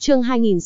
Chương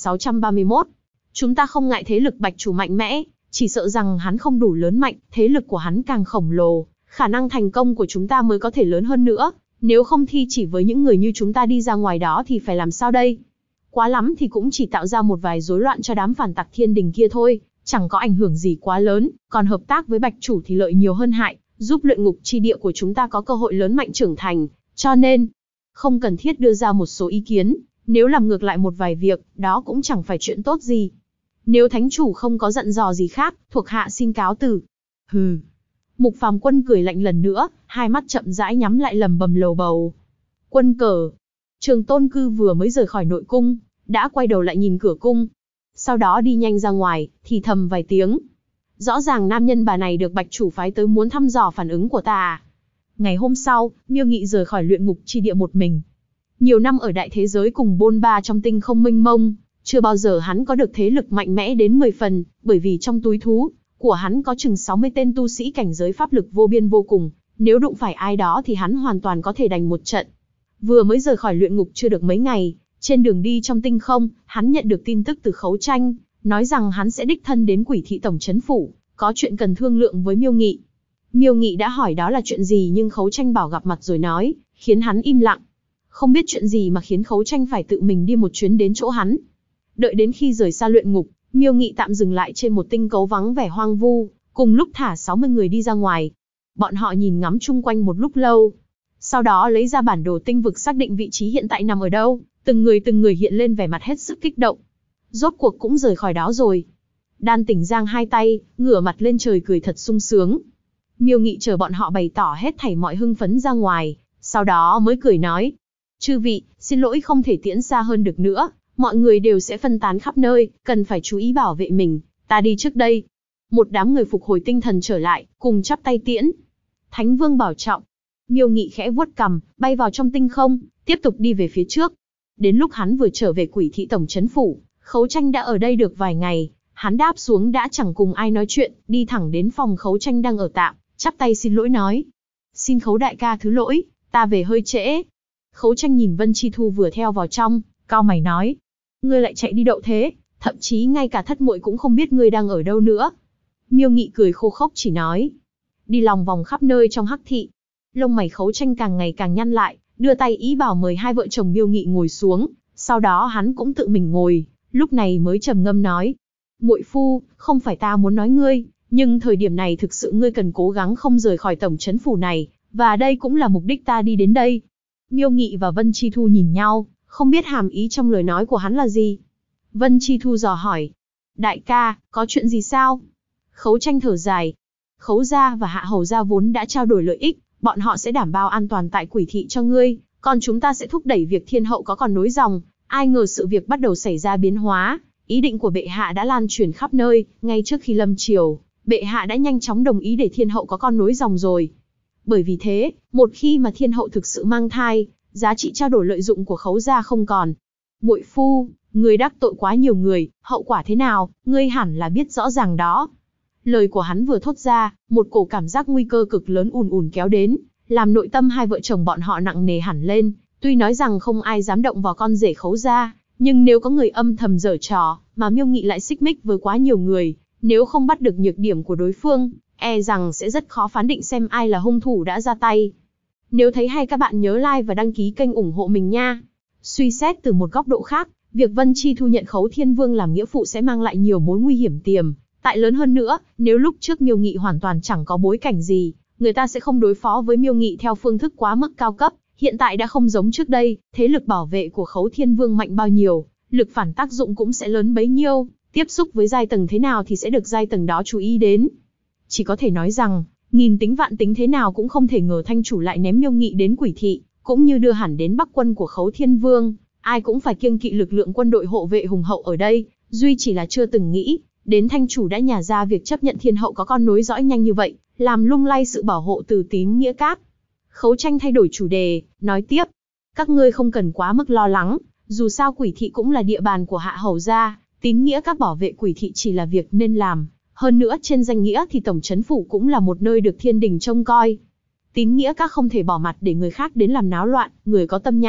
2631. Chúng ta không ngại thế lực Bạch chủ mạnh mẽ, chỉ sợ rằng hắn không đủ lớn mạnh, thế lực của hắn càng khổng lồ, khả năng thành công của chúng ta mới có thể lớn hơn nữa, nếu không thì chỉ với những người như chúng ta đi ra ngoài đó thì phải làm sao đây? Quá lắm thì cũng chỉ tạo ra một vài rối loạn cho đám phản tặc Thiên Đình kia thôi, chẳng có ảnh hưởng gì quá lớn, còn hợp tác với Bạch chủ thì lợi nhiều hơn hại, giúp luyện ngục chi địa của chúng ta có cơ hội lớn mạnh trưởng thành, cho nên không cần thiết đưa ra một số ý kiến, nếu làm ngược lại một vài việc, đó cũng chẳng phải chuyện tốt gì. Nếu thánh chủ không có dặn dò gì khác, thuộc hạ xin cáo từ. Hừ. Mục Phàm Quân cười lạnh lần nữa, hai mắt chậm rãi nhắm lại lầm bầm lầu bầu. Quân cờ. Trường Tôn Cư vừa mới rời khỏi nội cung, đã quay đầu lại nhìn cửa cung. Sau đó đi nhanh ra ngoài, thì thầm vài tiếng. Rõ ràng nam nhân bà này được Bạch chủ phái tới muốn thăm dò phản ứng của ta à. Ngày hôm sau, Miêu Nghị rời khỏi luyện ngục chi địa một mình. Nhiều năm ở đại thế giới cùng bôn ba trong tinh không mênh mông, chưa bao giờ hắn có được thế lực mạnh mẽ đến 10 phần, bởi vì trong túi thú của hắn có chừng 60 tên tu sĩ cảnh giới pháp lực vô biên vô cùng, nếu đụng phải ai đó thì hắn hoàn toàn có thể đành một trận. Vừa mới rời khỏi luyện ngục chưa được mấy ngày, trên đường đi trong tinh không, hắn nhận được tin tức từ Khấu Tranh, nói rằng hắn sẽ đích thân đến Quỷ thị tổng trấn phủ, có chuyện cần thương lượng với Miêu Nghị. Miêu Nghị đã hỏi đó là chuyện gì nhưng Khấu Tranh bảo gặp mặt rồi nói, khiến hắn im lặng. Không biết chuyện gì mà khiến Khấu Tranh phải tự mình đi một chuyến đến chỗ hắn. Đợi đến khi rời xa luyện ngục, Miêu Nghị tạm dừng lại trên một tinh cấu vắng vẻ hoang vu, cùng lúc thả 60 người đi ra ngoài. Bọn họ nhìn ngắm chung quanh một lúc lâu. Sau đó lấy ra bản đồ tinh vực xác định vị trí hiện tại nằm ở đâu, từng người hiện lên vẻ mặt hết sức kích động. Rốt cuộc cũng rời khỏi đó rồi. Đan Tỉnh giang hai tay, ngửa mặt lên trời cười thật sung sướng. Miêu Nghị chờ bọn họ bày tỏ hết thảy mọi hưng phấn ra ngoài, sau đó mới cười nói. Chư vị, xin lỗi không thể tiễn xa hơn được nữa, mọi người đều sẽ phân tán khắp nơi, cần phải chú ý bảo vệ mình, ta đi trước đây. Một đám người phục hồi tinh thần trở lại, cùng chắp tay tiễn. Thánh Vương bảo trọng. Miêu Nghị khẽ vuốt cằm, bay vào trong tinh không, tiếp tục đi về phía trước. Đến lúc hắn vừa trở về Quỷ thị tổng trấn phủ, Khấu Tranh đã ở đây được vài ngày, hắn đáp xuống đã chẳng cùng ai nói chuyện, đi thẳng đến phòng Khấu Tranh đang ở tạm, chắp tay xin lỗi nói. Xin Khấu đại ca thứ lỗi, ta về hơi trễ. Khấu Tranh nhìn Vân Chi Thu vừa theo vào trong, cau mày nói. Ngươi lại chạy đi đậu thế, thậm chí ngay cả thất muội cũng không biết ngươi đang ở đâu nữa. Miêu Nghị cười khô khốc chỉ nói. Đi lòng vòng khắp nơi trong hắc thị. Lông mày Khấu Tranh càng ngày càng nhăn lại, đưa tay ý bảo mời hai vợ chồng Miêu Nghị ngồi xuống, sau đó hắn cũng tự mình ngồi, lúc này mới trầm ngâm nói. Muội phu, không phải ta muốn nói ngươi, nhưng thời điểm này thực sự ngươi cần cố gắng không rời khỏi tổng trấn phủ này, và đây cũng là mục đích ta đi đến đây. Miêu Nghị và Vân Chi Thu nhìn nhau, không biết hàm ý trong lời nói của hắn là gì. Vân Chi Thu dò hỏi. Đại ca, có chuyện gì sao? Khấu Tranh thở dài. Khấu gia và Hạ Hầu gia vốn đã trao đổi lợi ích, bọn họ sẽ đảm bảo an toàn tại Quỷ thị cho ngươi, còn chúng ta sẽ thúc đẩy việc thiên hậu có con nối dòng. Ai ngờ sự việc bắt đầu xảy ra biến hóa, ý định của bệ hạ đã lan truyền khắp nơi, ngay trước khi lâm triều, bệ hạ đã nhanh chóng đồng ý để thiên hậu có con nối dòng rồi. Bởi vì thế, một khi mà thiên hậu thực sự mang thai, giá trị trao đổi lợi dụng của Khấu gia không còn. Muội phu, ngươi đắc tội quá nhiều người, hậu quả thế nào, ngươi hẳn là biết rõ ràng đó. Lời của hắn vừa thốt ra, một cổ cảm giác nguy cơ cực lớn ùn ùn kéo đến, làm nội tâm hai vợ chồng bọn họ nặng nề hẳn lên. Tuy nói rằng không ai dám động vào con rể Khấu gia, nhưng nếu có người âm thầm giở trò, mà Miêu Nghị lại xích mích với quá nhiều người, nếu không bắt được nhược điểm của đối phương, e rằng sẽ rất khó phán định xem ai là hung thủ đã ra tay. Nếu thấy hay các bạn nhớ like và đăng ký kênh ủng hộ mình nha. Suy xét từ một góc độ khác, việc Vân Chi Thu nhận Khấu Thiên Vương làm nghĩa phụ sẽ mang lại nhiều mối nguy hiểm tiềm tại lớn hơn nữa. Nếu lúc trước Miêu Nghị hoàn toàn chẳng có bối cảnh gì, người ta sẽ không đối phó với Miêu Nghị theo phương thức quá mức cao cấp. Hiện tại đã không giống trước đây, thế lực bảo vệ của Khấu Thiên Vương mạnh bao nhiêu, lực phản tác dụng cũng sẽ lớn bấy nhiêu, tiếp xúc với giai tầng thế nào thì sẽ được giai tầng đó chú ý đến. Chỉ có thể nói rằng, nghìn tính vạn tính thế nào cũng không thể ngờ thanh chủ lại ném Miêu Nghị đến Quỷ thị, cũng như đưa hẳn đến Bắc quân của Khấu Thiên Vương, ai cũng phải kiêng kỵ lực lượng quân đội hộ vệ hùng hậu ở đây, duy chỉ là chưa từng nghĩ, đến thanh chủ đã nhả ra việc chấp nhận thiên hậu có con nối dõi nhanh như vậy, làm lung lay sự bảo hộ từ tín nghĩa các. Khấu Tranh thay đổi chủ đề, nói tiếp, các ngươi không cần quá mức lo lắng, dù sao Quỷ thị cũng là địa bàn của Hạ Hầu gia, tín nghĩa các bảo vệ Quỷ thị chỉ là việc nên làm, hơn nữa trên danh nghĩa thì tổng trấn phủ cũng là một nơi được thiên đình trông coi. Tín nghĩa các không thể bỏ mặt để người khác đến làm náo loạn, người có tâm nhãn,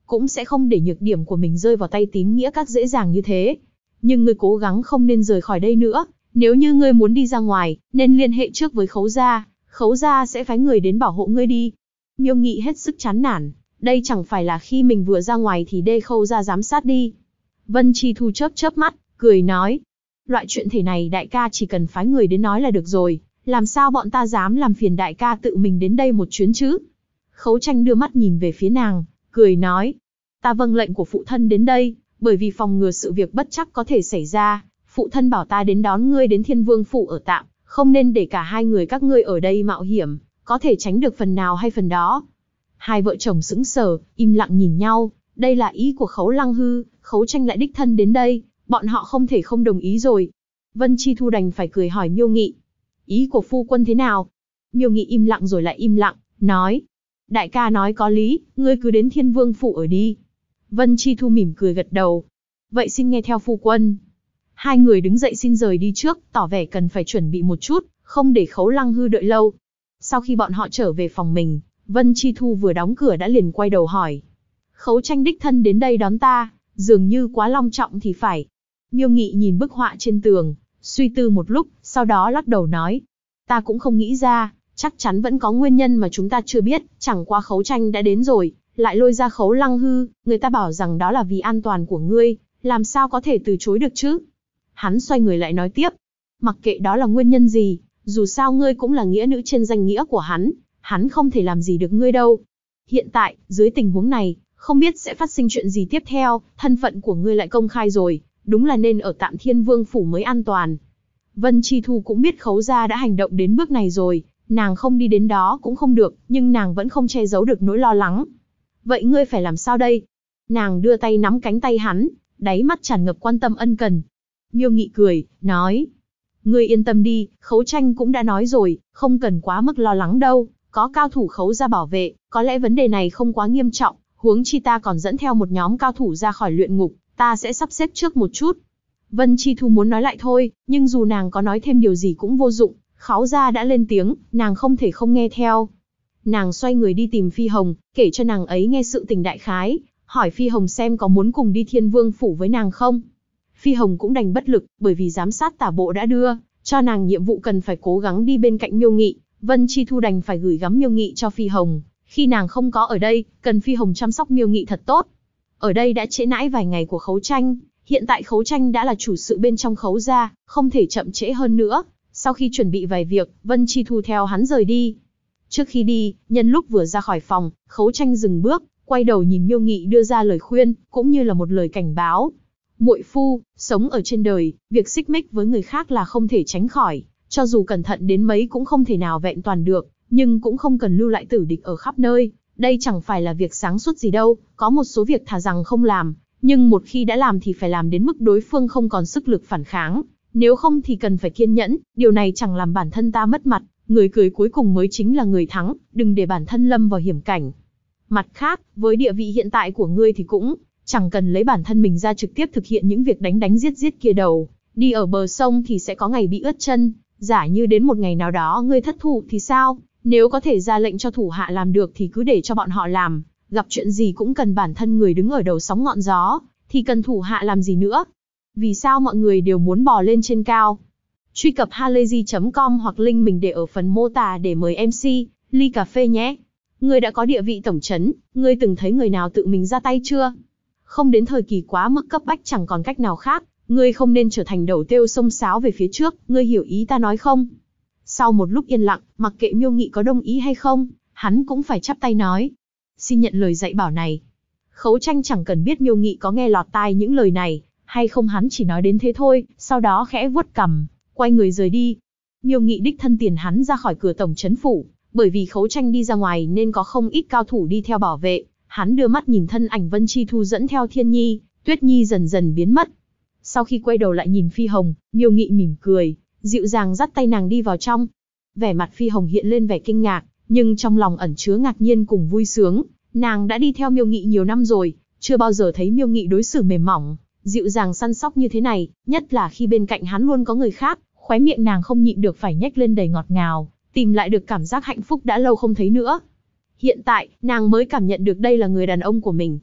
cũng sẽ không để nhược điểm của mình rơi vào tay tín nghĩa các dễ dàng như thế. Nhưng ngươi cố gắng không nên rời khỏi đây nữa, nếu như ngươi muốn đi ra ngoài, nên liên hệ trước với Khấu gia sẽ phái người đến bảo hộ ngươi đi. Miêu Nghị hết sức chán nản, đây chẳng phải là khi mình vừa ra ngoài thì đê Khâu gia giám sát đi. Vân Chi Thu chớp chớp mắt, cười nói, loại chuyện thể này đại ca chỉ cần phái người đến nói là được rồi, làm sao bọn ta dám làm phiền đại ca tự mình đến đây một chuyến chứ? Khấu Tranh đưa mắt nhìn về phía nàng, cười nói, ta vâng lệnh của phụ thân đến đây, bởi vì phòng ngừa sự việc bất trắc có thể xảy ra, phụ thân bảo ta đến đón ngươi đến Thiên Vương phủ ở tạm, không nên để cả hai người các ngươi ở đây mạo hiểm, có thể tránh được phần nào hay phần đó. Hai vợ chồng sững sờ, im lặng nhìn nhau, đây là ý của Khấu Lăng Hư, Khấu Tranh lại đích thân đến đây, bọn họ không thể không đồng ý rồi. Vân Chi Thu đành phải cười hỏi Miêu Nghị, ý của phu quân thế nào? Miêu Nghị im lặng rồi lại im lặng, nói, đại ca nói có lý, ngươi cứ đến Thiên Vương phủ ở đi. Vân Chi Thu mỉm cười gật đầu, vậy xin nghe theo phu quân. Hai người đứng dậy xin rời đi trước, tỏ vẻ cần phải chuẩn bị một chút, không để Khấu Lăng Hư đợi lâu. Sau khi bọn họ trở về phòng mình, Vân Chi Thu vừa đóng cửa đã liền quay đầu hỏi, Khấu Tranh đích thân đến đây đón ta, dường như quá long trọng thì phải. Miêu Nghị nhìn bức họa trên tường, suy tư một lúc, sau đó lắc đầu nói, ta cũng không nghĩ ra, chắc chắn vẫn có nguyên nhân mà chúng ta chưa biết, chẳng qua Khấu Tranh đã đến rồi, lại lôi ra Khấu Lăng Hư, người ta bảo rằng đó là vì an toàn của ngươi, làm sao có thể từ chối được chứ? Hắn xoay người lại nói tiếp, mặc kệ đó là nguyên nhân gì, dù sao ngươi cũng là nghĩa nữ trên danh nghĩa của hắn không thể làm gì được ngươi đâu. Hiện tại, dưới tình huống này, không biết sẽ phát sinh chuyện gì tiếp theo, thân phận của ngươi lại công khai rồi, đúng là nên ở tạm Thiên Vương phủ mới an toàn. Vân Chi Thu cũng biết Khấu gia đã hành động đến bước này rồi, nàng không đi đến đó cũng không được, nhưng nàng vẫn không che giấu được nỗi lo lắng. Vậy ngươi phải làm sao đây? Nàng đưa tay nắm cánh tay hắn, đáy mắt tràn ngập quan tâm ân cần. Miêu Nghị cười, nói, ngươi yên tâm đi, Khấu Tranh cũng đã nói rồi, không cần quá mức lo lắng đâu, có cao thủ Khấu gia bảo vệ, có lẽ vấn đề này không quá nghiêm trọng, huống chi ta còn dẫn theo một nhóm cao thủ ra khỏi luyện ngục, ta sẽ sắp xếp trước một chút. Vân Chi Thu muốn nói lại thôi, nhưng dù nàng có nói thêm điều gì cũng vô dụng, Khấu gia đã lên tiếng, nàng không thể không nghe theo. Nàng xoay người đi tìm Phi Hồng, kể cho nàng ấy nghe sự tình đại khái, hỏi Phi Hồng xem có muốn cùng đi Thiên Vương phủ với nàng không. Phi Hồng cũng đành bất lực, bởi vì giám sát tả bộ đã đưa cho nàng nhiệm vụ cần phải cố gắng đi bên cạnh Miêu Nghị, Vân Chi Thu đành phải gửi gắm Miêu Nghị cho Phi Hồng, khi nàng không có ở đây, cần Phi Hồng chăm sóc Miêu Nghị thật tốt. Ở đây đã trễ nãi vài ngày của Khấu Tranh, hiện tại Khấu Tranh đã là chủ sự bên trong Khấu gia, không thể chậm trễ hơn nữa. Sau khi chuẩn bị vài việc, Vân Chi Thu theo hắn rời đi. Trước khi đi, nhân lúc vừa ra khỏi phòng, Khấu Tranh dừng bước, quay đầu nhìn Miêu Nghị đưa ra lời khuyên, cũng như là một lời cảnh báo. Muội phu, sống ở trên đời, việc xích mích với người khác là không thể tránh khỏi, cho dù cẩn thận đến mấy cũng không thể nào vẹn toàn được, nhưng cũng không cần lưu lại tử địch ở khắp nơi. Đây chẳng phải là việc sáng suốt gì đâu, có một số việc thà rằng không làm, nhưng một khi đã làm thì phải làm đến mức đối phương không còn sức lực phản kháng, nếu không thì cần phải kiên nhẫn, điều này chẳng làm bản thân ta mất mặt, người cười cuối cùng mới chính là người thắng, đừng để bản thân lâm vào hiểm cảnh. Mặt khác, với địa vị hiện tại của ngươi thì cũng chẳng cần lấy bản thân mình ra trực tiếp thực hiện những việc đánh đánh giết giết kia đâu, đi ở bờ sông thì sẽ có ngày bị ướt chân, giả như đến một ngày nào đó ngươi thất thủ thì sao? Nếu có thể ra lệnh cho thủ hạ làm được thì cứ để cho bọn họ làm, gặp chuyện gì cũng cần bản thân người đứng ở đầu sóng ngọn gió, thì cần thủ hạ làm gì nữa? Vì sao mọi người đều muốn bò lên trên cao? Truy cập halayzi.com hoặc link mình để ở phần mô tả để mời MC, ly cà phê nhé. Ngươi đã có địa vị tổng trấn, ngươi từng thấy người nào tự mình ra tay chưa? Không đến thời kỳ quá mức cấp bách chẳng còn cách nào khác, ngươi không nên trở thành đầu têu xông xáo về phía trước, ngươi hiểu ý ta nói không? Sau một lúc yên lặng, mặc kệ Miêu Nghị có đồng ý hay không, hắn cũng phải chắp tay nói. Xin nhận lời dạy bảo này. Khấu Tranh chẳng cần biết Miêu Nghị có nghe lọt tai những lời này, hay không hắn chỉ nói đến thế thôi, sau đó khẽ vuốt cằm, quay người rời đi. Miêu Nghị đích thân tiền hắn ra khỏi cửa tổng trấn phủ, bởi vì Khấu Tranh đi ra ngoài nên có không ít cao thủ đi theo bảo vệ, hắn đưa mắt nhìn thân ảnh Vân Chi Thu dẫn theo Thiên Nhi, Tuyết Nhi dần dần biến mất. Sau khi quay đầu lại nhìn Phi Hồng, Miêu Nghị mỉm cười, dịu dàng dắt tay nàng đi vào trong. Vẻ mặt Phi Hồng hiện lên vẻ kinh ngạc, nhưng trong lòng ẩn chứa ngạc nhiên cùng vui sướng, nàng đã đi theo Miêu Nghị nhiều năm rồi, chưa bao giờ thấy Miêu Nghị đối xử mềm mỏng, dịu dàng săn sóc như thế này, nhất là khi bên cạnh hắn luôn có người khác, khóe miệng nàng không nhịn được phải nhếch lên đầy ngọt ngào, tìm lại được cảm giác hạnh phúc đã lâu không thấy nữa. Hiện tại, nàng mới cảm nhận được đây là người đàn ông của mình.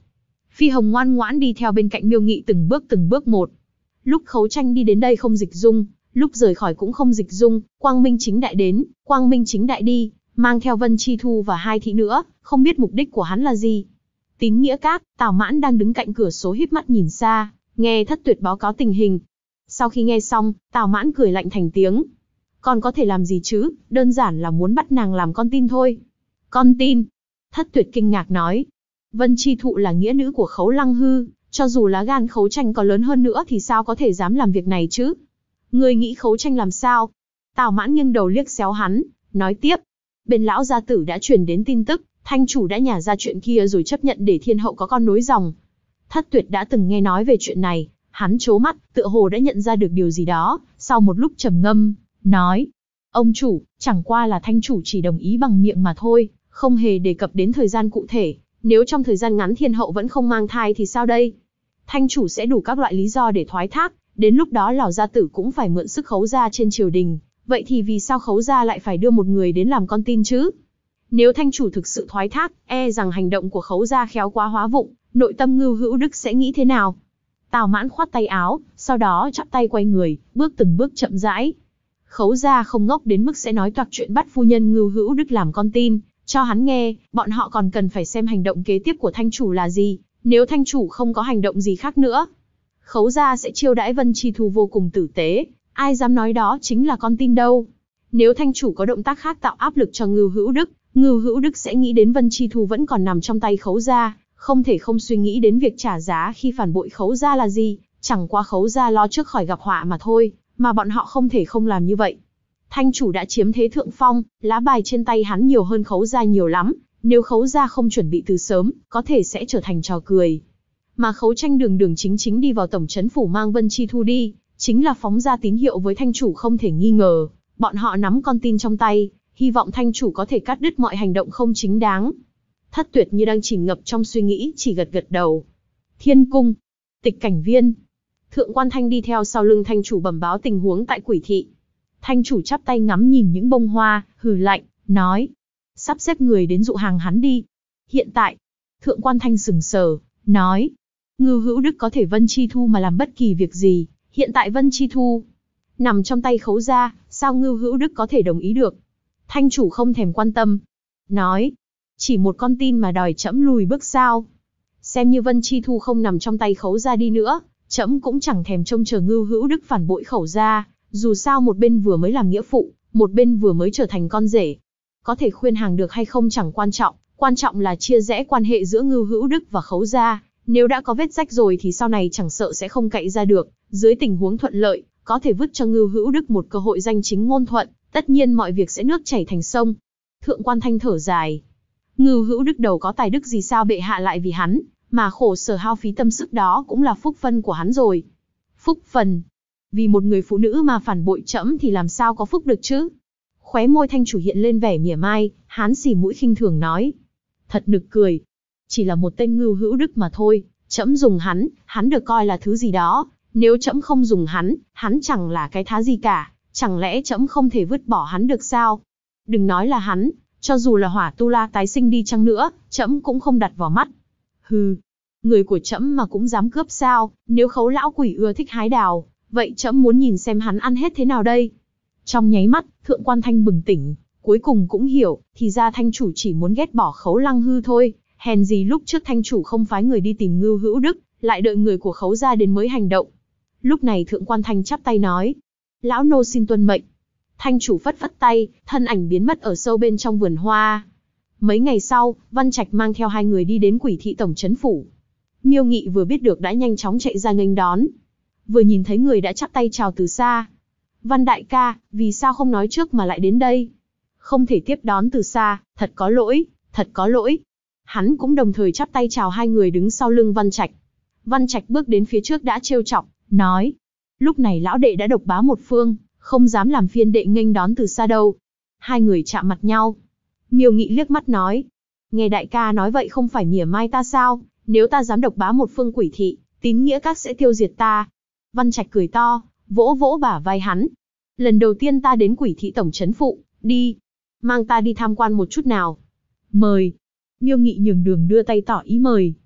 Phi Hồng ngoan ngoãn đi theo bên cạnh Miêu Nghị từng bước một. Lúc Khấu Tranh đi đến đây không dịch dung, lúc rời khỏi cũng không dịch dung, Quang Minh chính đại đến, Quang Minh chính đại đi, mang theo Vân Chi Thu và hai thị nữa, không biết mục đích của hắn là gì. Tín Nghĩa Các, Tào Mãn đang đứng cạnh cửa sổ híp mắt nhìn xa, nghe Thất Tuyệt báo cáo tình hình. Sau khi nghe xong, Tào Mãn cười lạnh thành tiếng. Còn có thể làm gì chứ, đơn giản là muốn bắt nàng làm con tin thôi. Con tin? Thất Tuyệt kinh ngạc nói. Vân Chi Thụ là nghĩa nữ của Khấu Lăng Hư, cho dù lá gan Khấu Tranh có lớn hơn nữa thì sao có thể dám làm việc này chứ? Ngươi nghĩ Khấu Tranh làm sao? Tào Mãn nghiêng đầu liếc xéo hắn, nói tiếp. Bên lão gia tử đã truyền đến tin tức, thanh chủ đã nhả ra chuyện kia rồi chấp nhận để thiên hậu có con nối dòng. Thất Tuyệt đã từng nghe nói về chuyện này, hắn trố mắt, tựa hồ đã nhận ra được điều gì đó, sau một lúc trầm ngâm, nói. Ông chủ, chẳng qua là thanh chủ chỉ đồng ý bằng miệng mà thôi, không hề đề cập đến thời gian cụ thể. Nếu trong thời gian ngắn thiên hậu vẫn không mang thai thì sao đây? Thanh chủ sẽ đủ các loại lý do để thoái thác, đến lúc đó lão gia tử cũng phải mượn sức Khấu gia trên triều đình, vậy thì vì sao Khấu gia lại phải đưa một người đến làm con tin chứ? Nếu thanh chủ thực sự thoái thác, e rằng hành động của Khấu gia khéo quá hóa vụng, nội tâm Ngưu Hữu Đức sẽ nghĩ thế nào? Tào Mãn khoát tay áo, sau đó chắp tay quay người, bước từng bước chậm rãi. Khấu gia không ngốc đến mức sẽ nói toạc chuyện bắt phu nhân Ngưu Hữu Đức làm con tin cho hắn nghe, bọn họ còn cần phải xem hành động kế tiếp của thanh chủ là gì, nếu thanh chủ không có hành động gì khác nữa. Khấu gia sẽ chiêu đãi Vân Chi Thu vô cùng tử tế, ai dám nói đó chính là con tin đâu. Nếu thanh chủ có động tác khác tạo áp lực cho Ngưu Hữu Đức sẽ nghĩ đến Vân Chi Thu vẫn còn nằm trong tay Khấu gia, không thể không suy nghĩ đến việc trả giá khi phản bội Khấu gia là gì, chẳng qua Khấu gia lo trước khỏi gặp họa mà thôi, mà bọn họ không thể không làm như vậy. Thanh chủ đã chiếm thế thượng phong, lá bài trên tay hắn nhiều hơn Khấu gia nhiều lắm, nếu Khấu gia không chuẩn bị từ sớm, có thể sẽ trở thành trò cười. Mà Khấu Tranh đường đường chính chính đi vào tổng trấn phủ mang Vân Chi Thu đi, chính là phóng ra tín hiệu với thanh chủ không thể nghi ngờ, bọn họ nắm con tin trong tay, hy vọng thanh chủ có thể cắt đứt mọi hành động không chính đáng. Thất Tuyệt như đang chìm ngập trong suy nghĩ, chỉ gật gật đầu. Thiên cung, Tịch Cảnh Viên. Thượng Quan Thanh đi theo sau lưng thanh chủ bẩm báo tình huống tại Quỷ thị. Thanh chủ chắp tay ngắm nhìn những bông hoa, hừ lạnh, nói. Sắp xếp người đến dụ hàng hắn đi. Hiện tại, Thượng Quan Thanh sững sờ, nói. Ngưu Hữu Đức có thể Vân Chi Thu mà làm bất kỳ việc gì, hiện tại Vân Chi Thu nằm trong tay Khấu gia, sao Ngưu Hữu Đức có thể đồng ý được? Thanh chủ không thèm quan tâm, nói. Chỉ một con tin mà đòi trẫm lùi bước sao? Xem như Vân Chi Thu không nằm trong tay Khấu gia đi nữa, trẫm cũng chẳng thèm trông chờ Ngưu Hữu Đức phản bội Khấu gia, dù sao một bên vừa mới làm nghĩa phụ, một bên vừa mới trở thành con rể. Có thể khuyên hàng được hay không chẳng quan trọng là chia rẽ quan hệ giữa Ngưu Hữu Đức và Khấu gia, nếu đã có vết rách rồi thì sau này chẳng sợ sẽ không cậy ra được, dưới tình huống thuận lợi, có thể vứt cho Ngưu Hữu Đức một cơ hội danh chính ngôn thuận, tất nhiên mọi việc sẽ nước chảy thành sông. Thượng Quan Thanh thở dài. Ngưu Hữu Đức đầu có tài đức gì sao bệ hạ lại vì hắn mà khổ sở hao phí tâm sức, đó cũng là phúc phân của hắn rồi. Phúc phần? Vì một người phụ nữ mà phản bội trẫm thì làm sao có phúc được chứ? Khóe môi thanh chủ hiện lên vẻ mỉa mai, hán xì mũi khinh thường nói. Thật nực cười. Chỉ là một tên Ngưu Hữu Đức mà thôi, trẫm dùng hắn được coi là thứ gì đó, nếu trẫm không dùng hắn chẳng là cái thá gì cả, chẳng lẽ trẫm không thể vứt bỏ hắn được sao? Đừng nói là hắn, cho dù là Hỏa Tu La tái sinh đi chăng nữa, trẫm cũng không đặt vào mắt. Hừ, người của trẫm mà cũng dám cướp sao? Nếu Khấu lão quỷ ưa thích hái đào, vậy trẫm muốn nhìn xem hắn ăn hết thế nào đây. Trong nháy mắt, Thượng Quan Thanh bừng tỉnh, cuối cùng cũng hiểu, thì ra thanh chủ chỉ muốn ghét bỏ Khấu Lăng Hư thôi. Hèn gì lúc trước thanh chủ không phái người đi tìm Ngưu Hữu Đức, lại đợi người của Khấu gia đến mới hành động. Lúc này Thượng Quan Thanh chắp tay nói. Lão nô xin tuân mệnh. Thanh chủ phất phất tay, thân ảnh biến mất ở sâu bên trong vườn hoa. Mấy ngày sau, Văn Trạch mang theo hai người đi đến Quỷ thị tổng trấn phủ. Miêu Nghị vừa biết được đã nhanh chóng chạy ra nghênh đón. Vừa nhìn thấy người đã chắp tay chào từ xa. Văn đại ca, vì sao không nói trước mà lại đến đây? Không thể tiếp đón từ xa, thật có lỗi, thật có lỗi. Hắn cũng đồng thời chắp tay chào hai người đứng sau lưng Văn Trạch. Văn Trạch bước đến phía trước đã trêu chọc, nói. Lúc này lão đệ đã độc bá một phương, không dám làm phiên đệ nghênh đón từ xa đâu. Hai người chạm mặt nhau. Miêu Nghị liếc mắt nói. Nghe đại ca nói vậy không phải mỉa mai ta sao? Nếu ta dám độc bá một phương Quỷ thị, Tín Nghĩa Các sẽ tiêu diệt ta. Văn Trạch cười to, vỗ vỗ bả vai hắn. Lần đầu tiên ta đến Quỷ thị tổng trấn phụ, đi. Mang ta đi tham quan một chút nào. Mời. Miêu Nghị nhường đường đưa tay tỏ ý mời.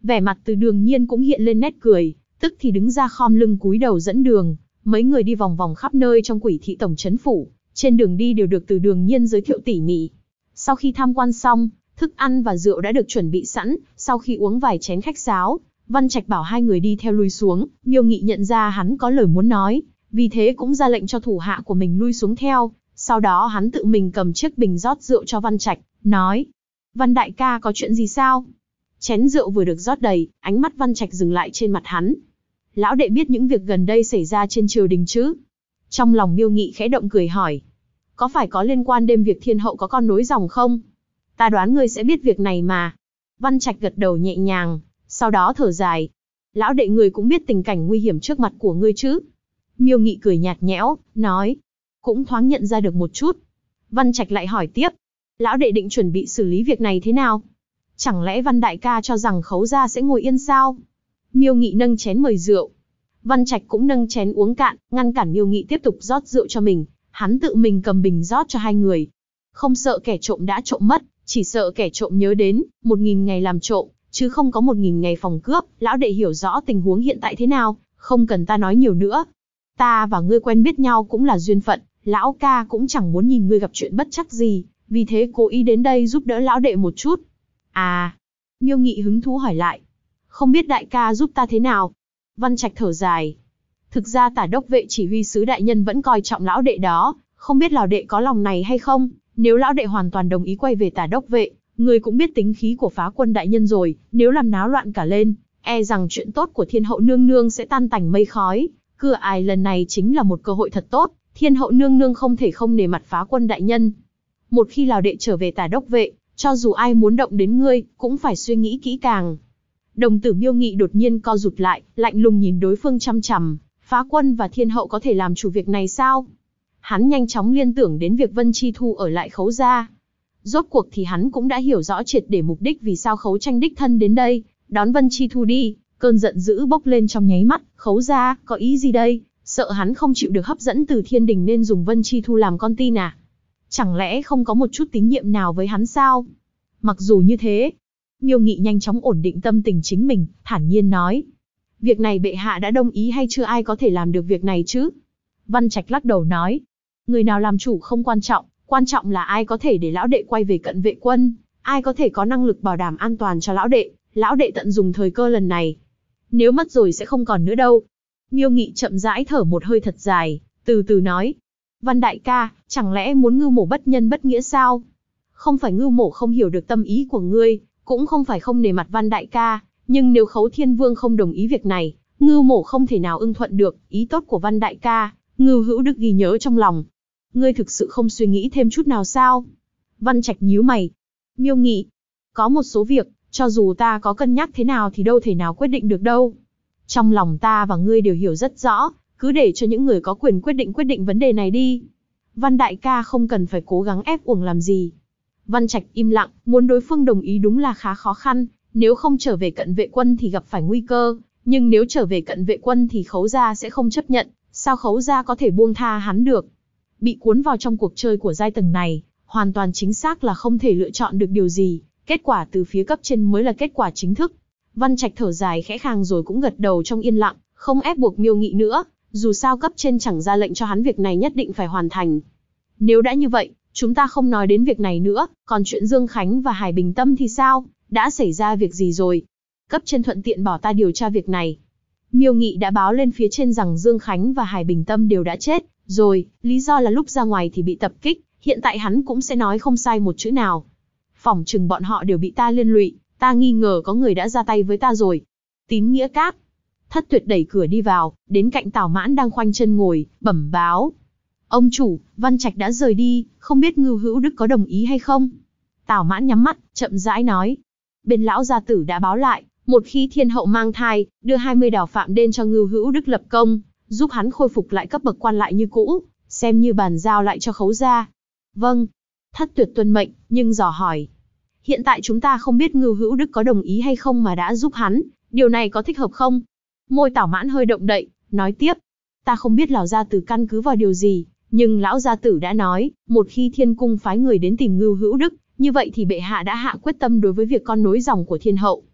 Vẻ mặt Từ Đường Nhiên cũng hiện lên nét cười, tức thì đứng ra khom lưng cúi đầu dẫn đường. Mấy người đi vòng vòng khắp nơi trong Quỷ thị tổng trấn phủ, trên đường đi đều được Từ Đường Nhiên giới thiệu tỉ mỉ. Sau khi tham quan xong, thức ăn và rượu đã được chuẩn bị sẵn, sau khi uống vài chén khách sáo, Văn Trạch bảo hai người đi theo lui xuống. Miêu Nghị nhận ra hắn có lời muốn nói, vì thế cũng ra lệnh cho thủ hạ của mình lui xuống theo. Sau đó hắn tự mình cầm chiếc bình rót rượu cho Văn Trạch, nói: Văn đại ca có chuyện gì sao? Chén rượu vừa được rót đầy, ánh mắt Văn Trạch dừng lại trên mặt hắn. Lão đệ biết những việc gần đây xảy ra trên triều đình chứ? Trong lòng Miêu Nghị khẽ động cười hỏi: có phải có liên quan đến việc thiên hậu có con nối dòng không? Ta đoán ngươi sẽ biết việc này mà. Văn Trạch gật đầu nhẹ nhàng, sau đó thở dài. Lão đệ ngươi cũng biết tình cảnh nguy hiểm trước mặt của ngươi chứ? Miêu Nghị cười nhạt nhẽo, nói: cũng thoáng nhận ra được một chút. Văn Trạch lại hỏi tiếp: lão đệ định chuẩn bị xử lý việc này thế nào? Chẳng lẽ Văn đại ca cho rằng Khấu gia sẽ ngồi yên sao? Miêu Nghị nâng chén mời rượu. Văn Trạch cũng nâng chén uống cạn, ngăn cản Miêu Nghị tiếp tục rót rượu cho mình. Hắn tự mình cầm bình rót cho hai người. Không sợ kẻ trộm đã trộm mất, chỉ sợ kẻ trộm nhớ đến 1000 ngày làm trộm, chứ không có 1000 ngày phòng cướp. Lão đệ hiểu rõ tình huống hiện tại thế nào, không cần ta nói nhiều nữa. Ta và ngươi quen biết nhau cũng là duyên phận, lão ca cũng chẳng muốn nhìn ngươi gặp chuyện bất trắc gì, vì thế cố ý đến đây giúp đỡ lão đệ một chút. À, Miêu Nghị hứng thú hỏi lại. Không biết đại ca giúp ta thế nào? Văn Trạch thở dài. Thực ra Tả đốc vệ chỉ huy sứ đại nhân vẫn coi trọng lão đệ đó, không biết lão đệ có lòng này hay không. Nếu lão đệ hoàn toàn đồng ý quay về Tả đốc vệ, người cũng biết tính khí của Phá Quân đại nhân rồi, nếu làm náo loạn cả lên, e rằng chuyện tốt của Thiên hậu nương nương sẽ tan tành mây khói. Cửa ải lần này chính là một cơ hội thật tốt, Thiên hậu nương nương không thể không nể mặt Phá Quân đại nhân. Một khi lão đệ trở về Tả đốc vệ, cho dù ai muốn động đến ngươi, cũng phải suy nghĩ kỹ càng. Đồng tử Miêu Nghị đột nhiên co rụt lại, lạnh lùng nhìn đối phương chăm chằm. Phá Quân và Thiên hậu có thể làm chủ việc này sao? Hắn nhanh chóng liên tưởng đến việc Vân Chi Thu ở lại Khấu gia. Rốt cuộc thì hắn cũng đã hiểu rõ triệt để mục đích vì sao Khấu Tranh đích thân đến đây, đón Vân Chi Thu đi. Cơn giận dữ bốc lên trong nháy mắt. Khấu gia có ý gì đây? Sợ hắn không chịu được hấp dẫn từ thiên đình nên dùng Vân Chi Thu làm con tin à? Chẳng lẽ không có một chút tín nhiệm nào với hắn sao? Mặc dù như thế, Miêu Nghị nhanh chóng ổn định tâm tình chính mình, thản nhiên nói: việc này bệ hạ đã đồng ý hay chưa, ai có thể làm được việc này chứ? Văn Trạch lắc đầu nói: người nào làm chủ không quan trọng là ai có thể để lão đệ quay về Cận Vệ quân, ai có thể có năng lực bảo đảm an toàn cho lão đệ tận dụng thời cơ lần này. Nếu mất rồi sẽ không còn nữa đâu. Miêu Nghị chậm rãi thở một hơi thật dài, từ từ nói: Văn đại ca, chẳng lẽ muốn Ngưu Mổ bất nhân bất nghĩa sao? Không phải Ngưu Mổ không hiểu được tâm ý của ngươi, cũng không phải không nể mặt Văn đại ca, nhưng nếu Khấu Thiên Vương không đồng ý việc này, Ngưu Mổ không thể nào ưng thuận được. Ý tốt của Văn đại ca, Ngưu Hữu Đức ghi nhớ trong lòng. Ngươi thực sự không suy nghĩ thêm chút nào sao? Văn Trạch nhíu mày. Miêu Nghị, có một số việc, cho dù ta có cân nhắc thế nào thì đâu thể nào quyết định được đâu. Trong lòng ta và ngươi đều hiểu rất rõ, cứ để cho những người có quyền quyết định vấn đề này đi. Văn đại ca không cần phải cố gắng ép uổng làm gì. Văn Trạch im lặng, muốn đối phương đồng ý đúng là khá khó khăn. Nếu không trở về Cận Vệ quân thì gặp phải nguy cơ, nhưng nếu trở về Cận Vệ quân thì Khấu gia sẽ không chấp nhận. Sao Khấu gia có thể buông tha hắn được? Bị cuốn vào trong cuộc chơi của giai tầng này, hoàn toàn chính xác là không thể lựa chọn được điều gì. Kết quả từ phía cấp trên mới là kết quả chính thức. Văn Trạch thở dài khẽ khàng rồi cũng gật đầu trong yên lặng, không ép buộc Miêu Nghị nữa. Dù sao cấp trên chẳng ra lệnh cho hắn việc này nhất định phải hoàn thành. Nếu đã như vậy, chúng ta không nói đến việc này nữa. Còn chuyện Dương Khánh và Hải Bình Tâm thì sao? Đã xảy ra việc gì rồi? Cấp trên thuận tiện bảo ta điều tra việc này. Miêu Nghị đã báo lên phía trên rằng Dương Khánh và Hải Bình Tâm đều đã chết rồi. Lý do là lúc ra ngoài thì bị tập kích. Hiện tại hắn cũng sẽ nói không sai một chữ nào. Phỏng chừng bọn họ đều bị ta liên lụy. Ta nghi ngờ có người đã ra tay với ta rồi. Tín Nghĩa Các. Thất Tuyệt đẩy cửa đi vào, đến cạnh Tào Mãn đang khoanh chân ngồi, bẩm báo: ông chủ, Văn Trạch đã rời đi, không biết Ngưu Hữu Đức có đồng ý hay không? Tào Mãn nhắm mắt, chậm rãi nói: bên lão gia tử đã báo lại, một khi Thiên hậu mang thai, đưa 20 đào phạm đến cho Ngưu Hữu Đức lập công, giúp hắn khôi phục lại cấp bậc quan lại như cũ, xem như bàn giao lại cho Khấu gia. Vâng. Thất Tuyệt tuân mệnh, nhưng dò hỏi: hiện tại chúng ta không biết Ngưu Hữu Đức có đồng ý hay không mà đã giúp hắn, điều này có thích hợp không? Môi Tào Mãn hơi động đậy, nói tiếp: ta không biết lão gia tử căn cứ vào điều gì, nhưng lão gia tử đã nói, một khi Thiên cung phái người đến tìm Ngưu Hữu Đức, như vậy thì bệ hạ đã hạ quyết tâm đối với việc con nối dòng của Thiên hậu.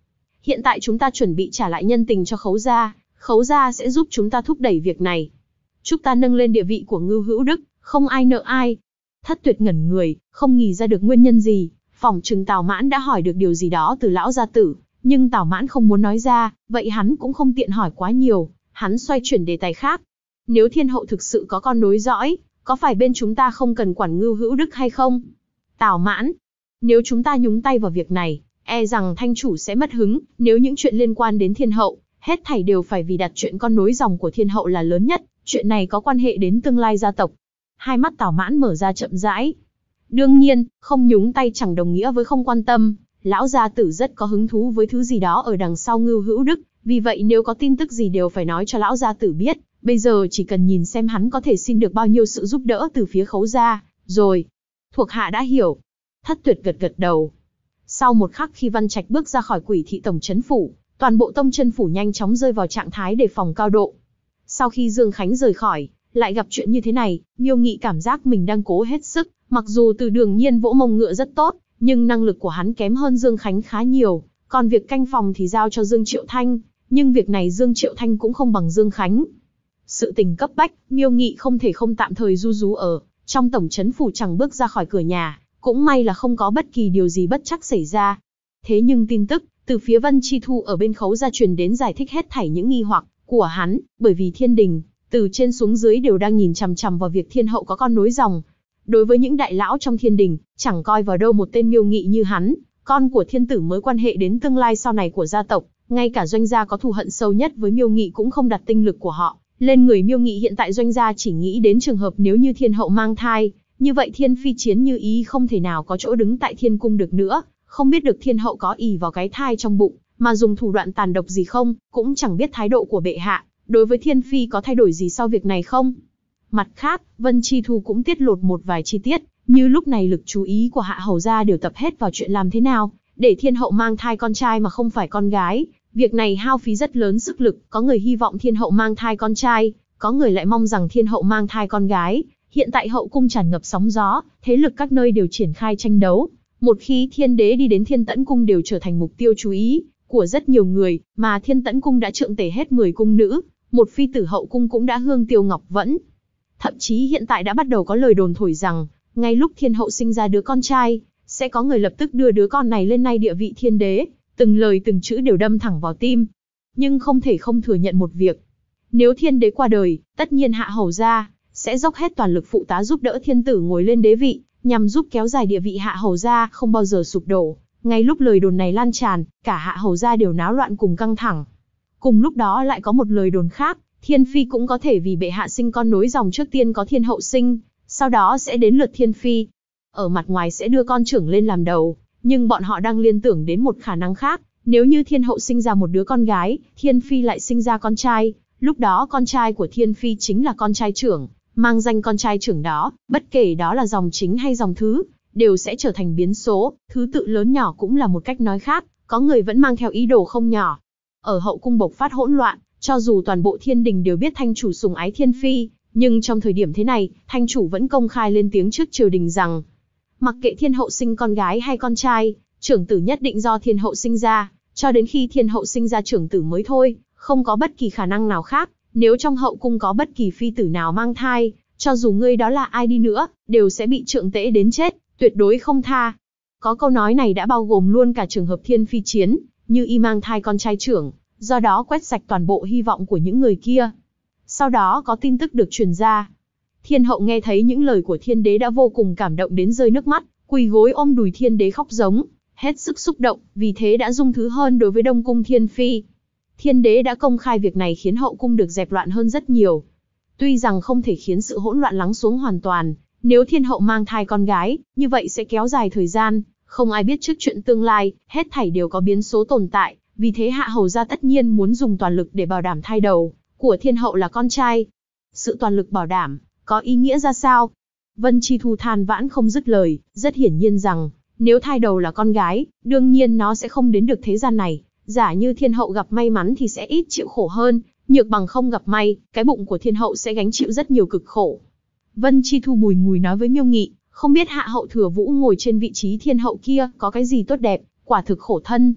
Hiện tại chúng ta chuẩn bị trả lại nhân tình cho Khấu gia sẽ giúp chúng ta thúc đẩy việc này. Chúc ta nâng lên địa vị của Ngưu Hữu Đức, không ai nợ ai. Thất Tuyệt ngẩn người, không nghĩ ra được nguyên nhân gì, phỏng chừng Tào Mãn đã hỏi được điều gì đó từ lão gia tử, nhưng Tào Mãn không muốn nói ra, vậy hắn cũng không tiện hỏi quá nhiều, hắn xoay chuyển đề tài khác. Nếu thiên hậu thực sự có con nối dõi, có phải bên chúng ta không cần quản Ngưu Hữu Đức hay không? Tào Mãn, nếu chúng ta nhúng tay vào việc này, e rằng thanh chủ sẽ mất hứng, nếu những chuyện liên quan đến thiên hậu, hết thảy đều phải vì đặt chuyện con nối dòng của thiên hậu là lớn nhất, chuyện này có quan hệ đến tương lai gia tộc. Hai mắt Tào Mãn mở ra chậm rãi. Đương nhiên, không nhúng tay chẳng đồng nghĩa với không quan tâm, lão gia tử rất có hứng thú với thứ gì đó ở đằng sau Ngưu Hữu Đức, vì vậy nếu có tin tức gì đều phải nói cho lão gia tử biết, bây giờ chỉ cần nhìn xem hắn có thể xin được bao nhiêu sự giúp đỡ từ phía Khấu gia, rồi. Thuộc hạ đã hiểu. Thất Tuyệt gật gật đầu. Sau một khắc khi Văn Trạch bước ra khỏi Quỷ thị tổng trấn phủ, toàn bộ Tông Chân phủ nhanh chóng rơi vào trạng thái đề phòng cao độ. Sau khi Dương Khánh rời khỏi, lại gặp chuyện như thế này, Miêu Nghị cảm giác mình đang cố hết sức, mặc dù Từ Đường Nhiên vỗ mông ngựa rất tốt, nhưng năng lực của hắn kém hơn Dương Khánh khá nhiều, còn việc canh phòng thì giao cho Dương Triệu Thanh, nhưng việc này Dương Triệu Thanh cũng không bằng Dương Khánh. Sự tình cấp bách, Miêu Nghị không thể không tạm thời du rú ở trong tổng trấn phủ, chẳng bước ra khỏi cửa nhà, cũng may là không có bất kỳ điều gì bất trắc xảy ra. Thế nhưng tin tức từ phía Vân Chi Thu ở bên Khấu gia truyền đến giải thích hết thảy những nghi hoặc của hắn, bởi vì Thiên Đình, từ trên xuống dưới đều đang nhìn chằm chằm vào việc thiên hậu có con nối dòng. Đối với những đại lão trong Thiên Đình, chẳng coi vào đâu một tên Miêu Nghị như hắn, con của thiên tử mới quan hệ đến tương lai sau này của gia tộc, ngay cả Doanh gia có thù hận sâu nhất với Miêu Nghị cũng không đặt tinh lực của họ lên người Miêu Nghị. Hiện tại Doanh gia chỉ nghĩ đến trường hợp nếu như thiên hậu mang thai, như vậy Thiên Phi Chiến Như Ý không thể nào có chỗ đứng tại thiên cung được nữa, không biết được thiên hậu có ỷ vào cái thai trong bụng mà dùng thủ đoạn tàn độc gì không, cũng chẳng biết thái độ của bệ hạ đối với Thiên Phi có thay đổi gì sau việc này không. Mặt khác, Vân Chi Thu cũng tiết lộ một vài chi tiết, như lúc này lực chú ý của Hạ hầu gia đều tập hết vào chuyện làm thế nào để thiên hậu mang thai con trai mà không phải con gái. Việc này hao phí rất lớn sức lực, có người hy vọng thiên hậu mang thai con trai, có người lại mong rằng thiên hậu mang thai con gái. Hiện tại hậu cung tràn ngập sóng gió, thế lực các nơi đều triển khai tranh đấu. Một khi Thiên Đế đi đến Thiên Tẫn cung đều trở thành mục tiêu chú ý của rất nhiều người, mà Thiên Tẫn cung đã trượng tể hết 10 cung nữ, một phi tử hậu cung cũng đã hương tiêu ngọc vẫn. Thậm chí hiện tại đã bắt đầu có lời đồn thổi rằng, ngay lúc thiên hậu sinh ra đứa con trai, sẽ có người lập tức đưa đứa con này lên nay địa vị thiên đế, từng lời từng chữ đều đâm thẳng vào tim. Nhưng không thể không thừa nhận một việc. Nếu thiên đế qua đời, tất nhiên Hạ hầu gia sẽ dốc hết toàn lực phụ tá giúp đỡ thiên tử ngồi lên đế vị, nhằm giúp kéo dài địa vị Hạ hầu gia không bao giờ sụp đổ. Ngay lúc lời đồn này lan tràn, cả Hạ hầu gia đều náo loạn cùng căng thẳng. Cùng lúc đó lại có một lời đồn khác, Thiên Phi cũng có thể vì bệ hạ sinh con nối dòng trước tiên có thiên hậu sinh, sau đó sẽ đến lượt Thiên Phi. Ở mặt ngoài sẽ đưa con trưởng lên làm đầu, nhưng bọn họ đang liên tưởng đến một khả năng khác, nếu như thiên hậu sinh ra một đứa con gái, Thiên Phi lại sinh ra con trai, lúc đó con trai của Thiên Phi chính là con trai trưởng, mang danh con trai trưởng đó, bất kể đó là dòng chính hay dòng thứ, đều sẽ trở thành biến số, thứ tự lớn nhỏ cũng là một cách nói khác, có người vẫn mang theo ý đồ không nhỏ. Ở hậu cung bộc phát hỗn loạn, cho dù toàn bộ thiên đình đều biết thanh chủ sủng ái Thiên Phi, nhưng trong thời điểm thế này, thanh chủ vẫn công khai lên tiếng trước triều đình rằng, mặc kệ thiên hậu sinh con gái hay con trai, trưởng tử nhất định do thiên hậu sinh ra, cho đến khi thiên hậu sinh ra trưởng tử mới thôi, không có bất kỳ khả năng nào khác. Nếu trong hậu cung có bất kỳ phi tử nào mang thai, cho dù ngươi đó là ai đi nữa, đều sẽ bị trượng tễ đến chết, tuyệt đối không tha. Có câu nói này đã bao gồm luôn cả trường hợp Thiên Phi Chiến, như y mang thai con trai trưởng, do đó quét sạch toàn bộ hy vọng của những người kia. Sau đó có tin tức được truyền ra. Thiên hậu nghe thấy những lời của thiên đế đã vô cùng cảm động đến rơi nước mắt, quỳ gối ôm đùi thiên đế khóc giống, hết sức xúc động, vì thế đã dung thứ hơn đối với Đông cung Thiên Phi. Thiên đế đã công khai việc này khiến hậu cung được dẹp loạn hơn rất nhiều. Tuy rằng không thể khiến sự hỗn loạn lắng xuống hoàn toàn, nếu thiên hậu mang thai con gái, như vậy sẽ kéo dài thời gian, không ai biết trước chuyện tương lai, hết thảy đều có biến số tồn tại, vì thế Hạ hầu gia tất nhiên muốn dùng toàn lực để bảo đảm thai đầu của thiên hậu là con trai. Sự toàn lực bảo đảm, có ý nghĩa ra sao? Vân Chi Thu than vãn không dứt lời, rất hiển nhiên rằng, nếu thai đầu là con gái, đương nhiên nó sẽ không đến được thế gian này. Giả như thiên hậu gặp may mắn thì sẽ ít chịu khổ hơn, nhược bằng không gặp may, cái bụng của thiên hậu sẽ gánh chịu rất nhiều cực khổ. Vân Chi Thu bùi ngùi nói với Miêu Nghị, không biết Hạ hậu Thừa Vũ ngồi trên vị trí thiên hậu kia có cái gì tốt đẹp, quả thực khổ thân.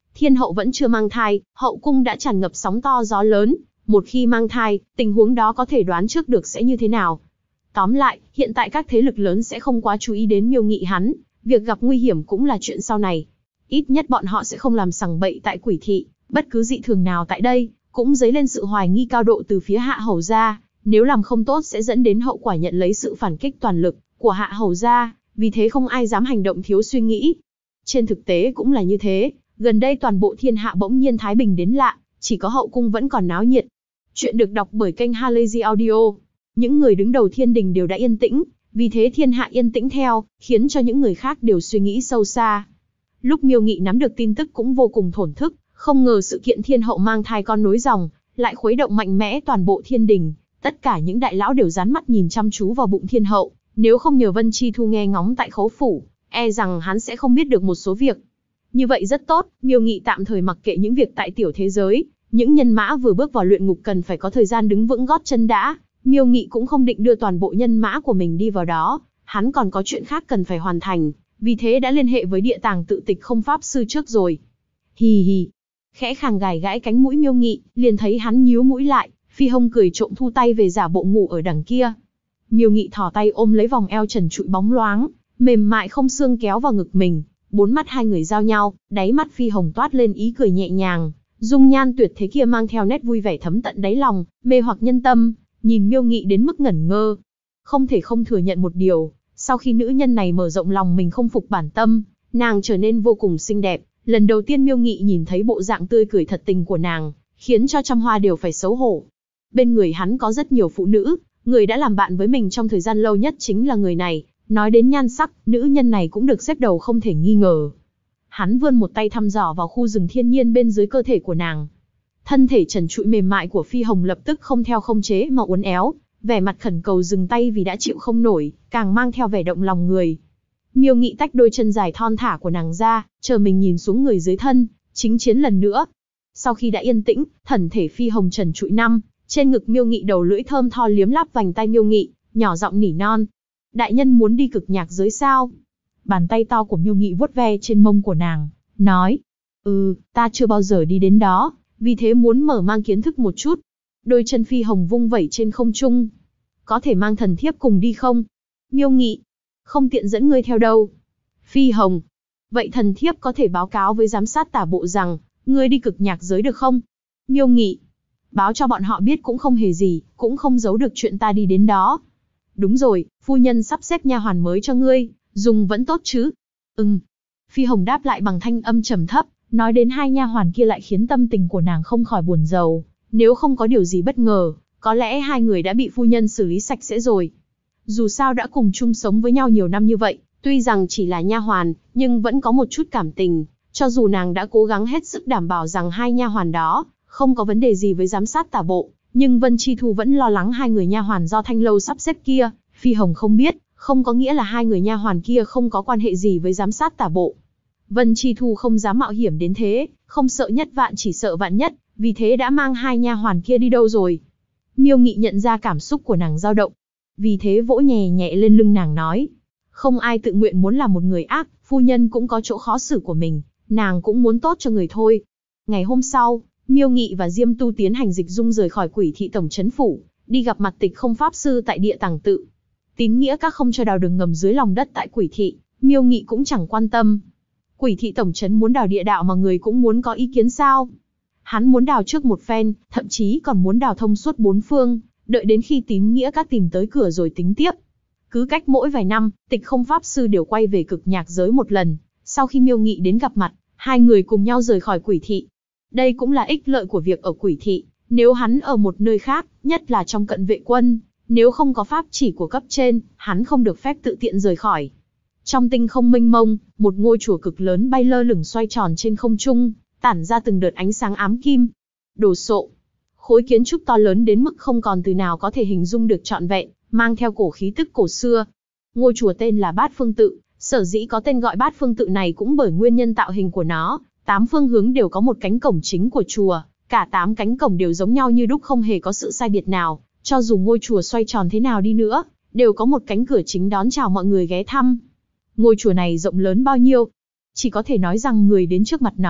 Thiên hậu vẫn chưa mang thai, hậu cung đã tràn ngập sóng to gió lớn. Một khi mang thai, tình huống đó có thể đoán trước được sẽ như thế nào. Tóm lại, hiện tại các thế lực lớn sẽ không quá chú ý đến Miêu Nghị hắn, việc gặp nguy hiểm cũng là chuyện sau này. Ít nhất bọn họ sẽ không làm sằng bậy tại Quỷ thị, bất cứ dị thường nào tại đây, cũng dấy lên sự hoài nghi cao độ từ phía Hạ Hầu gia, nếu làm không tốt sẽ dẫn đến hậu quả nhận lấy sự phản kích toàn lực của Hạ Hầu gia, vì thế không ai dám hành động thiếu suy nghĩ. Trên thực tế cũng là như thế, gần đây toàn bộ thiên hạ bỗng nhiên thái bình đến lạ, chỉ có hậu cung vẫn còn náo nhiệt. Chuyện được đọc bởi kênh Halazy Audio. Những người đứng đầu thiên đình đều đã yên tĩnh, vì thế thiên hạ yên tĩnh theo, khiến cho những người khác đều suy nghĩ sâu xa. Lúc Miêu Nghị nắm được tin tức cũng vô cùng thổn thức, không ngờ sự kiện thiên hậu mang thai con nối dòng, lại khuấy động mạnh mẽ toàn bộ thiên đình. Tất cả những đại lão đều dán mắt nhìn chăm chú vào bụng thiên hậu, nếu không nhờ Vân Chi Thu nghe ngóng tại khấu phủ, e rằng hắn sẽ không biết được một số việc. Như vậy rất tốt, Miêu Nghị tạm thời mặc kệ những việc tại tiểu thế giới, những nhân mã vừa bước vào luyện ngục cần phải có thời gian đứng vững gót chân đã. Miêu Nghị cũng không định đưa toàn bộ nhân mã của mình đi vào đó, hắn còn có chuyện khác cần phải hoàn thành, vì thế đã liên hệ với địa tàng tự tịch không pháp sư trước rồi. Hì hì, khẽ khàng gài gãi cánh mũi Miêu Nghị, liền thấy hắn nhíu mũi lại, Phi Hồng cười trộm thu tay về giả bộ ngủ ở đằng kia. Miêu Nghị thò tay ôm lấy vòng eo trần trụi bóng loáng, mềm mại không xương kéo vào ngực mình, bốn mắt hai người giao nhau, đáy mắt Phi Hồng toát lên ý cười nhẹ nhàng, dung nhan tuyệt thế kia mang theo nét vui vẻ thấm tận đáy lòng, mê hoặc nhân tâm, nhìn Miêu Nghị đến mức ngẩn ngơ. Không thể không thừa nhận một điều, sau khi nữ nhân này mở rộng lòng mình không phục bản tâm, nàng trở nên vô cùng xinh đẹp. Lần đầu tiên Miêu Nghị nhìn thấy bộ dạng tươi cười thật tình của nàng, khiến cho trăm hoa đều phải xấu hổ. Bên người hắn có rất nhiều phụ nữ, người đã làm bạn với mình trong thời gian lâu nhất chính là người này. Nói đến nhan sắc, nữ nhân này cũng được xếp đầu không thể nghi ngờ. Hắn vươn một tay thăm dò vào khu rừng thiên nhiên bên dưới cơ thể của nàng. Thân thể trần trụi mềm mại của Phi Hồng lập tức không theo không chế mà uốn éo, vẻ mặt khẩn cầu dừng tay vì đã chịu không nổi, càng mang theo vẻ động lòng người. Miêu Nghị tách đôi chân dài thon thả của nàng ra, chờ mình nhìn xuống người dưới thân, chính chiến lần nữa. Sau khi đã yên tĩnh, thần thể Phi Hồng trần trụi năm, trên ngực Miêu Nghị đầu lưỡi thơm tho liếm láp vành tai Miêu Nghị, nhỏ giọng nỉ non. Đại nhân muốn đi cực nhạc giới sao? Bàn tay to của Miêu Nghị vuốt ve trên mông của nàng, nói. Ta chưa bao giờ đi đến đó, vì thế muốn mở mang kiến thức một chút. Đôi chân Phi Hồng vung vẩy trên không trung. Có thể mang thần thiếp cùng đi không? Miêu Nghị. Không tiện dẫn ngươi theo đâu. Phi Hồng. Vậy thần thiếp có thể báo cáo với giám sát tả bộ rằng, ngươi đi cực nhạc giới được không? Miêu Nghị. Báo cho bọn họ biết cũng không hề gì, cũng không giấu được chuyện ta đi đến đó. Đúng rồi, phu nhân sắp xếp nha hoàn mới cho ngươi, dùng vẫn tốt chứ? Phi Hồng đáp lại bằng thanh âm trầm thấp, nói đến hai nha hoàn kia lại khiến tâm tình của nàng không khỏi buồn rầu. Nếu không có điều gì bất ngờ, có lẽ hai người đã bị phu nhân xử lý sạch sẽ rồi. Dù sao đã cùng chung sống với nhau nhiều năm như vậy, tuy rằng chỉ là nha hoàn, nhưng vẫn có một chút cảm tình. Cho dù nàng đã cố gắng hết sức đảm bảo rằng hai nha hoàn đó không có vấn đề gì với giám sát tả bộ, nhưng Vân Chi Thu vẫn lo lắng hai người nha hoàn do Thanh Lâu sắp xếp kia. Phi Hồng không biết, không có nghĩa là hai người nha hoàn kia không có quan hệ gì với giám sát tả bộ. Vân Chi Thu không dám mạo hiểm đến thế, không sợ nhất vạn chỉ sợ vạn nhất, vì thế đã mang hai nha hoàn kia đi đâu rồi. Miêu Nghị nhận ra cảm xúc của nàng dao động, vì thế vỗ nhẹ nhẹ lên lưng nàng nói. Không ai tự nguyện muốn làm một người ác, phu nhân cũng có chỗ khó xử của mình, nàng cũng muốn tốt cho người thôi. Ngày hôm sau, Miêu Nghị và Diêm Tu tiến hành dịch dung rời khỏi Quỷ thị tổng trấn phủ, đi gặp mặt Tịch Không pháp sư tại địa tàng tự. Tín nghĩa các không cho đào đường ngầm dưới lòng đất tại Quỷ thị, Miêu Nghị cũng chẳng quan tâm. Quỷ thị tổng trấn muốn đào địa đạo mà người cũng muốn có ý kiến sao? Hắn muốn đào trước một phen, thậm chí còn muốn đào thông suốt bốn phương, đợi đến khi tín nghĩa các tìm tới cửa rồi tính tiếp. Cứ cách mỗi vài năm, Tịch Không pháp sư đều quay về cực nhạc giới một lần. Sau khi Miêu Nghị đến gặp mặt, hai người cùng nhau rời khỏi Quỷ thị. Đây cũng là ích lợi của việc ở Quỷ thị. Nếu hắn ở một nơi khác, nhất là trong cận vệ quân, nếu không có pháp chỉ của cấp trên, hắn không được phép tự tiện rời khỏi. Trong tinh không mênh mông, một ngôi chùa cực lớn bay lơ lửng xoay tròn trên không trung, tản ra từng đợt ánh sáng ám kim. Đồ sộ. Khối kiến trúc to lớn đến mức không còn từ nào có thể hình dung được trọn vẹn, mang theo cổ khí tức cổ xưa. Ngôi chùa tên là Bát Phương Tự, sở dĩ có tên gọi Bát Phương Tự này cũng bởi nguyên nhân tạo hình của nó. 8 phương hướng đều có một cánh cổng chính của chùa, cả 8 cánh cổng đều giống nhau như đúc, không hề có sự sai biệt nào. Cho dù ngôi chùa xoay tròn thế nào đi nữa, đều có một cánh cửa chính đón chào mọi người ghé thăm. Ngôi chùa này rộng lớn bao nhiêu? Chỉ có thể nói rằng người đến trước mặt nó,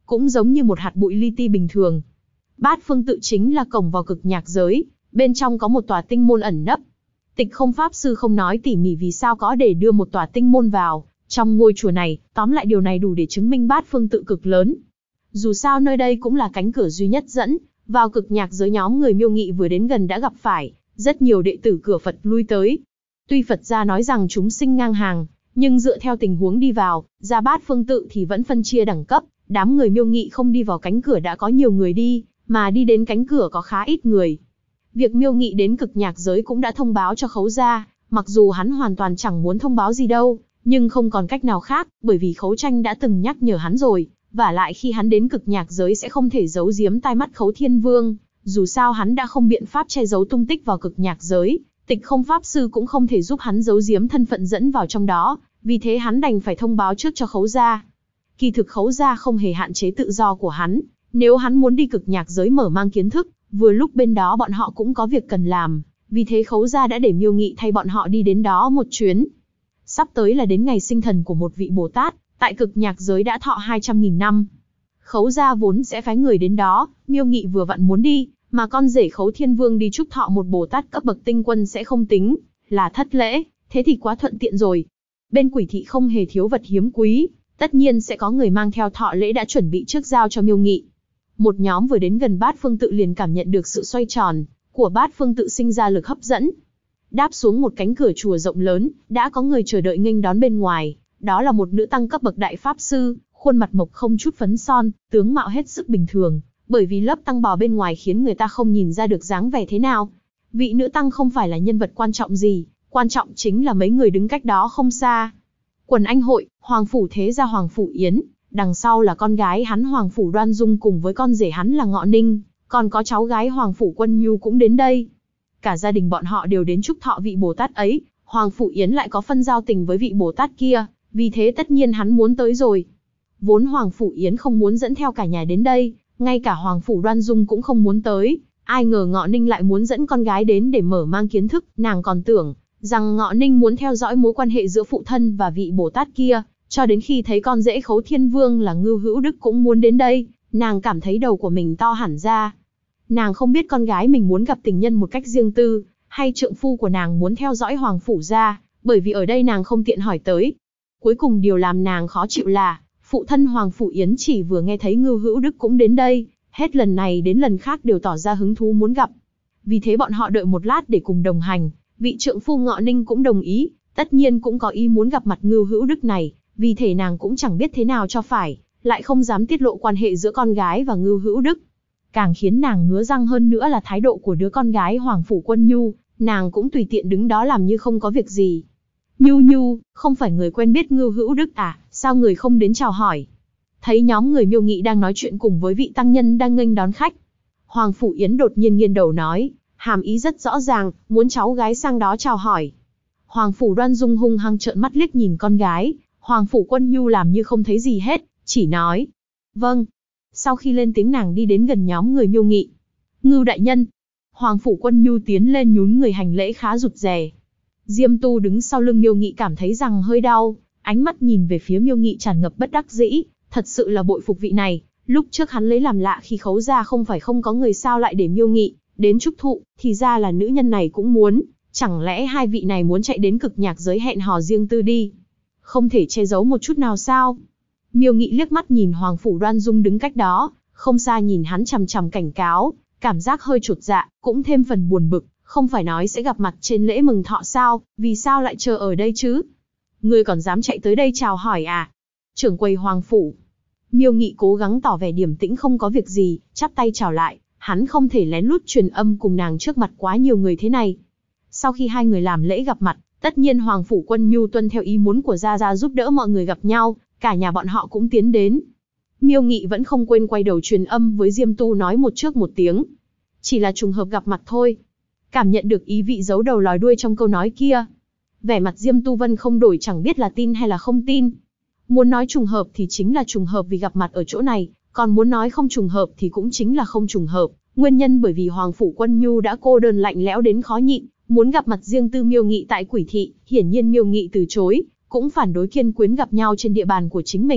cũng giống như một hạt bụi li ti bình thường. Bát phương tự chính là cổng vào cực nhạc giới, bên trong có một tòa tinh môn ẩn nấp. Tịch Không pháp sư không nói tỉ mỉ vì sao có để đưa một tòa tinh môn vào trong ngôi chùa này, tóm lại điều này đủ để chứng minh bát phương tự cực lớn. Dù sao nơi đây cũng là cánh cửa duy nhất dẫn vào cực nhạc giới. Nhóm người Miêu Nghị vừa đến gần đã gặp phải rất nhiều đệ tử cửa Phật lui tới. Tuy Phật gia nói rằng chúng sinh ngang hàng, nhưng dựa theo tình huống đi vào, ra bát phương tự thì vẫn phân chia đẳng cấp. Đám người Miêu Nghị không đi vào cánh cửa đã có nhiều người đi, mà đi đến cánh cửa có khá ít người. Việc Miêu Nghị đến cực nhạc giới cũng đã thông báo cho Khấu gia, mặc dù hắn hoàn toàn chẳng muốn thông báo gì đâu, nhưng không còn cách nào khác, bởi vì Khấu Tranh đã từng nhắc nhở hắn rồi, vả lại khi hắn đến cực nhạc giới sẽ không thể giấu giếm tai mắt Khấu Thiên Vương, dù sao hắn đã không biện pháp che giấu tung tích vào cực nhạc giới, Tịch Không pháp sư cũng không thể giúp hắn giấu giếm thân phận dẫn vào trong đó, vì thế hắn đành phải thông báo trước cho Khấu gia. Kỳ thực Khấu gia không hề hạn chế tự do của hắn, nếu hắn muốn đi cực nhạc giới mở mang kiến thức, vừa lúc bên đó bọn họ cũng có việc cần làm, vì thế Khấu gia đã để Miêu Nghị thay bọn họ đi đến đó một chuyến. Sắp tới là đến ngày sinh thần của một vị Bồ Tát, tại cực nhạc giới đã thọ 200.000 năm. Khấu gia vốn sẽ phái người đến đó, Miêu Nghị vừa vặn muốn đi, mà con rể Khấu Thiên Vương đi chúc thọ một Bồ Tát cấp bậc tinh quân sẽ không tính là thất lễ, thế thì quá thuận tiện rồi. Bên Quỷ thị không hề thiếu vật hiếm quý, tất nhiên sẽ có người mang theo thọ lễ đã chuẩn bị trước giao cho Miêu Nghị. Một nhóm vừa đến gần bát phương tự liền cảm nhận được sự xoay tròn của bát phương tự sinh ra lực hấp dẫn. Đáp xuống một cánh cửa chùa rộng lớn, đã có người chờ đợi nghênh đón bên ngoài. Đó là một nữ tăng cấp bậc đại pháp sư, khuôn mặt mộc không chút phấn son, tướng mạo hết sức bình thường, bởi vì lớp tăng bào bên ngoài khiến người ta không nhìn ra được dáng vẻ thế nào. Vị nữ tăng không phải là nhân vật quan trọng gì, quan trọng chính là mấy người đứng cách đó không xa. Quần Anh Hội, Hoàng phủ thế gia Hoàng phủ Yến, đằng sau là con gái hắn Hoàng phủ Đoan Dung cùng với con rể hắn là Ngọ Ninh, còn có cháu gái Hoàng phủ Quân Nhu cũng đến đây. Cả gia đình bọn họ đều đến chúc thọ vị Bồ Tát ấy, Hoàng phủ Yến lại có phân giao tình với vị Bồ Tát kia, vì thế tất nhiên hắn muốn tới rồi. Vốn Hoàng phủ Yến không muốn dẫn theo cả nhà đến đây, ngay cả Hoàng phủ Đoan Dung cũng không muốn tới, ai ngờ Ngọ Ninh lại muốn dẫn con gái đến để mở mang kiến thức, nàng còn tưởng rằng Ngọ Ninh muốn theo dõi mối quan hệ giữa phụ thân và vị Bồ Tát kia, cho đến khi thấy con rể Khấu Thiên Vương là Ngưu Hữu Đức cũng muốn đến đây, nàng cảm thấy đầu của mình to hẳn ra. Nàng không biết con gái mình muốn gặp tình nhân một cách riêng tư, hay trượng phu của nàng muốn theo dõi Hoàng phủ gia, bởi vì ở đây nàng không tiện hỏi tới. Cuối cùng điều làm nàng khó chịu là, phụ thân Hoàng phủ Yến chỉ vừa nghe thấy Ngưu Hữu Đức cũng đến đây, hết lần này đến lần khác đều tỏ ra hứng thú muốn gặp. Vì thế bọn họ đợi một lát để cùng đồng hành, vị trượng phu Ngọ Ninh cũng đồng ý, tất nhiên cũng có ý muốn gặp mặt Ngưu Hữu Đức này, vì thế nàng cũng chẳng biết thế nào cho phải, lại không dám tiết lộ quan hệ giữa con gái và Ngưu Hữu Đức. Càng khiến nàng ngứa răng hơn nữa là thái độ của đứa con gái Hoàng phủ Quân Nhu, nàng cũng tùy tiện đứng đó làm như không có việc gì. Nhu Nhu, không phải người quen biết Ngưu Hữu Đức à, sao người không đến chào hỏi? Thấy nhóm người Miêu Nghị đang nói chuyện cùng với vị tăng nhân đang nghênh đón khách. Hoàng phủ Yến đột nhiên nghiêng đầu nói, hàm ý rất rõ ràng, muốn cháu gái sang đó chào hỏi. Hoàng phủ Đoan Dung hung hăng trợn mắt liếc nhìn con gái, Hoàng phủ Quân Nhu làm như không thấy gì hết, chỉ nói, vâng. Sau khi lên tiếng nàng đi đến gần nhóm người Miêu Nghị. Ngưu đại nhân. Hoàng phủ Quân Nhu tiến lên nhún người hành lễ khá rụt rè. Diêm Tu đứng sau lưng Miêu Nghị cảm thấy rằng hơi đau, ánh mắt nhìn về phía Miêu Nghị tràn ngập bất đắc dĩ, thật sự là bội phục vị này, lúc trước hắn lấy làm lạ khi Khấu gia không phải không có người sao lại để Miêu Nghị đến chúc thụ, thì ra là nữ nhân này cũng muốn, chẳng lẽ hai vị này muốn chạy đến cực nhạc giới hẹn hò riêng tư đi? Không thể che giấu một chút nào sao? Miêu Nghị liếc mắt nhìn Hoàng phủ Đoan Dung đứng cách đó, không xa nhìn hắn chằm chằm cảnh cáo, cảm giác hơi chột dạ, cũng thêm phần buồn bực, không phải nói sẽ gặp mặt trên lễ mừng thọ sao, vì sao lại chờ ở đây chứ? Ngươi còn dám chạy tới đây chào hỏi à? Trưởng quầy Hoàng phủ. Miêu Nghị cố gắng tỏ vẻ điềm tĩnh không có việc gì, chắp tay chào lại, hắn không thể lén lút truyền âm cùng nàng trước mặt quá nhiều người thế này. Sau khi hai người làm lễ gặp mặt, tất nhiên Hoàng phủ Quân Nhu tuân theo ý muốn của Gia Gia giúp đỡ mọi người gặp nhau, cả nhà bọn họ cũng tiến đến. Miêu Nghị vẫn không quên quay đầu truyền âm với Diêm Tu nói một trước một tiếng. Chỉ là trùng hợp gặp mặt thôi. Cảm nhận được ý vị giấu đầu lòi đuôi trong câu nói kia. Vẻ mặt Diêm Tu Vân không đổi chẳng biết là tin hay là không tin. Muốn nói trùng hợp thì chính là trùng hợp vì gặp mặt ở chỗ này, còn muốn nói không trùng hợp thì cũng chính là không trùng hợp. Nguyên nhân bởi vì Hoàng phủ Quân Nhu đã cô đơn lạnh lẽo đến khó nhịn, muốn gặp mặt riêng tư Miêu Nghị tại Quỷ thị, hiển nhiên Miêu Nghị từ chối, cũng phản đối kiên quyến gặp nhau trên địa bàn của chính mình,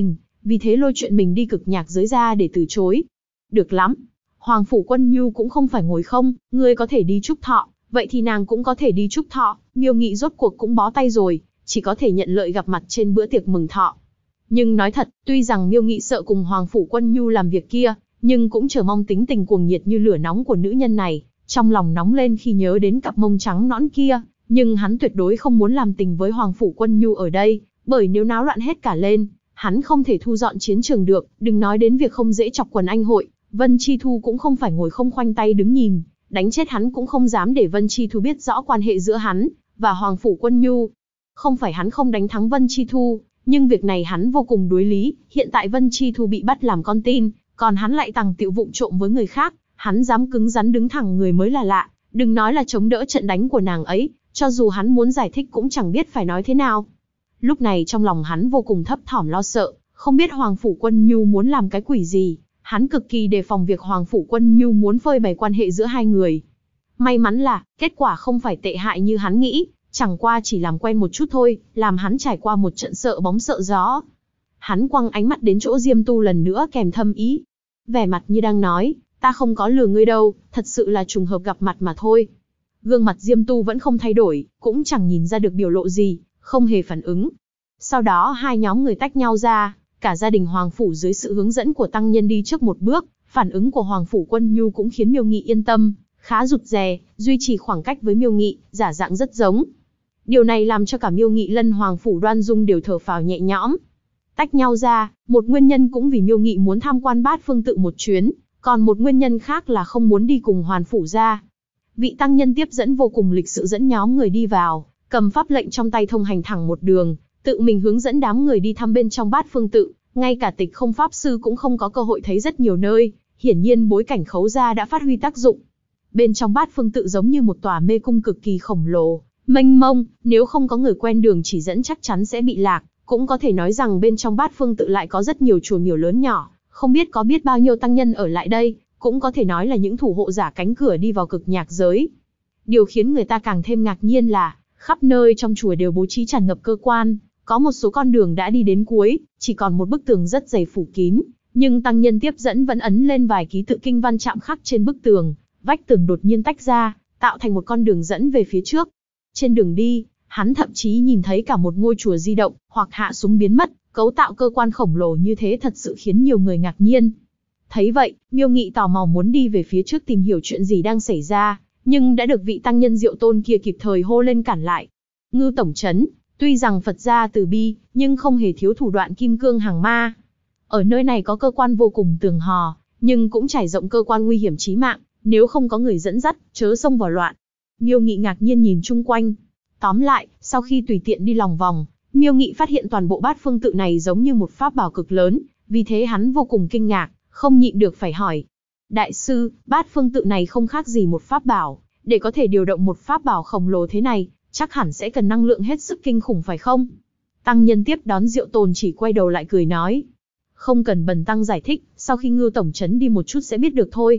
vì thế lôi chuyện mình đi cực nhạc giới ra để từ chối. Được lắm, Hoàng Phủ Quân Nhu cũng không phải ngồi không, ngươi có thể đi chúc thọ, vậy thì nàng cũng có thể đi chúc thọ. Miêu Nghị rốt cuộc cũng bó tay rồi, chỉ có thể nhận lợi gặp mặt trên bữa tiệc mừng thọ. Nhưng nói thật, tuy rằng Miêu Nghị sợ cùng Hoàng Phủ Quân Nhu làm việc kia, nhưng cũng chờ mong tính tình cuồng nhiệt như lửa nóng của nữ nhân này, trong lòng nóng lên khi nhớ đến cặp mông trắng nõn kia, nhưng hắn tuyệt đối không muốn làm tình với Hoàng Phủ Quân Nhu ở đây, bởi nếu náo loạn hết cả lên, hắn không thể thu dọn chiến trường được, đừng nói đến việc không dễ chọc quần anh hội, Vân Chi Thu cũng không phải ngồi không khoanh tay đứng nhìn, đánh chết hắn cũng không dám để Vân Chi Thu biết rõ quan hệ giữa hắn và Hoàng Phủ Quân Nhu. Không phải hắn không đánh thắng Vân Chi Thu, nhưng việc này hắn vô cùng đối lý, hiện tại Vân Chi Thu bị bắt làm con tin, còn hắn lại tằng tiệu vụng trộm với người khác, hắn dám cứng rắn đứng thẳng người mới là lạ, đừng nói là chống đỡ trận đánh của nàng ấy, cho dù hắn muốn giải thích cũng chẳng biết phải nói thế nào. Lúc này trong lòng hắn vô cùng thấp thỏm lo sợ, không biết Hoàng Phủ Quân Nhu muốn làm cái quỷ gì, hắn cực kỳ đề phòng việc Hoàng Phủ Quân Nhu muốn phơi bày quan hệ giữa hai người. May mắn là, kết quả không phải tệ hại như hắn nghĩ, chẳng qua chỉ làm quen một chút thôi, làm hắn trải qua một trận sợ bóng sợ gió. Hắn quăng ánh mắt đến chỗ Diêm Tu lần nữa kèm thâm ý. Vẻ mặt như đang nói, ta không có lừa ngươi đâu, thật sự là trùng hợp gặp mặt mà thôi. Gương mặt Diêm Tu vẫn không thay đổi, cũng chẳng nhìn ra được biểu lộ gì, không hề phản ứng. Sau đó hai nhóm người tách nhau ra, cả gia đình Hoàng Phủ dưới sự hướng dẫn của tăng nhân đi trước một bước, phản ứng của Hoàng Phủ Quân Nhu cũng khiến Miêu Nghị yên tâm, khá rụt rè, duy trì khoảng cách với Miêu Nghị, giả dạng rất giống. Điều này làm cho cả Miêu Nghị lẫn Hoàng Phủ Đoan Dung đều thở phào nhẹ nhõm. Tách nhau ra, một nguyên nhân cũng vì Miêu Nghị muốn tham quan Bát Phương Tự một chuyến, còn một nguyên nhân khác là không muốn đi cùng Hoàn Phủ ra. Vị tăng nhân tiếp dẫn vô cùng lịch sự dẫn nhóm người đi vào, cầm pháp lệnh trong tay thông hành thẳng một đường, tự mình hướng dẫn đám người đi thăm bên trong Bát Phương Tự, ngay cả Tịch Không pháp sư cũng không có cơ hội thấy rất nhiều nơi, hiển nhiên bối cảnh Khấu gia đã phát huy tác dụng. Bên trong Bát Phương Tự giống như một tòa mê cung cực kỳ khổng lồ, mênh mông, nếu không có người quen đường chỉ dẫn chắc chắn sẽ bị lạc, cũng có thể nói rằng bên trong Bát Phương Tự lại có rất nhiều chùa miếu lớn nhỏ, không biết có biết bao nhiêu tăng nhân ở lại đây, cũng có thể nói là những thủ hộ giả cánh cửa đi vào cực nhạc giới. Điều khiến người ta càng thêm ngạc nhiên là, khắp nơi trong chùa đều bố trí tràn ngập cơ quan, có một số con đường đã đi đến cuối, chỉ còn một bức tường rất dày phủ kín, nhưng tăng nhân tiếp dẫn vẫn ấn lên vài ký tự kinh văn chạm khắc trên bức tường, vách tường đột nhiên tách ra, tạo thành một con đường dẫn về phía trước. Trên đường đi, hắn thậm chí nhìn thấy cả một ngôi chùa di động, hoặc hạ xuống biến mất, cấu tạo cơ quan khổng lồ như thế thật sự khiến nhiều người ngạc nhiên. Thấy vậy, Miêu Nghị tò mò muốn đi về phía trước tìm hiểu chuyện gì đang xảy ra, nhưng đã được vị tăng nhân Diệu Tôn kia kịp thời hô lên cản lại. Ngư tổng trấn, tuy rằng Phật gia từ bi, nhưng không hề thiếu thủ đoạn kim cương hàng ma. Ở nơi này có cơ quan vô cùng tường hò, nhưng cũng trải rộng cơ quan nguy hiểm chí mạng, nếu không có người dẫn dắt, chớ xông vào loạn. Miêu Nghị ngạc nhiên nhìn chung quanh. Tóm lại, sau khi tùy tiện đi lòng vòng, Miêu Nghị phát hiện toàn bộ Bát Phương Tự này giống như một pháp bảo cực lớn, vì thế hắn vô cùng kinh ngạc, không nhịn được phải hỏi. Đại sư, Bát Phương Tự này không khác gì một pháp bảo, để có thể điều động một pháp bảo khổng lồ thế này, chắc hẳn sẽ cần năng lượng hết sức kinh khủng phải không? Tăng nhân tiếp đón Diệu Tồn chỉ quay đầu lại cười nói. Không cần bần tăng giải thích, sau khi Ngư tổng trấn đi một chút sẽ biết được thôi.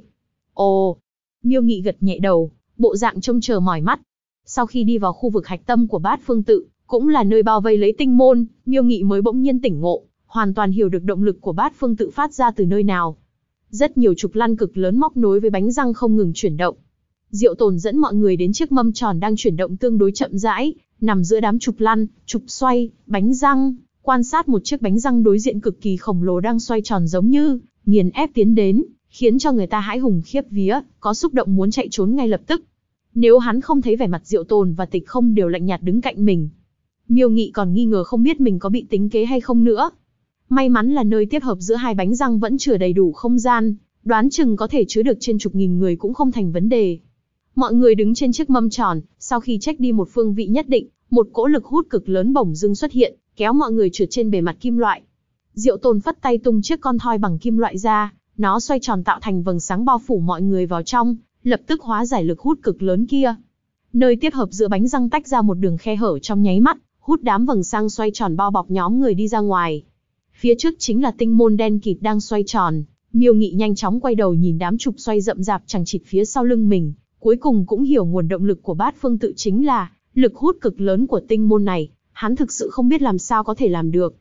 Ồ, Miêu Nghị gật nhẹ đầu, bộ dạng trông chờ mỏi mắt. Sau khi đi vào khu vực hạch tâm của Bát Phương Tự, cũng là nơi bao vây lấy tinh môn, Miêu Nghị mới bỗng nhiên tỉnh ngộ, hoàn toàn hiểu được động lực của Bát Phương Tự phát ra từ nơi nào. Rất nhiều trục lăn cực lớn móc nối với bánh răng không ngừng chuyển động. Diệu Tồn dẫn mọi người đến chiếc mâm tròn đang chuyển động tương đối chậm rãi, nằm giữa đám trục lăn, trục xoay, bánh răng, quan sát một chiếc bánh răng đối diện cực kỳ khổng lồ đang xoay tròn giống như nghiền ép tiến đến, khiến cho người ta hãi hùng khiếp vía, có xúc động muốn chạy trốn ngay lập tức. Nếu hắn không thấy vẻ mặt Diệu Tồn và Tịch Không đều lạnh nhạt đứng cạnh mình, Miêu Nghị còn nghi ngờ không biết mình có bị tính kế hay không nữa. May mắn là nơi tiếp hợp giữa hai bánh răng vẫn chứa đầy đủ không gian, đoán chừng có thể chứa được trên chục nghìn người cũng không thành vấn đề. Mọi người đứng trên chiếc mâm tròn, sau khi check đi một phương vị nhất định, một cỗ lực hút cực lớn bỗng dưng xuất hiện, kéo mọi người trượt trên bề mặt kim loại. Diệu Tồn phất tay tung chiếc con thoi bằng kim loại ra, nó xoay tròn tạo thành vầng sáng bao phủ mọi người vào trong, lập tức hóa giải lực hút cực lớn kia. Nơi tiếp hợp giữa bánh răng tách ra một đường khe hở trong nháy mắt, hút đám vầng sáng xoay tròn bao bọc nhóm người đi ra ngoài. Phía trước chính là tinh môn đen kịt đang xoay tròn. Miêu Nghị nhanh chóng quay đầu nhìn đám trục xoay rậm rạp chằng chịt phía sau lưng mình, cuối cùng cũng hiểu nguồn động lực của Bát Phương Tự chính là lực hút cực lớn của tinh môn này. Hắn thực sự không biết làm sao có thể làm được.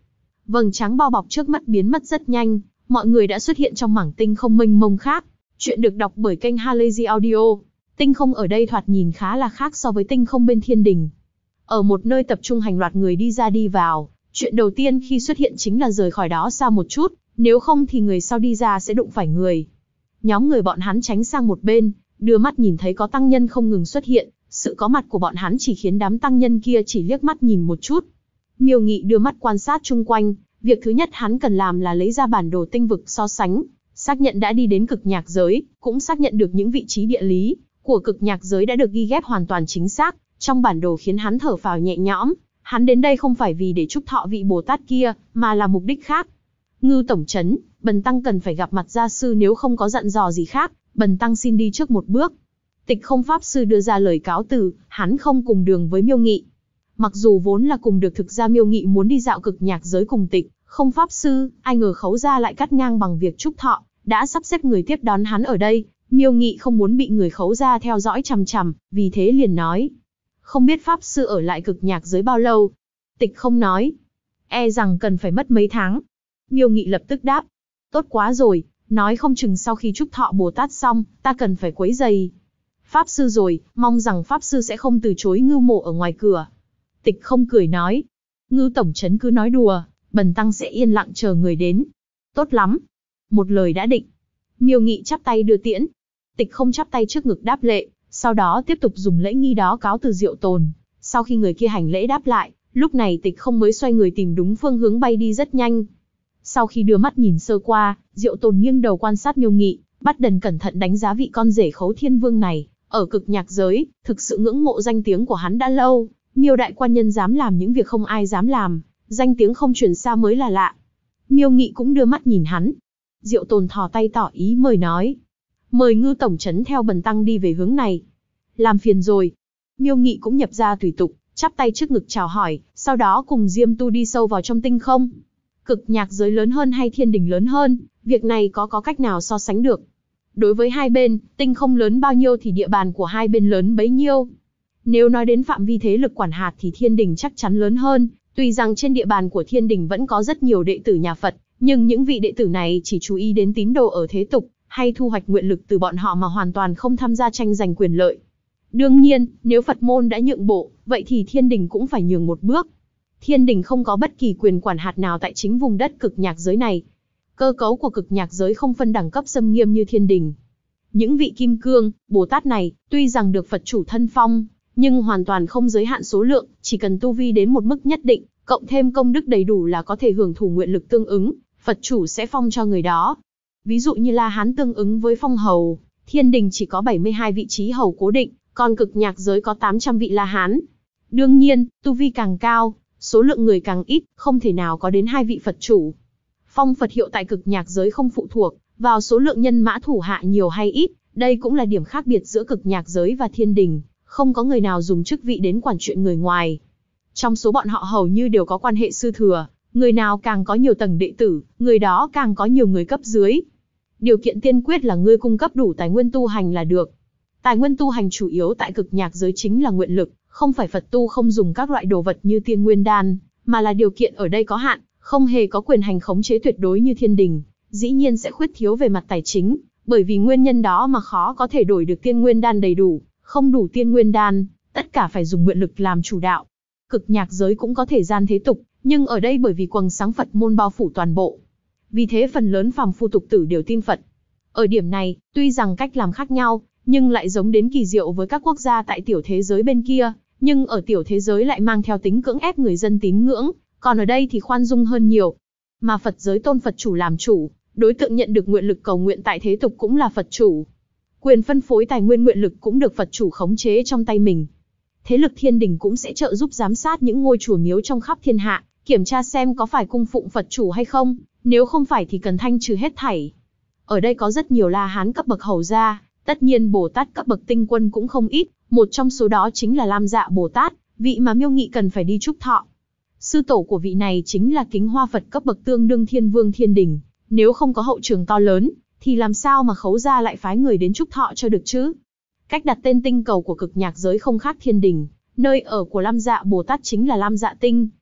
Vầng trắng bao bọc trước mắt biến mất rất nhanh, mọi người đã xuất hiện trong mảng tinh không mênh mông khác. Chuyện được đọc bởi kênh Halazy Audio. Tinh không ở đây thoạt nhìn khá là khác so với tinh không bên thiên đình. Ở một nơi tập trung hàng loạt người đi ra đi vào, chuyện đầu tiên khi xuất hiện chính là rời khỏi đó xa một chút, nếu không thì người sau đi ra sẽ đụng phải người. Nhóm người bọn hắn tránh sang một bên, đưa mắt nhìn thấy có tăng nhân không ngừng xuất hiện, sự có mặt của bọn hắn chỉ khiến đám tăng nhân kia chỉ liếc mắt nhìn một chút. Miêu Nghị đưa mắt quan sát chung quanh, việc thứ nhất hắn cần làm là lấy ra bản đồ tinh vực so sánh, xác nhận đã đi đến cực nhạc giới, cũng xác nhận được những vị trí địa lý của cực nhạc giới đã được ghi ghép hoàn toàn chính xác, trong bản đồ khiến hắn thở phào nhẹ nhõm. Hắn đến đây không phải vì để chúc thọ vị Bồ Tát kia, mà là mục đích khác. Ngưu tổng trấn, bần tăng cần phải gặp mặt gia sư, nếu không có dặn dò gì khác, bần tăng xin đi trước một bước. Tịch Không pháp sư đưa ra lời cáo từ, hắn không cùng đường với Miêu Nghị. Mặc dù vốn là cùng được, thực ra Miêu Nghị muốn đi dạo cực nhạc giới cùng Tịch Không pháp sư, ai ngờ Khấu gia lại cắt ngang bằng việc chúc thọ, đã sắp xếp người tiếp đón hắn ở đây. Miêu Nghị không muốn bị người Khấu gia theo dõi chằm chằm, vì thế liền nói: không biết pháp sư ở lại cực nhạc giới bao lâu? Tịch Không nói: e rằng cần phải mất mấy tháng. Miêu Nghị lập tức đáp: tốt quá rồi, nói không chừng sau khi chúc thọ Bồ Tát xong, ta cần phải quấy rầy pháp sư rồi, mong rằng pháp sư sẽ không từ chối Ngưu mộ ở ngoài cửa. Tịch Không cười nói: Ngưu tổng trấn cứ nói đùa, bần tăng sẽ yên lặng chờ người đến. Tốt lắm. Một lời đã định. Miêu Nghị chắp tay đưa tiễn. Tịch Không chắp tay trước ngực đáp lễ, sau đó tiếp tục dùng lễ nghi đó cáo từ Diệu Tồn. Sau khi người kia hành lễ đáp lại, lúc này Tịch Không mới xoay người tìm đúng phương hướng bay đi rất nhanh. Sau khi đưa mắt nhìn sơ qua, Diệu Tồn nghiêng đầu quan sát Miêu Nghị, bắt đầu cẩn thận đánh giá vị con rể Khấu Thiên Vương này. Ở cực nhạc giới, thực sự ngưỡng mộ danh tiếng của hắn đã lâu. Miêu đại quan nhân dám làm những việc không ai dám làm, danh tiếng không truyền xa mới là lạ. Miêu Nghị cũng đưa mắt nhìn hắn. Diệu Tồn thò tay tỏ ý mời nói: mời Ngưu tổng trấn theo bần tăng đi về hướng này. Làm phiền rồi. Miêu Nghị cũng nhập ra tùy tục, chắp tay trước ngực chào hỏi, sau đó cùng Diêm Tu đi sâu vào trong tinh không. Cực nhạc giới lớn hơn hay thiên đình lớn hơn, việc này có cách nào so sánh được. Đối với hai bên, tinh không lớn bao nhiêu thì địa bàn của hai bên lớn bấy nhiêu. Nếu nói đến phạm vi thế lực quản hạt thì thiên đình chắc chắn lớn hơn, tuy rằng trên địa bàn của thiên đình vẫn có rất nhiều đệ tử nhà Phật, nhưng những vị đệ tử này chỉ chú ý đến tín đồ ở thế tục, hay thu hoạch nguyện lực từ bọn họ mà hoàn toàn không tham gia tranh giành quyền lợi. Đương nhiên, nếu Phật môn đã nhượng bộ, vậy thì thiên đình cũng phải nhường một bước. Thiên đình không có bất kỳ quyền quản hạt nào tại chính vùng đất cực nhạc giới này. Cơ cấu của cực nhạc giới không phân đẳng cấp xâm nghiêm như thiên đình. Những vị Kim Cương, Bồ Tát này, tuy rằng được Phật chủ thân phong, nhưng hoàn toàn không giới hạn số lượng, chỉ cần tu vi đến một mức nhất định, cộng thêm công đức đầy đủ là có thể hưởng thụ nguyện lực tương ứng, Phật chủ sẽ phong cho người đó. Ví dụ như La Hán tương ứng với phong hầu, thiên đình chỉ có 72 vị trí hầu cố định, còn cực nhạc giới có 800 vị La Hán. Đương nhiên, tu vi càng cao, số lượng người càng ít, không thể nào có đến 2 vị Phật chủ. Phong Phật hiệu tại cực nhạc giới không phụ thuộc vào số lượng nhân mã thủ hạ nhiều hay ít, đây cũng là điểm khác biệt giữa cực nhạc giới và thiên đình, không có người nào dùng chức vị đến quản chuyện người ngoài. Trong số bọn họ hầu như đều có quan hệ sư thừa, người nào càng có nhiều tầng đệ tử, người đó càng có nhiều người cấp dưới. Điều kiện tiên quyết là ngươi cung cấp đủ tài nguyên tu hành là được. Tài nguyên tu hành chủ yếu tại cực nhạc giới chính là nguyện lực, không phải Phật tu không dùng các loại đồ vật như tiên nguyên đan, mà là điều kiện ở đây có hạn, không hề có quyền hành khống chế tuyệt đối như thiên đình, dĩ nhiên sẽ khuyết thiếu về mặt tài chính, bởi vì nguyên nhân đó mà khó có thể đổi được tiên nguyên đan đầy đủ, không đủ tiên nguyên đan, tất cả phải dùng nguyện lực làm chủ đạo. Cực nhạc giới cũng có thể gian thế tục, nhưng ở đây bởi vì quầng sáng Phật môn bao phủ toàn bộ, vì thế phần lớn phàm phu tục tử đều tin Phật. Ở điểm này, tuy rằng cách làm khác nhau, nhưng lại giống đến kỳ diệu với các quốc gia tại tiểu thế giới bên kia, nhưng ở tiểu thế giới lại mang theo tính cưỡng ép người dân tín ngưỡng, còn ở đây thì khoan dung hơn nhiều. Mà Phật giới tôn Phật chủ làm chủ, đối tượng nhận được nguyện lực cầu nguyện tại thế tục cũng là Phật chủ. Quyền phân phối tài nguyên nguyện lực cũng được Phật chủ khống chế trong tay mình. Thế lực thiên đình cũng sẽ trợ giúp giám sát những ngôi chùa miếu trong khắp thiên hạ, kiểm tra xem có phải cung phụng Phật chủ hay không, nếu không phải thì cần thanh trừ hết thảy. Ở đây có rất nhiều La Hán cấp bậc hầu gia, tất nhiên Bồ Tát cấp bậc tinh quân cũng không ít, một trong số đó chính là Lam Dạ Bồ Tát, vị mà Miêu Nghị cần phải đi chúc thọ. Sư tổ của vị này chính là Kính Hoa Phật cấp bậc tương đương Thiên Vương thiên đình, nếu không có hậu trường to lớn, thì làm sao mà Khấu gia lại phái người đến chúc thọ cho được chứ? Cách đặt tên tinh cầu của cực nhạc giới không khác thiên đình, nơi ở của Lam Dạ Bồ Tát chính là Lam Dạ Tinh,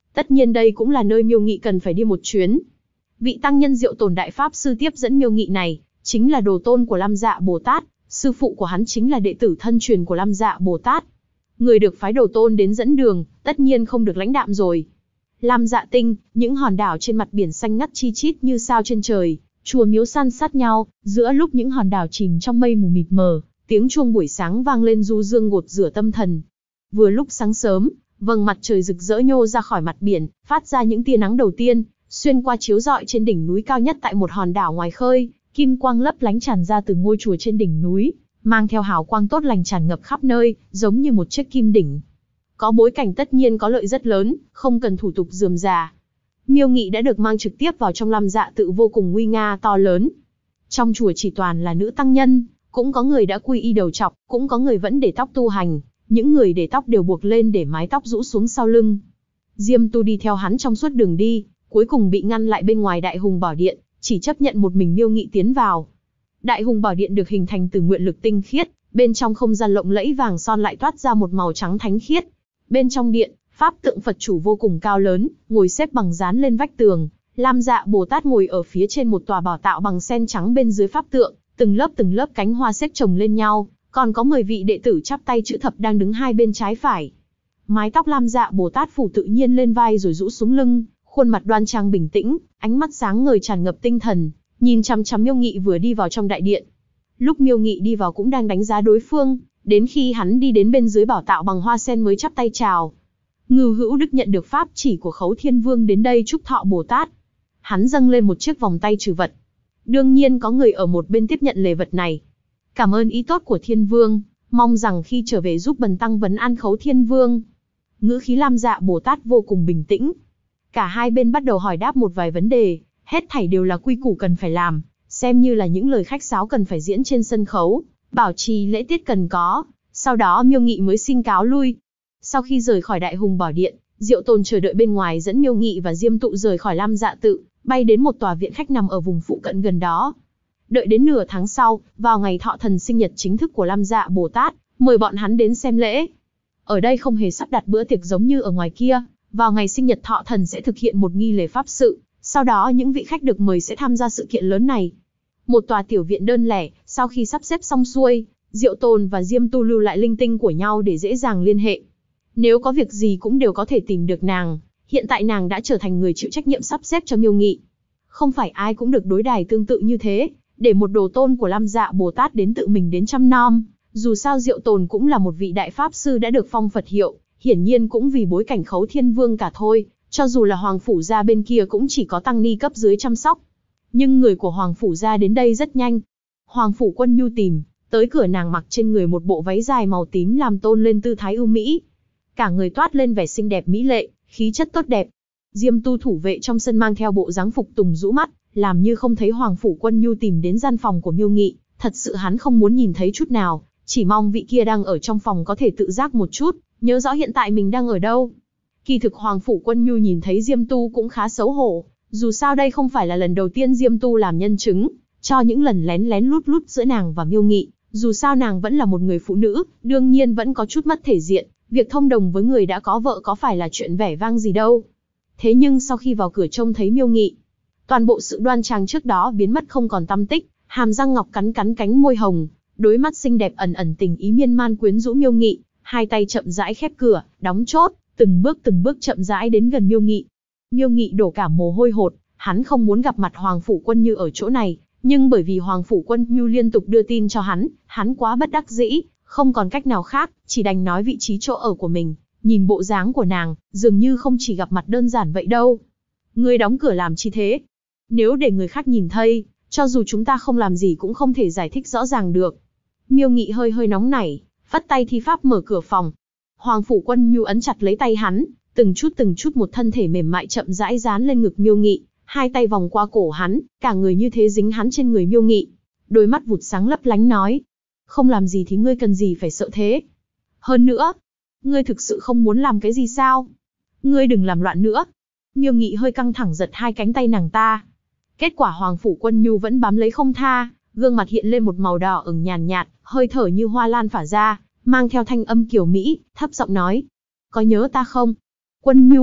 Tất nhiên đây cũng là nơi Miêu Nghị cần phải đi một chuyến. Vị tăng nhân Diệu Tồn Đại Pháp Sư tiếp dẫn Miêu Nghị này, chính là đồ tôn của Lam Dạ Bồ Tát, sư phụ của hắn chính là đệ tử thân truyền của Lam Dạ Bồ Tát. Người được phái đồ tôn đến dẫn đường, tất nhiên không được lãnh đạm rồi. Lam Dạ Tinh, những hòn đảo trên mặt biển xanh ngắt chi chít như sao trên trời, chùa miếu san sát nhau, giữa lúc những hòn đảo chìm trong mây mù mịt mờ, tiếng chuông buổi sáng vang lên du dương gột rửa tâm thần. Vừa lúc sáng sớm, vầng mặt trời rực rỡ nhô ra khỏi mặt biển, phát ra những tia nắng đầu tiên, xuyên qua chiếu rọi trên đỉnh núi cao nhất tại một hòn đảo ngoài khơi, kim quang lấp lánh tràn ra từ ngôi chùa trên đỉnh núi, mang theo hào quang tốt lành tràn ngập khắp nơi, giống như một chiếc kim đỉnh. Có bối cảnh tất nhiên có lợi rất lớn, không cần thủ tục rườm rà. Miêu Nghị đã được mang trực tiếp vào trong Lam Dạ tự vô cùng nguy nga to lớn. Trong chùa chỉ toàn là nữ tăng nhân, cũng có người đã quy y đầu trọc, cũng có người vẫn để tóc tu hành, những người để tóc đều buộc lên để mái tóc rũ xuống sau lưng. Diêm Tu đi theo hắn trong suốt đường đi, cuối cùng bị ngăn lại bên ngoài Đại Hùng Bảo Điện, chỉ chấp nhận một mình Miêu Nghị tiến vào. Đại Hùng Bảo Điện được hình thành từ nguyện lực tinh khiết, bên trong không gian lộng lẫy vàng son lại toát ra một màu trắng thánh khiết. Bên trong điện, pháp tượng Phật chủ vô cùng cao lớn, ngồi xếp bằng dán lên vách tường. Lam Dạ Bồ Tát ngồi ở phía trên một tòa bảo tạo bằng sen trắng bên dưới pháp tượng, từng lớp cánh hoa xếp chồng lên nhau, còn có 10 vị đệ tử chắp tay chữ thập đang đứng hai bên trái phải. Mái tóc Lam Dạ Bồ Tát phủ tự nhiên lên vai rồi rũ xuống lưng, khuôn mặt đoan trang bình tĩnh, ánh mắt sáng ngời tràn ngập tinh thần, nhìn chằm chằm Miêu Nghị vừa đi vào trong đại điện. Lúc Miêu Nghị đi vào cũng đang đánh giá đối phương, đến khi hắn đi đến bên dưới bảo tạo bằng hoa sen mới chắp tay chào. Ngưu Hữu Đức nhận được pháp chỉ của Khấu Thiên Vương đến đây chúc thọ Bồ Tát. Hắn dâng lên một chiếc vòng tay trừ vật. Đương nhiên có người ở một bên tiếp nhận lễ vật này. Cảm ơn ý tốt của Thiên Vương, mong rằng khi trở về giúp bần tăng vấn an Khấu Thiên Vương. Ngữ khí Lam Dạ Bồ Tát vô cùng bình tĩnh. Cả hai bên bắt đầu hỏi đáp một vài vấn đề, hết thảy đều là quy củ cần phải làm, xem như là những lời khách sáo cần phải diễn trên sân khấu, bảo trì lễ tiết cần có. Sau đó Miêu Nghị mới xin cáo lui. Sau khi rời khỏi Đại Hùng Bảo Điện, Diệu Tồn chờ đợi bên ngoài dẫn Miêu Nghị và Diêm Tụ rời khỏi Lam Dạ tự, bay đến một tòa viện khách nằm ở vùng phụ cận gần đó. Đợi đến nửa tháng sau, vào ngày thọ thần sinh nhật chính thức của Lam Dạ Bồ Tát, mời bọn hắn đến xem lễ. Ở đây không hề sắp đặt bữa tiệc giống như ở ngoài kia, vào ngày sinh nhật thọ thần sẽ thực hiện một nghi lễ pháp sự, sau đó những vị khách được mời sẽ tham gia sự kiện lớn này. Một tòa tiểu viện đơn lẻ, sau khi sắp xếp xong xuôi, Diệu Tồn và Diêm Tu lưu lại linh tinh của nhau để dễ dàng liên hệ. Nếu có việc gì cũng đều có thể tìm được nàng, hiện tại nàng đã trở thành người chịu trách nhiệm sắp xếp cho Miêu Nghị. Không phải ai cũng được đối đãi tương tự như thế, để một đồ tôn của Lam Dạ Bồ Tát đến tự mình đến chăm nom. Dù sao Diệu Tồn cũng là một vị đại pháp sư đã được phong Phật hiệu, hiển nhiên cũng vì bối cảnh Khấu Thiên Vương cả thôi, cho dù là Hoàng Phủ gia bên kia cũng chỉ có tăng ni cấp dưới chăm sóc. Nhưng người của Hoàng Phủ gia đến đây rất nhanh. Hoàng Phủ Quân Nhu tìm tới cửa, nàng mặc trên người một bộ váy dài màu tím làm tôn lên tư thái ưu mỹ. Cả người toát lên vẻ xinh đẹp mỹ lệ, khí chất tốt đẹp. Diêm Tu thủ vệ trong sân mang theo bộ dáng phục tùng rũ mắt, làm như không thấy Hoàng Phủ Quân Nhu tìm đến gian phòng của Miêu Nghị, thật sự hắn không muốn nhìn thấy chút nào, chỉ mong vị kia đang ở trong phòng có thể tự giác một chút, nhớ rõ hiện tại mình đang ở đâu. Kỳ thực Hoàng Phủ Quân Nhu nhìn thấy Diêm Tu cũng khá xấu hổ, dù sao đây không phải là lần đầu tiên Diêm Tu làm nhân chứng, cho những lần lén lén lút lút giữa nàng và Miêu Nghị, dù sao nàng vẫn là một người phụ nữ, đương nhiên vẫn có chút mất thể diện, việc thông đồng với người đã có vợ có phải là chuyện vẻ vang gì đâu. Thế nhưng sau khi vào cửa trông thấy Miêu Nghị, toàn bộ sự đoan trang trước đó biến mất không còn tăm tích, hàm răng ngọc cắn cắn cánh môi hồng, đôi mắt xinh đẹp ẩn ẩn tình ý miên man quyến rũ Miêu Nghị, hai tay chậm rãi khép cửa, đóng chốt, từng bước chậm rãi đến gần Miêu Nghị. Miêu Nghị đổ cả mồ hôi hột, hắn không muốn gặp mặt Hoàng Phủ Quân Như ở chỗ này, nhưng bởi vì Hoàng Phủ Quân Như liên tục đưa tin cho hắn quá bất đắc dĩ, không còn cách nào khác, chỉ đành nói vị trí chỗ ở của mình. Nhìn bộ dáng của nàng, dường như không chỉ gặp mặt đơn giản vậy đâu. Ngươi đóng cửa làm chi thế? Nếu để người khác nhìn thấy, cho dù chúng ta không làm gì cũng không thể giải thích rõ ràng được. Miêu Nghị hơi nóng nảy, phất tay thi pháp mở cửa phòng. Hoàng Phủ Quân Nhu ấn chặt lấy tay hắn, từng chút một thân thể mềm mại chậm rãi dán lên ngực Miêu Nghị, hai tay vòng qua cổ hắn, cả người như thế dính hắn trên người Miêu Nghị. Đôi mắt vụt sáng lấp lánh nói, không làm gì thì ngươi cần gì phải sợ thế? Hơn nữa, ngươi thực sự không muốn làm cái gì sao? Ngươi đừng làm loạn nữa. Miêu Nghị hơi căng thẳng giật hai cánh tay nàng ta. Kết quả Hoàng Phủ Quân Nhu vẫn bám lấy không tha, gương mặt hiện lên một màu đỏ ửng nhàn nhạt, hơi thở như hoa lan phả ra, mang theo thanh âm kiều mỹ, thấp giọng nói, có nhớ ta không? Quân Nhu,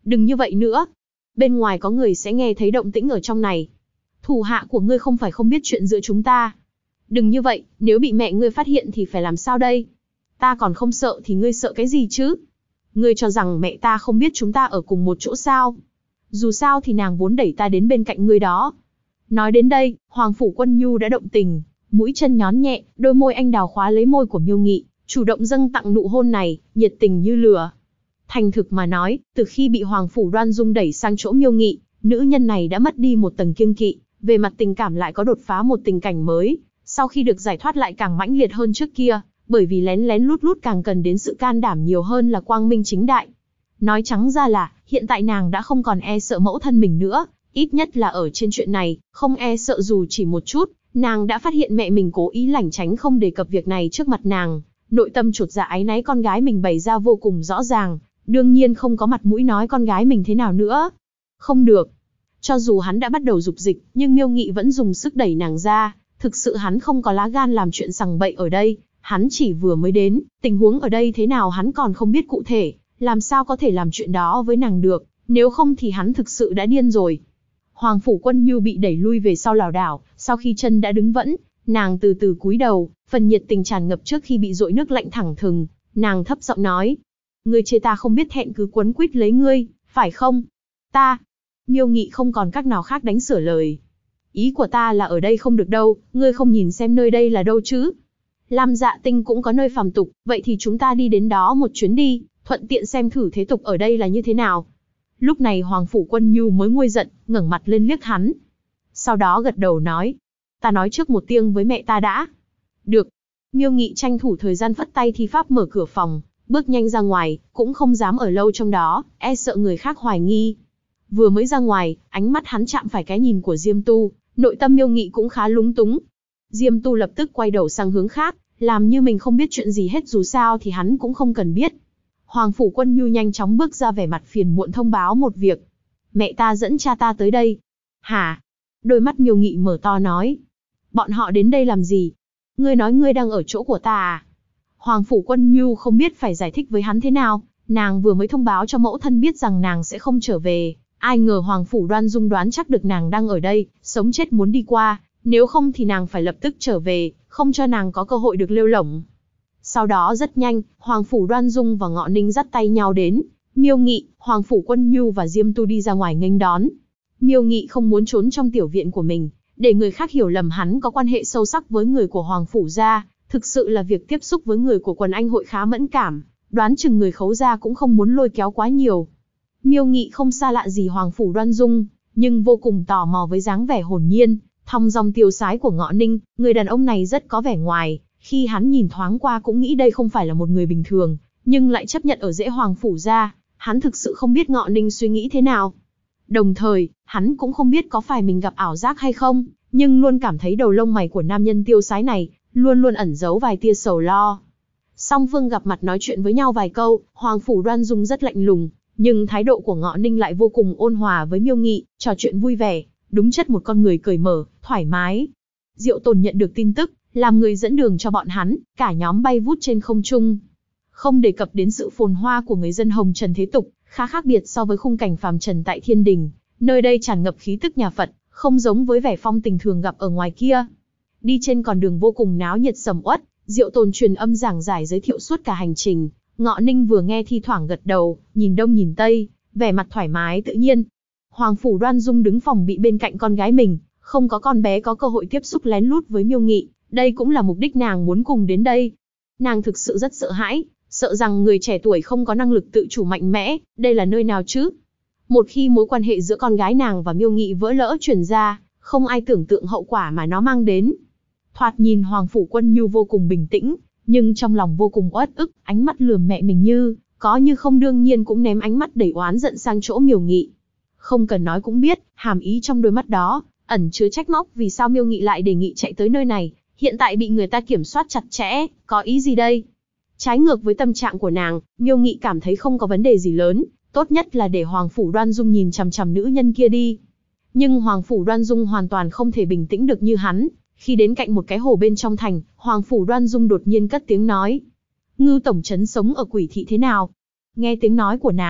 Đừng như vậy nữa. Bên ngoài có người sẽ nghe thấy động tĩnh ở trong này. Thủ hạ của ngươi không phải không biết chuyện giữa chúng ta. Đừng như vậy, nếu bị mẹ ngươi phát hiện thì phải làm sao đây? Ta còn không sợ thì ngươi sợ cái gì chứ? Ngươi cho rằng mẹ ta không biết chúng ta ở cùng một chỗ sao? Dù sao thì nàng vốn đẩy ta đến bên cạnh ngươi đó. Nói đến đây, Hoàng Phủ Quân Nhu đã động tình, mũi chân nhón nhẹ, đôi môi anh đào khóa lấy môi của Miêu Nghị, chủ động dâng tặng nụ hôn này, nhiệt tình như lửa. Thành thực mà nói, từ khi bị Hoàng Phủ Đoan Dung đẩy sang chỗ Miêu Nghị, nữ nhân này đã mất đi một tầng kiêng kỵ, về mặt tình cảm lại có đột phá một tình cảnh mới, sau khi được giải thoát lại càng mãnh liệt hơn trước kia, bởi vì lén lén lút lút càng cần đến sự can đảm nhiều hơn là quang minh chính đại. Nói trắng ra là, hiện tại nàng đã không còn e sợ mẫu thân mình nữa, ít nhất là ở trên chuyện này, không e sợ dù chỉ một chút. Nàng đã phát hiện mẹ mình cố ý lảng tránh không đề cập việc này trước mặt nàng, nội tâm chột dạ áy náy con gái mình bày ra vô cùng rõ ràng, đương nhiên không có mặt mũi nói con gái mình thế nào nữa. Không được. Cho dù hắn đã bắt đầu dục dịch, nhưng Miêu Nghị vẫn dùng sức đẩy nàng ra, thực sự hắn không có lá gan làm chuyện sằng bậy ở đây, hắn chỉ vừa mới đến, tình huống ở đây thế nào hắn còn không biết cụ thể, làm sao có thể làm chuyện đó với nàng được, nếu không thì hắn thực sự đã điên rồi. Hoàng Phủ Quân Nhu bị đẩy lui về sau lảo đảo, sau khi chân đã đứng vững, nàng từ từ cúi đầu, phần nhiệt tình tràn ngập trước khi bị dội nước lạnh thẳng thừng, nàng thấp giọng nói: "Ngươi chê ta không biết thẹn cứ quấn quýt lấy ngươi, phải không?" "Ta..." Miêu Nghị không còn cách nào khác đánh sửa lời. "Ý của ta là ở đây không được đâu, ngươi không nhìn xem nơi đây là đâu chứ? Lam Dạ Tinh cũng có nơi phàm tục, vậy thì chúng ta đi đến đó một chuyến đi, thuận tiện xem thử thế tục ở đây là như thế nào." Lúc này Hoàng Phủ Quân Nhu mới nguôi giận, ngẩng mặt lên liếc hắn. Sau đó gật đầu nói: "Ta nói trước một tiếng với mẹ ta đã." "Được." Miêu Nghị tranh thủ thời gian phất tay thi pháp mở cửa phòng, bước nhanh ra ngoài, cũng không dám ở lâu trong đó, e sợ người khác hoài nghi. Vừa mới ra ngoài, ánh mắt hắn chạm phải cái nhìn của Diêm Tu, nội tâm Miêu Nghị cũng khá lúng túng. Diêm Tu lập tức quay đầu sang hướng khác, làm như mình không biết chuyện gì hết, dù sao thì hắn cũng không cần biết. Hoàng Phủ Quân Nhu nhanh chóng bước ra, vẻ mặt phiền muộn thông báo một việc. "Mẹ ta dẫn cha ta tới đây." "Hả?" Đôi mắt Miêu Nghị mở to nói. "Bọn họ đến đây làm gì? Ngươi nói ngươi đang ở chỗ của ta à?" Hoàng Phủ Quân Nhu không biết phải giải thích với hắn thế nào, nàng vừa mới thông báo cho mẫu thân biết rằng nàng sẽ không trở về, ai ngờ Hoàng Phủ Đoan Dung đoán chắc được nàng đang ở đây, sống chết muốn đi qua, nếu không thì nàng phải lập tức trở về, không cho nàng có cơ hội được lêu lổng. Sau đó rất nhanh, Hoàng Phủ Đoan Dung và Ngọ Ninh dắt tay nhau đến, Miêu Nghị, Hoàng Phủ Quân Nhu và Diêm Tu đi ra ngoài nghênh đón. Miêu Nghị không muốn trốn trong tiểu viện của mình, để người khác hiểu lầm hắn có quan hệ sâu sắc với người của Hoàng Phủ gia, thực sự là việc tiếp xúc với người của quần anh hội khá mẫn cảm, đoán chừng người Khấu gia cũng không muốn lôi kéo quá nhiều. Miêu Nghị không xa lạ gì Hoàng Phủ Đoan Dung, nhưng vô cùng tò mò với dáng vẻ hồn nhiên, thong dong tiêu sái của Ngọ Ninh, người đàn ông này rất có vẻ ngoài, khi hắn nhìn thoáng qua cũng nghĩ đây không phải là một người bình thường, nhưng lại chấp nhận ở rễ Hoàng Phủ gia, hắn thực sự không biết Ngọ Ninh suy nghĩ thế nào. Đồng thời, hắn cũng không biết có phải mình gặp ảo giác hay không, nhưng luôn cảm thấy đầu lông mày của nam nhân tiêu sái này, luôn luôn ẩn giấu vài tia sầu lo. Song phương gặp mặt nói chuyện với nhau vài câu, Hoàng Phủ Đoan Dung rất lạnh lùng, nhưng thái độ của Ngọ Ninh lại vô cùng ôn hòa với Miêu Nghị, trò chuyện vui vẻ, đúng chất một con người cởi mở, thoải mái. Diệu Tồn nhận được tin tức, làm người dẫn đường cho bọn hắn, cả nhóm bay vút trên không trung. Không đề cập đến sự phồn hoa của người dân Hồng Trần thế tục, khá khác biệt so với khung cảnh phàm trần tại Thiên Đình, nơi đây tràn ngập khí tức nhà Phật, không giống với vẻ phong tình thường gặp ở ngoài kia. Đi trên con đường vô cùng náo nhiệt sầm uất, Diệu Tồn truyền âm giảng giải giới thiệu suốt cả hành trình. Ngọ Ninh vừa nghe thi thoảng gật đầu, nhìn đông nhìn tây, vẻ mặt thoải mái tự nhiên. Hoàng Phủ Đoan Dung đứng phòng bị bên cạnh con gái mình, không có con bé có cơ hội tiếp xúc lén lút với Miêu Nghị, đây cũng là mục đích nàng muốn cùng đến đây. Nàng thực sự rất sợ hãi, sợ rằng người trẻ tuổi không có năng lực tự chủ mạnh mẽ, đây là nơi nào chứ? Một khi mối quan hệ giữa con gái nàng và Miêu Nghị vỡ lỡ truyền ra, không ai tưởng tượng hậu quả mà nó mang đến. Thoạt nhìn Hoàng Phủ Quân Nhu vô cùng bình tĩnh, nhưng trong lòng vô cùng uất ức, ánh mắt lườm mẹ mình như có như không, đương nhiên cũng ném ánh mắt đầy oán giận sang chỗ Miêu Nghị. Không cần nói cũng biết, hàm ý trong đôi mắt đó ẩn chứa trách móc, vì sao Miêu Nghị lại đề nghị chạy tới nơi này, hiện tại bị người ta kiểm soát chặt chẽ, có ý gì đây? Trái ngược với tâm trạng của nàng, Miêu Nghị cảm thấy không có vấn đề gì lớn, tốt nhất là để Hoàng Phủ Đoan Dung nhìn chằm chằm nữ nhân kia đi. Nhưng Hoàng Phủ Đoan Dung hoàn toàn không thể bình tĩnh được như hắn. Khi đến cạnh một cái hồ bên trong thành, Hoàng Phủ Đoan Dung đột nhiên cất tiếng nói: "Ngưu tổng trấn sống ở Quỷ thị thế nào?" Nghe tiếng nói của nàng,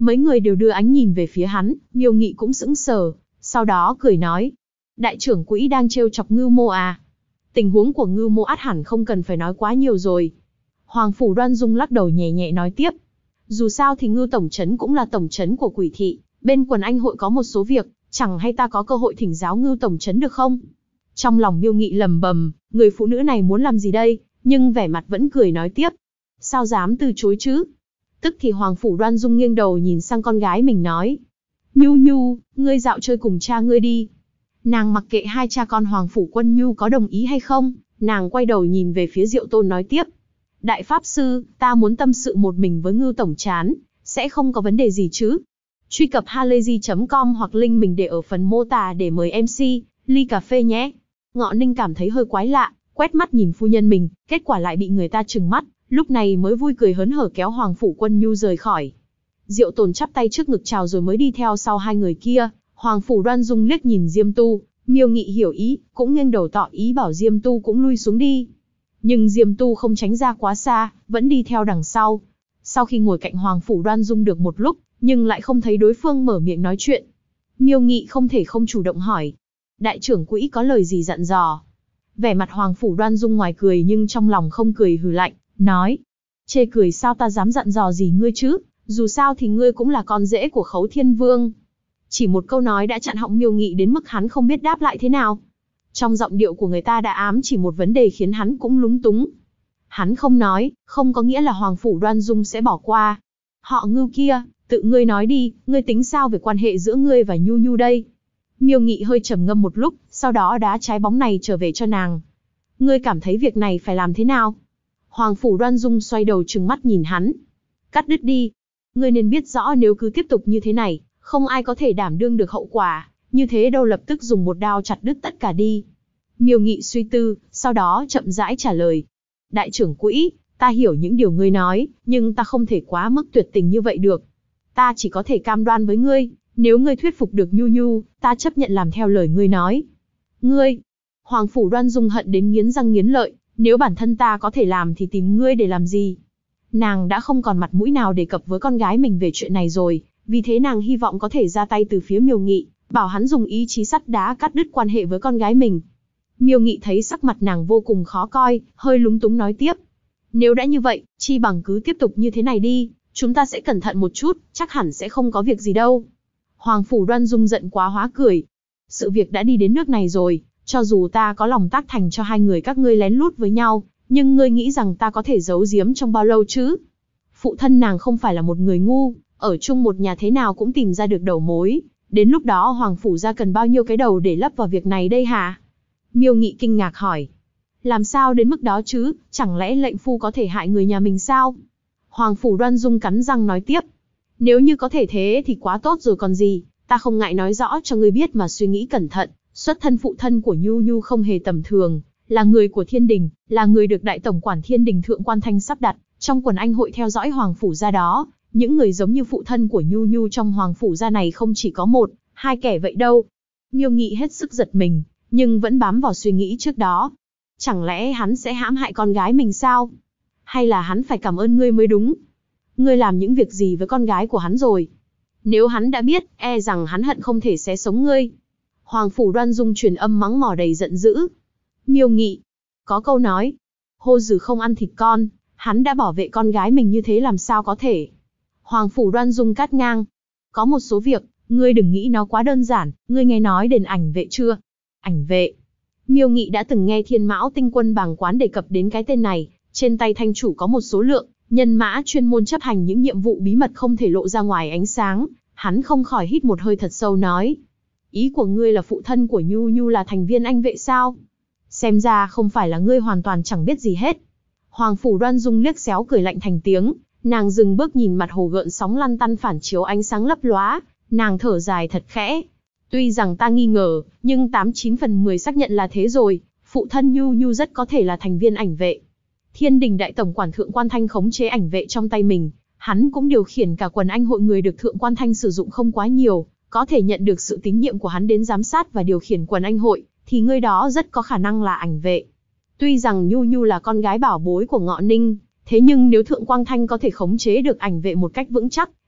Mấy người đều đưa ánh nhìn về phía hắn, Miêu Nghị cũng sững sờ, sau đó cười nói. Đại trưởng quỹ đang trêu chọc Ngưu Mô à? Tình huống của Ngưu Mô ắt hẳn không cần phải nói quá nhiều rồi. Hoàng Phủ Đoan Dung lắc đầu nhẹ nhẹ nói tiếp. Dù sao thì Ngưu tổng trấn cũng là tổng trấn của Quỷ thị, bên quần anh hội có một số việc, chẳng hay ta có cơ hội thỉnh giáo Ngưu tổng trấn được không? Trong lòng Miêu Nghị lầm bầm, người phụ nữ này muốn làm gì đây, nhưng vẻ mặt vẫn cười nói tiếp. Sao dám từ chối chứ? Tức thì Hoàng Phủ Đoan Dung nghiêng đầu nhìn sang con gái mình nói. Nhu Nhu, ngươi dạo chơi cùng cha ngươi đi. Nàng mặc kệ hai cha con Hoàng Phủ Quân Nhu có đồng ý hay không, nàng quay đầu nhìn về phía Diệu Tôn nói tiếp. Đại Pháp Sư, ta muốn tâm sự một mình với Ngưu tổng trán, sẽ không có vấn đề gì chứ? Truy cập halayzi.com hoặc link mình để ở phần mô tả để mời MC, ly cà phê nhé. Ngọ Ninh cảm thấy hơi quái lạ, quét mắt nhìn phu nhân mình, kết quả lại bị người ta trừng mắt, lúc này mới vui cười hớn hở kéo Hoàng Phủ Quân Nhu rời khỏi. Diệu Tồn chắp tay trước ngực chào rồi mới đi theo sau hai người kia. Hoàng Phủ Đoan Dung liếc nhìn Diêm Tu, Miêu Nghị hiểu ý, cũng nghiêng đầu tỏ ý bảo Diêm Tu cũng lui xuống đi. Nhưng Diêm Tu không tránh ra quá xa, vẫn đi theo đằng sau. Sau khi ngồi cạnh Hoàng Phủ Đoan Dung được một lúc, nhưng lại không thấy đối phương mở miệng nói chuyện. Miêu Nghị không thể không chủ động hỏi. Đại trưởng quỹ có lời gì dặn dò? Vẻ mặt Hoàng Phủ Đoan Dung ngoài cười nhưng trong lòng không cười hừ lạnh, nói. Chê cười sao ta dám dặn dò gì ngươi chứ, dù sao thì ngươi cũng là con rể của Khấu Thiên Vương. Chỉ một câu nói đã chặn họng Miêu Nghị đến mức hắn không biết đáp lại thế nào. Trong giọng điệu của người ta đã ám chỉ một vấn đề khiến hắn cũng lúng túng. Hắn không nói, không có nghĩa là Hoàng Phủ Đoan Dung sẽ bỏ qua. Họ Ngưu kia, tự ngươi nói đi, ngươi tính sao về quan hệ giữa ngươi và Nhu Nhu đây? Miêu Nghị hơi trầm ngâm một lúc, sau đó đá trái bóng này trở về cho nàng. Ngươi cảm thấy việc này phải làm thế nào? Hoàng Phủ Đoan Dung xoay đầu trừng mắt nhìn hắn. Cắt đứt đi. Ngươi nên biết rõ nếu cứ tiếp tục như thế này, không ai có thể đảm đương được hậu quả, như thế đâu lập tức dùng một đao chặt đứt tất cả đi. Miêu Nghị suy tư, sau đó chậm rãi trả lời. Đại trưởng quỹ, ta hiểu những điều ngươi nói, nhưng ta không thể quá mức tuyệt tình như vậy được. Ta chỉ có thể cam đoan với ngươi, nếu ngươi thuyết phục được Nhu Nhu, ta chấp nhận làm theo lời ngươi nói. Ngươi, Hoàng Phủ Đoan Dung hận đến nghiến răng nghiến lợi, nếu bản thân ta có thể làm thì tìm ngươi để làm gì? Nàng đã không còn mặt mũi nào đề cập với con gái mình về chuyện này rồi, vì thế nàng hy vọng có thể ra tay từ phía Miêu Nghị, bảo hắn dùng ý chí sắt đá cắt đứt quan hệ với con gái mình. Miêu Nghị thấy sắc mặt nàng vô cùng khó coi, hơi lúng túng nói tiếp. Nếu đã như vậy, chi bằng cứ tiếp tục như thế này đi, chúng ta sẽ cẩn thận một chút, chắc hẳn sẽ không có việc gì đâu. Hoàng Phủ Đoan Dung giận quá hóa cười. Sự việc đã đi đến nước này rồi, cho dù ta có lòng tác thành cho hai người các ngươi lén lút với nhau, nhưng ngươi nghĩ rằng ta có thể giấu giếm trong bao lâu chứ? Phụ thân nàng không phải là một người ngu, ở chung một nhà thế nào cũng tìm ra được đầu mối. Đến lúc đó Hoàng Phủ gia cần bao nhiêu cái đầu để lấp vào việc này đây hả? Miêu Nghị kinh ngạc hỏi. Làm sao đến mức đó chứ, chẳng lẽ lệnh phu có thể hại người nhà mình sao? Hoàng Phủ Đoan Dung cắn răng nói tiếp. Nếu như có thể thế thì quá tốt rồi còn gì, ta không ngại nói rõ cho ngươi biết mà suy nghĩ cẩn thận. Xuất thân phụ thân của Nhu Nhu không hề tầm thường, là người của Thiên Đình, là người được Đại Tổng quản Thiên Đình Thượng Quan Thanh sắp đặt, trong quần anh hội theo dõi Hoàng Phủ gia đó. Những người giống như phụ thân của Nhu Nhu trong Hoàng Phủ gia này không chỉ có một, hai kẻ vậy đâu. Miêu Nghị hết sức giật mình, nhưng vẫn bám vào suy nghĩ trước đó. Chẳng lẽ hắn sẽ hãm hại con gái mình sao? Hay là hắn phải cảm ơn ngươi mới đúng? Ngươi làm những việc gì với con gái của hắn rồi? Nếu hắn đã biết, e rằng hắn hận không thể xé sống ngươi. Hoàng Phủ Đoan Dung truyền âm mắng mỏ đầy giận dữ. Miêu Nghị, có câu nói, hô dừ không ăn thịt con, hắn đã bảo vệ con gái mình như thế làm sao có thể? Hoàng Phủ Đoan Dung cắt ngang. Có một số việc, ngươi đừng nghĩ nó quá đơn giản, ngươi nghe nói đến ảnh vệ chưa? Ảnh vệ. Miêu Nghị đã từng nghe Thiên Mão Tinh Quân bàng quán đề cập đến cái tên này, trên tay thanh chủ có một số lượng nhân mã chuyên môn chấp hành những nhiệm vụ bí mật không thể lộ ra ngoài ánh sáng, hắn không khỏi hít một hơi thật sâu nói. Ý của ngươi là phụ thân của Nhu Nhu là thành viên anh vệ sao? Xem ra không phải là ngươi hoàn toàn chẳng biết gì hết. Hoàng Phủ Đoan Dung liếc xéo cười lạnh thành tiếng, nàng dừng bước nhìn mặt hồ gợn sóng lăn tăn phản chiếu ánh sáng lấp lóa, nàng thở dài thật khẽ. Tuy rằng ta nghi ngờ, nhưng 89 phần 10 xác nhận là thế rồi, phụ thân Nhu Nhu rất có thể là thành viên ảnh vệ. Thiên Đình Đại Tổng quản Thượng Quan Thanh khống chế ảnh vệ trong tay mình, hắn cũng điều khiển cả quần anh hội người được Thượng Quan Thanh sử dụng không quá nhiều, có thể nhận được sự tín nhiệm của hắn đến giám sát và điều khiển quần anh hội, thì người đó rất có khả năng là ảnh vệ. Tuy rằng Nhu Nhu là con gái bảo bối của Ngọ Ninh, thế nhưng nếu Thượng Quan Thanh có thể khống chế được ảnh vệ một cách vững chắc,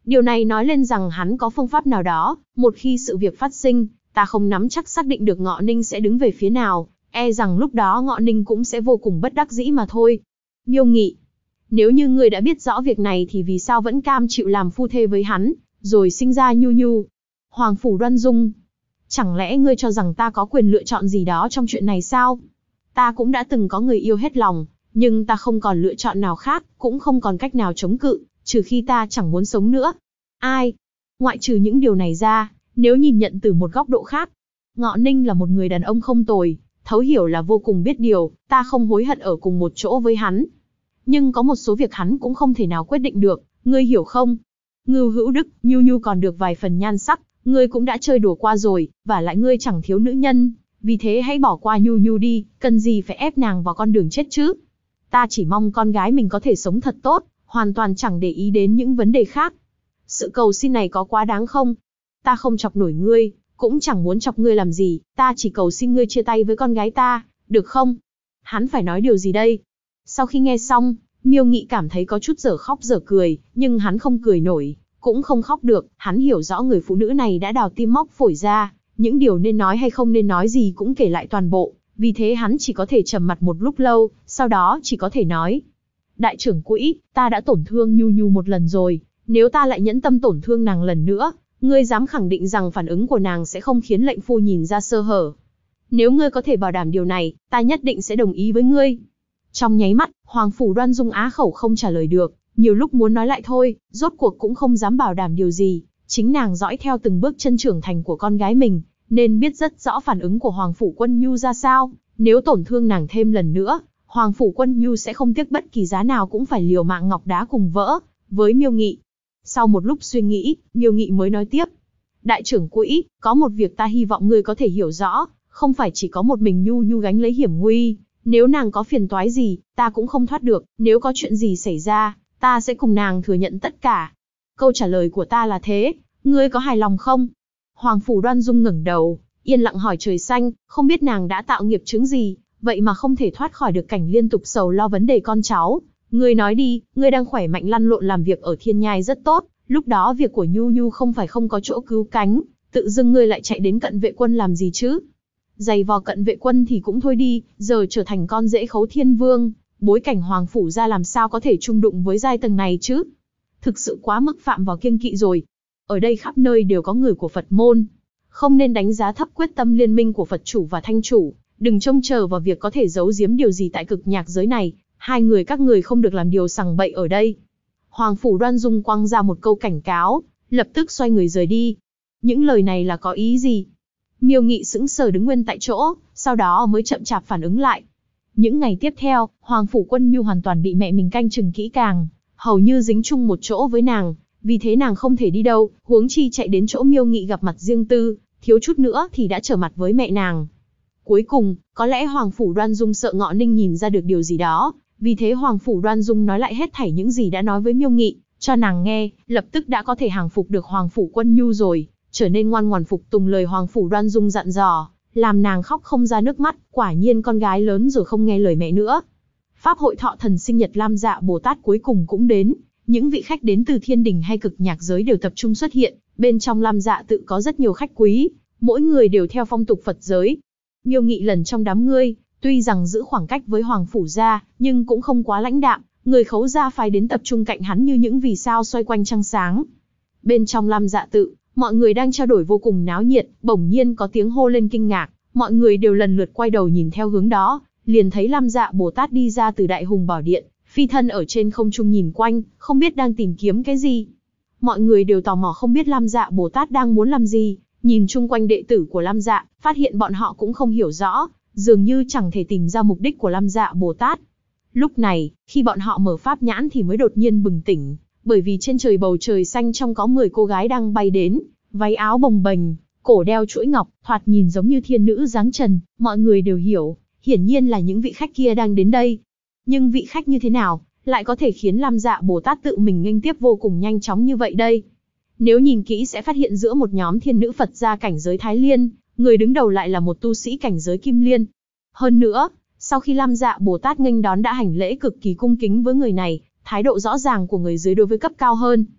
Điều này nói lên rằng hắn có phương pháp nào đó, một khi sự việc phát sinh, ta không nắm chắc xác định được Ngọ Ninh sẽ đứng về phía nào, e rằng lúc đó Ngọ Ninh cũng sẽ vô cùng bất đắc dĩ mà thôi. Miêu Nghị, nếu như ngươi đã biết rõ việc này thì vì sao vẫn cam chịu làm phu thê với hắn, rồi sinh ra Nhu Nhu? Hoàng Phủ Đoan Dung, chẳng lẽ ngươi cho rằng ta có quyền lựa chọn gì đó trong chuyện này sao? Ta cũng đã từng có người yêu hết lòng, nhưng ta không còn lựa chọn nào khác, cũng không còn cách nào chống cự, trừ khi ta chẳng muốn sống nữa. Ai? Ngoại trừ những điều này ra, nếu nhìn nhận từ một góc độ khác, Ngọ Ninh là một người đàn ông không tồi, thấu hiểu là vô cùng biết điều, ta không hối hận ở cùng một chỗ với hắn. Nhưng có một số việc hắn cũng không thể nào quyết định được, ngươi hiểu không? Ngưu Hữu Đức, Nhu Nhu còn được vài phần nhan sắc, ngươi cũng đã chơi đùa qua rồi, và lại ngươi chẳng thiếu nữ nhân, vì thế hãy bỏ qua Nhu Nhu đi, cần gì phải ép nàng vào con đường chết chứ? Ta chỉ mong con gái mình có thể sống thật tốt, hoàn toàn chẳng để ý đến những vấn đề khác. Sự cầu xin này có quá đáng không? Ta không chọc nổi ngươi, cũng chẳng muốn chọc ngươi làm gì, ta chỉ cầu xin ngươi chia tay với con gái ta, được không? Hắn phải nói điều gì đây? Sau khi nghe xong, Miêu Nghị cảm thấy có chút dở khóc dở cười, nhưng hắn không cười nổi, cũng không khóc được, hắn hiểu rõ người phụ nữ này đã đào tim móc phổi ra, những điều nên nói hay không nên nói gì cũng kể lại toàn bộ, vì thế hắn chỉ có thể trầm mặt một lúc lâu, sau đó chỉ có thể nói. Đại trưởng quỹ, ta đã tổn thương Nhu Nhu một lần rồi, nếu ta lại nhẫn tâm tổn thương nàng lần nữa, ngươi dám khẳng định rằng phản ứng của nàng sẽ không khiến lệnh phu nhìn ra sơ hở. Nếu ngươi có thể bảo đảm điều này, ta nhất định sẽ đồng ý với ngươi. Trong nháy mắt, Hoàng Phủ Đoan Dung á khẩu không trả lời được, nhiều lúc muốn nói lại thôi, rốt cuộc cũng không dám bảo đảm điều gì, chính nàng dõi theo từng bước chân trưởng thành của con gái mình, nên biết rất rõ phản ứng của Hoàng Phủ Quân Nhu ra sao, nếu tổn thương nàng thêm lần nữa, Hoàng Phủ Quân Nhu sẽ không tiếc bất kỳ giá nào cũng phải liều mạng ngọc đá cùng vỡ, với Miêu Nghị. Sau một lúc suy nghĩ, Miêu Nghị mới nói tiếp. Đại trưởng quỹ, có một việc ta hy vọng ngươi có thể hiểu rõ, không phải chỉ có một mình Nhu Nhu gánh lấy hiểm nguy, nếu nàng có phiền toái gì, ta cũng không thoát được, nếu có chuyện gì xảy ra, ta sẽ cùng nàng thừa nhận tất cả. Câu trả lời của ta là thế, ngươi có hài lòng không? Hoàng Phủ Đoan Dung ngẩng đầu, yên lặng hỏi trời xanh, không biết nàng đã tạo nghiệp chướng gì, vậy mà không thể thoát khỏi được cảnh liên tục sầu lo vấn đề con cháu. Ngươi nói đi, ngươi đang khỏe mạnh lăn lộn làm việc ở Thiên Nhai rất tốt, lúc đó việc của Nhu Nhu không phải không có chỗ cứu cánh, tự dưng ngươi lại chạy đến Cận Vệ Quân làm gì chứ? Giày vò Cận Vệ Quân thì cũng thôi đi, giờ trở thành con rễ Khấu Thiên Vương, bối cảnh Hoàng Phủ ra làm sao có thể chung đụng với giai tầng này chứ? Thực sự quá mức phạm vào kiêng kỵ rồi. Ở đây khắp nơi đều có người của Phật môn, không nên đánh giá thấp quyết tâm liên minh của Phật chủ và Thanh chủ, đừng trông chờ vào việc có thể giấu giếm điều gì tại cực nhạc giới này, hai người các người không được làm điều sằng bậy ở đây. Hoàng Phủ Đoan Dung quăng ra một câu cảnh cáo, lập tức xoay người rời đi. Những lời này là có ý gì? Miêu Nghị sững sờ đứng nguyên tại chỗ, sau đó mới chậm chạp phản ứng lại. Những ngày tiếp theo, Hoàng Phủ Quân Nhu hoàn toàn bị mẹ mình canh chừng kỹ càng, hầu như dính chung một chỗ với nàng, vì thế nàng không thể đi đâu, huống chi chạy đến chỗ Miêu Nghị gặp mặt riêng tư, thiếu chút nữa thì đã trở mặt với mẹ nàng. Cuối cùng, có lẽ Hoàng Phủ Đoan Dung sợ Ngọ Ninh nhìn ra được điều gì đó, vì thế Hoàng Phủ Đoan Dung nói lại hết thảy những gì đã nói với Miêu Nghị, cho nàng nghe, lập tức đã có thể hàng phục được Hoàng Phủ Quân Nhu rồi, trở nên ngoan ngoãn phục tùng lời Hoàng Phủ Đoan Dung dặn dò, làm nàng khóc không ra nước mắt, quả nhiên con gái lớn rồi không nghe lời mẹ nữa. Pháp hội thọ thần sinh nhật Lam Dạ Bồ Tát cuối cùng cũng đến, những vị khách đến từ thiên đình hay cực nhạc giới đều tập trung xuất hiện, bên trong Lam Dạ tự có rất nhiều khách quý, mỗi người đều theo phong tục Phật giới. Miêu Nghị lần trong đám ngươi, tuy rằng giữ khoảng cách với Hoàng Phủ gia, nhưng cũng không quá lãnh đạm, người Khấu gia phái đến tập trung cạnh hắn như những vì sao xoay quanh trăng sáng. Bên trong Lam Dạ tự, mọi người đang trao đổi vô cùng náo nhiệt, bỗng nhiên có tiếng hô lên kinh ngạc, mọi người đều lần lượt quay đầu nhìn theo hướng đó, liền thấy Lam Dạ Bồ Tát đi ra từ Đại Hùng Bảo Điện, phi thân ở trên không trung nhìn quanh, không biết đang tìm kiếm cái gì. Mọi người đều tò mò không biết Lam Dạ Bồ Tát đang muốn làm gì, nhìn chung quanh đệ tử của Lam Dạ, phát hiện bọn họ cũng không hiểu rõ, dường như chẳng thể tìm ra mục đích của Lam Dạ Bồ Tát. Lúc này, khi bọn họ mở pháp nhãn thì mới đột nhiên bừng tỉnh, bởi vì trên trời bầu trời xanh trong có 10 cô gái đang bay đến, váy áo bồng bềnh, cổ đeo chuỗi ngọc, thoạt nhìn giống như thiên nữ dáng trần, mọi người đều hiểu, hiển nhiên là những vị khách kia đang đến đây. Nhưng vị khách như thế nào, lại có thể khiến Lam Dạ Bồ Tát tự mình nghênh tiếp vô cùng nhanh chóng như vậy đây? Nếu nhìn kỹ sẽ phát hiện giữa một nhóm thiên nữ Phật gia cảnh giới Thái Liên, người đứng đầu lại là một tu sĩ cảnh giới Kim Liên. Hơn nữa, sau khi Lam Dạ Bồ Tát nghênh đón đã hành lễ cực kỳ cung kính với người này, thái độ rõ ràng của người dưới đối với cấp cao hơn.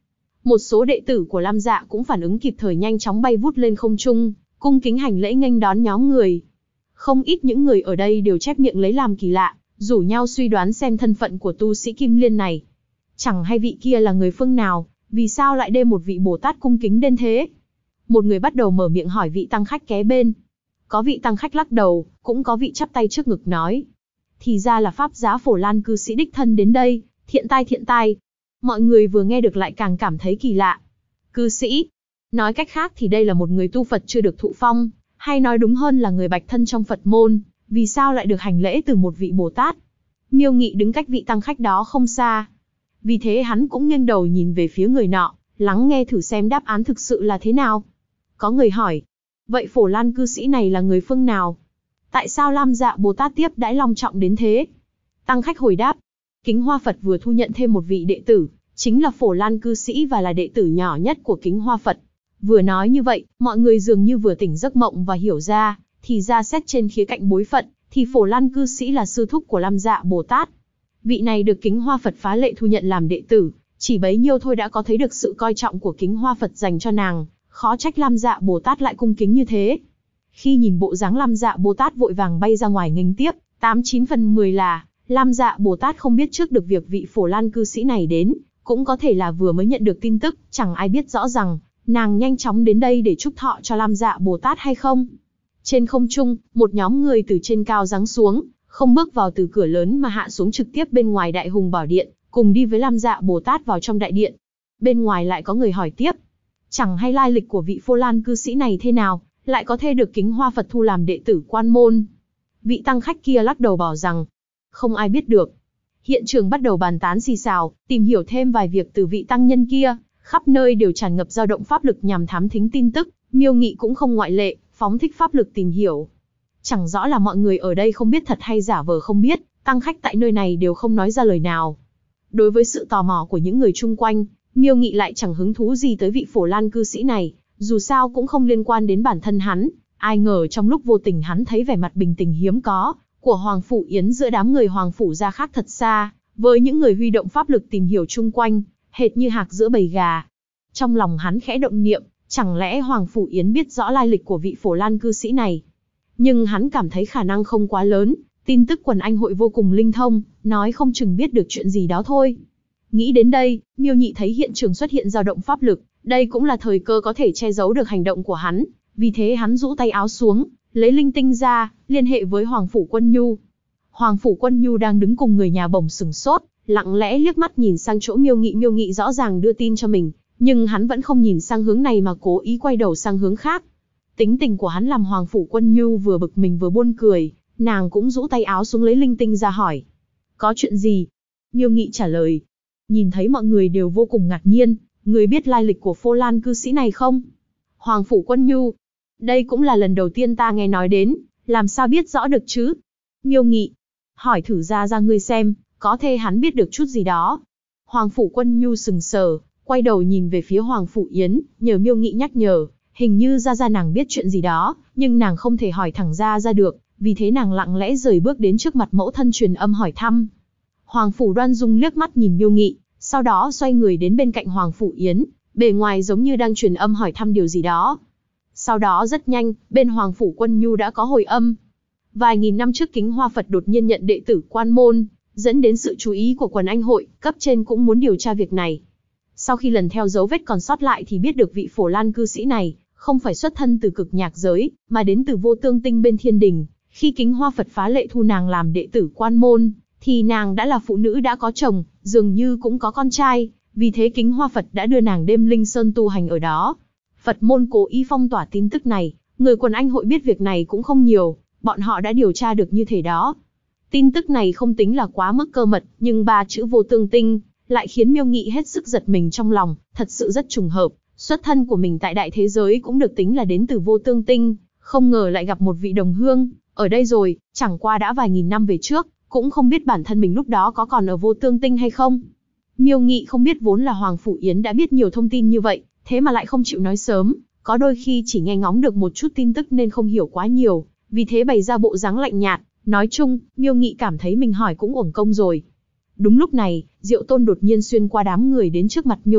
Một số đệ tử của Lam Dạ cũng phản ứng kịp thời, nhanh chóng bay vút lên không trung, cung kính hành lễ nghênh đón nhóm người. Không ít những người ở đây đều chép miệng lấy làm kỳ lạ, rủ nhau suy đoán xem thân phận của tu sĩ Kim Liên này. Chẳng hay vị kia là người phương nào, vì sao lại đem một vị Bồ Tát cung kính đến thế? Một người bắt đầu mở miệng hỏi vị tăng khách kế bên. Có vị tăng khách lắc đầu, cũng có vị chắp tay trước ngực nói. Thì ra là Pháp Giá Phổ Lan cư sĩ đích thân đến đây, thiện tai thiện tai. Mọi người vừa nghe được lại càng cảm thấy kỳ lạ. Cư sĩ, nói cách khác thì đây là một người tu Phật chưa được thụ phong, hay nói đúng hơn là người bạch thân trong Phật môn, vì sao lại được hành lễ từ một vị Bồ Tát? Miêu Nghị đứng cách vị tăng khách đó không xa. Vì thế hắn cũng nghiêng đầu nhìn về phía người nọ, lắng nghe thử xem đáp án thực sự là thế nào. Có người hỏi, vậy Phổ Lan cư sĩ này là người phương nào? Tại sao Lam Dạ Bồ Tát tiếp đãi long trọng đến thế? Tăng khách hồi đáp, Kính Hoa Phật vừa thu nhận thêm một vị đệ tử, chính là Phổ Lan cư sĩ và là đệ tử nhỏ nhất của Kính Hoa Phật. Vừa nói như vậy, mọi người dường như vừa tỉnh giấc mộng và hiểu ra, thì ra xét trên khía cạnh bối phận, thì Phổ Lan cư sĩ là sư thúc của Lam Dạ Bồ Tát. Vị này được Kính Hoa Phật phá lệ thu nhận làm đệ tử, chỉ bấy nhiêu thôi đã có thấy được sự coi trọng của Kính Hoa Phật dành cho nàng, khó trách Lam Dạ Bồ Tát lại cung kính như thế. Khi nhìn bộ dáng Lam Dạ Bồ Tát vội vàng bay ra ngoài nghênh tiếp, 89 phần 10 là Lam Dạ Bồ Tát không biết trước được việc vị Phổ Lan cư sĩ này đến, cũng có thể là vừa mới nhận được tin tức, chẳng ai biết rõ rằng nàng nhanh chóng đến đây để chúc thọ cho Lam Dạ Bồ Tát hay không. Trên không trung, một nhóm người từ trên cao giáng xuống, không bước vào từ cửa lớn mà hạ xuống trực tiếp bên ngoài Đại Hùng Bảo Điện, cùng đi với Lam Dạ Bồ Tát vào trong đại điện. Bên ngoài lại có người hỏi tiếp, chẳng hay lai lịch của vị Phổ Lan cư sĩ này thế nào, lại có thể được Kính Hoa Phật thu làm đệ tử quan môn. Vị tăng khách kia lắc đầu bảo rằng, không ai biết được. Hiện trường bắt đầu bàn tán xì xào, tìm hiểu thêm vài việc từ vị tăng nhân kia, khắp nơi đều tràn ngập dao động pháp lực nhằm thám thính tin tức, Miêu Nghị cũng không ngoại lệ, phóng thích pháp lực tìm hiểu. Chẳng rõ là mọi người ở đây không biết thật hay giả vờ không biết, tăng khách tại nơi này đều không nói ra lời nào. Đối với sự tò mò của những người chung quanh, Miêu Nghị lại chẳng hứng thú gì tới vị Phổ Lan cư sĩ này, dù sao cũng không liên quan đến bản thân hắn. Ai ngờ trong lúc vô tình hắn thấy vẻ mặt bình tĩnh hiếm có của Hoàng Phủ Yến giữa đám người Hoàng Phủ gia khác thật xa, với những người huy động pháp lực tìm hiểu chung quanh, hệt như hạc giữa bầy gà. Trong lòng hắn khẽ động niệm, chẳng lẽ Hoàng Phủ Yến biết rõ lai lịch của vị Phổ Lan cư sĩ này? Nhưng hắn cảm thấy khả năng không quá lớn, tin tức quần anh hội vô cùng linh thông, nói không chừng biết được chuyện gì đó thôi. Nghĩ đến đây, Miêu Nhị thấy hiện trường xuất hiện dao động pháp lực, đây cũng là thời cơ có thể che giấu được hành động của hắn, vì thế hắn rũ tay áo xuống, lấy linh tinh ra, liên hệ với Hoàng Phủ Quân Nhu. Hoàng Phủ Quân Nhu đang đứng cùng người nhà bồng sừng sốt, lặng lẽ liếc mắt nhìn sang chỗ Miêu Nghị rõ ràng đưa tin cho mình, nhưng hắn vẫn không nhìn sang hướng này mà cố ý quay đầu sang hướng khác. Tính tình của hắn làm Hoàng Phủ Quân Nhu vừa bực mình vừa buồn cười, nàng cũng rũ tay áo xuống lấy linh tinh ra hỏi. Có chuyện gì? Miêu Nghị trả lời. Nhìn thấy mọi người đều vô cùng ngạc nhiên, người biết lai lịch của Phổ Lan cư sĩ này không? Hoàng Phủ Quân Nhu. Đây cũng là lần đầu tiên ta nghe nói đến, làm sao biết rõ được chứ? Miêu Nghị. Hỏi thử ra ngươi xem, có thể hắn biết được chút gì đó. Hoàng Phủ Quân Nhu sừng sờ, quay đầu nhìn về phía Hoàng Phủ Yến, nhờ Miêu Nghị nhắc nhở, hình như ra nàng biết chuyện gì đó, nhưng nàng không thể hỏi thẳng ra được, vì thế nàng lặng lẽ rời bước đến trước mặt mẫu thân truyền âm hỏi thăm. Hoàng Phủ Đoan Dung liếc mắt nhìn Miêu Nghị, sau đó xoay người đến bên cạnh Hoàng Phủ Yến, bề ngoài giống như đang truyền âm hỏi thăm điều gì đó. Sau đó rất nhanh, bên Hoàng Phủ Quân Nhu đã có hồi âm. Vài nghìn năm trước Kính Hoa Phật đột nhiên nhận đệ tử quan môn, dẫn đến sự chú ý của quần anh hội, cấp trên cũng muốn điều tra việc này. Sau khi lần theo dấu vết còn sót lại thì biết được vị Phổ Lan cư sĩ này, không phải xuất thân từ cực nhạc giới, mà đến từ Vô Tương Tinh bên Thiên Đình. Khi Kính Hoa Phật phá lệ thu nàng làm đệ tử quan môn, thì nàng đã là phụ nữ đã có chồng, dường như cũng có con trai, vì thế Kính Hoa Phật đã đưa nàng đêm Linh Sơn tu hành ở đó. Phật môn cố ý phong tỏa tin tức này, người quần anh hội biết việc này cũng không nhiều, bọn họ đã điều tra được như thế đó. Tin tức này không tính là quá mức cơ mật, nhưng ba chữ Vô Tương Tinh lại khiến Miêu Nghị hết sức giật mình trong lòng, thật sự rất trùng hợp, xuất thân của mình tại đại thế giới cũng được tính là đến từ Vô Tương Tinh, không ngờ lại gặp một vị đồng hương ở đây rồi, chẳng qua đã vài nghìn năm về trước, cũng không biết bản thân mình lúc đó có còn ở Vô Tương Tinh hay không. Miêu Nghị không biết vốn là Hoàng Phủ Yến đã biết nhiều thông tin như vậy, thế mà lại không chịu nói sớm, có đôi khi chỉ nghe ngóng được một chút tin tức nên không hiểu quá nhiều, vì thế bày ra bộ dáng lạnh nhạt. Nói chung, Miêu Nghị cảm thấy mình hỏi cũng uổng công rồi. Đúng lúc này, Diệu Tôn đột nhiên xuyên qua đám người đến trước mặt Miêu Nghị,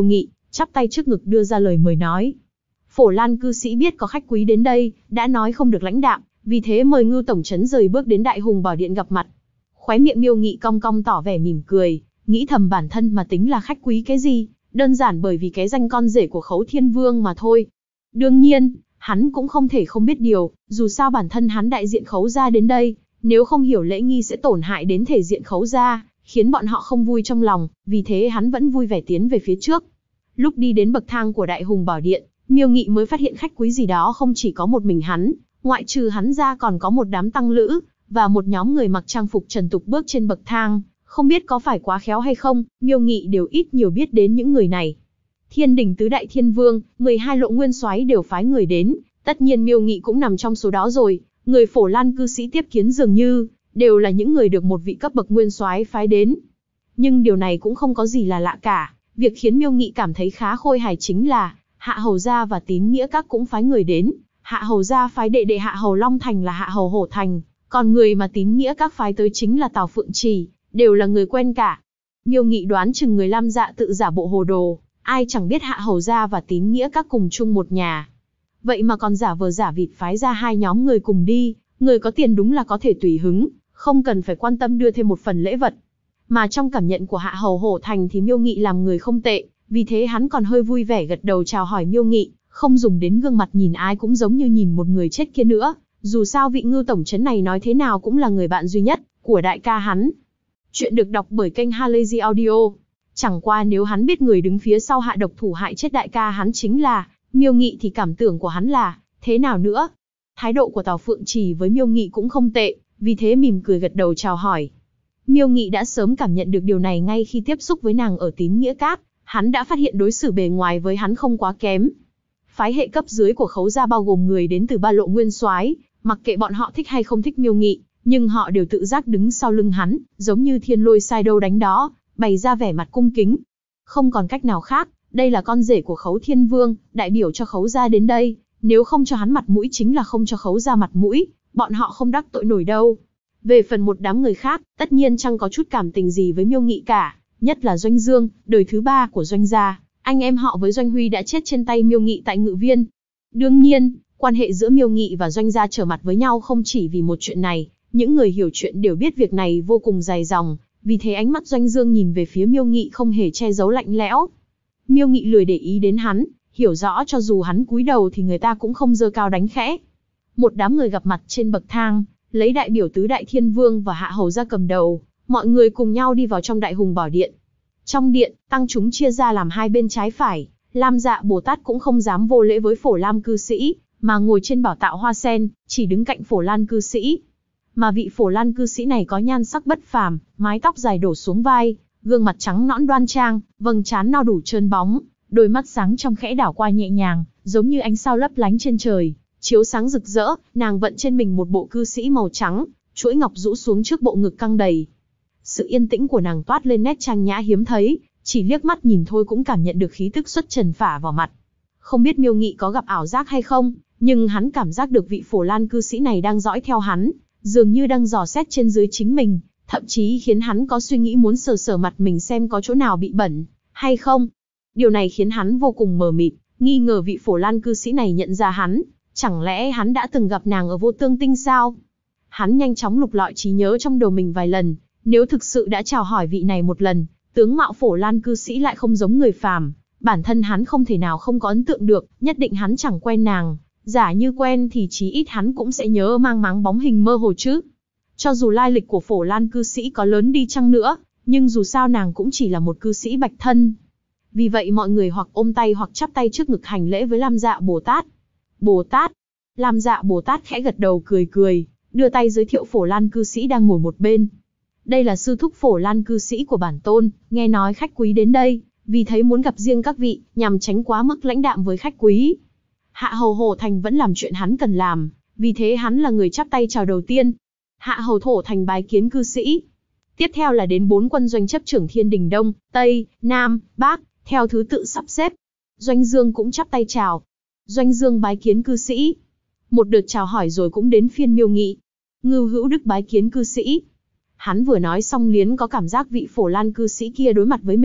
chắp tay trước ngực đưa ra lời mời nói. Phổ Lan cư sĩ biết có khách quý đến đây, đã nói không được lãnh đạm, vì thế mời Ngưu tổng trấn rời bước đến Đại Hùng Bảo Điện gặp mặt. Khóe miệng Miêu Nghị cong cong tỏ vẻ mỉm cười, nghĩ thầm bản thân mà tính là khách quý cái gì, đơn giản bởi vì cái danh con rể của Khấu Thiên Vương mà thôi. Đương nhiên, hắn cũng không thể không biết điều, dù sao bản thân hắn đại diện Khấu gia đến đây, nếu không hiểu lễ nghi sẽ tổn hại đến thể diện Khấu gia, khiến bọn họ không vui trong lòng, vì thế hắn vẫn vui vẻ tiến về phía trước. Lúc đi đến bậc thang của Đại Hùng Bảo Điện, Miêu Nghị mới phát hiện khách quý gì đó không chỉ có một mình hắn, ngoại trừ hắn ra còn có một đám tăng lữ, và một nhóm người mặc trang phục trần tục bước trên bậc thang, không biết có phải quá khéo hay không, Miêu Nghị đều ít nhiều biết đến những người này. Thiên Đình Tứ Đại Thiên Vương, 12 Lộ Nguyên Soái đều phái người đến, tất nhiên Miêu Nghị cũng nằm trong số đó rồi, người Phổ Lan cư sĩ tiếp kiến dường như đều là những người được một vị cấp bậc Nguyên Soái phái đến. Nhưng điều này cũng không có gì là lạ cả, việc khiến Miêu Nghị cảm thấy khá khôi hài chính là Hạ Hầu gia và Tín Nghĩa Các cũng phái người đến. Hạ Hầu gia phái đệ đệ Hạ Hầu Long Thành là Hạ Hầu Hổ Thành, còn người mà Tín Nghĩa Các phái tới chính là Tào Phượng Trì, đều là người quen cả. Miêu Nghị đoán chừng người Lam Dạ tự giả bộ hồ đồ, ai chẳng biết Hạ Hầu gia và Tín Nghĩa Các cùng chung một nhà. Vậy mà còn giả vờ giả vịt phái ra hai nhóm người cùng đi, người có tiền đúng là có thể tùy hứng, không cần phải quan tâm đưa thêm một phần lễ vật. Mà trong cảm nhận của Hạ Hầu Hổ Thành thì Miêu Nghị làm người không tệ, vì thế hắn còn hơi vui vẻ gật đầu chào hỏi Miêu Nghị, không dùng đến gương mặt nhìn ai cũng giống như nhìn một người chết kia nữa, dù sao vị Ngưu tổng trấn này nói thế nào cũng là người bạn duy nhất của đại ca hắn. Chuyện được đọc bởi kênh Halazy Audio. Chẳng qua nếu hắn biết người đứng phía sau hạ độc thủ hại chết đại ca hắn chính là Miêu Nghị thì cảm tưởng của hắn là thế nào nữa. Thái độ của Tào Phượng Trì với Miêu Nghị cũng không tệ, vì thế mỉm cười gật đầu chào hỏi. Miêu Nghị đã sớm cảm nhận được điều này ngay khi tiếp xúc với nàng ở Tín Nghĩa Các, hắn đã phát hiện đối xử bề ngoài với hắn không quá kém. Phái hệ cấp dưới của Khấu gia bao gồm người đến từ 3 Lộ Nguyên Soái, mặc kệ bọn họ thích hay không thích Miêu Nghị, nhưng họ đều tự giác đứng sau lưng hắn, giống như thiên lôi sai đâu đánh đó, bày ra vẻ mặt cung kính. Không còn cách nào khác, đây là con rể của Khấu Thiên Vương, đại biểu cho Khấu gia đến đây, nếu không cho hắn mặt mũi chính là không cho Khấu gia mặt mũi, bọn họ không đắc tội nổi đâu. Về phần một đám người khác, tất nhiên chẳng có chút cảm tình gì với Miêu Nghị cả, nhất là Doanh Dương, đời thứ 3 của Doanh gia, anh em họ với Doanh Huy đã chết trên tay Miêu Nghị tại Ngự Viên. Đương nhiên, quan hệ giữa Miêu Nghị và Doanh gia trở mặt với nhau không chỉ vì một chuyện này, những người hiểu chuyện đều biết việc này vô cùng dài dòng, vì thế ánh mắt Doanh Dương nhìn về phía Miêu Nghị không hề che giấu lạnh lẽo. Miêu Nghị lười để ý đến hắn, hiểu rõ cho dù hắn cúi đầu thì người ta cũng không giơ cao đánh khẽ. Một đám người gặp mặt trên bậc thang, lấy đại biểu Tứ Đại Thiên Vương và Hạ Hầu gia cầm đầu, mọi người cùng nhau đi vào trong Đại Hùng Bảo Điện. Trong điện, tăng chúng chia ra làm hai bên trái phải, Lam Dạ Bồ Tát cũng không dám vô lễ với Phổ Lam cư sĩ, mà ngồi trên bảo tạo hoa sen, chỉ đứng cạnh Phổ Lan cư sĩ. Mà vị Phổ Lan cư sĩ này có nhan sắc bất phàm, mái tóc dài đổ xuống vai, gương mặt trắng nõn đoan trang, vầng trán no đủ trơn bóng, đôi mắt sáng trong khẽ đảo qua nhẹ nhàng, giống như ánh sao lấp lánh trên trời, chiếu sáng rực rỡ. Nàng vận trên mình một bộ cư sĩ màu trắng, chuỗi ngọc rũ xuống trước bộ ngực căng đầy. Sự yên tĩnh của nàng toát lên nét trang nhã hiếm thấy, chỉ liếc mắt nhìn thôi cũng cảm nhận được khí tức xuất trần phả vào mặt. Không biết Miêu Nghị có gặp ảo giác hay không, nhưng hắn cảm giác được vị Phổ Lan cư sĩ này đang dõi theo hắn, dường như đang dò xét trên dưới chính mình, thậm chí khiến hắn có suy nghĩ muốn sờ sờ mặt mình xem có chỗ nào bị bẩn hay không. Điều này khiến hắn vô cùng mờ mịt, nghi ngờ vị Phổ Lan cư sĩ này nhận ra hắn, chẳng lẽ hắn đã từng gặp nàng ở Vô Tương Tinh sao? Hắn nhanh chóng lục lọi trí nhớ trong đầu mình vài lần, nếu thực sự đã chào hỏi vị này một lần, tướng mạo Phổ Lan cư sĩ lại không giống người phàm, bản thân hắn không thể nào không có ấn tượng được, nhất định hắn chẳng quen nàng, giả như quen thì chí ít hắn cũng sẽ nhớ mang máng bóng hình mơ hồ chứ. Cho dù lai lịch của Phổ Lan cư sĩ có lớn đi chăng nữa, nhưng dù sao nàng cũng chỉ là một cư sĩ bạch thân. Vì vậy mọi người hoặc ôm tay hoặc chắp tay trước ngực hành lễ với Lam Dạ Bồ Tát. Bồ Tát. Lam Dạ Bồ Tát khẽ gật đầu cười cười, đưa tay giới thiệu Phổ Lan cư sĩ đang ngồi một bên. Đây là sư thúc Phổ Lan cư sĩ của bản tôn, nghe nói khách quý đến đây, vì thấy muốn gặp riêng các vị, nhằm tránh quá mức lãnh đạm với khách quý. Hạ Hầu Hổ Thành vẫn làm chuyện hắn cần làm, vì thế hắn là người chắp tay chào đầu tiên. Hạ Hầu Thổ Thành bái kiến cư sĩ. Tiếp theo là đến 4 quân doanh chấp trưởng Thiên Đình Đông, Tây, Nam, Bắc, theo thứ tự sắp xếp. Doanh Dương cũng chắp tay chào. Doanh Dương bái kiến cư sĩ. Một đợt chào hỏi rồi cũng đến phiên Miêu Nghị. Ngưu Hữu Đức bái kiến cư sĩ. Hắn vừa nói xong liền có cảm giác vị Phổ Lan cư sĩ kia đối mặt với mình,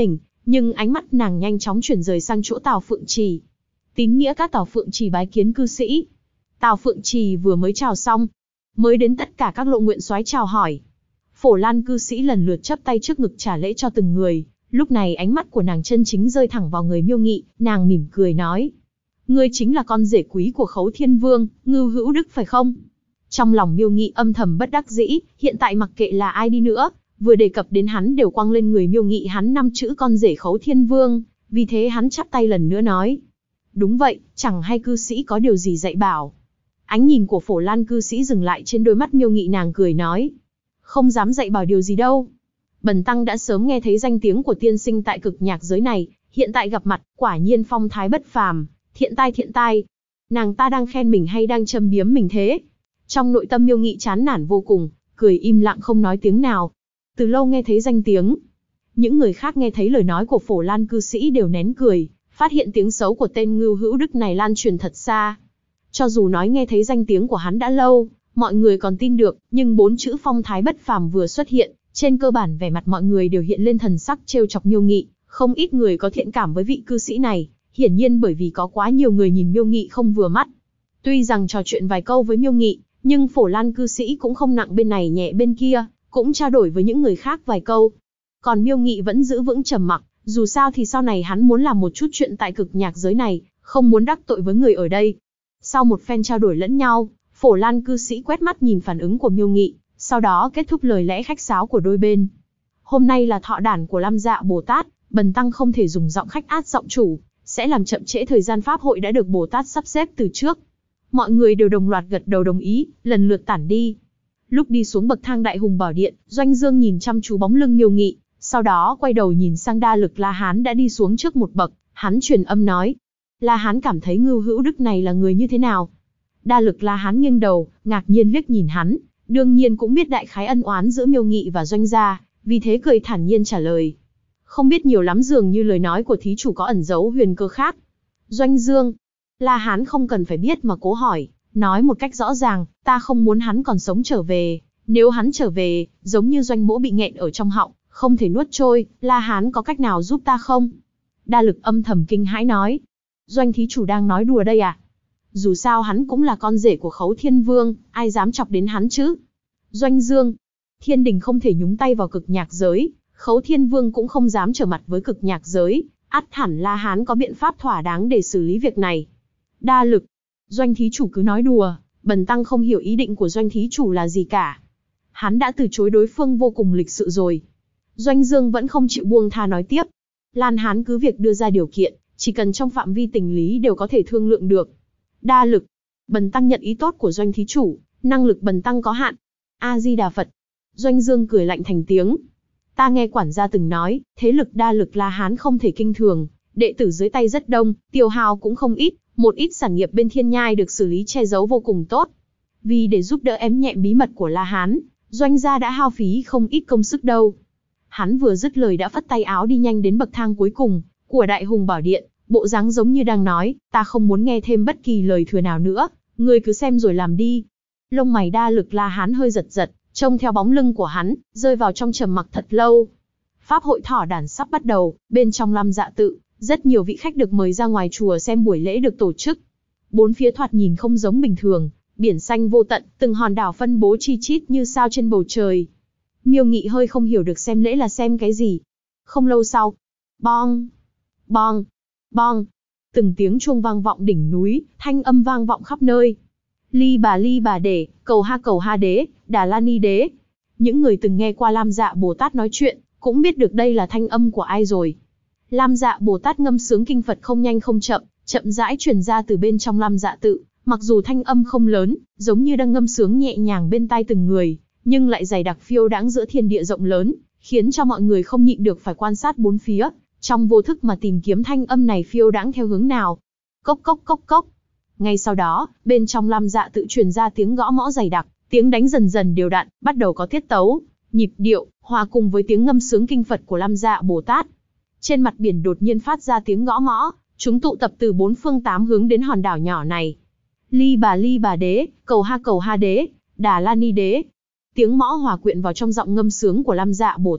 nhưng ánh mắt nàng nhanh chóng chuyển rời sang chỗ Tào Phượng Trì. Tín nghĩa các Tào Phượng Trì bái kiến cư sĩ. Tào Phượng Trì vừa mới chào xong, mới đến tất cả các Lộ Nguyện soái chào hỏi. Phổ Lan cư sĩ lần lượt chắp tay trước ngực trả lễ cho từng người, lúc này ánh mắt của nàng chân chính rơi thẳng vào người Miêu Nghị, nàng mỉm cười nói: "Ngươi chính là con rể quý của Khấu Thiên Vương, Ngưu Hữu Đức phải không?" Trong lòng Miêu Nghị âm thầm bất đắc dĩ, hiện tại mặc kệ là ai đi nữa, vừa đề cập đến hắn đều quăng lên người Miêu Nghị hắn 5 chữ con rể Khấu Thiên Vương, vì thế hắn chắp tay lần nữa nói: "Đúng vậy, chẳng hay cư sĩ có điều gì dạy bảo." Ánh nhìn của Phổ Lan cư sĩ dừng lại trên đôi mắt Miêu Nghị, nàng cười nói: "Không dám dạy bảo điều gì đâu. Bần tăng đã sớm nghe thấy danh tiếng của tiên sinh tại cực nhạc giới này, hiện tại gặp mặt, quả nhiên phong thái bất phàm, thiện tai thiện tai." Nàng ta đang khen mình hay đang châm biếm mình thế? Trong nội tâm Miêu Nghị chán nản vô cùng, cười im lặng không nói tiếng nào. Từ lâu nghe thấy danh tiếng. Những người khác nghe thấy lời nói của Phổ Lan cư sĩ đều nén cười, phát hiện tiếng xấu của tên Ngưu Hữu Đức này lan truyền thật xa. Cho dù nói nghe thấy danh tiếng của hắn đã lâu, mọi người còn tin được, nhưng 4 chữ phong thái bất phàm vừa xuất hiện, trên cơ bản vẻ mặt mọi người đều hiện lên thần sắc trêu chọc Miêu Nghị, không ít người có thiện cảm với vị cư sĩ này, hiển nhiên bởi vì có quá nhiều người nhìn Miêu Nghị không vừa mắt. Tuy rằng trò chuyện vài câu với Miêu Nghị, nhưng Phổ Lan cư sĩ cũng không nặng bên này nhẹ bên kia, cũng trao đổi với những người khác vài câu. Còn Miêu Nghị vẫn giữ vững trầm mặc, dù sao thì sau này hắn muốn làm một chút chuyện tại cực nhạc giới này, không muốn đắc tội với người ở đây. Sau một phen trao đổi lẫn nhau, Phổ Lan cư sĩ quét mắt nhìn phản ứng của Miêu Nghị, sau đó kết thúc lời lẽ khách sáo của đôi bên. Hôm nay là thọ đản của Lam Dạ Bồ Tát, bần tăng không thể dùng giọng khách át giọng chủ, sẽ làm chậm trễ thời gian pháp hội đã được Bồ Tát sắp xếp từ trước. Mọi người đều đồng loạt gật đầu đồng ý, lần lượt tản đi. Lúc đi xuống bậc thang Đại Hùng Bảo Điện, Doanh Dương nhìn chăm chú bóng lưng Miêu Nghị, sau đó quay đầu nhìn sang Đa Lực La Hán đã đi xuống trước một bậc, hắn truyền âm nói: La Hán cảm thấy Ngưu Hữu Đức này là người như thế nào? Đa Lực La Hán nghiêng đầu, ngạc nhiên liếc nhìn hắn, đương nhiên cũng biết đại khái ân oán giữa Miêu Nghị và Doanh gia, vì thế cười thản nhiên trả lời: Không biết nhiều lắm, dường như lời nói của thí chủ có ẩn giấu huyền cơ khác. Doanh Dương, La Hán không cần phải biết mà cố hỏi, nói một cách rõ ràng, ta không muốn hắn còn sống trở về. Nếu hắn trở về, giống như Doanh mỗ bị nghẹn ở trong họng, không thể nuốt trôi, La Hán có cách nào giúp ta không? Đa Lực âm thầm kinh hãi nói: Doanh thí chủ đang nói đùa đây à? Dù sao hắn cũng là con rể của Khấu Thiên Vương, ai dám chọc đến hắn chứ? Doanh Dương, thiên đình không thể nhúng tay vào cực nhạc giới, Khấu Thiên Vương cũng không dám trở mặt với cực nhạc giới, ắt hẳn La Hán có biện pháp thỏa đáng để xử lý việc này. Đa Lực, Doanh thí chủ cứ nói đùa, bần tăng không hiểu ý định của Doanh thí chủ là gì cả. Hắn đã từ chối đối phương vô cùng lịch sự rồi. Doanh Dương vẫn không chịu buông tha nói tiếp. Lan Hán cứ việc đưa ra điều kiện, chỉ cần trong phạm vi tình lý đều có thể thương lượng được. Đa Lực, bần tăng nhận ý tốt của Doanh thí chủ, năng lực bần tăng có hạn. A Di Đà Phật. Doanh Dương cười lạnh thành tiếng. Ta nghe quản gia từng nói, thế lực Đa Lực La Hán không thể kinh thường, đệ tử dưới tay rất đông, tiêu hao cũng không ít, một ít sản nghiệp bên Thiên Nhai được xử lý che giấu vô cùng tốt. Vì để giúp đỡ ém nhẹm bí mật của La Hán, Doanh gia đã hao phí không ít công sức đâu. Hắn vừa dứt lời đã phất tay áo đi nhanh đến bậc thang cuối cùng của Đại Hùng Bảo Điện, bộ dáng giống như đang nói, ta không muốn nghe thêm bất kỳ lời thừa nào nữa, ngươi cứ xem rồi làm đi. Lông mày Đa Lực La Hán hơi giật giật, trông theo bóng lưng của hắn, rơi vào trong trầm mặc thật lâu. Pháp hội thỏ đàn sắp bắt đầu, bên trong Lam Dạ tự, rất nhiều vị khách được mời ra ngoài chùa xem buổi lễ được tổ chức. Bốn phía thoạt nhìn không giống bình thường, biển xanh vô tận, từng hòn đảo phân bố chi chít như sao trên bầu trời. Miêu Nghị hơi không hiểu được xem lễ là xem cái gì. Không lâu sau, bong, bong, bong, từng tiếng chuông vang vọng đỉnh núi, thanh âm vang vọng khắp nơi. Ly bà để, cầu ha đế, Đà La Ni đế. Những người từng nghe qua Lam Dạ Bồ Tát nói chuyện, cũng biết được đây là thanh âm của ai rồi. Lam Dạ Bồ Tát ngâm sướng kinh Phật không nhanh không chậm, chậm rãi truyền ra từ bên trong Lam Dạ tự, mặc dù thanh âm không lớn, giống như đang ngâm sướng nhẹ nhàng bên tai từng người, nhưng lại dày đặc phiêu đãng giữa thiên địa rộng lớn, khiến cho mọi người không nhịn được phải quan sát bốn phía, trong vô thức mà tìm kiếm thanh âm này phiêu đãng theo hướng nào. Cốc cốc cốc cốc. Ngay sau đó, bên trong Lam Dạ tự truyền ra tiếng gõ mõ dày đặc, tiếng đánh dần dần đều đặn, bắt đầu có tiết tấu, nhịp điệu, hòa cùng với tiếng ngâm sướng kinh Phật của Lam Dạ Bồ Tát. Trên mặt biển đột nhiên phát ra tiếng gõ mõ, chúng tụ tập từ bốn phương tám hướng đến hòn đảo nhỏ này. Ly bà đế, cầu ha đế, Đà La Ni đế. Tiếng mõ hòa quyện vào trong giọng ngâm sướng của Lam Dạ Bồ Tát,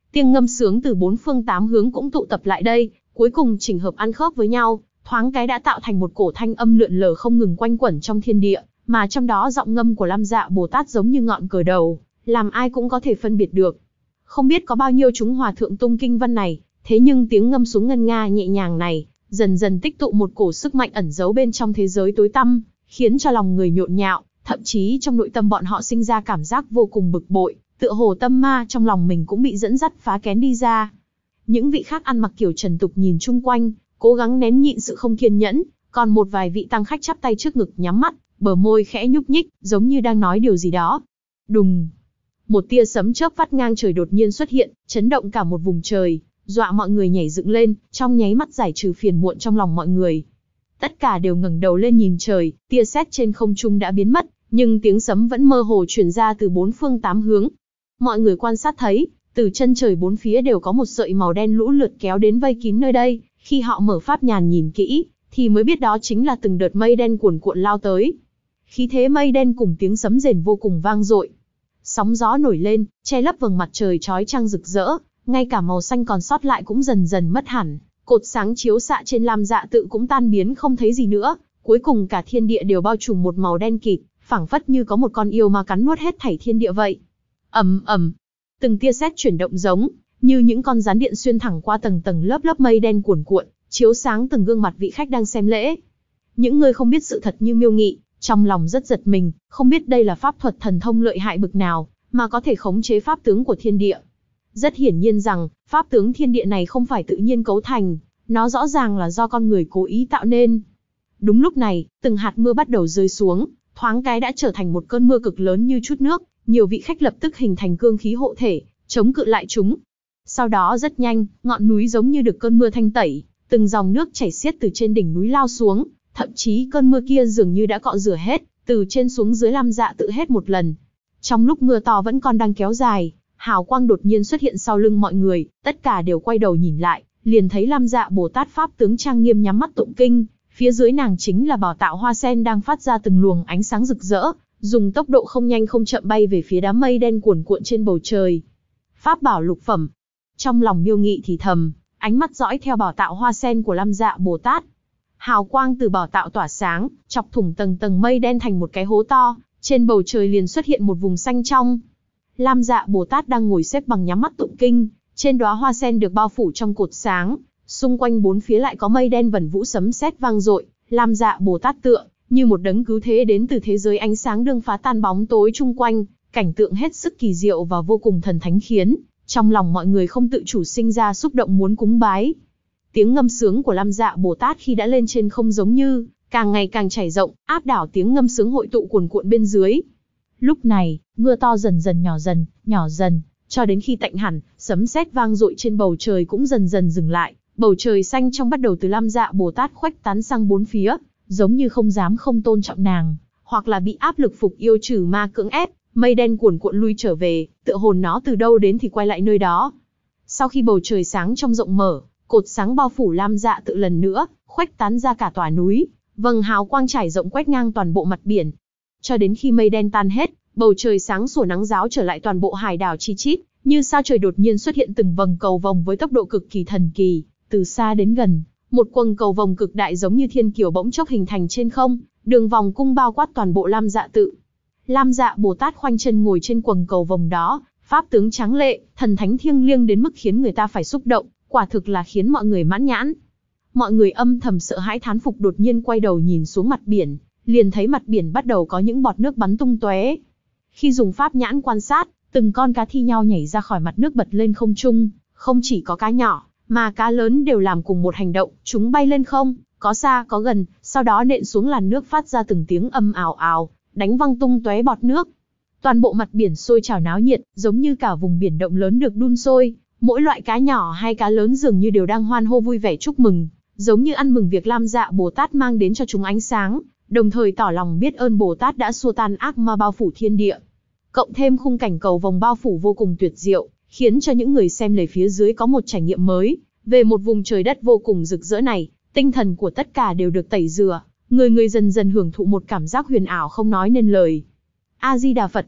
Tiếng ngâm sướng từ bốn phương tám hướng cũng tụ tập lại đây, cuối cùng chỉnh hợp ăn khớp với nhau, thoáng cái đã tạo thành một cổ thanh âm lượn lờ không ngừng quanh quẩn trong thiên địa, mà trong đó giọng ngâm của Lam Dạ Bồ Tát giống như ngọn cờ đầu, làm ai cũng có thể phân biệt được. Không biết có bao nhiêu chúng hòa thượng tung kinh văn này, thế nhưng tiếng ngâm sướng ngân nga nhẹ nhàng này, dần dần tích tụ một cổ sức mạnh ẩn giấu bên trong thế giới tối tăm, khiến cho lòng người nhộn nhạo, thậm chí trong nội tâm bọn họ sinh ra cảm giác vô cùng bực bội, tựa hồ tâm ma trong lòng mình cũng bị dẫn dắt phá kén đi ra. Những vị khác ăn mặc kiểu trần tục nhìn chung quanh, cố gắng nén nhịn sự không kiên nhẫn, còn một vài vị tăng khách chắp tay trước ngực nhắm mắt, bờ môi khẽ nhúc nhích, giống như đang nói điều gì đó. Đùng! Một tia sấm chớp vắt ngang trời đột nhiên xuất hiện, chấn động cả một vùng trời, dọa mọi người nhảy dựng lên, trong nháy mắt giải trừ phiền muộn trong lòng mọi người. Tất cả đều ngẩng đầu lên nhìn trời, tia sét trên không trung đã biến mất, nhưng tiếng sấm vẫn mơ hồ truyền ra từ bốn phương tám hướng. Mọi người quan sát thấy, từ chân trời bốn phía đều có một sợi màu đen lũ lượt kéo đến vây kín nơi đây, khi họ mở pháp nhàn nhìn kỹ, thì mới biết đó chính là từng đợt mây đen cuồn cuộn lao tới. Khí thế mây đen cùng tiếng sấm rền vô cùng vang dội. Sóng gió nổi lên, che lấp vầng mặt trời chói chang rực rỡ, ngay cả màu xanh còn sót lại cũng dần dần mất hẳn, cột sáng chiếu xạ trên Lam Dạ Tự cũng tan biến không thấy gì nữa, cuối cùng cả thiên địa đều bao trùm một màu đen kịt, phảng phất như có một con yêu ma cắn nuốt hết thảy thiên địa vậy. Ầm ầm, từng tia sét chuyển động giống như những con gián điện xuyên thẳng qua tầng tầng lớp lớp mây đen cuồn cuộn, chiếu sáng từng gương mặt vị khách đang xem lễ. Những người không biết sự thật như Miêu Nghị, trong lòng rất giật mình, không biết đây là pháp thuật thần thông lợi hại bực nào, mà có thể khống chế pháp tướng của thiên địa. Rất hiển nhiên rằng, pháp tướng thiên địa này không phải tự nhiên cấu thành, nó rõ ràng là do con người cố ý tạo nên. Đúng lúc này, từng hạt mưa bắt đầu rơi xuống, thoáng cái đã trở thành một cơn mưa cực lớn như chút nước, nhiều vị khách lập tức hình thành cương khí hộ thể, chống cự lại chúng. Sau đó rất nhanh, ngọn núi giống như được cơn mưa thanh tẩy, từng dòng nước chảy xiết từ trên đỉnh núi lao xuống, thậm chí cơn mưa kia dường như đã cọ rửa hết, từ trên xuống dưới Lam Dạ Tự hết một lần. Trong lúc mưa to vẫn còn đang kéo dài, hào quang đột nhiên xuất hiện sau lưng mọi người, tất cả đều quay đầu nhìn lại, liền thấy Lam Dạ Bồ Tát pháp tướng trang nghiêm nhắm mắt tụng kinh, phía dưới nàng chính là Bảo Tạo Hoa Sen đang phát ra từng luồng ánh sáng rực rỡ, dùng tốc độ không nhanh không chậm bay về phía đám mây đen cuồn cuộn trên bầu trời. Pháp bảo lục phẩm. Trong lòng Miêu Nghị thì thầm, ánh mắt dõi theo Bảo Tạo Hoa Sen của Lam Dạ Bồ Tát. Hào quang từ bảo tạo tỏa sáng, chọc thủng tầng tầng mây đen thành một cái hố to, trên bầu trời liền xuất hiện một vùng xanh trong. Lam Dạ Bồ Tát đang ngồi xếp bằng nhắm mắt tụng kinh, trên đóa hoa sen được bao phủ trong cột sáng, xung quanh bốn phía lại có mây đen vẩn vũ sấm sét vang dội. Lam Dạ Bồ Tát tựa như một đấng cứu thế đến từ thế giới ánh sáng đương phá tan bóng tối chung quanh, cảnh tượng hết sức kỳ diệu và vô cùng thần thánh khiến trong lòng mọi người không tự chủ sinh ra xúc động muốn cúng bái. Tiếng ngâm sướng của Lam Dạ Bồ Tát khi đã lên trên không giống như càng ngày càng trải rộng, áp đảo tiếng ngâm sướng hội tụ cuồn cuộn bên dưới. Lúc này, mưa to dần dần nhỏ dần, cho đến khi tạnh hẳn, sấm sét vang dội trên bầu trời cũng dần dần dừng lại, bầu trời xanh trong bắt đầu từ Lam Dạ Bồ Tát khuếch tán sang bốn phía, giống như không dám không tôn trọng nàng, hoặc là bị áp lực phục yêu trừ ma cưỡng ép, mây đen cuồn cuộn lui trở về, tựa hồn nó từ đâu đến thì quay lại nơi đó. Sau khi bầu trời sáng trong rộng mở, cột sáng bao phủ Lam Dạ Tự lần nữa, khuếch tán ra cả tòa núi, vầng hào quang trải rộng quét ngang toàn bộ mặt biển. Cho đến khi mây đen tan hết, bầu trời sáng sủa nắng ráo trở lại toàn bộ hải đảo chi chít, như sao trời đột nhiên xuất hiện từng vầng cầu vồng với tốc độ cực kỳ thần kỳ, từ xa đến gần, một quầng cầu vồng cực đại giống như thiên kiều bỗng chốc hình thành trên không, đường vòng cung bao quát toàn bộ Lam Dạ Tự. Lam Dạ Bồ Tát khoanh chân ngồi trên quầng cầu vồng đó, pháp tướng tráng lệ, thần thánh thiêng liêng đến mức khiến người ta phải xúc động, quả thực là khiến mọi người mãn nhãn. Mọi người âm thầm sợ hãi thán phục đột nhiên quay đầu nhìn xuống mặt biển, liền thấy mặt biển bắt đầu có những bọt nước bắn tung tóe. Khi dùng pháp nhãn quan sát, từng con cá thi nhau nhảy ra khỏi mặt nước bật lên không trung, không chỉ có cá nhỏ, mà cá lớn đều làm cùng một hành động, chúng bay lên không, có xa có gần, sau đó nện xuống làn nước phát ra từng tiếng âm ào ào, đánh văng tung tóe bọt nước. Toàn bộ mặt biển sôi trào náo nhiệt, giống như cả vùng biển động lớn được đun sôi, mỗi loại cá nhỏ hay cá lớn dường như đều đang hoan hô vui vẻ chúc mừng, giống như ăn mừng việc Lam Dạ Bồ Tát mang đến cho chúng ánh sáng, đồng thời tỏ lòng biết ơn Bồ Tát đã xua tan ác ma bao phủ thiên địa. Cộng thêm khung cảnh cầu vồng bao phủ vô cùng tuyệt diệu, khiến cho những người xem lề phía dưới có một trải nghiệm mới về một vùng trời đất vô cùng rực rỡ này. Tinh thần của tất cả đều được tẩy rửa, người người dần dần hưởng thụ một cảm giác huyền ảo không nói nên lời. A Di Đà Phật.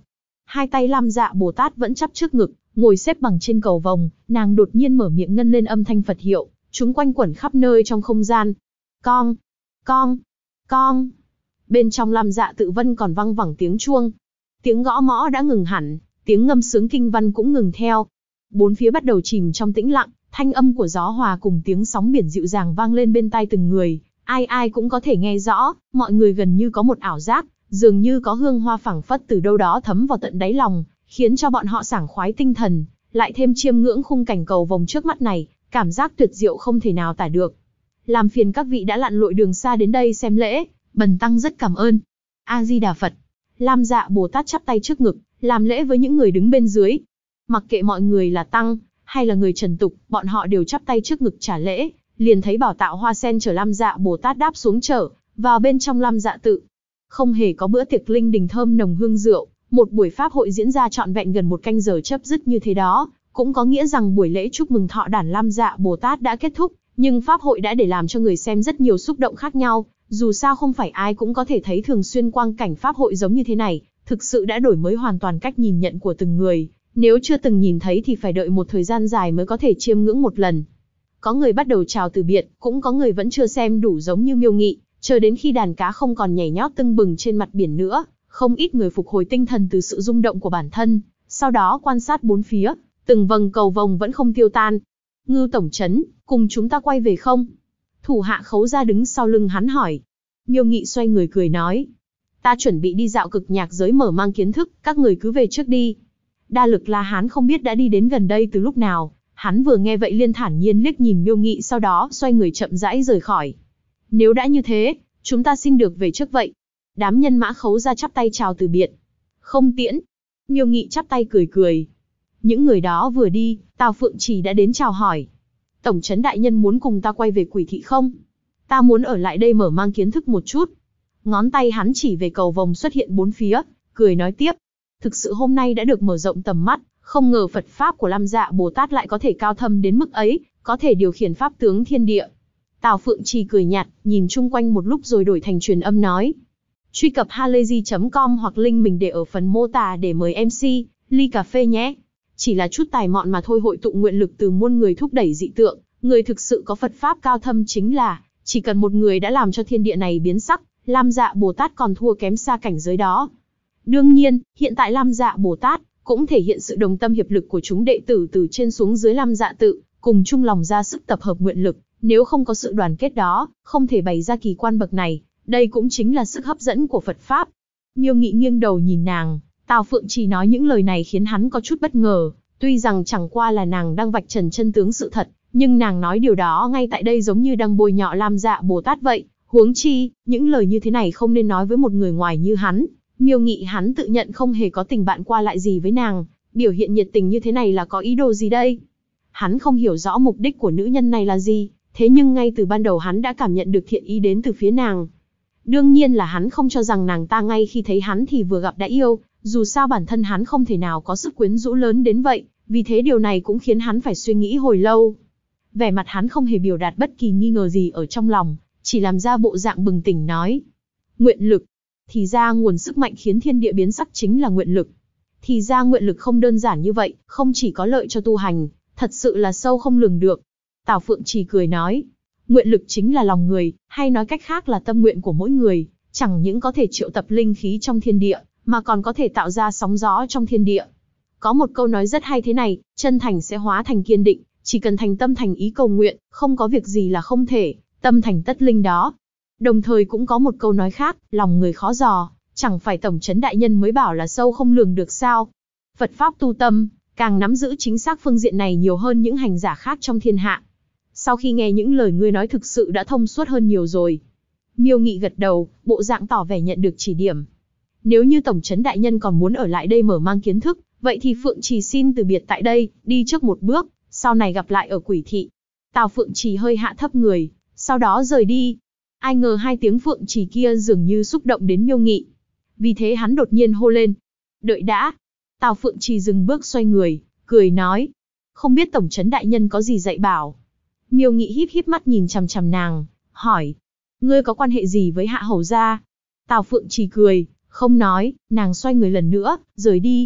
Hai tay Lam Dạ Bồ Tát vẫn chắp trước ngực, ngồi xếp bằng trên cầu vồng, nàng đột nhiên mở miệng ngân lên âm thanh Phật hiệu, chúng quanh quẩn khắp nơi trong không gian. Cong, cong, cong. Bên trong Lam Dạ Tự Vân còn vang vẳng tiếng chuông. Tiếng gõ mõ đã ngừng hẳn, tiếng ngâm sướng kinh văn cũng ngừng theo. Bốn phía bắt đầu chìm trong tĩnh lặng, thanh âm của gió hòa cùng tiếng sóng biển dịu dàng vang lên bên tai từng người, ai ai cũng có thể nghe rõ, mọi người gần như có một ảo giác, dường như có hương hoa phảng phất từ đâu đó thấm vào tận đáy lòng, khiến cho bọn họ sảng khoái tinh thần, lại thêm chiêm ngưỡng khung cảnh cầu vồng trước mắt này, cảm giác tuyệt diệu không thể nào tả được. Làm phiền các vị đã lặn lội đường xa đến đây xem lễ, bần tăng rất cảm ơn. A Di Đà Phật. Lam Dạ Bồ Tát chắp tay trước ngực, làm lễ với những người đứng bên dưới. Mặc kệ mọi người là tăng hay là người trần tục, bọn họ đều chắp tay trước ngực trả lễ, liền thấy bảo tạo hoa sen chở Lam Dạ Bồ Tát đáp xuống chở vào bên trong Lam Dạ Tự. Không hề có bữa tiệc linh đình thơm nồng hương rượu, một buổi pháp hội diễn ra trọn vẹn gần 1 canh giờ chớp dứt như thế đó, cũng có nghĩa rằng buổi lễ chúc mừng thọ đản Lam Dạ Bồ Tát đã kết thúc, nhưng pháp hội đã để làm cho người xem rất nhiều xúc động khác nhau, dù sao không phải ai cũng có thể thấy thường xuyên quang cảnh pháp hội giống như thế này, thực sự đã đổi mới hoàn toàn cách nhìn nhận của từng người, nếu chưa từng nhìn thấy thì phải đợi một thời gian dài mới có thể chiêm ngưỡng một lần. Có người bắt đầu chào từ biệt, cũng có người vẫn chưa xem đủ giống như Miêu Nghị, chờ đến khi đàn cá không còn nhảy nhót tưng bừng trên mặt biển nữa, không ít người phục hồi tinh thần từ sự rung động của bản thân, sau đó quan sát bốn phía, từng vầng cầu vồng vẫn không tiêu tan. Ngưu tổng trấn, cùng chúng ta quay về không? Thủ hạ Khấu Gia đứng sau lưng hắn hỏi. Miêu Nghị xoay người cười nói, ta chuẩn bị đi dạo cực nhạc giới mở mang kiến thức, các người cứ về trước đi. Đa Lực La Hán không biết đã đi đến gần đây từ lúc nào, hắn vừa nghe vậy liền thản nhiên liếc nhìn Miêu Nghị, sau đó xoay người chậm rãi rời khỏi. Nếu đã như thế, chúng ta xin được về trước vậy. Đám nhân mã Khấu Gia chắp tay chào từ biệt. Không tiễn. Miêu Nghị chắp tay cười cười. Những người đó vừa đi, Tào Phượng Trì đã đến chào hỏi. Tổng trấn đại nhân muốn cùng ta quay về Quỷ thị không? Ta muốn ở lại đây mở mang kiến thức một chút. Ngón tay hắn chỉ về cầu vồng xuất hiện bốn phía, cười nói tiếp. Thực sự hôm nay đã được mở rộng tầm mắt, không ngờ Phật Pháp của Lam Dạ Bồ Tát lại có thể cao thâm đến mức ấy, có thể điều khiển pháp tướng thiên địa. Tào Phượng Trì cười nhạt, nhìn chung quanh một lúc rồi đổi thành truyền âm nói. Truy cập halayzi.com hoặc link mình để ở phần mô tả để mời MC, ly cà phê nhé. Chỉ là chút tài mọn mà thôi, hội tụ nguyện lực từ muôn người thúc đẩy dị tượng, người thực sự có Phật Pháp cao thâm chính là, chỉ cần một người đã làm cho thiên địa này biến sắc, Lam Dạ Bồ Tát còn thua kém xa cảnh giới đó. Đương nhiên, hiện tại Lam Dạ Bồ Tát cũng thể hiện sự đồng tâm hiệp lực của chúng đệ tử từ trên xuống dưới Lam Dạ Tự, cùng chung lòng ra sức tập hợp nguyện lực, nếu không có sự đoàn kết đó, không thể bày ra kỳ quan bậc này, đây cũng chính là sức hấp dẫn của Phật Pháp. Miêu Nghị nghiêng đầu nhìn nàng, Tào Phượng Trì nói những lời này khiến hắn có chút bất ngờ, tuy rằng chẳng qua là nàng đang vạch trần chân tướng sự thật, nhưng nàng nói điều đó ngay tại đây giống như đang bôi nhọ Lam Dạ Bồ Tát vậy, huống chi, những lời như thế này không nên nói với một người ngoài như hắn. Miêu Nghị hắn tự nhận không hề có tình bạn qua lại gì với nàng, biểu hiện nhiệt tình như thế này là có ý đồ gì đây? Hắn không hiểu rõ mục đích của nữ nhân này là gì, thế nhưng ngay từ ban đầu hắn đã cảm nhận được thiện ý đến từ phía nàng. Đương nhiên là hắn không cho rằng nàng ta ngay khi thấy hắn thì vừa gặp đã yêu, dù sao bản thân hắn không thể nào có sức quyến rũ lớn đến vậy, vì thế điều này cũng khiến hắn phải suy nghĩ hồi lâu. Vẻ mặt hắn không hề biểu đạt bất kỳ nghi ngờ gì ở trong lòng, chỉ làm ra bộ dạng bừng tỉnh nói. Nguyện lực. Thì ra nguồn sức mạnh khiến thiên địa biến sắc chính là nguyện lực. Thì ra nguyện lực không đơn giản như vậy, không chỉ có lợi cho tu hành, thật sự là sâu không lường được. Tào Phượng Trì cười nói. Nguyện lực chính là lòng người, hay nói cách khác là tâm nguyện của mỗi người, chẳng những có thể triệu tập linh khí trong thiên địa, mà còn có thể tạo ra sóng gió trong thiên địa. Có một câu nói rất hay thế này, chân thành sẽ hóa thành kiên định, chỉ cần thành tâm thành ý cầu nguyện, không có việc gì là không thể, tâm thành tất linh đó. Đồng thời cũng có một câu nói khác, lòng người khó dò, chẳng phải tổng trấn đại nhân mới bảo là sâu không lường được sao. Phật Pháp tu tâm, càng nắm giữ chính xác phương diện này nhiều hơn những hành giả khác trong thiên hạ. Sau khi nghe những lời ngươi nói thực sự đã thông suốt hơn nhiều rồi. Miêu Nghị gật đầu, bộ dạng tỏ vẻ nhận được chỉ điểm. Nếu như tổng trấn đại nhân còn muốn ở lại đây mở mang kiến thức, vậy thì Phượng Trì xin từ biệt tại đây, đi trước một bước, sau này gặp lại ở Quỷ thị. Tào Phượng Trì hơi hạ thấp người, sau đó rời đi. Ai ngờ hai tiếng Phượng Trì kia dường như xúc động đến Miêu Nghị. Vì thế hắn đột nhiên hô lên. Đợi đã. Tào Phượng Trì dừng bước xoay người, cười nói. Không biết tổng trấn đại nhân có gì dạy bảo. Miêu Nghị híp híp mắt nhìn chằm chằm nàng, hỏi. Ngươi có quan hệ gì với Hạ Hầu gia? Tào Phượng Trì cười, không nói, nàng xoay người lần nữa, rời đi.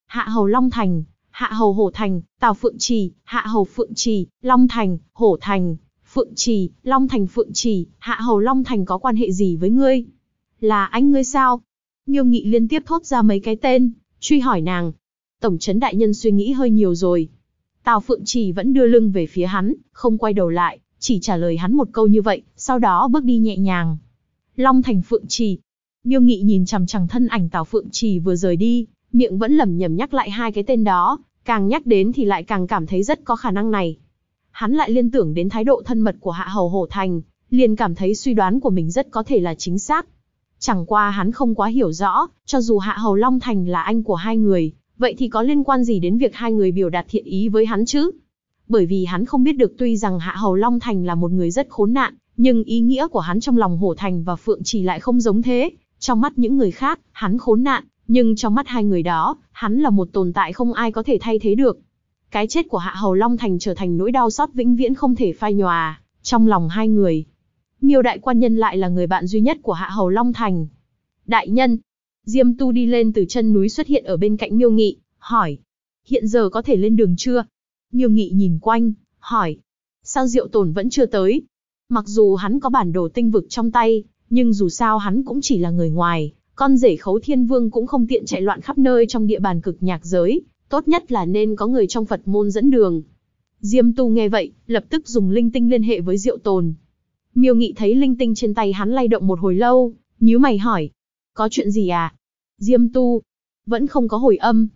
Hạ hầu Long Thành, hạ hầu Hổ Thành, Tào Phượng Trì, hạ hầu Phượng Trì, Long Thành, Hổ Thành, Phượng Trì, Long Thành Phượng Trì, hạ hầu Long Thành có quan hệ gì với ngươi? Là anh ngươi sao? Miêu Nghị liên tiếp thốt ra mấy cái tên, truy hỏi nàng. Tổng trấn đại nhân suy nghĩ hơi nhiều rồi. Tào Phượng Trì vẫn đưa lưng về phía hắn, không quay đầu lại, chỉ trả lời hắn một câu như vậy, sau đó bước đi nhẹ nhàng. Long Thành Phượng Trì. Miêu Nghị nhìn chằm chằm thân ảnh Tào Phượng Trì vừa rời đi, miệng vẫn lẩm nhẩm nhắc lại hai cái tên đó, càng nhắc đến thì lại càng cảm thấy rất có khả năng này. Hắn lại liên tưởng đến thái độ thân mật của hạ hầu Hổ Thành, liền cảm thấy suy đoán của mình rất có thể là chính xác. Chẳng qua hắn không quá hiểu rõ, cho dù hạ hầu Long Thành là anh của hai người, vậy thì có liên quan gì đến việc hai người biểu đạt thiện ý với hắn chứ? Bởi vì hắn không biết được, tuy rằng hạ hầu Long Thành là một người rất khốn nạn, nhưng ý nghĩa của hắn trong lòng Hổ Thành và Phượng Trì lại không giống thế. Trong mắt những người khác, hắn khốn nạn, nhưng trong mắt hai người đó, hắn là một tồn tại không ai có thể thay thế được. Cái chết của hạ hầu Long Thành trở thành nỗi đau xót vĩnh viễn không thể phai nhòa trong lòng hai người. Miêu đại quan nhân lại là người bạn duy nhất của hạ hầu Long Thành. Đại nhân, Diêm Tu đi lên từ chân núi xuất hiện ở bên cạnh Miêu Nghị, hỏi: hiện giờ có thể lên đường chưa? Miêu Nghị nhìn quanh, hỏi: sao Diệu Tồn vẫn chưa tới? Mặc dù hắn có bản đồ tinh vực trong tay, nhưng dù sao hắn cũng chỉ là người ngoài, con rể Khấu Thiên Vương cũng không tiện chạy loạn khắp nơi trong địa bàn cực nhạc giới, tốt nhất là nên có người trong Phật môn dẫn đường. Diêm Tu nghe vậy, lập tức dùng linh tinh liên hệ với Diệu Tồn. Miêu Nghị thấy linh tinh trên tay hắn lay động một hồi lâu, nhíu mày hỏi: có chuyện gì à? Diêm Tu: vẫn không có hồi âm.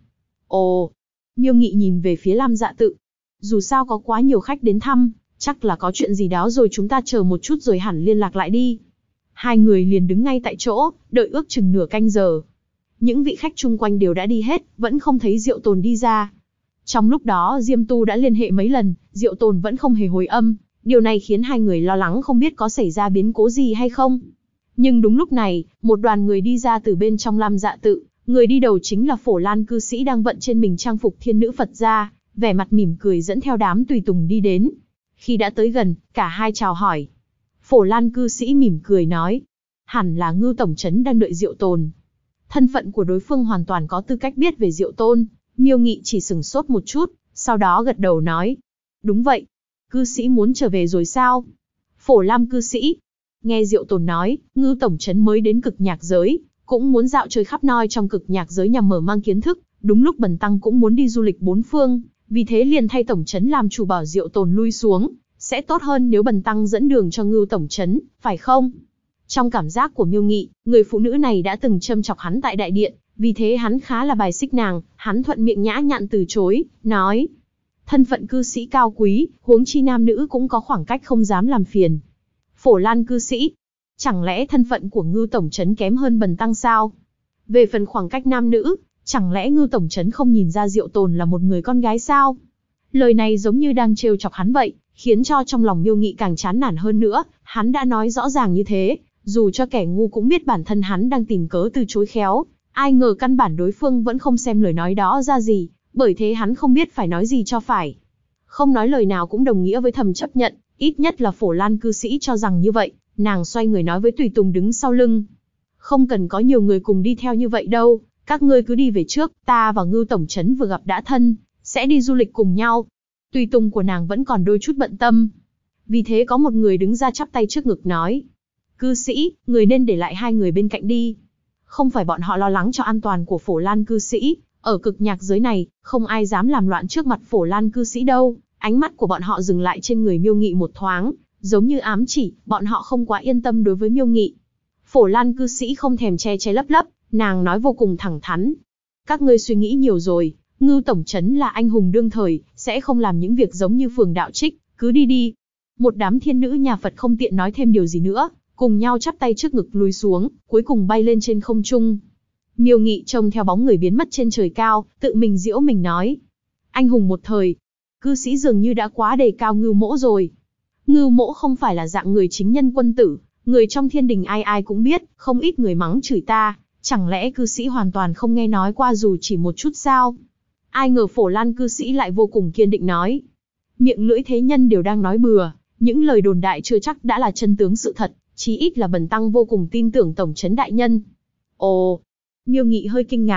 Ồ. Miêu Nghị nhìn về phía Lam Dạ Tự. Dù sao có quá nhiều khách đến thăm, chắc là có chuyện gì đó rồi, chúng ta chờ một chút rồi hẳn liên lạc lại đi. Hai người liền đứng ngay tại chỗ, đợi ước chừng nửa canh giờ. Những vị khách chung quanh đều đã đi hết, vẫn không thấy Diệu Tồn đi ra. Trong lúc đó Diêm Tu đã liên hệ mấy lần, Diệu Tồn vẫn không hề hồi âm. Điều này khiến hai người lo lắng không biết có xảy ra biến cố gì hay không. Nhưng đúng lúc này, một đoàn người đi ra từ bên trong Lam Dạ Tự. Người đi đầu chính là Phổ Lan cư sĩ đang vận trên mình trang phục thiên nữ Phật gia, vẻ mặt mỉm cười dẫn theo đám tùy tùng đi đến. Khi đã tới gần, cả hai chào hỏi. Phổ Lan cư sĩ mỉm cười nói: hẳn là Ngưu tổng trấn đang đợi Diệu Tồn. Thân phận của đối phương hoàn toàn có tư cách biết về Diệu Tôn. Miêu Nghị chỉ sửng sốt một chút, sau đó gật đầu nói: đúng vậy. Cư sĩ muốn trở về rồi sao? Phổ Lam cư sĩ. Nghe Diệu Tồn nói, Ngưu tổng trấn mới đến cực nhạc giới, cũng muốn dạo chơi khắp nơi trong cực nhạc giới nhằm mở mang kiến thức. Đúng lúc bần tăng cũng muốn đi du lịch bốn phương, vì thế liền thay tổng trấn làm chủ, bảo Diệu Tồn lui xuống. Sẽ tốt hơn nếu bần tăng dẫn đường cho Ngưu tổng trấn, phải không? Trong cảm giác của Miêu Nghị, người phụ nữ này đã từng châm chọc hắn tại đại điện, vì thế hắn khá là bài xích nàng. Hắn thuận miệng nhã nhặn từ chối, nói: thân phận cư sĩ cao quý, huống chi nam nữ cũng có khoảng cách, không dám làm phiền. Phổ Lan cư sĩ: chẳng lẽ thân phận của Ngưu tổng trấn kém hơn bần tăng sao? Về phần khoảng cách nam nữ, chẳng lẽ Ngưu tổng trấn không nhìn ra Diệu Tồn là một người con gái sao? Lời này giống như đang trêu chọc hắn vậy, khiến cho trong lòng Miêu Nghị càng chán nản hơn nữa. Hắn đã nói rõ ràng như thế, dù cho kẻ ngu cũng biết bản thân hắn đang tìm cớ từ chối khéo. Ai ngờ căn bản đối phương vẫn không xem lời nói đó ra gì, bởi thế hắn không biết phải nói gì cho phải. Không nói lời nào cũng đồng nghĩa với thầm chấp nhận, ít nhất là Phổ Lan cư sĩ cho rằng như vậy. Nàng xoay người nói với tùy tùng đứng sau lưng: không cần có nhiều người cùng đi theo như vậy đâu, các ngươi cứ đi về trước, ta và Ngưu tổng trấn vừa gặp đã thân, sẽ đi du lịch cùng nhau. Tùy tùng của nàng vẫn còn đôi chút bận tâm. Vì thế có một người đứng ra chắp tay trước ngực nói: cư sĩ, người nên để lại hai người bên cạnh đi. Không phải bọn họ lo lắng cho an toàn của Phổ Lan cư sĩ, ở cực nhạc giới này, không ai dám làm loạn trước mặt Phổ Lan cư sĩ đâu. Ánh mắt của bọn họ dừng lại trên người Miêu Nghị một thoáng, giống như ám chỉ, bọn họ không quá yên tâm đối với Miêu Nghị. Phổ Lan cư sĩ không thèm che che lấp lấp, nàng nói vô cùng thẳng thắn: các ngươi suy nghĩ nhiều rồi, Ngưu tổng trấn là anh hùng đương thời, sẽ không làm những việc giống như Phường Đạo Trích, cứ đi đi. Một đám thiên nữ nhà Phật không tiện nói thêm điều gì nữa, cùng nhau chắp tay trước ngực lùi xuống, cuối cùng bay lên trên không trung. Miêu Nghị trông theo bóng người biến mất trên trời cao, tự mình giễu mình nói: anh hùng một thời. Cư sĩ dường như đã quá đề cao Ngưu mỗ rồi. Ngưu mỗ không phải là dạng người chính nhân quân tử, người trong thiên đình ai ai cũng biết, không ít người mắng chửi ta, chẳng lẽ cư sĩ hoàn toàn không nghe nói qua dù chỉ một chút sao? Ai ngờ Phổ Lan cư sĩ lại vô cùng kiên định nói: miệng lưỡi thế nhân đều đang nói bừa, những lời đồn đại chưa chắc đã là chân tướng sự thật, chí ít là bần tăng vô cùng tin tưởng tổng trấn đại nhân. Ồ. Miêu Nghị hơi kinh ngạc,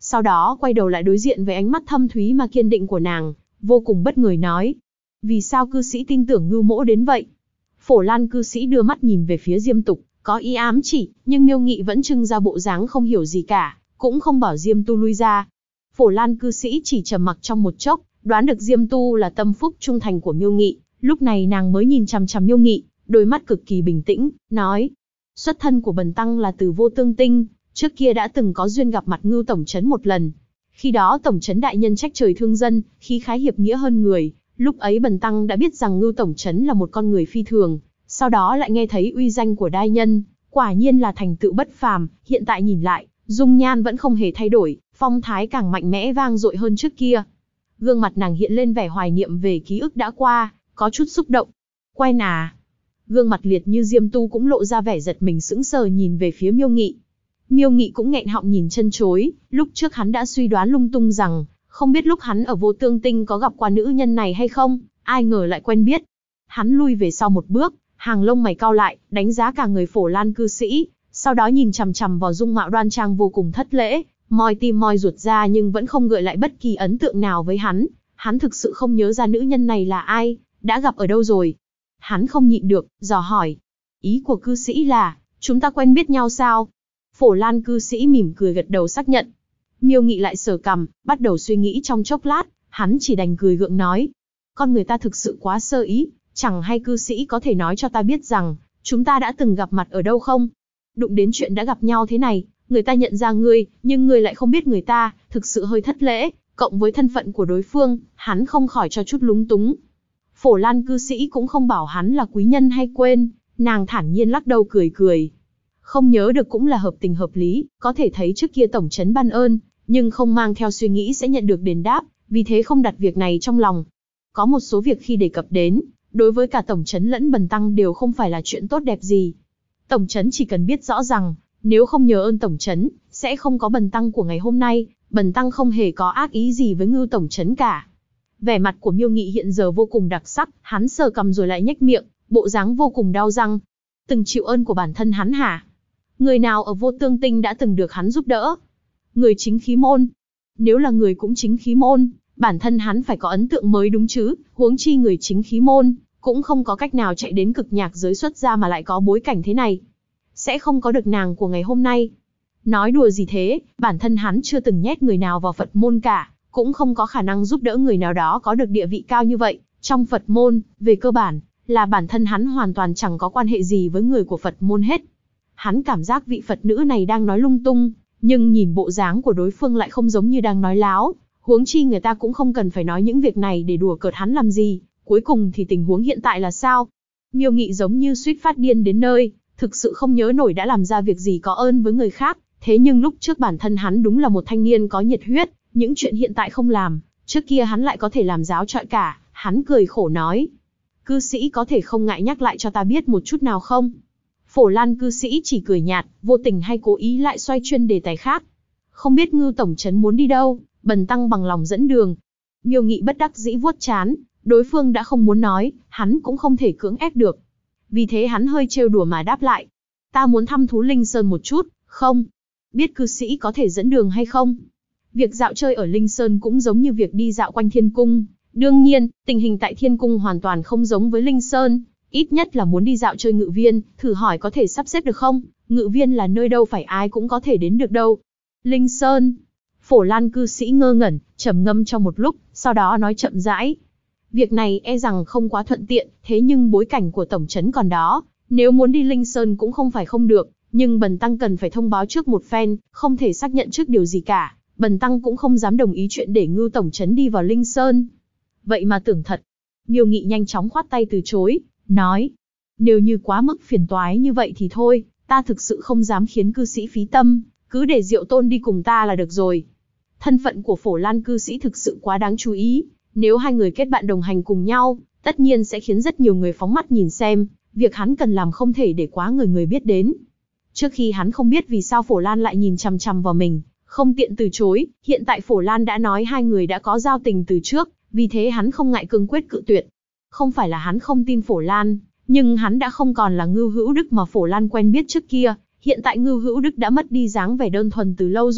sau đó quay đầu lại đối diện với ánh mắt thâm thúy mà kiên định của nàng, vô cùng bất ngờ nói. Vì sao cư sĩ tin tưởng Ngưu Mỗ đến vậy? Phổ Lan cư sĩ đưa mắt nhìn về phía Diêm Tục, có ý ám chỉ, nhưng Miêu Nghị vẫn trưng ra bộ dáng không hiểu gì cả, cũng không bảo Diêm Tu lui ra. Phổ Lan cư sĩ chỉ trầm mặc trong một chốc, đoán được Diêm Tu là tâm phúc trung thành của Miêu Nghị, lúc này nàng mới nhìn chằm chằm Miêu Nghị, đôi mắt cực kỳ bình tĩnh, nói: Xuất thân của bần tăng là từ Vô Tương Tinh, trước kia đã từng có duyên gặp mặt Ngưu tổng trấn một lần. Khi đó tổng trấn đại nhân trách trời thương dân, khí khái hiệp nghĩa hơn người, lúc ấy bần tăng đã biết rằng Ngưu tổng trấn là một con người phi thường, sau đó lại nghe thấy uy danh của đại nhân, quả nhiên là thành tựu bất phàm, hiện tại nhìn lại, dung nhan vẫn không hề thay đổi, phong thái càng mạnh mẽ vang dội hơn trước kia. Gương mặt nàng hiện lên vẻ hoài niệm về ký ức đã qua, có chút xúc động. Quen à? Gương mặt liệt như Diêm Tu cũng lộ ra vẻ giật mình sững sờ nhìn về phía Miêu Nghị. Miêu Nghị cũng nghẹn họng nhìn chân chối, lúc trước hắn đã suy đoán lung tung rằng, không biết lúc hắn ở Vô Tương Tinh có gặp qua nữ nhân này hay không, ai ngờ lại quen biết. Hắn lui về sau một bước, hàng lông mày cau lại, đánh giá cả người Phổ Lan cư sĩ, sau đó nhìn chằm chằm vào dung mạo đoan trang vô cùng thất lễ, moi tim moi ruột ra nhưng vẫn không gợi lại bất kỳ ấn tượng nào với hắn. Hắn thực sự không nhớ ra nữ nhân này là ai, đã gặp ở đâu rồi. Hắn không nhịn được, dò hỏi. Ý của cư sĩ là, chúng ta quen biết nhau sao? Phổ Lan cư sĩ mỉm cười gật đầu xác nhận. Miêu Nghị lại sờ cằm, bắt đầu suy nghĩ trong chốc lát, hắn chỉ đành cười gượng nói. Con người ta thực sự quá sơ ý, chẳng hay cư sĩ có thể nói cho ta biết rằng, chúng ta đã từng gặp mặt ở đâu không? Đụng đến chuyện đã gặp nhau thế này, người ta nhận ra ngươi, nhưng ngươi lại không biết người ta, thực sự hơi thất lễ, cộng với thân phận của đối phương, hắn không khỏi cho chút lúng túng. Phổ Lan cư sĩ cũng không bảo hắn là quý nhân hay quên, nàng thản nhiên lắc đầu cười cười. Không nhớ được cũng là hợp tình hợp lý, có thể thấy trước kia tổng trấn ban ơn, nhưng không mang theo suy nghĩ sẽ nhận được đền đáp, vì thế không đặt việc này trong lòng. Có một số việc khi đề cập đến, đối với cả tổng trấn lẫn bần tăng đều không phải là chuyện tốt đẹp gì. Tổng trấn chỉ cần biết rõ rằng, nếu không nhờ ơn tổng trấn, sẽ không có bần tăng của ngày hôm nay, bần tăng không hề có ác ý gì với Ngưu tổng trấn cả. Vẻ mặt của Miêu Nghị hiện giờ vô cùng đặc sắc, hắn sờ cằm rồi lại nhếch miệng, bộ dáng vô cùng đau răng. Từng chịu ơn của bản thân hắn hả? Người nào ở Vô Tương Tinh đã từng được hắn giúp đỡ? Người chính khí môn. Nếu là người cũng chính khí môn, bản thân hắn phải có ấn tượng mới đúng chứ, huống chi người chính khí môn, cũng không có cách nào chạy đến cực nhạc giới xuất gia mà lại có bối cảnh thế này. Sẽ không có được nàng của ngày hôm nay. Nói đùa gì thế, bản thân hắn chưa từng nhét người nào vào Phật môn cả, cũng không có khả năng giúp đỡ người nào đó có được địa vị cao như vậy. Trong Phật môn, về cơ bản, là bản thân hắn hoàn toàn chẳng có quan hệ gì với người của Phật môn hết. Hắn cảm giác vị Phật nữ này đang nói lung tung, nhưng nhìn bộ dáng của đối phương lại không giống như đang nói láo, huống chi người ta cũng không cần phải nói những việc này để đùa cợt hắn làm gì, cuối cùng thì tình huống hiện tại là sao? Miêu Nghị giống như suýt phát điên đến nơi, thực sự không nhớ nổi đã làm ra việc gì có ơn với người khác, thế nhưng lúc trước bản thân hắn đúng là một thanh niên có nhiệt huyết, những chuyện hiện tại không làm, trước kia hắn lại có thể làm giáo trọi cả, hắn cười khổ nói. Cư sĩ có thể không ngại nhắc lại cho ta biết một chút nào không? Phổ Lan cư sĩ chỉ cười nhạt, vô tình hay cố ý lại xoay chuyên đề tài khác. Không biết Ngưu tổng trấn muốn đi đâu, bần tăng bằng lòng dẫn đường. Miêu Nghị bất đắc dĩ vuốt trán, đối phương đã không muốn nói, hắn cũng không thể cưỡng ép được. Vì thế hắn hơi trêu đùa mà đáp lại. Ta muốn thăm thú Linh Sơn một chút, không? Biết cư sĩ có thể dẫn đường hay không? Việc dạo chơi ở Linh Sơn cũng giống như việc đi dạo quanh Thiên Cung. Đương nhiên, tình hình tại Thiên Cung hoàn toàn không giống với Linh Sơn. Ít nhất là muốn đi dạo chơi Ngự Viên, thử hỏi có thể sắp xếp được không? Ngự Viên là nơi đâu phải ai cũng có thể đến được đâu. Linh Sơn. Phổ Lan cư sĩ ngơ ngẩn, trầm ngâm trong một lúc, sau đó nói chậm rãi. Việc này e rằng không quá thuận tiện, thế nhưng bối cảnh của tổng trấn còn đó, nếu muốn đi Linh Sơn cũng không phải không được, nhưng bần tăng cần phải thông báo trước một phen, không thể xác nhận trước điều gì cả, bần tăng cũng không dám đồng ý chuyện để Ngưu tổng trấn đi vào Linh Sơn. Vậy mà tưởng thật. Miêu Nghị nhanh chóng khoát tay từ chối, nói, nếu như quá mức phiền toái như vậy thì thôi, ta thực sự không dám khiến cư sĩ phí tâm, cứ để Diệu Tôn đi cùng ta là được rồi. Thân phận của Phổ Lan cư sĩ thực sự quá đáng chú ý, nếu hai người kết bạn đồng hành cùng nhau, tất nhiên sẽ khiến rất nhiều người phóng mắt nhìn xem, việc hắn cần làm không thể để quá người biết đến. Trước khi hắn không biết vì sao Phổ Lan lại nhìn chằm chằm vào mình, không tiện từ chối, hiện tại Phổ Lan đã nói hai người đã có giao tình từ trước, vì thế hắn không ngại cương quyết cự tuyệt. Không phải là hắn không tin Phổ Lan, nhưng hắn đã không còn là Ngưu Hữu Đức mà Phổ Lan quen biết trước kia, hiện tại Ngưu Hữu Đức đã mất đi dáng vẻ đơn thuần từ lâu rồi,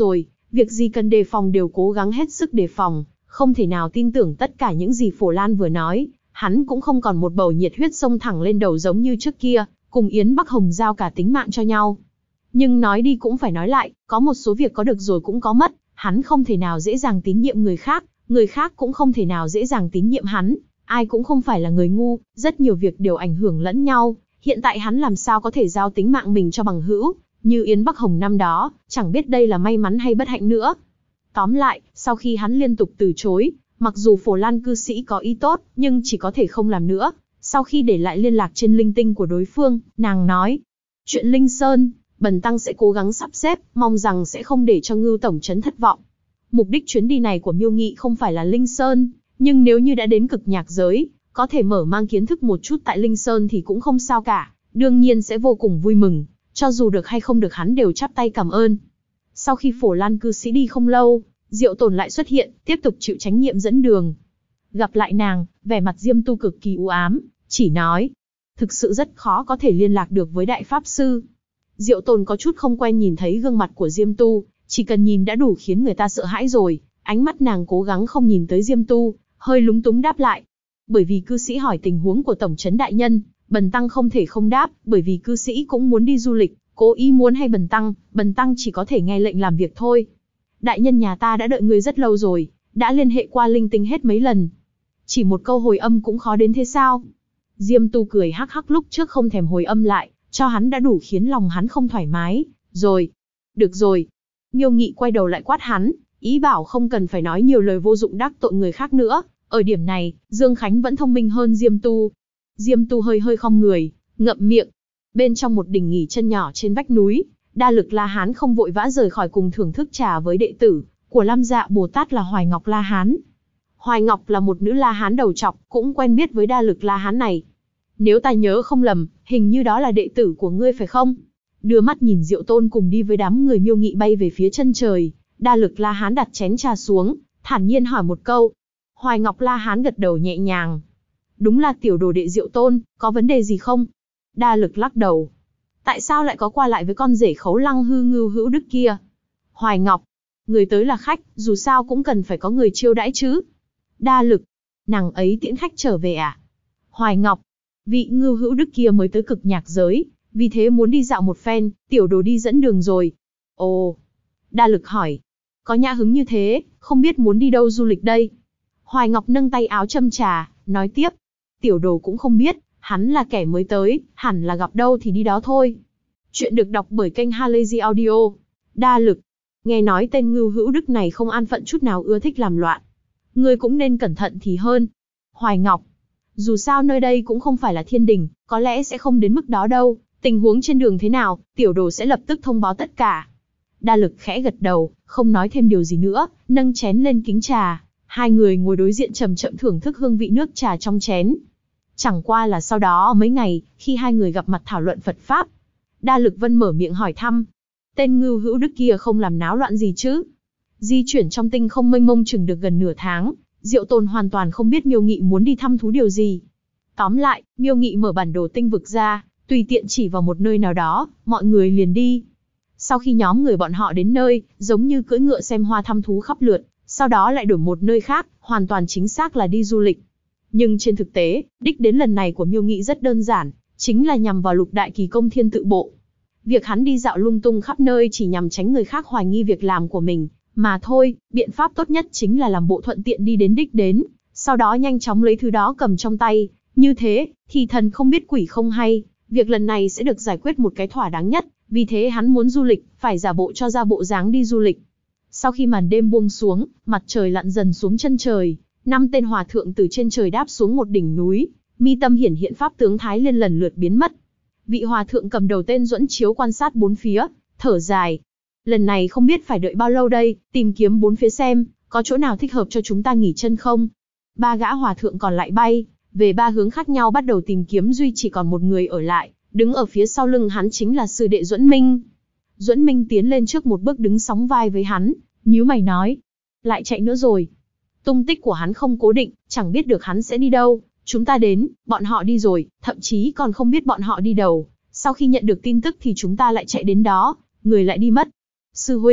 Việc gì cần đề phòng đều cố gắng hết sức đề phòng, không thể nào tin tưởng tất cả những gì Phổ Lan vừa nói. Hắn cũng không còn một bầu nhiệt huyết xông thẳng lên đầu giống như trước kia, cùng Yến Bắc Hồng giao cả tính mạng cho nhau. Nhưng nói đi cũng phải nói lại, có một số việc có được rồi cũng có mất, hắn không thể nào dễ dàng tín nhiệm người khác cũng không thể nào dễ dàng tín nhiệm hắn, ai cũng không phải là người ngu, rất nhiều việc đều ảnh hưởng lẫn nhau, hiện tại hắn làm sao có thể giao tính mạng mình cho bằng hữu, như Yến Bắc Hồng năm đó, chẳng biết đây là may mắn hay bất hạnh nữa. Tóm lại, sau khi hắn liên tục từ chối, mặc dù Phổ Lan cư sĩ có ý tốt, nhưng chỉ có thể không làm nữa. Sau khi để lại liên lạc trên linh tinh của đối phương, nàng nói, chuyện Linh Sơn, bần tăng sẽ cố gắng sắp xếp, mong rằng sẽ không để cho Ngưu tổng trấn thất vọng. Mục đích chuyến đi này của Miêu Nghị không phải là Linh Sơn, nhưng nếu như đã đến cực nhạc giới, có thể mở mang kiến thức một chút tại Linh Sơn thì cũng không sao cả, đương nhiên sẽ vô cùng vui mừng, cho dù được hay không được hắn đều chắp tay cảm ơn. Sau khi Phổ Lan cư sĩ đi không lâu, Diệu Tồn lại xuất hiện, tiếp tục chịu trách nhiệm dẫn đường. Gặp lại nàng, vẻ mặt Diêm Tu cực kỳ u ám, chỉ nói, thực sự rất khó có thể liên lạc được với Đại Pháp Sư. Diệu Tồn có chút không quen nhìn thấy gương mặt của Diêm Tu, chỉ cần nhìn đã đủ khiến người ta sợ hãi rồi, ánh mắt nàng cố gắng không nhìn tới Diêm Tu, hơi lúng túng đáp lại. Bởi vì cư sĩ hỏi tình huống của tổng trấn đại nhân, bần tăng không thể không đáp, bởi vì cư sĩ cũng muốn đi du lịch, cố ý muốn hay bần tăng chỉ có thể nghe lệnh làm việc thôi. Đại nhân nhà ta đã đợi người rất lâu rồi, đã liên hệ qua linh tinh hết mấy lần. Chỉ một câu hồi âm cũng khó đến thế sao? Diêm Tu cười hắc hắc, lúc trước không thèm hồi âm lại, cho hắn đã đủ khiến lòng hắn không thoải mái. Rồi, được rồi. Miêu Nghị quay đầu lại quát hắn, ý bảo không cần phải nói nhiều lời vô dụng đắc tội người khác nữa. Ở điểm này, Dương Khánh vẫn thông minh hơn Diêm Tu. Diêm Tu hơi hơi khom người, ngậm miệng. Bên trong một đình nghỉ chân nhỏ trên vách núi, Đa Lực La Hán không vội vã rời khỏi cùng thưởng thức trà với đệ tử của Lam Dạ Bồ Tát là Hoài Ngọc La Hán. Hoài Ngọc là một nữ La Hán đầu trọc, cũng quen biết với Đa Lực La Hán này. Nếu ta nhớ không lầm, hình như đó là đệ tử của ngươi phải không? Đưa mắt nhìn Diệu Tôn cùng đi với đám người Miêu Nghị bay về phía chân trời, Đa Lực La Hán đặt chén trà xuống, thản nhiên hỏi một câu. Hoài Ngọc La Hán gật đầu nhẹ nhàng. Đúng là tiểu đồ đệ Diệu Tôn, có vấn đề gì không? Đa Lực lắc đầu. Tại sao lại có qua lại với con rể Khấu Lăng Hư Ngưu Hữu Đức kia? Hoài Ngọc, người tới là khách, dù sao cũng cần phải có người chiêu đãi chứ. Đa Lực, nàng ấy tiễn khách trở về à? Hoài Ngọc, vị Ngưu Hữu Đức kia mới tới cực nhạc giới, vì thế muốn đi dạo một phen, tiểu đồ đi dẫn đường rồi. Ồ, Đa Lực hỏi, có nhã hứng như thế, không biết muốn đi đâu du lịch đây? Hoài Ngọc nâng tay áo châm trà, nói tiếp, tiểu đồ cũng không biết, hắn là kẻ mới tới, hẳn là gặp đâu thì đi đó thôi. Chuyện được đọc bởi kênh Halazy Audio. Đa Lực, nghe nói tên Ngưu Hữu Đức này không an phận chút nào, ưa thích làm loạn. Ngươi cũng nên cẩn thận thì hơn. Hoài Ngọc, dù sao nơi đây cũng không phải là thiên đình, có lẽ sẽ không đến mức đó đâu. Tình huống trên đường thế nào, tiểu đồ sẽ lập tức thông báo tất cả. Đa Lực khẽ gật đầu, không nói thêm điều gì nữa, nâng chén lên kính trà. Hai người ngồi đối diện chậm chậm thưởng thức hương vị nước trà trong chén. Chẳng qua là sau đó mấy ngày, khi hai người gặp mặt thảo luận Phật Pháp, Đa Lực Vân mở miệng hỏi thăm. Tên Ngưu Hữu Đức kia không làm náo loạn gì chứ? Di chuyển trong tinh không mênh mông chừng được gần nửa tháng, Diệu Tôn hoàn toàn không biết Miêu Nghị muốn đi thăm thú điều gì. Tóm lại, Miêu Nghị mở bản đồ tinh vực ra, tùy tiện chỉ vào một nơi nào đó, mọi người liền đi. Sau khi nhóm người bọn họ đến nơi, giống như cưỡi ngựa xem hoa thăm thú khắp lượt, sau đó lại đổi một nơi khác, hoàn toàn chính xác là đi du lịch. Nhưng trên thực tế, đích đến lần này của Miêu Nghị rất đơn giản, chính là nhằm vào Lục Đại Kỳ Công Thiên Tự Bộ. Việc hắn đi dạo lung tung khắp nơi chỉ nhằm tránh người khác hoài nghi việc làm của mình, mà thôi, biện pháp tốt nhất chính là làm bộ thuận tiện đi đến đích đến, sau đó nhanh chóng lấy thứ đó cầm trong tay, như thế, thì thần không biết quỷ không hay, việc lần này sẽ được giải quyết một cái thỏa đáng nhất, vì thế hắn muốn du lịch, phải giả bộ cho ra bộ dáng đi du lịch. Sau khi màn đêm buông xuống, mặt trời lặn dần xuống chân trời, 5 tên hòa thượng từ trên trời đáp xuống một đỉnh núi, mi tâm hiển hiện pháp tướng thái lên lần lượt biến mất. Vị hòa thượng cầm đầu tên Duẫn Chiếu quan sát bốn phía, thở dài. Lần này không biết phải đợi bao lâu đây, tìm kiếm bốn phía xem, có chỗ nào thích hợp cho chúng ta nghỉ chân không? 3 gã hòa thượng còn lại bay, về 3 hướng khác nhau bắt đầu tìm kiếm, duy chỉ còn một người ở lại, đứng ở phía sau lưng hắn chính là sư đệ Duẫn Minh. Duẫn Minh tiến lên trước một bước đứng sóng vai với hắn, nhíu mày nói, lại chạy nữa rồi. Tung tích của hắn không cố định, chẳng biết được hắn sẽ đi đâu. Chúng ta đến, bọn họ đi rồi, thậm chí còn không biết bọn họ đi đâu. Sau khi nhận được tin tức thì chúng ta lại chạy đến đó, người lại đi mất. Sư huynh,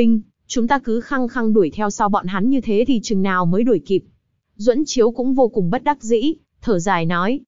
chúng ta cứ khăng khăng đuổi theo sau bọn hắn như thế thì chừng nào mới đuổi kịp. Duẫn Chiếu cũng vô cùng bất đắc dĩ, thở dài nói.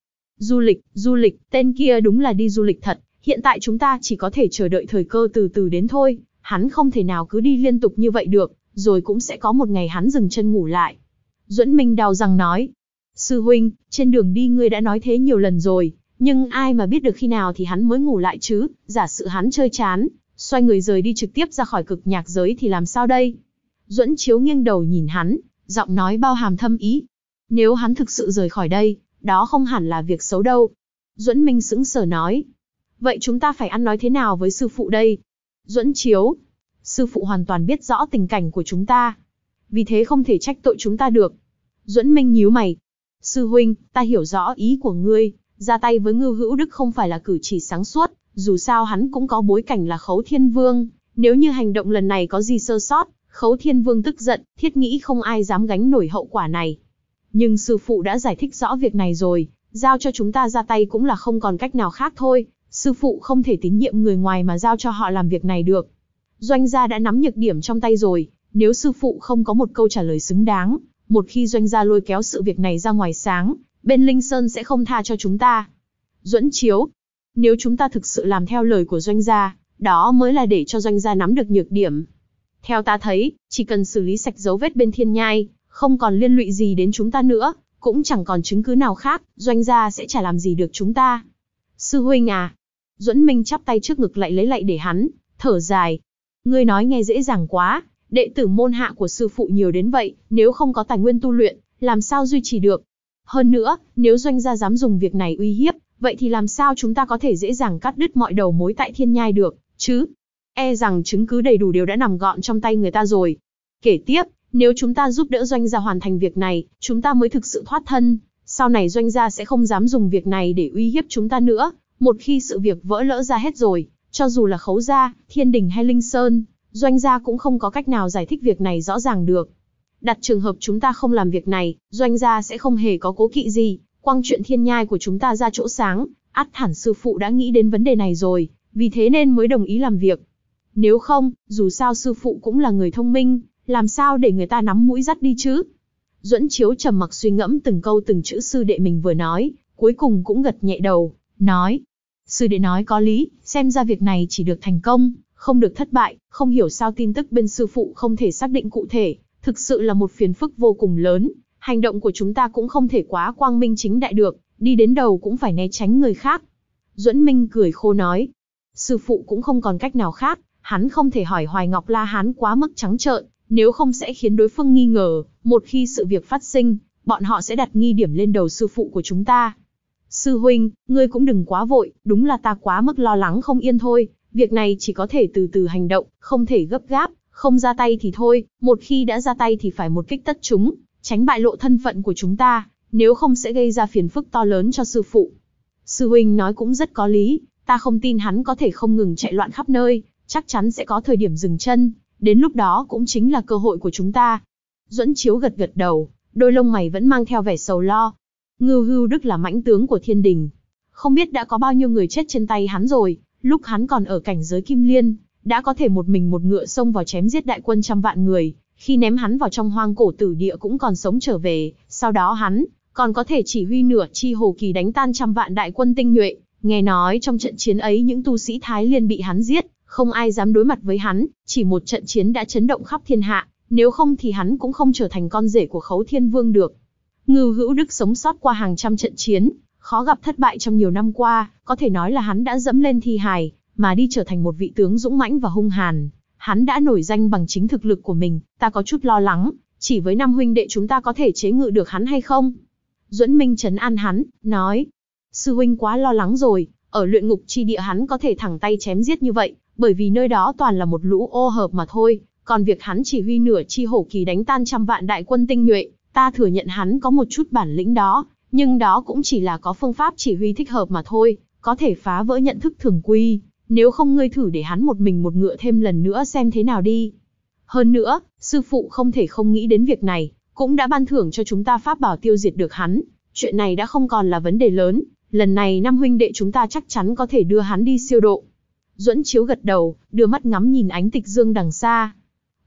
Du lịch, tên kia đúng là đi du lịch thật, hiện tại chúng ta chỉ có thể chờ đợi thời cơ từ từ đến thôi, hắn không thể nào cứ đi liên tục như vậy được, rồi cũng sẽ có một ngày hắn dừng chân ngủ lại. Duẫn Minh đau răng nói. Sư huynh, trên đường đi ngươi đã nói thế nhiều lần rồi, nhưng ai mà biết được khi nào thì hắn mới ngủ lại chứ, giả sử hắn chơi chán, xoay người rời đi trực tiếp ra khỏi cực nhạc giới thì làm sao đây? Duẫn Chiếu nghiêng đầu nhìn hắn, giọng nói bao hàm thâm ý. Nếu hắn thực sự rời khỏi đây, đó không hẳn là việc xấu đâu. Duẫn Minh sững sờ nói. Vậy chúng ta phải ăn nói thế nào với sư phụ đây? Duẫn Chiếu, sư phụ hoàn toàn biết rõ tình cảnh của chúng ta, vì thế không thể trách tội chúng ta được. Duẫn Minh nhíu mày. Sư huynh, ta hiểu rõ ý của ngươi, ra tay với Ngưu Hữu Đức không phải là cử chỉ sáng suốt, dù sao hắn cũng có bối cảnh là Khấu Thiên Vương, nếu như hành động lần này có gì sơ sót, Khấu Thiên Vương tức giận, thiết nghĩ không ai dám gánh nổi hậu quả này. Nhưng sư phụ đã giải thích rõ việc này rồi, giao cho chúng ta ra tay cũng là không còn cách nào khác thôi, sư phụ không thể tín nhiệm người ngoài mà giao cho họ làm việc này được. Doanh gia đã nắm nhược điểm trong tay rồi, nếu sư phụ không có một câu trả lời xứng đáng, một khi Doanh gia lôi kéo sự việc này ra ngoài sáng, bên Linh Sơn sẽ không tha cho chúng ta. Duẫn Chiếu, nếu chúng ta thực sự làm theo lời của Doanh gia, đó mới là để cho Doanh gia nắm được nhược điểm. Theo ta thấy, chỉ cần xử lý sạch dấu vết bên Thiên Nhai, không còn liên lụy gì đến chúng ta nữa, cũng chẳng còn chứng cứ nào khác, Doanh gia sẽ chả làm gì được chúng ta. Sư huynh à. Duẫn Minh chắp tay trước ngực lại lấy lạy để hắn, thở dài. Ngươi nói nghe dễ dàng quá, đệ tử môn hạ của sư phụ nhiều đến vậy, nếu không có tài nguyên tu luyện, làm sao duy trì được? Hơn nữa, nếu Doanh gia dám dùng việc này uy hiếp, vậy thì làm sao chúng ta có thể dễ dàng cắt đứt mọi đầu mối tại Thiên Nhai được, chứ? E rằng chứng cứ đầy đủ đều đã nằm gọn trong tay người ta rồi. Kể tiếp, nếu chúng ta giúp đỡ Doanh gia hoàn thành việc này, chúng ta mới thực sự thoát thân, sau này Doanh gia sẽ không dám dùng việc này để uy hiếp chúng ta nữa. Một khi sự việc vỡ lỡ ra hết rồi, cho dù là Khấu gia, Thiên Đình hay Linh Sơn, Doanh gia cũng không có cách nào giải thích việc này rõ ràng được. Đặt trường hợp chúng ta không làm việc này, Doanh gia sẽ không hề có cố kỵ gì, quăng chuyện Thiên Nhai của chúng ta ra chỗ sáng, ắt hẳn sư phụ đã nghĩ đến vấn đề này rồi, vì thế nên mới đồng ý làm việc. Nếu không, dù sao sư phụ cũng là người thông minh, làm sao để người ta nắm mũi dắt đi chứ? Duẫn Chiếu trầm mặc suy ngẫm từng câu từng chữ sư đệ mình vừa nói, cuối cùng cũng gật nhẹ đầu, nói. Sư đệ nói có lý, xem ra việc này chỉ được thành công, không được thất bại, không hiểu sao tin tức bên sư phụ không thể xác định cụ thể, thực sự là một phiền phức vô cùng lớn, hành động của chúng ta cũng không thể quá quang minh chính đại được, đi đến đầu cũng phải né tránh người khác. Duẫn Minh cười khô nói, sư phụ cũng không còn cách nào khác, hắn không thể hỏi Hoài Ngọc La Hán quá mức trắng trợn, nếu không sẽ khiến đối phương nghi ngờ, một khi sự việc phát sinh, bọn họ sẽ đặt nghi điểm lên đầu sư phụ của chúng ta. Sư huynh, ngươi cũng đừng quá vội, đúng là ta quá mức lo lắng không yên thôi, việc này chỉ có thể từ từ hành động, không thể gấp gáp, không ra tay thì thôi, một khi đã ra tay thì phải một kích tất chúng, tránh bại lộ thân phận của chúng ta, nếu không sẽ gây ra phiền phức to lớn cho sư phụ. Sư huynh nói cũng rất có lý, ta không tin hắn có thể không ngừng chạy loạn khắp nơi, chắc chắn sẽ có thời điểm dừng chân, đến lúc đó cũng chính là cơ hội của chúng ta. Duẫn Chiếu gật gật đầu, đôi lông mày vẫn mang theo vẻ sầu lo. Ngưu Hữu Đức là mãnh tướng của Thiên Đình, không biết đã có bao nhiêu người chết trên tay hắn rồi, lúc hắn còn ở cảnh giới Kim Liên, đã có thể một mình một ngựa xông vào chém giết đại quân trăm vạn người, khi ném hắn vào trong hoang cổ tử địa cũng còn sống trở về, sau đó hắn còn có thể chỉ huy nửa chi hồ kỳ đánh tan trăm vạn đại quân tinh nhuệ, nghe nói trong trận chiến ấy những tu sĩ Thái Liên bị hắn giết, không ai dám đối mặt với hắn, chỉ một trận chiến đã chấn động khắp thiên hạ, nếu không thì hắn cũng không trở thành con rể của Khấu Thiên Vương được. Ngưu Hữu Đức sống sót qua hàng trăm trận chiến, khó gặp thất bại trong nhiều năm qua, có thể nói là hắn đã dẫm lên thi hài, mà đi trở thành một vị tướng dũng mãnh và hung hàn. Hắn đã nổi danh bằng chính thực lực của mình, ta có chút lo lắng, chỉ với 5 huynh đệ chúng ta có thể chế ngự được hắn hay không? Duẫn Minh trấn an hắn, nói, sư huynh quá lo lắng rồi, ở luyện ngục chi địa hắn có thể thẳng tay chém giết như vậy, bởi vì nơi đó toàn là một lũ ô hợp mà thôi, còn việc hắn chỉ huy nửa chi hổ kỳ đánh tan trăm vạn đại quân tinh nhuệ, ta thừa nhận hắn có một chút bản lĩnh đó, nhưng đó cũng chỉ là có phương pháp chỉ huy thích hợp mà thôi, có thể phá vỡ nhận thức thường quy, nếu không ngươi thử để hắn một mình một ngựa thêm lần nữa xem thế nào đi. Hơn nữa, sư phụ không thể không nghĩ đến việc này, cũng đã ban thưởng cho chúng ta pháp bảo tiêu diệt được hắn, chuyện này đã không còn là vấn đề lớn, lần này 5 huynh đệ chúng ta chắc chắn có thể đưa hắn đi siêu độ. Duẫn Chiếu gật đầu, đưa mắt ngắm nhìn ánh tịch dương đằng xa.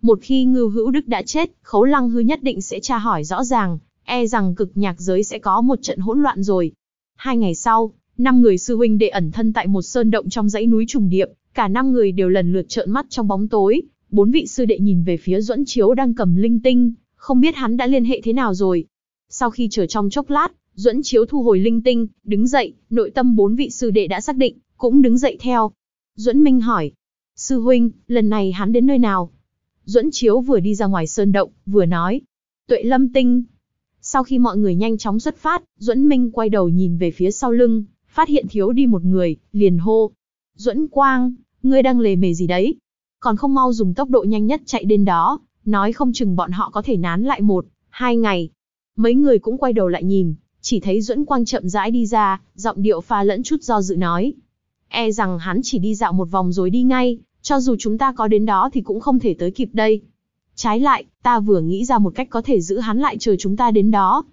Một khi Ngưu Hữu Đức đã chết, Khấu Lăng Hư nhất định sẽ tra hỏi rõ ràng, e rằng cực nhạc giới sẽ có một trận hỗn loạn rồi. 2 ngày sau, 5 người sư huynh đệ ẩn thân tại một sơn động trong dãy núi trùng điệp, cả 5 người đều lần lượt trợn mắt trong bóng tối. 4 vị sư đệ nhìn về phía Duẫn Chiếu đang cầm linh tinh, không biết hắn đã liên hệ thế nào rồi. Sau khi chờ trong chốc lát, Duẫn Chiếu thu hồi linh tinh, đứng dậy, nội tâm 4 vị sư đệ đã xác định, cũng đứng dậy theo. Duẫn Minh hỏi, sư huynh, lần này hắn đến nơi nào? Duẫn Chiếu vừa đi ra ngoài sơn động, vừa nói, Tuệ Lâm Tinh. Sau khi mọi người nhanh chóng xuất phát, Duẫn Minh quay đầu nhìn về phía sau lưng, phát hiện thiếu đi một người, liền hô, Duẫn Quang, ngươi đang lề mề gì đấy? Còn không mau dùng tốc độ nhanh nhất chạy đến đó, nói không chừng bọn họ có thể nán lại 1-2 ngày. Mấy người cũng quay đầu lại nhìn, chỉ thấy Duẫn Quang chậm rãi đi ra, giọng điệu pha lẫn chút do dự nói, e rằng hắn chỉ đi dạo một vòng rồi đi ngay, cho dù chúng ta có đến đó thì cũng không thể tới kịp đây. Trái lại, ta vừa nghĩ ra một cách có thể giữ hắn lại chờ chúng ta đến đó.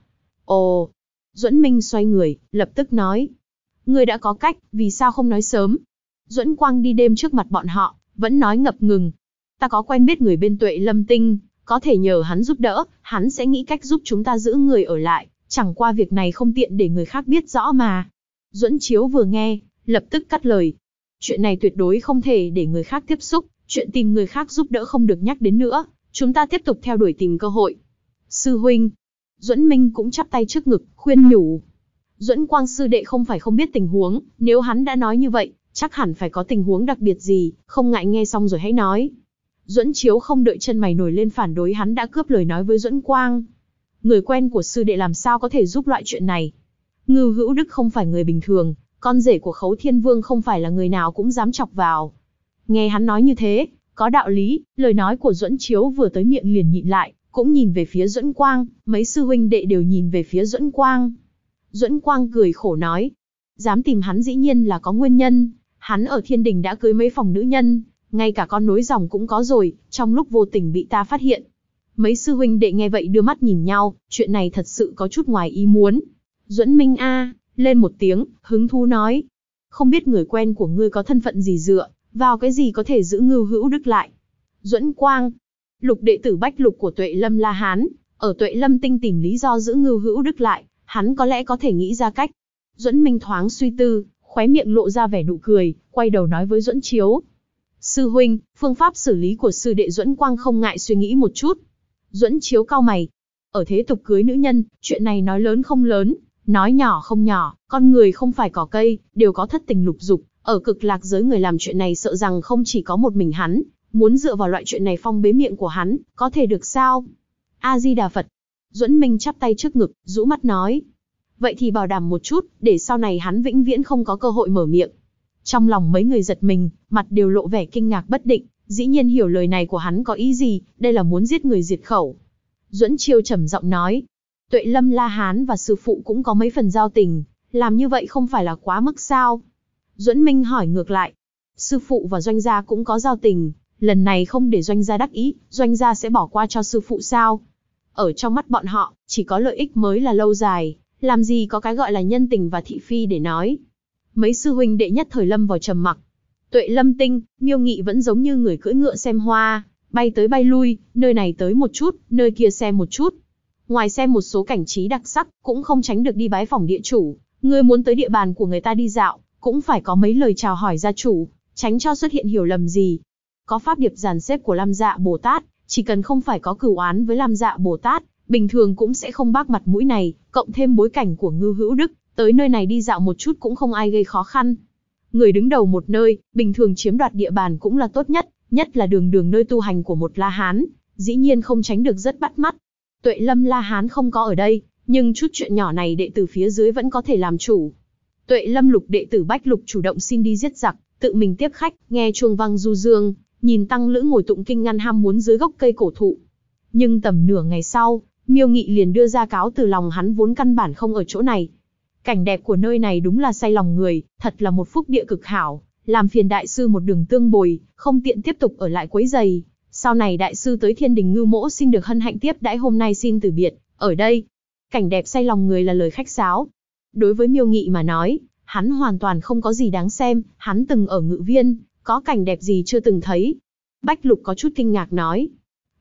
Ồ, Duẫn Minh xoay người, lập tức nói, ngươi đã có cách, vì sao không nói sớm? Duẫn Quang đi đêm trước mặt bọn họ, vẫn nói ngập ngừng, ta có quen biết người bên Tuệ Lâm Tinh, có thể nhờ hắn giúp đỡ, hắn sẽ nghĩ cách giúp chúng ta giữ người ở lại, chẳng qua việc này không tiện để người khác biết rõ mà. Duẫn Chiếu vừa nghe, lập tức cắt lời, chuyện này tuyệt đối không thể để người khác tiếp xúc, chuyện tìm người khác giúp đỡ không được nhắc đến nữa, chúng ta tiếp tục theo đuổi tìm cơ hội. Sư huynh, Duẫn Minh cũng chắp tay trước ngực, khuyên nhủ. Duẫn Quang sư đệ không phải không biết tình huống, nếu hắn đã nói như vậy, chắc hẳn phải có tình huống đặc biệt gì, không ngại nghe xong rồi hãy nói. Duẫn Chiếu không đợi chân mày nổi lên phản đối, hắn đã cướp lời nói với Duẫn Quang. Người quen của sư đệ làm sao có thể giúp loại chuyện này? Ngưu Hữu Đức không phải người bình thường, con rể của Khấu Thiên Vương không phải là người nào cũng dám chọc vào. Nghe hắn nói như thế, có đạo lý, lời nói của Duẫn Chiếu vừa tới miệng liền nhịn lại, cũng nhìn về phía Duẫn Quang, mấy sư huynh đệ đều nhìn về phía Duẫn Quang. Duẫn Quang cười khổ nói, dám tìm hắn dĩ nhiên là có nguyên nhân, hắn ở Thiên Đình đã cưới mấy phòng nữ nhân, ngay cả con nối dòng cũng có rồi, trong lúc vô tình bị ta phát hiện. Mấy sư huynh đệ nghe vậy đưa mắt nhìn nhau, chuyện này thật sự có chút ngoài ý muốn. Duẫn Minh a, lên một tiếng, hứng thú nói, không biết người quen của ngươi có thân phận gì dựa vào cái gì có thể giữ Ngưu Hữu Đức lại? Duẫn Quang, lục đệ tử Bách Lục của Tuệ Lâm La Hán, ở Tuệ Lâm Tinh tìm lý do giữ Ngưu Hữu Đức lại, hắn có lẽ có thể nghĩ ra cách. Duẫn Minh thoáng suy tư, khóe miệng lộ ra vẻ nụ cười, quay đầu nói với Duẫn Chiếu, sư huynh, phương pháp xử lý của sư đệ. Duẫn Quang không ngại suy nghĩ một chút. Duẫn Chiếu cau mày, ở thế tục cưới nữ nhân, chuyện này nói lớn không lớn, nói nhỏ không nhỏ, con người không phải cỏ cây, đều có thất tình lục dục. Ở Cực Lạc giới người làm chuyện này sợ rằng không chỉ có một mình hắn, muốn dựa vào loại chuyện này phong bế miệng của hắn, có thể được sao? A Di Đà Phật. Duẫn Minh chắp tay trước ngực, rũ mắt nói, vậy thì bảo đảm một chút, để sau này hắn vĩnh viễn không có cơ hội mở miệng. Trong lòng mấy người giật mình, mặt đều lộ vẻ kinh ngạc bất định, dĩ nhiên hiểu lời này của hắn có ý gì, đây là muốn giết người diệt khẩu. Duẫn Chiêu trầm giọng nói, Tuệ Lâm La Hán và sư phụ cũng có mấy phần giao tình, làm như vậy không phải là quá mức sao? Duẫn Minh hỏi ngược lại, sư phụ và Doanh gia cũng có giao tình, lần này không để Doanh gia đắc ý, Doanh gia sẽ bỏ qua cho sư phụ sao? Ở trong mắt bọn họ, chỉ có lợi ích mới là lâu dài, làm gì có cái gọi là nhân tình và thị phi để nói. Mấy sư huynh đệ nhất thời lâm vào trầm mặc. Tuệ Lâm Tinh, Miêu Nghị vẫn giống như người cưỡi ngựa xem hoa, bay tới bay lui, nơi này tới một chút, nơi kia xem một chút. Ngoài xem một số cảnh trí đặc sắc, cũng không tránh được đi bái phỏng địa chủ. Người muốn tới địa bàn của người ta đi dạo, cũng phải có mấy lời chào hỏi gia chủ, tránh cho xuất hiện hiểu lầm gì. Có pháp điệp dàn xếp của Lam Dạ Bồ Tát, chỉ cần không phải có cửu oán với Lam Dạ Bồ Tát, bình thường cũng sẽ không bác mặt mũi này, cộng thêm bối cảnh của Ngưu Hữu Đức, tới nơi này đi dạo một chút cũng không ai gây khó khăn. Người đứng đầu một nơi, bình thường chiếm đoạt địa bàn cũng là tốt nhất, nhất là đường đường nơi tu hành của một La Hán, dĩ nhiên không tránh được rất bắt mắt. Tuệ Lâm La Hán không có ở đây, nhưng chút chuyện nhỏ này đệ tử phía dưới vẫn có thể làm chủ. Tuệ Lâm Lục đệ tử Bách Lục chủ động xin đi giết giặc, tự mình tiếp khách, nghe chuông vang du dương, nhìn tăng lữ ngồi tụng kinh ngăn ham muốn dưới gốc cây cổ thụ. Nhưng tầm nửa ngày sau, Miêu Nghị liền đưa ra cáo từ lòng hắn vốn căn bản không ở chỗ này. Cảnh đẹp của nơi này đúng là say lòng người, thật là một phúc địa cực hảo, làm phiền đại sư một đường tương bồi, không tiện tiếp tục ở lại quấy giày. Sau này đại sư tới Thiên Đình Ngưu Mỗ xin được hân hạnh tiếp đãi, hôm nay xin từ biệt, ở đây. Cảnh đẹp say lòng người là lời khách sáo. Đối với Miêu Nghị mà nói, hắn hoàn toàn không có gì đáng xem, hắn từng ở Ngự Viên, có cảnh đẹp gì chưa từng thấy. Bách Lục có chút kinh ngạc nói,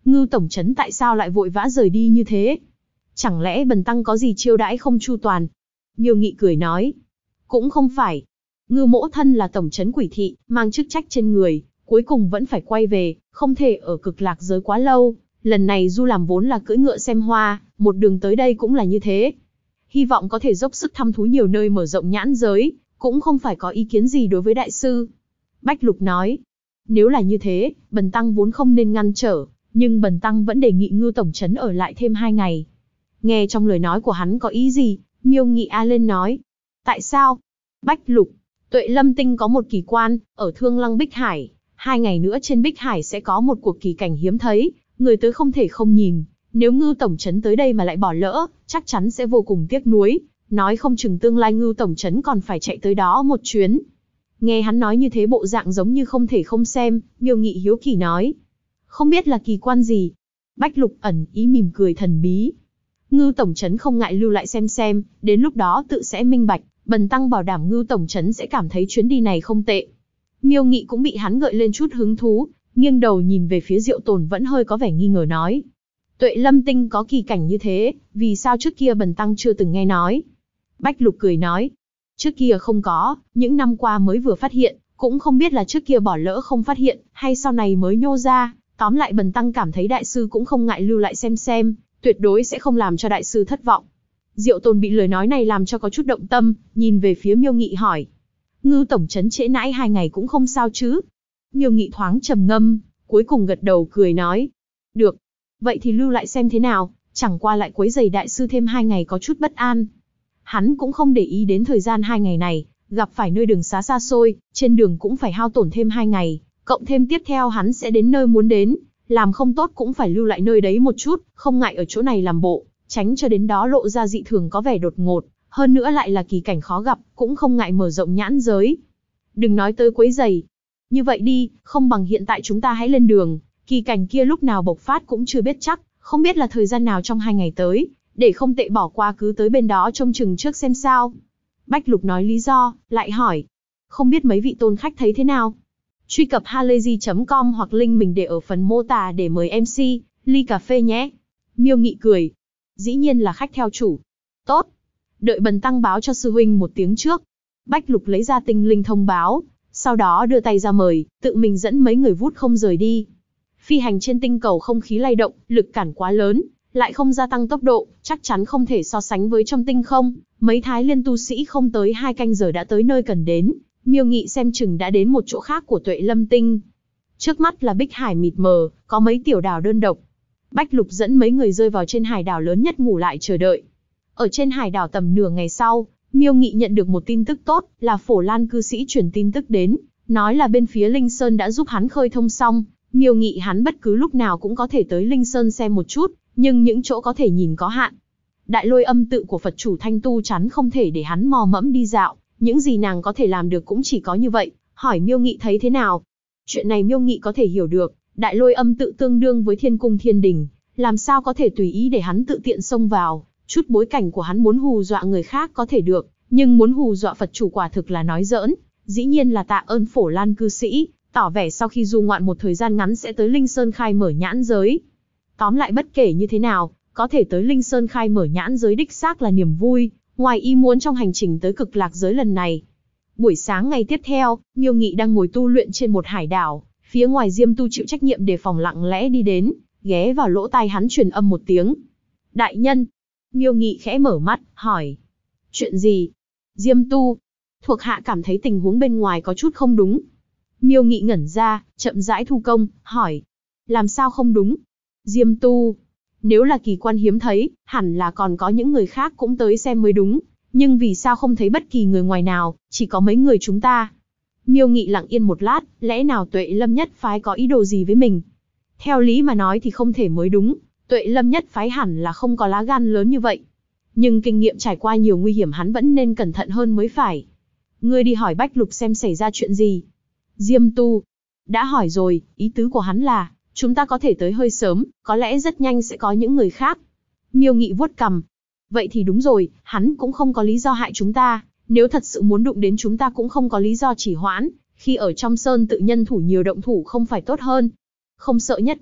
Ngưu tổng trấn tại sao lại vội vã rời đi như thế? Chẳng lẽ bần tăng có gì chiêu đãi không chu toàn? Miêu Nghị cười nói. Cũng không phải. Ngưu mỗ thân là tổng trấn quỷ thị, mang chức trách trên người, cuối cùng vẫn phải quay về, không thể ở Cực Lạc giới quá lâu. Lần này Du làm vốn là cưỡi ngựa xem hoa, một đường tới đây cũng là như thế. Hy vọng có thể dốc sức thăm thú nhiều nơi mở rộng nhãn giới, cũng không phải có ý kiến gì đối với đại sư. Bách Lục nói. Nếu là như thế, bần tăng vốn không nên ngăn trở, nhưng bần tăng vẫn đề nghị Ngưu tổng trấn ở lại thêm 2 ngày. Nghe trong lời nói của hắn có ý gì, Miêu Nghị a lên nói. Tại sao? Bách Lục, Tuệ Lâm Tinh có một kỳ quan, ở Thương Lăng Bích Hải. 2 ngày nữa trên Bích Hải sẽ có một cuộc kỳ cảnh hiếm thấy, người tới không thể không nhìn. Nếu Ngưu tổng trấn tới đây mà lại bỏ lỡ, chắc chắn sẽ vô cùng tiếc nuối. Nói không chừng tương lai Ngưu tổng trấn còn phải chạy tới đó một chuyến. Nghe hắn nói như thế bộ dạng giống như không thể không xem, Miêu Nghị hiếu kỳ nói. Không biết là kỳ quan gì? Bách Lục ẩn ý mỉm cười thần bí. Ngưu tổng trấn không ngại lưu lại xem, đến lúc đó tự sẽ minh bạch, bần tăng bảo đảm Ngưu tổng trấn sẽ cảm thấy chuyến đi này không tệ. Miêu Nghị cũng bị hắn gợi lên chút hứng thú, nghiêng đầu nhìn về phía Diệu Tồn vẫn hơi có vẻ nghi ngờ nói. Tuệ Lâm Tinh có kỳ cảnh như thế, vì sao trước kia bần tăng chưa từng nghe nói? Bách Lục cười nói. Trước kia không có, những năm qua mới vừa phát hiện, cũng không biết là trước kia bỏ lỡ không phát hiện, hay sau này mới nhô ra. Tóm lại bần tăng cảm thấy đại sư cũng không ngại lưu lại xem, tuyệt đối sẽ không làm cho đại sư thất vọng. Diệu Tồn bị lời nói này làm cho có chút động tâm, nhìn về phía Miêu Nghị hỏi. Ngưu tổng trấn trễ nãi 2 ngày cũng không sao chứ? Miêu Nghị thoáng trầm ngâm, cuối cùng gật đầu cười nói. Được, vậy thì lưu lại xem thế nào, chẳng qua lại quấy rầy đại sư thêm 2 ngày có chút bất an. Hắn cũng không để ý đến thời gian 2 ngày này, gặp phải nơi đường xá xa xôi, trên đường cũng phải hao tổn thêm 2 ngày, cộng thêm tiếp theo hắn sẽ đến nơi muốn đến, làm không tốt cũng phải lưu lại nơi đấy một chút, không ngại ở chỗ này làm bộ, tránh cho đến đó lộ ra dị thường có vẻ đột ngột, hơn nữa lại là kỳ cảnh khó gặp, cũng không ngại mở rộng nhãn giới. Đừng nói tới quấy rầy. Như vậy đi, không bằng hiện tại chúng ta hãy lên đường, kỳ cảnh kia lúc nào bộc phát cũng chưa biết chắc, không biết là thời gian nào trong 2 ngày tới, để không tệ bỏ qua cứ tới bên đó trông chừng trước xem sao. Bách Lục nói lý do, lại hỏi. Không biết mấy vị tôn khách thấy thế nào? Truy cập halayzi.com hoặc link mình để ở phần mô tả để mời MC, ly cà phê nhé. Miêu Nghị cười. Dĩ nhiên là khách theo chủ. Tốt. Đợi bần tăng báo cho sư huynh một tiếng trước. Bách Lục lấy ra tinh linh thông báo, sau đó đưa tay ra mời, tự mình dẫn mấy người vút không rời đi. Phi hành trên tinh cầu không khí lay động, lực cản quá lớn, lại không gia tăng tốc độ, chắc chắn không thể so sánh với trong tinh không. Mấy Thái Liên tu sĩ không tới 2 canh giờ đã tới nơi cần đến. Miêu Nghị xem chừng đã đến một chỗ khác của Tuệ Lâm Tinh. Trước mắt là Bích Hải mịt mờ, có mấy tiểu đảo đơn độc. Bách Lục dẫn mấy người rơi vào trên hải đảo lớn nhất ngủ lại chờ đợi. Ở trên hải đảo tầm nửa ngày sau, Miêu Nghị nhận được một tin tức tốt, là Phổ Lan cư sĩ truyền tin tức đến, nói là bên phía Linh Sơn đã giúp hắn khơi thông xong. Miêu Nghị hắn bất cứ lúc nào cũng có thể tới Linh Sơn xem một chút, nhưng những chỗ có thể nhìn có hạn. Đại Lôi âm tự của Phật chủ Thanh Tu chắn không thể để hắn mò mẫm đi dạo, những gì nàng có thể làm được cũng chỉ có như vậy. Hỏi Miêu Nghị thấy thế nào? Chuyện này Miêu Nghị có thể hiểu được, Đại Lôi âm tự tương đương với Thiên Cung Thiên Đình, làm sao có thể tùy ý để hắn tự tiện xông vào. Chút bối cảnh của hắn muốn hù dọa người khác có thể được, nhưng muốn hù dọa Phật chủ quả thực là nói giỡn. Dĩ nhiên là tạ ơn Phổ Lan cư sĩ, tỏ vẻ sau khi du ngoạn một thời gian ngắn sẽ tới Linh Sơn khai mở nhãn giới. Tóm lại bất kể như thế nào, có thể tới Linh Sơn khai mở nhãn giới đích xác là niềm vui, ngoài ý muốn trong hành trình tới Cực Lạc giới lần này. Buổi sáng ngày tiếp theo, Miêu Nghị đang ngồi tu luyện trên một hải đảo, phía ngoài Diêm Tu chịu trách nhiệm đề phòng lặng lẽ đi đến, ghé vào lỗ tai hắn truyền âm một tiếng. Đại nhân. Miêu Nghị khẽ mở mắt, hỏi. Chuyện gì? Diêm Tu. Thuộc hạ cảm thấy tình huống bên ngoài có chút không đúng. Miêu Nghị ngẩn ra, chậm rãi thu công, hỏi. Làm sao không đúng? Diêm Tu. Nếu là kỳ quan hiếm thấy, hẳn là còn có những người khác cũng tới xem mới đúng. Nhưng vì sao không thấy bất kỳ người ngoài nào, chỉ có mấy người chúng ta? Miêu Nghị lặng yên một lát, lẽ nào Tuệ Lâm nhất phái có ý đồ gì với mình? Theo lý mà nói thì không thể mới đúng, Tuệ Lâm nhất phái hẳn là không có lá gan lớn như vậy. Nhưng kinh nghiệm trải qua nhiều nguy hiểm hắn vẫn nên cẩn thận hơn mới phải. Ngươi đi hỏi Bách Lục xem xảy ra chuyện gì. Diêm Tu. Đã hỏi rồi, ý tứ của hắn là, chúng ta có thể tới hơi sớm, có lẽ rất nhanh sẽ có những người khác. Miêu Nghị vuốt cằm. Vậy thì đúng rồi, hắn cũng không có lý do hại chúng ta, nếu thật sự muốn đụng đến chúng ta cũng không có lý do chỉ hoãn, khi ở trong sơn tự nhân thủ nhiều động thủ không phải tốt hơn. Không sợ nhất vạn,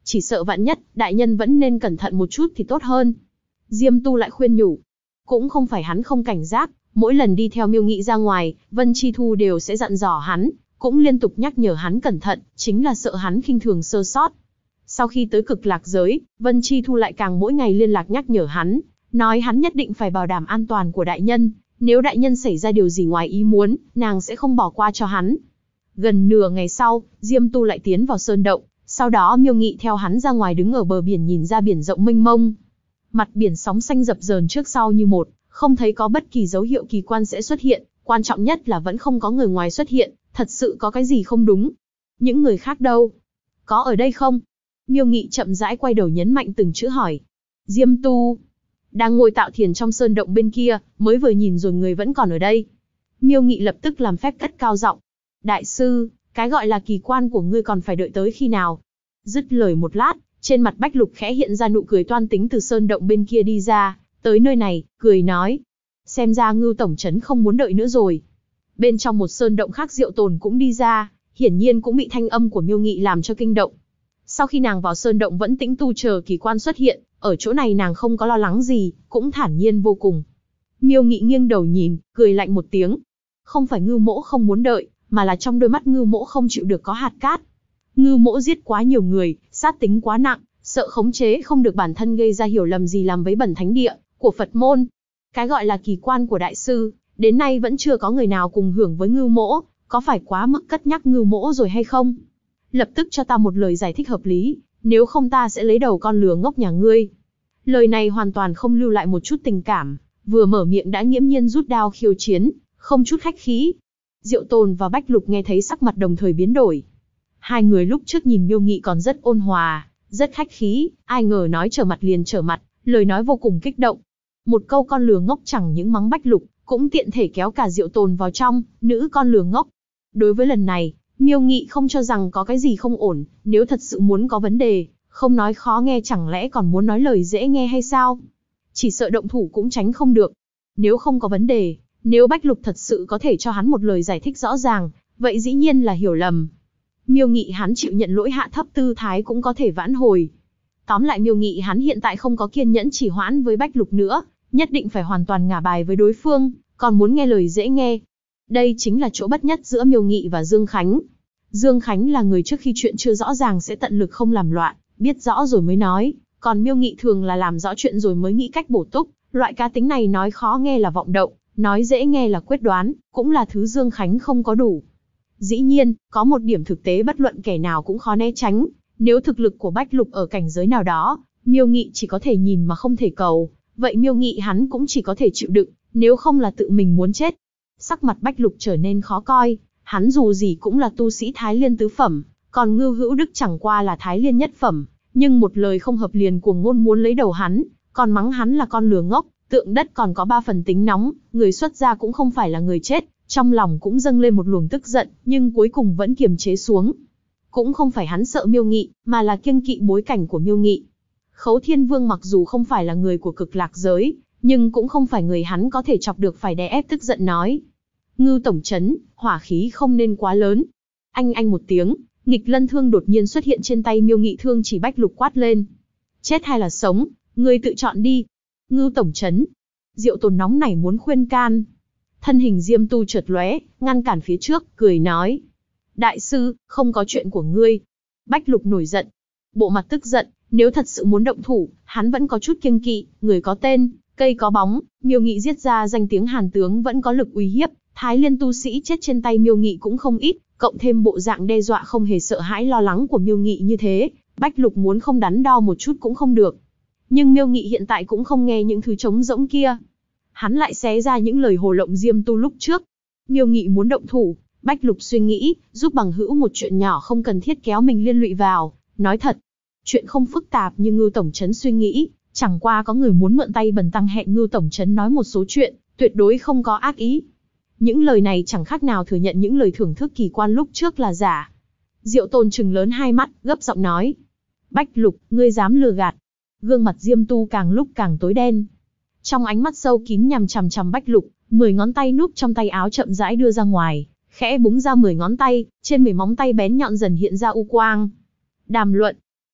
Chỉ sợ vạn nhất, đại nhân vẫn nên cẩn thận một chút thì tốt hơn. Diêm Tu lại khuyên nhủ. Cũng không phải hắn không cảnh giác, mỗi lần đi theo Miêu Nghị ra ngoài, Vân Chi Thu đều sẽ dặn dò hắn, cũng liên tục nhắc nhở hắn cẩn thận, chính là sợ hắn khinh thường sơ sót. Sau khi tới Cực Lạc giới, Vân Chi Thu lại càng mỗi ngày liên lạc nhắc nhở hắn, nói hắn nhất định phải bảo đảm an toàn của đại nhân, nếu đại nhân xảy ra điều gì ngoài ý muốn, nàng sẽ không bỏ qua cho hắn. Gần nửa ngày sau, Diêm Tu lại tiến vào sơn động, sau đó Miêu Nghị theo hắn ra ngoài đứng ở bờ biển nhìn ra biển rộng mênh mông. Mặt biển sóng xanh dập dờn trước sau như một, không thấy có bất kỳ dấu hiệu kỳ quan sẽ xuất hiện, quan trọng nhất là vẫn không có người ngoài xuất hiện, thật sự có cái gì không đúng. Những người khác đâu? Có ở đây không? Miêu Nghị chậm rãi quay đầu nhấn mạnh từng chữ hỏi. Diêm Tu đang ngồi tạo thiền trong sơn động bên kia, mới vừa nhìn rồi người vẫn còn ở đây. Miêu Nghị lập tức làm phép cất cao giọng. Đại sư, cái gọi là kỳ quan của ngươi còn phải đợi tới khi nào? Dứt lời một lát, trên mặt Bách Lục khẽ hiện ra nụ cười toan tính từ sơn động bên kia đi ra, tới nơi này, cười nói. Xem ra Ngưu tổng trấn không muốn đợi nữa rồi. Bên trong một sơn động khác Diệu Tồn cũng đi ra, hiển nhiên cũng bị thanh âm của Miêu Nghị làm cho kinh động. Sau khi nàng vào sơn động vẫn tĩnh tu chờ kỳ quan xuất hiện, ở chỗ này nàng không có lo lắng gì, cũng thản nhiên vô cùng. Miêu Nghị nghiêng đầu nhìn, cười lạnh một tiếng. Không phải Ngưu mỗ không muốn đợi, mà là trong đôi mắt Ngưu mỗ không chịu được có hạt cát. Ngưu mỗ giết quá nhiều người, sát tính quá nặng, sợ khống chế không được bản thân gây ra hiểu lầm gì làm vấy bẩn thánh địa của Phật môn. Cái gọi là kỳ quan của đại sư, đến nay vẫn chưa có người nào cùng hưởng với Ngưu mỗ, có phải quá mức cất nhắc Ngưu mỗ rồi hay không? Lập tức cho ta một lời giải thích hợp lý, nếu không ta sẽ lấy đầu con lừa ngốc nhà ngươi. Lời này hoàn toàn không lưu lại một chút tình cảm, vừa mở miệng đã nghiễm nhiên rút đao khiêu chiến, không chút khách khí. Diệu Tồn và Bách Lục nghe thấy sắc mặt đồng thời biến đổi. Hai người lúc trước nhìn Miêu Nghị còn rất ôn hòa, rất khách khí, ai ngờ nói trở mặt liền trở mặt, lời nói vô cùng kích động. Một câu con lừa ngốc chẳng những mắng Bách Lục, cũng tiện thể kéo cả Diệu Tồn vào trong, nữ con lừa ngốc. Đối với lần này, Miêu Nghị không cho rằng có cái gì không ổn, nếu thật sự muốn có vấn đề, không nói khó nghe chẳng lẽ còn muốn nói lời dễ nghe hay sao? Chỉ sợ động thủ cũng tránh không được. Nếu không có vấn đề, nếu Bách Lục thật sự có thể cho hắn một lời giải thích rõ ràng, vậy dĩ nhiên là hiểu lầm. Miêu Nghị hắn chịu nhận lỗi hạ thấp tư thái cũng có thể vãn hồi. Tóm lại Miêu Nghị hắn hiện tại không có kiên nhẫn trì hoãn với Bách Lục nữa, nhất định phải hoàn toàn ngả bài với đối phương, còn muốn nghe lời dễ nghe. Đây chính là chỗ bất nhất giữa Miêu Nghị và Dương Khánh. Dương Khánh là người trước khi chuyện chưa rõ ràng sẽ tận lực không làm loạn, biết rõ rồi mới nói, còn Miêu Nghị thường là làm rõ chuyện rồi mới nghĩ cách bổ túc, loại cá tính này nói khó nghe là vọng động, nói dễ nghe là quyết đoán, cũng là thứ Dương Khánh không có đủ. Dĩ nhiên, có một điểm thực tế bất luận kẻ nào cũng khó né tránh, nếu thực lực của Bách Lục ở cảnh giới nào đó, Miêu Nghị chỉ có thể nhìn mà không thể cầu, vậy Miêu Nghị hắn cũng chỉ có thể chịu đựng, nếu không là tự mình muốn chết. Sắc mặt Bách Lục trở nên khó coi, hắn dù gì cũng là tu sĩ Thái Liên tứ phẩm, còn Ngưu Hữu Đức chẳng qua là Thái Liên nhất phẩm, nhưng một lời không hợp liền cuồng ngôn muốn lấy đầu hắn, còn mắng hắn là con lừa ngốc, tượng đất còn có 3 phần tính nóng, người xuất gia cũng không phải là người chết, trong lòng cũng dâng lên một luồng tức giận, nhưng cuối cùng vẫn kiềm chế xuống. Cũng không phải hắn sợ Miêu Nghị, mà là kiêng kỵ bối cảnh của Miêu Nghị. Khấu Thiên Vương mặc dù không phải là người của Cực Lạc giới, nhưng cũng không phải người hắn có thể chọc được, phải đè ép tức giận nói. Ngưu tổng trấn, hỏa khí không nên quá lớn. Anh một tiếng, nghịch lân thương đột nhiên xuất hiện trên tay Miêu Nghị, thương chỉ Bách Lục quát lên. Chết hay là sống, ngươi tự chọn đi. Ngưu tổng trấn. Diệu Tồn nóng nảy muốn khuyên can. Thân hình Diêm Tu chợt lóe, ngăn cản phía trước, cười nói. Đại sư, không có chuyện của ngươi. Bách Lục nổi giận. Bộ mặt tức giận, nếu thật sự muốn động thủ, hắn vẫn có chút kiêng kỵ, người có tên, cây có bóng, Miêu Nghị giết ra danh tiếng Hàn tướng vẫn có lực uy hiếp, Thái Liên tu sĩ chết trên tay Miêu Nghị cũng không ít, cộng thêm bộ dạng đe dọa không hề sợ hãi lo lắng của Miêu Nghị như thế, Bách Lục muốn không đắn đo một chút cũng không được. Nhưng Miêu Nghị hiện tại cũng không nghe những thứ trống rỗng kia. Hắn lại xé ra những lời hồ lộng Diêm Tu lúc trước. Miêu Nghị muốn động thủ, Bách Lục suy nghĩ, giúp bằng hữu một chuyện nhỏ không cần thiết kéo mình liên lụy vào, nói thật. Chuyện không phức tạp như Ngưu tổng trấn suy nghĩ, chẳng qua có người muốn mượn tay bần tăng hẹn Ngưu tổng trấn nói một số chuyện, tuyệt đối không có ác ý. Những lời này chẳng khác nào thừa nhận những lời thưởng thức kỳ quan lúc trước là giả. Diệu Tồn trừng lớn hai mắt, gấp giọng nói. Bách Lục, ngươi dám lừa gạt. Gương mặt Diêm Tu càng lúc càng tối đen. Trong ánh mắt sâu kín nhằm chằm chằm Bách Lục, 10 ngón tay núp trong tay áo chậm rãi đưa ra ngoài, khẽ búng ra 10 ngón tay, trên 10 móng tay bén nhọn dần hiện ra u quang. Đàm luận.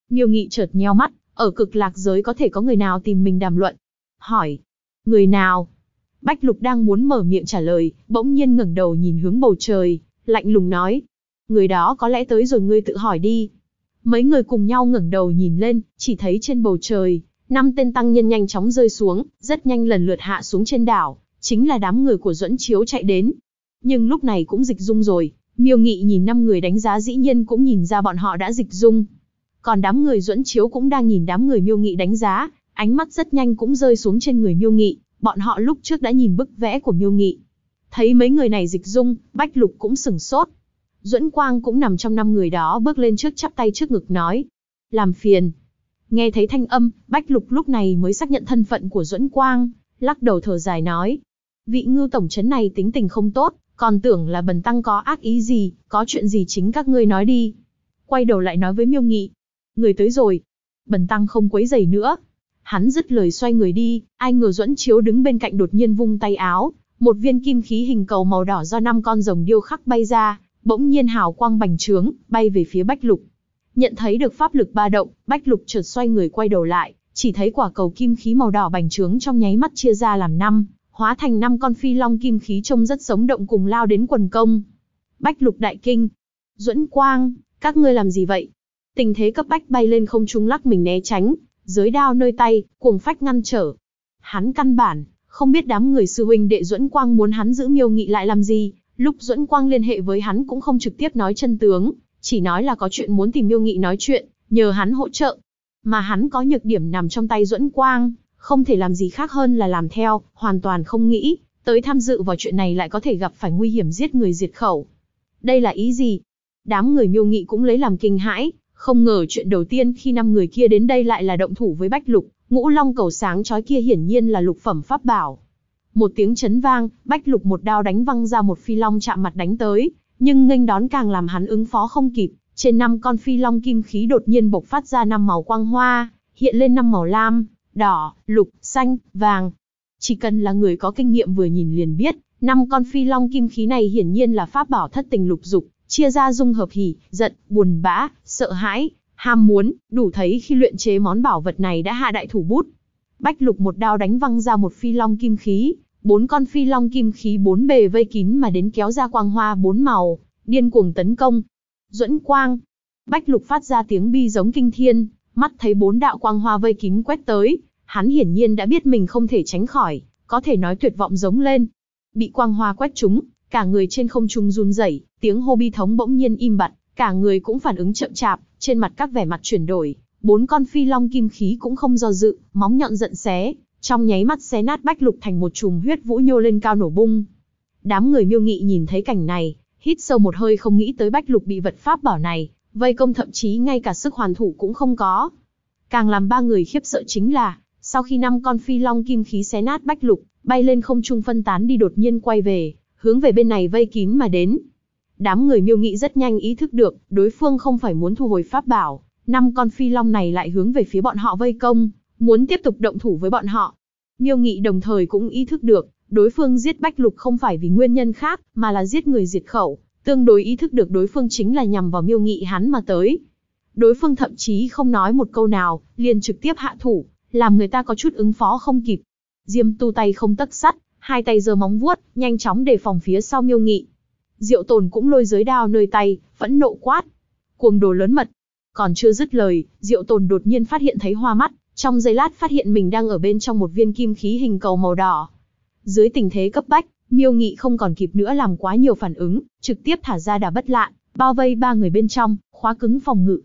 Miêu Nghị chợt nheo mắt, ở Cực Lạc giới có thể có người nào tìm mình đàm luận? Hỏi, người nào? Bách Lục đang muốn mở miệng trả lời, bỗng nhiên ngẩng đầu nhìn hướng bầu trời, lạnh lùng nói, người đó có lẽ tới rồi, ngươi tự hỏi đi. Mấy người cùng nhau ngẩng đầu nhìn lên, chỉ thấy trên bầu trời, 5 tên tăng nhân nhanh chóng rơi xuống, rất nhanh lần lượt hạ xuống trên đảo, chính là đám người của Duẫn Chiếu chạy đến. Nhưng lúc này cũng dịch dung rồi, Miêu Nghị nhìn 5 người đánh giá dĩ nhiên cũng nhìn ra bọn họ đã dịch dung. Còn đám người Duẫn Chiếu cũng đang nhìn đám người Miêu Nghị đánh giá, ánh mắt rất nhanh cũng rơi xuống trên người Miêu Nghị, bọn họ lúc trước đã nhìn bức vẽ của Miêu Nghị. Thấy mấy người này dịch dung, Bách Lục cũng sửng sốt. Duẫn Quang cũng nằm trong 5 người đó, bước lên trước chắp tay trước ngực nói, làm phiền. Nghe thấy thanh âm, Bách Lục lúc này mới xác nhận thân phận của Duẫn Quang, lắc đầu thở dài nói, vị Ngưu tổng trấn này tính tình không tốt, còn tưởng là bần tăng có ác ý gì, có chuyện gì chính các ngươi nói đi. Quay đầu lại nói với Miêu Nghị, người tới rồi, bần tăng không quấy rầy nữa. Hắn dứt lời xoay người đi, ai ngờ Duẫn Chiếu đứng bên cạnh đột nhiên vung tay áo, một viên kim khí hình cầu màu đỏ do 5 con rồng điêu khắc bay ra, bỗng nhiên hào quang bành trướng, bay về phía Bách Lục. Nhận thấy được pháp lực ba động, Bách Lục chợt xoay người quay đầu lại, chỉ thấy quả cầu kim khí màu đỏ bành trướng trong nháy mắt chia ra làm 5, hóa thành 5 con phi long kim khí trông rất sống động cùng lao đến quần công. Bách Lục đại kinh, Duẫn Quang, các ngươi làm gì vậy? Tình thế cấp bách bay lên không trung lắc mình né tránh, giới đao nơi tay, cuồng phách ngăn trở. Hắn căn bản không biết đám người sư huynh đệ Duẫn Quang muốn hắn giữ Miêu Nghị lại làm gì. Lúc Duẫn Quang liên hệ với hắn cũng không trực tiếp nói chân tướng, chỉ nói là có chuyện muốn tìm Miêu Nghị nói chuyện, nhờ hắn hỗ trợ. Mà hắn có nhược điểm nằm trong tay Duẫn Quang, không thể làm gì khác hơn là làm theo, hoàn toàn không nghĩ tới tham dự vào chuyện này lại có thể gặp phải nguy hiểm giết người diệt khẩu. Đây là ý gì? Đám người Miêu Nghị cũng lấy làm kinh hãi, không ngờ chuyện đầu tiên khi 5 người kia đến đây lại là động thủ với Bách Lục, ngũ long cầu sáng chói kia hiển nhiên là lục phẩm pháp bảo. Một tiếng chấn vang, Bách Lục một đao đánh văng ra một phi long chạm mặt đánh tới, nhưng nghênh đón càng làm hắn ứng phó không kịp, trên 5 con phi long kim khí đột nhiên bộc phát ra 5 màu quang hoa, hiện lên 5 màu lam, đỏ, lục, xanh, vàng. Chỉ cần là người có kinh nghiệm vừa nhìn liền biết, 5 con phi long kim khí này hiển nhiên là pháp bảo thất tình lục dục, chia ra dung hợp hỉ, giận, buồn bã, sợ hãi, ham muốn, đủ thấy khi luyện chế món bảo vật này đã hạ đại thủ bút. Bách Lục một đao đánh văng ra một phi long kim khí, 4 con phi long kim khí 4 bề vây kín mà đến kéo ra quang hoa 4 màu, điên cuồng tấn công. Duẫn Quang, Bách Lục phát ra tiếng bi giống kinh thiên, mắt thấy 4 đạo quang hoa vây kín quét tới, hắn hiển nhiên đã biết mình không thể tránh khỏi, có thể nói tuyệt vọng giống lên. Bị quang hoa quét trúng, cả người trên không trung run rẩy, tiếng hô bi thống bỗng nhiên im bặt, cả người cũng phản ứng chậm chạp, trên mặt các vẻ mặt chuyển đổi, 4 con phi long kim khí cũng không do dự, móng nhọn giận xé, trong nháy mắt xé nát Bách Lục thành một chùm huyết vũ nhô lên cao nổ bung. Đám người Miêu Nghị nhìn thấy cảnh này, hít sâu một hơi, không nghĩ tới Bách Lục bị vật pháp bảo này vây công, thậm chí ngay cả sức hoàn thủ cũng không có. Càng làm ba người khiếp sợ chính là, sau khi 5 con phi long kim khí xé nát Bách Lục, bay lên không trung phân tán đi đột nhiên quay về, hướng về bên này vây kín mà đến. Đám người Miêu Nghị rất nhanh ý thức được, đối phương không phải muốn thu hồi pháp bảo, 5 con phi long này lại hướng về phía bọn họ vây công, muốn tiếp tục động thủ với bọn họ. Miêu Nghị đồng thời cũng ý thức được, đối phương giết Bách Lục không phải vì nguyên nhân khác, mà là giết người diệt khẩu, tương đối ý thức được đối phương chính là nhằm vào Miêu Nghị hắn mà tới. Đối phương thậm chí không nói một câu nào, liền trực tiếp hạ thủ, làm người ta có chút ứng phó không kịp. Diêm Tu tay không tấc sắt, hai tay giơ móng vuốt, nhanh chóng đề phòng phía sau Miêu Nghị. Diệu Tồn cũng lôi giới đao nơi tay, phẫn nộ quát: "Cuồng đồ lớn mật!" Còn chưa dứt lời, Diệu Tồn đột nhiên phát hiện thấy hoa mắt, trong giây lát phát hiện mình đang ở bên trong một viên kim khí hình cầu màu đỏ. Dưới tình thế cấp bách, Miêu Nghị không còn kịp nữa làm quá nhiều phản ứng, trực tiếp thả ra đả bất lạn, bao vây ba người bên trong, khóa cứng phòng ngự.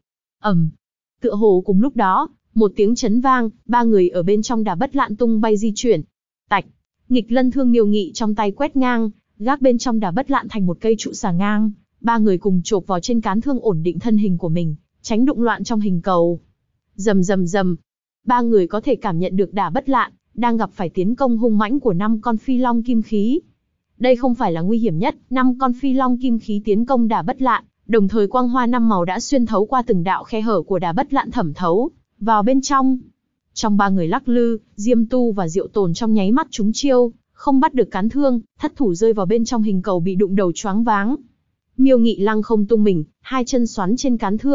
Tựa hồ cùng lúc đó, một tiếng chấn vang, ba người ở bên trong đả bất lạn tung bay di chuyển. Tạch, nghịch lân thương Miêu Nghị trong tay quét ngang, gác bên trong đả bất lạn thành một cây trụ xà ngang, ba người cùng chộp vào trên cán thương ổn định thân hình của mình, tránh đụng loạn trong hình cầu. Rầm rầm rầm, ba người có thể cảm nhận được đả bất lạn đang gặp phải tiến công hung mãnh của 5 con phi long kim khí. Đây không phải là nguy hiểm nhất, 5 con phi long kim khí tiến công đả bất lạn, đồng thời quang hoa 5 màu đã xuyên thấu qua từng đạo khe hở của đả bất lạn thẩm thấu vào bên trong. Trong ba người lắc lư, Diêm Tu và Diệu Tồn trong nháy mắt trúng chiêu, không bắt được cán thương, thất thủ rơi vào bên trong hình cầu bị đụng đầu choáng váng. Miêu Nghị lăng không tung mình, hai chân xoắn trên cán thương,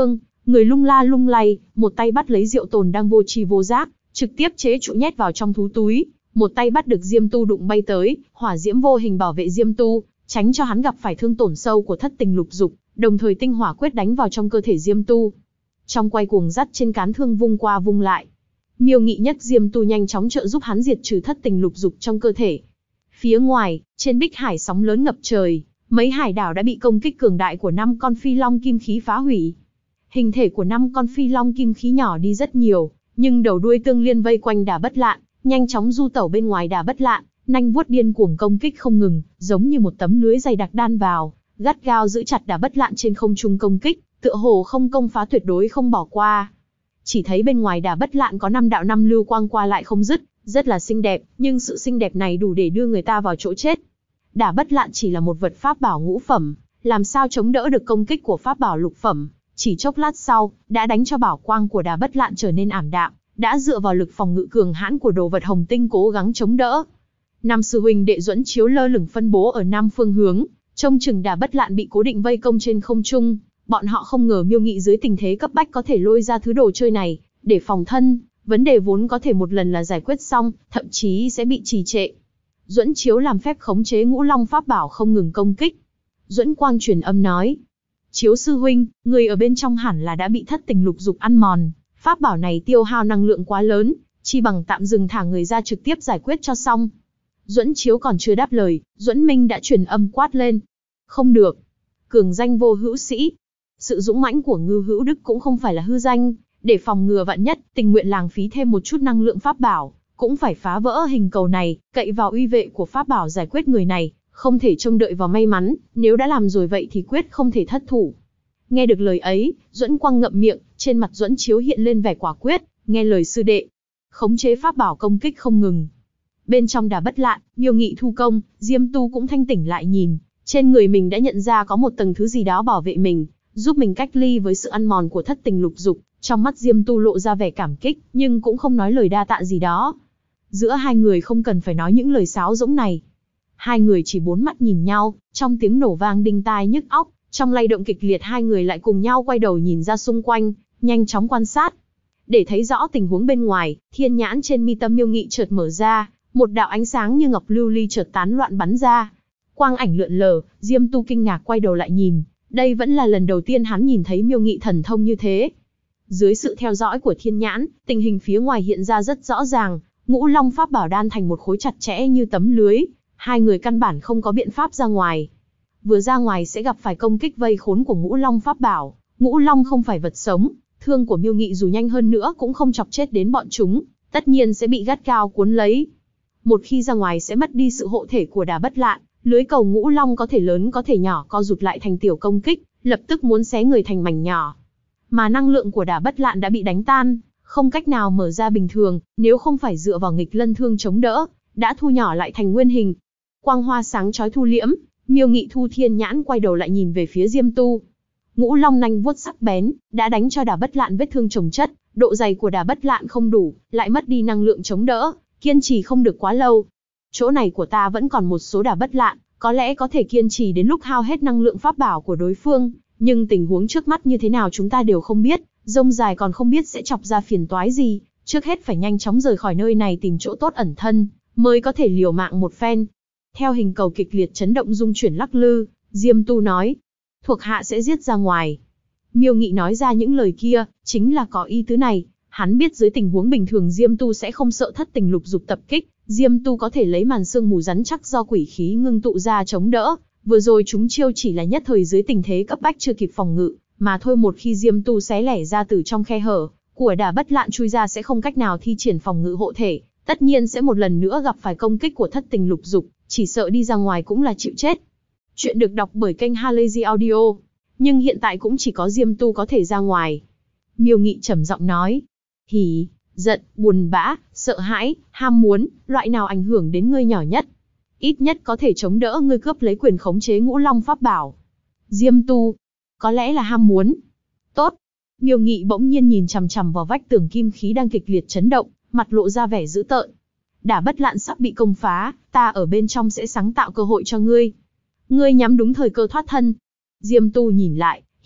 Người lung la lung lay, một tay bắt lấy Diệu Tồn đang vô tri vô giác, trực tiếp chế trụ nhét vào trong thú túi, một tay bắt được Diêm Tu đụng bay tới, hỏa diễm vô hình bảo vệ Diêm Tu, tránh cho hắn gặp phải thương tổn sâu của thất tình lục dục, đồng thời tinh hỏa quyết đánh vào trong cơ thể Diêm Tu. Trong quay cuồng dắt trên cán thương vung qua vung lại, Miêu Nghị nhấc Diêm Tu nhanh chóng trợ giúp hắn diệt trừ thất tình lục dục trong cơ thể. Phía ngoài, trên Bích Hải sóng lớn ngập trời, mấy hải đảo đã bị công kích cường đại của 5 con phi long kim khí phá hủy. Hình thể của 5 con phi long kim khí nhỏ đi rất nhiều, nhưng đầu đuôi tương liên vây quanh Đả Bất Lạn, nhanh chóng du tẩu bên ngoài Đả Bất Lạn, nanh vuốt điên cuồng công kích không ngừng, giống như một tấm lưới dày đặc đan vào, gắt gao giữ chặt Đả Bất Lạn trên không trung công kích, tựa hồ không công phá tuyệt đối không bỏ qua. Chỉ thấy bên ngoài Đả Bất Lạn có 5 đạo 5 lưu quang qua lại không dứt, rất là xinh đẹp, nhưng sự xinh đẹp này đủ để đưa người ta vào chỗ chết. Đả Bất Lạn chỉ là một vật pháp bảo ngũ phẩm, làm sao chống đỡ được công kích của pháp bảo lục phẩm? Chỉ chốc lát sau, đã đánh cho bảo quang của Đả Bất Lạn trở nên ảm đạm, đã dựa vào lực phòng ngự cường hãn của đồ vật hồng tinh cố gắng chống đỡ. Năm sư huynh đệ Duẫn Chiếu lơ lửng phân bố ở 5 phương hướng, trông chừng Đả Bất Lạn bị cố định vây công trên không trung. Bọn họ không ngờ Miêu Nghị dưới tình thế cấp bách có thể lôi ra thứ đồ chơi này để phòng thân, vấn đề vốn có thể một lần là giải quyết xong, thậm chí sẽ bị trì trệ. Duẫn Chiếu làm phép khống chế Ngũ Long pháp bảo không ngừng công kích. Duẫn Quang truyền âm nói: Chiếu sư huynh, người ở bên trong hẳn là đã bị thất tình lục dục ăn mòn, pháp bảo này tiêu hao năng lượng quá lớn, chi bằng tạm dừng thả người ra trực tiếp giải quyết cho xong. Duẫn Chiếu còn chưa đáp lời, Duẫn Minh đã truyền âm quát lên: Không được, cường danh vô hữu sĩ. Sự dũng mãnh của Ngư Hữu Đức cũng không phải là hư danh, để phòng ngừa vạn nhất, tình nguyện lãng phí thêm một chút năng lượng pháp bảo, cũng phải phá vỡ hình cầu này, cậy vào uy vệ của pháp bảo giải quyết người này, không thể trông đợi vào may mắn, nếu đã làm rồi vậy thì quyết không thể thất thủ. Nghe được lời ấy, Duẫn Quang ngậm miệng, trên mặt Duẫn Chiếu hiện lên vẻ quả quyết, nghe lời sư đệ, khống chế pháp bảo công kích không ngừng. Bên trong Đả Bất Lạn, Miêu Nghị thu công, Diêm Tu cũng thanh tỉnh lại nhìn, trên người mình đã nhận ra có một tầng thứ gì đó bảo vệ mình, giúp mình cách ly với sự ăn mòn của thất tình lục dục. Trong mắt Diêm Tu lộ ra vẻ cảm kích, nhưng cũng không nói lời đa tạ gì đó. Giữa hai người không cần phải nói những lời sáo rỗng này. Hai người chỉ bốn mắt nhìn nhau, trong tiếng nổ vang đinh tai nhức óc, trong lay động kịch liệt hai người lại cùng nhau quay đầu nhìn ra xung quanh, nhanh chóng quan sát. Để thấy rõ tình huống bên ngoài, thiên nhãn trên mi tâm Miêu Nghị chợt mở ra, một đạo ánh sáng như ngọc lưu ly chợt tán loạn bắn ra. Quang ảnh lượn lờ, Diêm Tu kinh ngạc quay đầu lại nhìn, đây vẫn là lần đầu tiên hắn nhìn thấy Miêu Nghị thần thông như thế. Dưới sự theo dõi của thiên nhãn, tình hình phía ngoài hiện ra rất rõ ràng, Ngũ Long pháp bảo đan thành một khối chặt chẽ như tấm lưới, hai người căn bản không có biện pháp ra ngoài. Vừa ra ngoài sẽ gặp phải công kích vây khốn của Ngũ Long pháp bảo, Ngũ Long không phải vật sống, thương của Miêu Nghị dù nhanh hơn nữa cũng không chọc chết đến bọn chúng, tất nhiên sẽ bị gắt gao cuốn lấy. Một khi ra ngoài sẽ mất đi sự hộ thể của Đả Bất Lạn, lưới cầu Ngũ Long có thể lớn có thể nhỏ co rụt lại thành tiểu công kích, lập tức muốn xé người thành mảnh nhỏ. Mà năng lượng của Đả Bất Lạn đã bị đánh tan, không cách nào mở ra bình thường, nếu không phải dựa vào nghịch lân thương chống đỡ, đã thu nhỏ lại thành nguyên hình. Quang hoa sáng chói thu liễm, Miêu Nghị thu thiên nhãn quay đầu lại nhìn về phía Diêm Tu. Ngũ Long nanh vuốt sắc bén, đã đánh cho Đả Bất Lạn vết thương chồng chất, độ dày của Đả Bất Lạn không đủ, lại mất đi năng lượng chống đỡ, kiên trì không được quá lâu. Chỗ này của ta vẫn còn một số Đả Bất Lạn, có lẽ có thể kiên trì đến lúc hao hết năng lượng pháp bảo của đối phương, nhưng tình huống trước mắt như thế nào chúng ta đều không biết, rông dài còn không biết sẽ chọc ra phiền toái gì, trước hết phải nhanh chóng rời khỏi nơi này tìm chỗ tốt ẩn thân, mới có thể liều mạng một phen. Theo hình cầu kịch liệt chấn động rung chuyển lắc lư, Diêm Tu nói, thuộc hạ sẽ giết ra ngoài. Miêu Nghị nói ra những lời kia, chính là có ý tứ này, hắn biết dưới tình huống bình thường Diêm Tu sẽ không sợ thất tình lục dục tập kích, Diêm Tu có thể lấy màn sương mù rắn chắc do quỷ khí ngưng tụ ra chống đỡ, vừa rồi chúng chiêu chỉ là nhất thời dưới tình thế cấp bách chưa kịp phòng ngự, mà thôi một khi Diêm Tu xé lẻ ra từ trong khe hở của Đả Bất Lạn chui ra sẽ không cách nào thi triển phòng ngự hộ thể, tất nhiên sẽ một lần nữa gặp phải công kích của thất tình lục dục, chỉ sợ đi ra ngoài cũng là chịu chết. Chuyện được đọc bởi kênh Halazy Audio, nhưng hiện tại cũng chỉ có Diêm Tu có thể ra ngoài. Miêu Nghị trầm giọng nói, hỉ, giận, buồn bã, sợ hãi, ham muốn, loại nào ảnh hưởng đến ngươi nhỏ nhất? Ít nhất có thể chống đỡ ngươi cướp lấy quyền khống chế Ngũ Long pháp bảo. Diêm Tu, có lẽ là ham muốn. Tốt. Miêu Nghị bỗng nhiên nhìn chằm chằm vào vách tường kim khí đang kịch liệt chấn động, mặt lộ ra vẻ dữ tợn. Đả Bất Lạn sắp bị công phá, ta ở bên trong sẽ sáng tạo cơ hội cho ngươi. Ngươi nhắm đúng thời cơ thoát thân. Diêm Tu nhìn lại,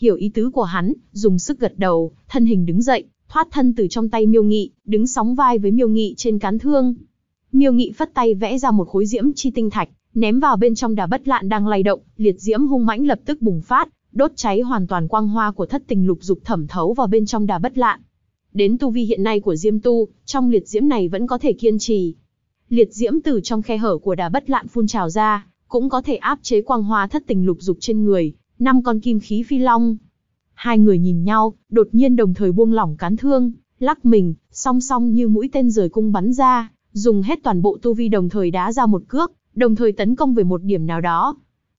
hiểu ý tứ của hắn, dùng sức gật đầu, thân hình đứng dậy, thoát thân từ trong tay Miêu Nghị, đứng sóng vai với Miêu Nghị trên cán thương. Miêu Nghị phất tay vẽ ra một khối diễm chi tinh thạch, ném vào bên trong Đả Bất Lạn đang lay động, liệt diễm hung mãnh lập tức bùng phát, đốt cháy hoàn toàn quang hoa của thất tình lục dục thẩm thấu vào bên trong Đả Bất Lạn. Đến tu vi hiện nay của Diêm Tu, trong liệt diễm này vẫn có thể kiên trì. Liệt diễm từ trong khe hở của Đả Bất Lạn phun trào ra, cũng có thể áp chế quang hoa thất tình lục dục trên người, 5 con kim khí phi long. Hai người nhìn nhau, đột nhiên đồng thời buông lỏng cán thương, lắc mình, song song như mũi tên rời cung bắn ra, dùng hết toàn bộ tu vi đồng thời đá ra một cước, đồng thời tấn công về một điểm nào đó.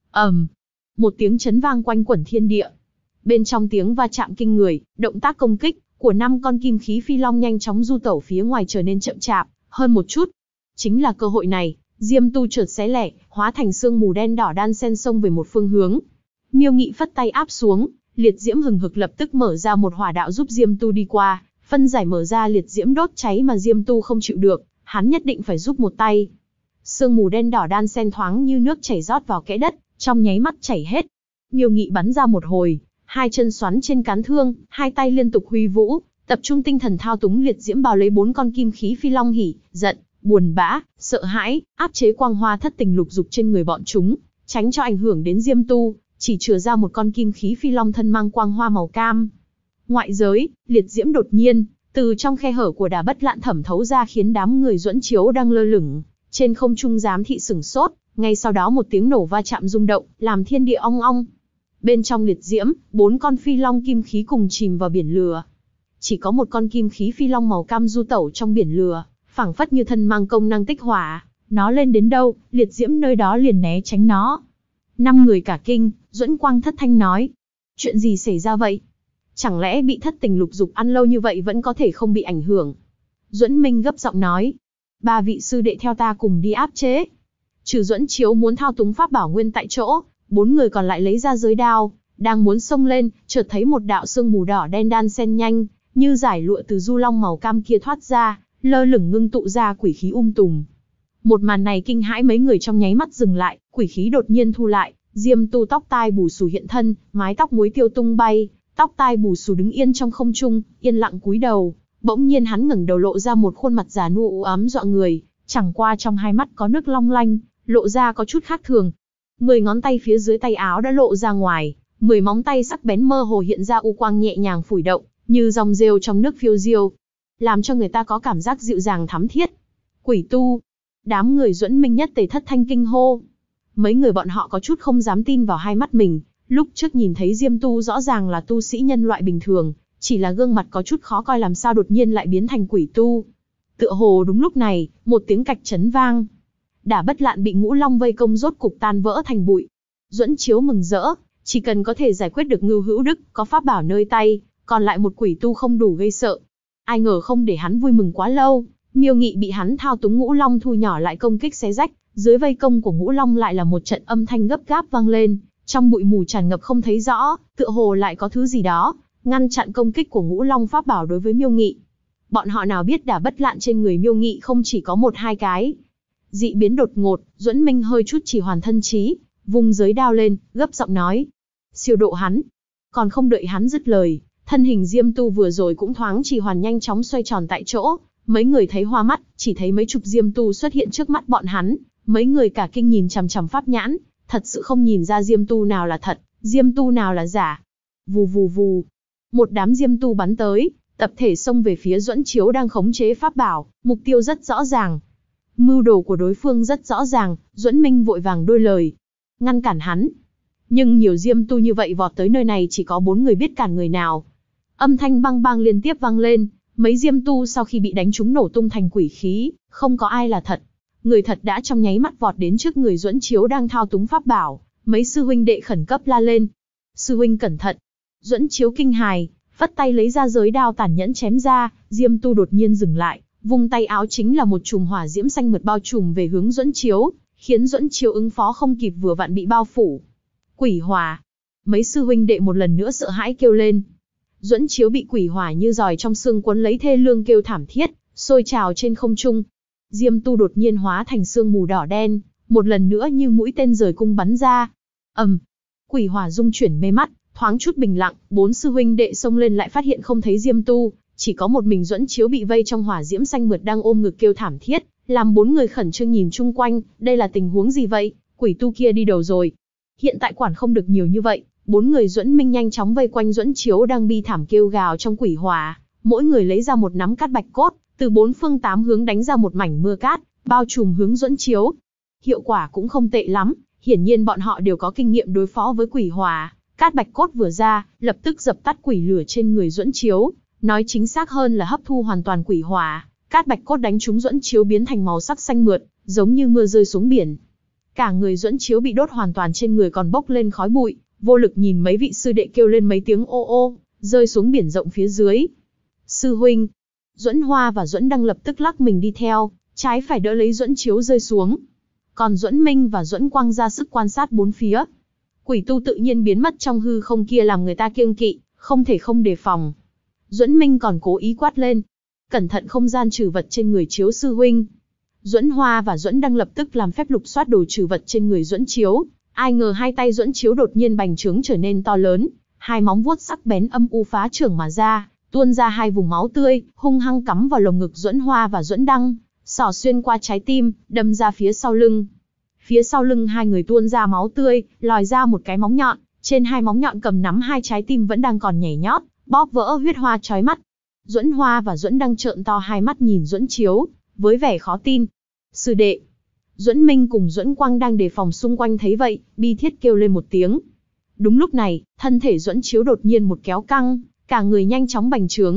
Một tiếng chấn vang quanh quẩn thiên địa. Bên trong tiếng va chạm kinh người, động tác công kích của 5 con kim khí phi long nhanh chóng du tẩu phía ngoài trở nên chậm chạp hơn một chút. Chính là cơ hội này, Diêm Tu chợt xé lẻ, hóa thành sương mù đen đỏ đan xen xông về một phương hướng. Miêu Nghị phất tay áp xuống, liệt diễm hừng hực lập tức mở ra một hỏa đạo giúp Diêm Tu đi qua, phân giải mở ra liệt diễm đốt cháy mà Diêm Tu không chịu được, hắn nhất định phải giúp một tay. Sương mù đen đỏ đan xen thoáng như nước chảy rót vào kẽ đất, trong nháy mắt chảy hết. Miêu Nghị bắn ra một hồi, hai chân xoắn trên cán thương, hai tay liên tục huy vũ, tập trung tinh thần thao túng liệt diễm bao lấy 4 con kim khí phi long hỉ, giận, buồn bã, sợ hãi, áp chế quang hoa thất tình lục dục trên người bọn chúng, tránh cho ảnh hưởng đến Diêm Tu, chỉ chừa ra một con kim khí phi long thân mang quang hoa màu cam. Ngoại giới, liệt diễm đột nhiên từ trong khe hở của Đả Bất Lạn thẩm thấu ra khiến đám người Duẫn Chiếu đang lơ lửng trên không trung giám thị sửng sốt, ngay sau đó một tiếng nổ va chạm rung động, làm thiên địa ong ong. Bên trong liệt diễm, 4 con phi long kim khí cùng chìm vào biển lửa. Chỉ có một con kim khí phi long màu cam du tẩu trong biển lửa, phảng phất như thân mang công năng tích hỏa, nó lên đến đâu, liệt diễm nơi đó liền né tránh nó. 5 người cả kinh, Duẫn Quang thất thanh nói: chuyện gì xảy ra vậy? Chẳng lẽ bị thất tình lục dục ăn lâu như vậy vẫn có thể không bị ảnh hưởng? Duẫn Minh gấp giọng nói: 3 vị sư đệ theo ta cùng đi áp chế. Trừ Duẫn Chiếu muốn thao túng pháp bảo nguyên tại chỗ, 4 người còn lại lấy ra giới đao, đang muốn xông lên, chợt thấy một đạo sương mù đỏ đen đan xen nhanh, như giải lụa từ du long màu cam kia thoát ra, lơ lửng ngưng tụ ra quỷ khí tùm. Một màn này kinh hãi mấy người trong nháy mắt dừng lại, quỷ khí đột nhiên thu lại, Diêm Tu tóc tai bù xù hiện thân, mái tóc muối tiêu tung bay, tóc tai bù xù đứng yên trong không trung, yên lặng cúi đầu. Bỗng nhiên hắn ngẩng đầu lộ ra một khuôn mặt già nua u ám dọa người, chẳng qua trong hai mắt có nước long lanh, lộ ra có chút khác thường. 10 ngón tay phía dưới tay áo đã lộ ra ngoài, 10 móng tay sắc bén mơ hồ hiện ra u quang nhẹ nhàng phủi động, như dòng rêu trong nước phiêu diêu, làm cho người ta có cảm giác dịu dàng thắm thiết. Quỷ tu! Đám người Duẫn Minh nhất tề thất thanh kinh hô. Mấy người bọn họ có chút không dám tin vào hai mắt mình, lúc trước nhìn thấy Diêm Tu rõ ràng là tu sĩ nhân loại bình thường, chỉ là gương mặt có chút khó coi làm sao đột nhiên lại biến thành quỷ tu. Tựa hồ đúng lúc này, một tiếng cạch chấn vang. Đả Bất Lạn bị Ngũ Long vây công rốt cục tan vỡ thành bụi. Duẫn Chiếu mừng rỡ, chỉ cần có thể giải quyết được Ngưu Hữu Đức, có pháp bảo nơi tay, còn lại một quỷ tu không đủ gây sợ. Ai ngờ không để hắn vui mừng quá lâu, Miêu Nghị bị hắn thao túng Ngũ Long thu nhỏ lại công kích xé rách, dưới vây công của Ngũ Long lại là một trận âm thanh gấp gáp vang lên, trong bụi mù tràn ngập không thấy rõ, tựa hồ lại có thứ gì đó ngăn chặn công kích của Ngũ Long pháp bảo đối với Miêu Nghị. Bọn họ nào biết Đả Bất Lạn trên người Miêu Nghị không chỉ có 1-2 cái. Dị biến đột ngột, Duẫn Minh hơi chút trì hoàn thân trí, vung giới đao lên, gấp giọng nói: siêu độ hắn. Còn không đợi hắn dứt lời, thân hình Diêm Tu vừa rồi cũng thoáng trì hoàn nhanh chóng xoay tròn tại chỗ. Mấy người thấy hoa mắt, chỉ thấy mấy chục Diêm Tu xuất hiện trước mắt bọn hắn, mấy người cả kinh nhìn chằm chằm pháp nhãn, thật sự không nhìn ra Diêm Tu nào là thật, Diêm Tu nào là giả. Vù vù vù, một đám Diêm Tu bắn tới, tập thể xông về phía Duẫn Chiếu đang khống chế pháp bảo, mục tiêu rất rõ ràng. Mưu đồ của đối phương rất rõ ràng, Duẫn Minh vội vàng đôi lời ngăn cản hắn. Nhưng nhiều Diêm Tu như vậy vọt tới nơi này chỉ có 4 người biết cản người nào. Âm thanh bang bang liên tiếp vang lên, mấy Diêm Tu sau khi bị đánh trúng nổ tung thành quỷ khí, không có ai là thật. Người thật đã trong nháy mắt vọt đến trước người Duẫn Chiếu đang thao túng pháp bảo, mấy sư huynh đệ khẩn cấp la lên: sư huynh cẩn thận. Duẫn Chiếu kinh hài, phất tay lấy ra giới đao tàn nhẫn chém ra, Diêm Tu đột nhiên dừng lại, vung tay áo chính là một chùm hỏa diễm xanh mượt bao trùm về hướng Duẫn Chiếu, khiến Duẫn Chiếu ứng phó không kịp vừa vặn bị bao phủ. Quỷ hỏa! Mấy sư huynh đệ một lần nữa sợ hãi kêu lên. Duẫn Chiếu bị quỷ hỏa như giòi trong xương cuốn lấy thê lương kêu thảm thiết, sôi trào trên không trung. Diêm Tu đột nhiên hóa thành sương mù đỏ đen, một lần nữa như mũi tên rời cung bắn ra. Quỷ hỏa rung chuyển mê mắt, Thoáng chút bình lặng, 4 sư huynh đệ xông lên lại phát hiện không thấy Diêm Tu, chỉ có một mình Duẫn Chiếu bị vây trong hỏa diễm xanh mượt đang ôm ngực kêu thảm thiết, làm 4 người khẩn trương nhìn chung quanh, đây là tình huống gì vậy? Quỷ tu kia đi đầu rồi. Hiện tại quản không được nhiều như vậy, 4 người Duẫn Minh nhanh chóng vây quanh Duẫn Chiếu đang bi thảm kêu gào trong quỷ hỏa, mỗi người lấy ra một nắm cát bạch cốt, từ 4 phương 8 hướng đánh ra một mảnh mưa cát, bao trùm hướng Duẫn Chiếu. Hiệu quả cũng không tệ lắm, hiển nhiên bọn họ đều có kinh nghiệm đối phó với quỷ hỏa. Cát bạch cốt vừa ra, lập tức dập tắt quỷ lửa trên người Duẫn Chiếu, nói chính xác hơn là hấp thu hoàn toàn quỷ hỏa. Cát bạch cốt đánh trúng Duẫn Chiếu biến thành màu sắc xanh mượt, giống như mưa rơi xuống biển. Cả người Duẫn Chiếu bị đốt hoàn toàn, trên người còn bốc lên khói bụi, vô lực nhìn mấy vị sư đệ kêu lên mấy tiếng ô ô, rơi xuống biển rộng phía dưới. Sư huynh, Duẫn Hoa và Duẫn Đăng lập tức lắc mình đi theo, trái phải đỡ lấy Duẫn Chiếu rơi xuống. Còn Duẫn Minh và Duẫn Quang ra sức quan sát bốn phía. Quỷ tu tự nhiên biến mất trong hư không kia làm người ta kiêng kỵ, không thể không đề phòng. Duẫn Minh còn cố ý quát lên, cẩn thận không gian trừ vật trên người Chiếu sư huynh. Duẫn Hoa và Duẫn Đăng lập tức làm phép lục soát đồ trừ vật trên người Duẫn Chiếu. Ai ngờ hai tay Duẫn Chiếu đột nhiên bành trướng trở nên to lớn, hai móng vuốt sắc bén âm u phá trưởng mà ra, tuôn ra hai vùng máu tươi, hung hăng cắm vào lồng ngực Duẫn Hoa và Duẫn Đăng, xỏ xuyên qua trái tim, đâm ra phía sau lưng. Phía sau lưng hai người tuôn ra máu tươi, lòi ra một cái móng nhọn, trên hai móng nhọn cầm nắm hai trái tim vẫn đang còn nhảy nhót, bóp vỡ huyết hoa chói mắt. Duẫn Hoa và Duẫn Đăng trợn to hai mắt nhìn Duẫn Chiếu, với vẻ khó tin. Sư đệ. Duẫn Minh cùng Duẫn Quang đang đề phòng xung quanh thấy vậy, bi thiết kêu lên một tiếng. Đúng lúc này, thân thể Duẫn Chiếu đột nhiên một kéo căng, cả người nhanh chóng bành trướng.